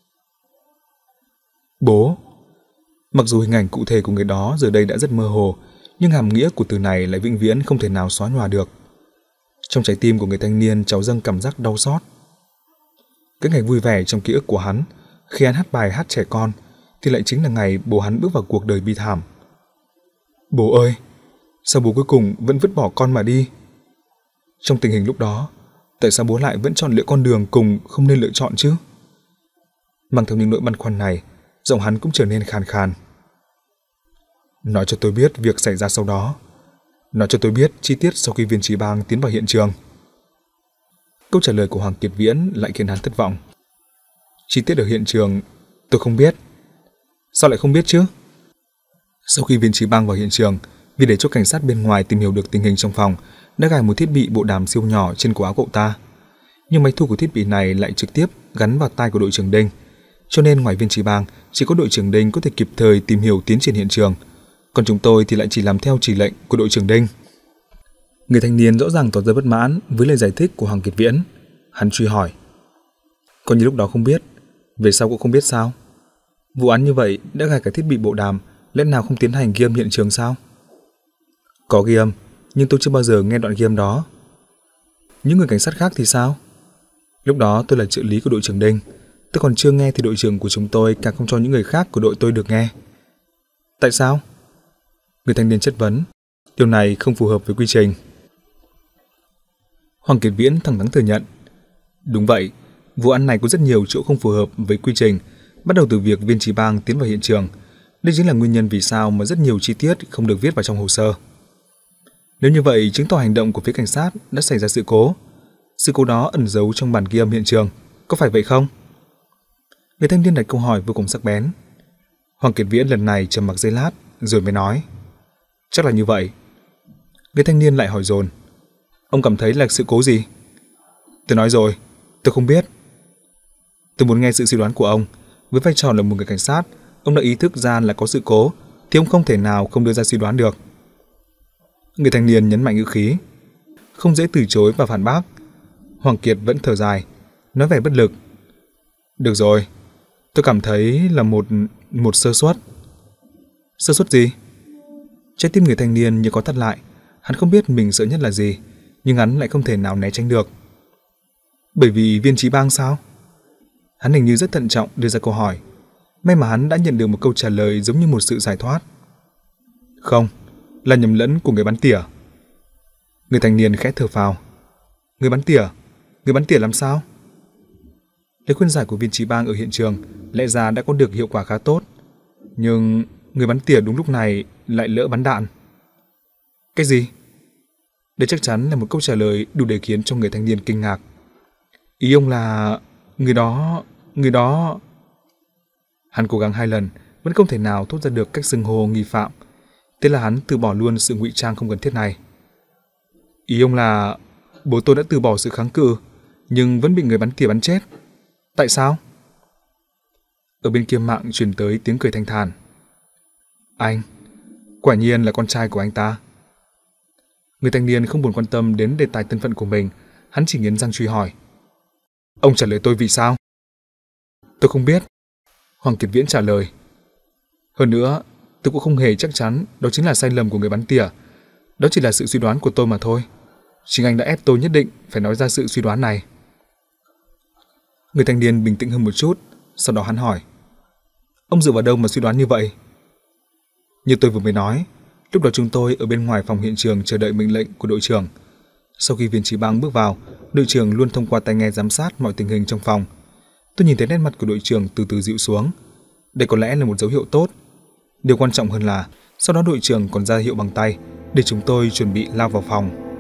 Bố. Mặc dù hình ảnh cụ thể của người đó giờ đây đã rất mơ hồ, nhưng hàm nghĩa của từ này lại vĩnh viễn không thể nào xóa nhòa được. Trong trái tim của người thanh niên trào dâng cảm giác đau xót. Cái ngày vui vẻ trong ký ức của hắn, khi hắn hát bài hát trẻ con, thì lại chính là ngày bố hắn bước vào cuộc đời bi thảm. Bố ơi, sao bố cuối cùng vẫn vứt bỏ con mà đi? Trong tình hình lúc đó, tại sao bố lại vẫn chọn lựa con đường cùng không nên lựa chọn chứ? Mang theo những nỗi băn khoăn này, giọng hắn cũng trở nên khàn khàn. Nói cho tôi biết việc xảy ra sau đó. Nói cho tôi biết chi tiết sau khi Viên Chí Bang tiến vào hiện trường. Câu trả lời của Hoàng Kiệt Viễn lại khiến hắn thất vọng. Chi tiết ở hiện trường tôi không biết. Sao lại không biết chứ? Sau khi Viên Chí Bang vào hiện trường, vì để cho cảnh sát bên ngoài tìm hiểu được tình hình trong phòng, đã gài một thiết bị bộ đàm siêu nhỏ trên cổ áo cậu ta. Nhưng máy thu của thiết bị này lại trực tiếp gắn vào tai của đội trưởng Đinh. Cho nên ngoài viên trí bang, chỉ có đội trưởng Đinh có thể kịp thời tìm hiểu tiến triển hiện trường, còn chúng tôi thì lại chỉ làm theo chỉ lệnh của đội trưởng Đinh. Người thanh niên rõ ràng tỏ ra bất mãn với lời giải thích của Hoàng Kiệt Viễn. Hắn truy hỏi: "Còn như lúc đó không biết, về sau cũng không biết sao? Vụ án như vậy đã gài cả thiết bị bộ đàm, lẽ nào không tiến hành ghi âm hiện trường sao?" "Có ghi âm, nhưng tôi chưa bao giờ nghe đoạn ghi âm đó." "Những người cảnh sát khác thì sao?" "Lúc đó tôi là trợ lý của đội trưởng Đinh, tôi còn chưa nghe thì đội trưởng của chúng tôi càng không cho những người khác của đội tôi được nghe." "Tại sao?" Người thanh niên chất vấn. "Điều này không phù hợp với quy trình." Hoàng Kiệt Viễn thẳng thắn thừa nhận: "Đúng vậy, vụ án này có rất nhiều chỗ không phù hợp với quy trình, bắt đầu từ việc viên trí bang tiến vào hiện trường. Đây chính là nguyên nhân vì sao mà rất nhiều chi tiết không được viết vào trong hồ sơ. Nếu như vậy, chứng tỏ hành động của phía cảnh sát đã xảy ra sự cố. Sự cố đó ẩn giấu trong bản ghi âm hiện trường, có phải vậy không?" Người thanh niên đặt câu hỏi vô cùng sắc bén. Hoàng Kiệt Viễn lần này trầm mặc giây lát, rồi mới nói: "Chắc là như vậy." Người thanh niên lại hỏi dồn: "Ông cảm thấy là sự cố gì?" "Tôi nói rồi, tôi không biết." "Tôi muốn nghe sự suy đoán của ông. Với vai trò là một người cảnh sát, ông đã ý thức ra là có sự cố, thì ông không thể nào không đưa ra suy đoán được." Người thanh niên nhấn mạnh ngữ khí, không dễ từ chối và phản bác. Hoàng Kiệt vẫn thở dài, nói vẻ bất lực: "Được rồi, tôi cảm thấy là một một sơ suất." "Sơ suất gì?" Trái tim người thanh niên như có thắt lại. Hắn không biết mình sợ nhất là gì, nhưng hắn lại không thể nào né tránh được. "Bởi vì viên trí bang sao?" Hắn hình như rất thận trọng đưa ra câu hỏi. May mà hắn đã nhận được một câu trả lời giống như một sự giải thoát. "Không, là nhầm lẫn của người bắn tỉa." Người thanh niên khẽ thở phào. "Người bắn tỉa? Người bắn tỉa làm sao?" Lời khuyên giải của viên trí bang ở hiện trường lẽ ra đã có được hiệu quả khá tốt, nhưng người bắn tỉa đúng lúc này lại lỡ bắn đạn. "Cái gì?" Đây chắc chắn là một câu trả lời đủ để khiến cho người thanh niên kinh ngạc. "Ý ông là người đó, người đó..." Hắn cố gắng hai lần vẫn không thể nào thốt ra được cách xưng hô nghi phạm. Thế là hắn từ bỏ luôn sự ngụy trang không cần thiết này. "Ý ông là bố tôi đã từ bỏ sự kháng cự, nhưng vẫn bị người bắn tỉa bắn chết. Tại sao?" Ở bên kia mạng truyền tới tiếng cười thanh thản. "Anh, quả nhiên là con trai của anh ta." Người thanh niên không buồn quan tâm đến đề tài thân phận của mình, hắn chỉ nghiến răng truy hỏi: "Ông trả lời tôi vì sao?" "Tôi không biết." Hoàng Kiệt Viễn trả lời. "Hơn nữa, tôi cũng không hề chắc chắn đó chính là sai lầm của người bắn tỉa. Đó chỉ là sự suy đoán của tôi mà thôi. Chính anh đã ép tôi nhất định phải nói ra sự suy đoán này." Người thanh niên bình tĩnh hơn một chút, sau đó hắn hỏi: "Ông dựa vào đâu mà suy đoán như vậy?" "Như tôi vừa mới nói, lúc đó chúng tôi ở bên ngoài phòng hiện trường chờ đợi mệnh lệnh của đội trưởng. Sau khi viên trí bang bước vào, đội trưởng luôn thông qua tai nghe giám sát mọi tình hình trong phòng. Tôi nhìn thấy nét mặt của đội trưởng từ từ dịu xuống. Đây có lẽ là một dấu hiệu tốt. Điều quan trọng hơn là sau đó đội trưởng còn ra hiệu bằng tay để chúng tôi chuẩn bị lao vào phòng."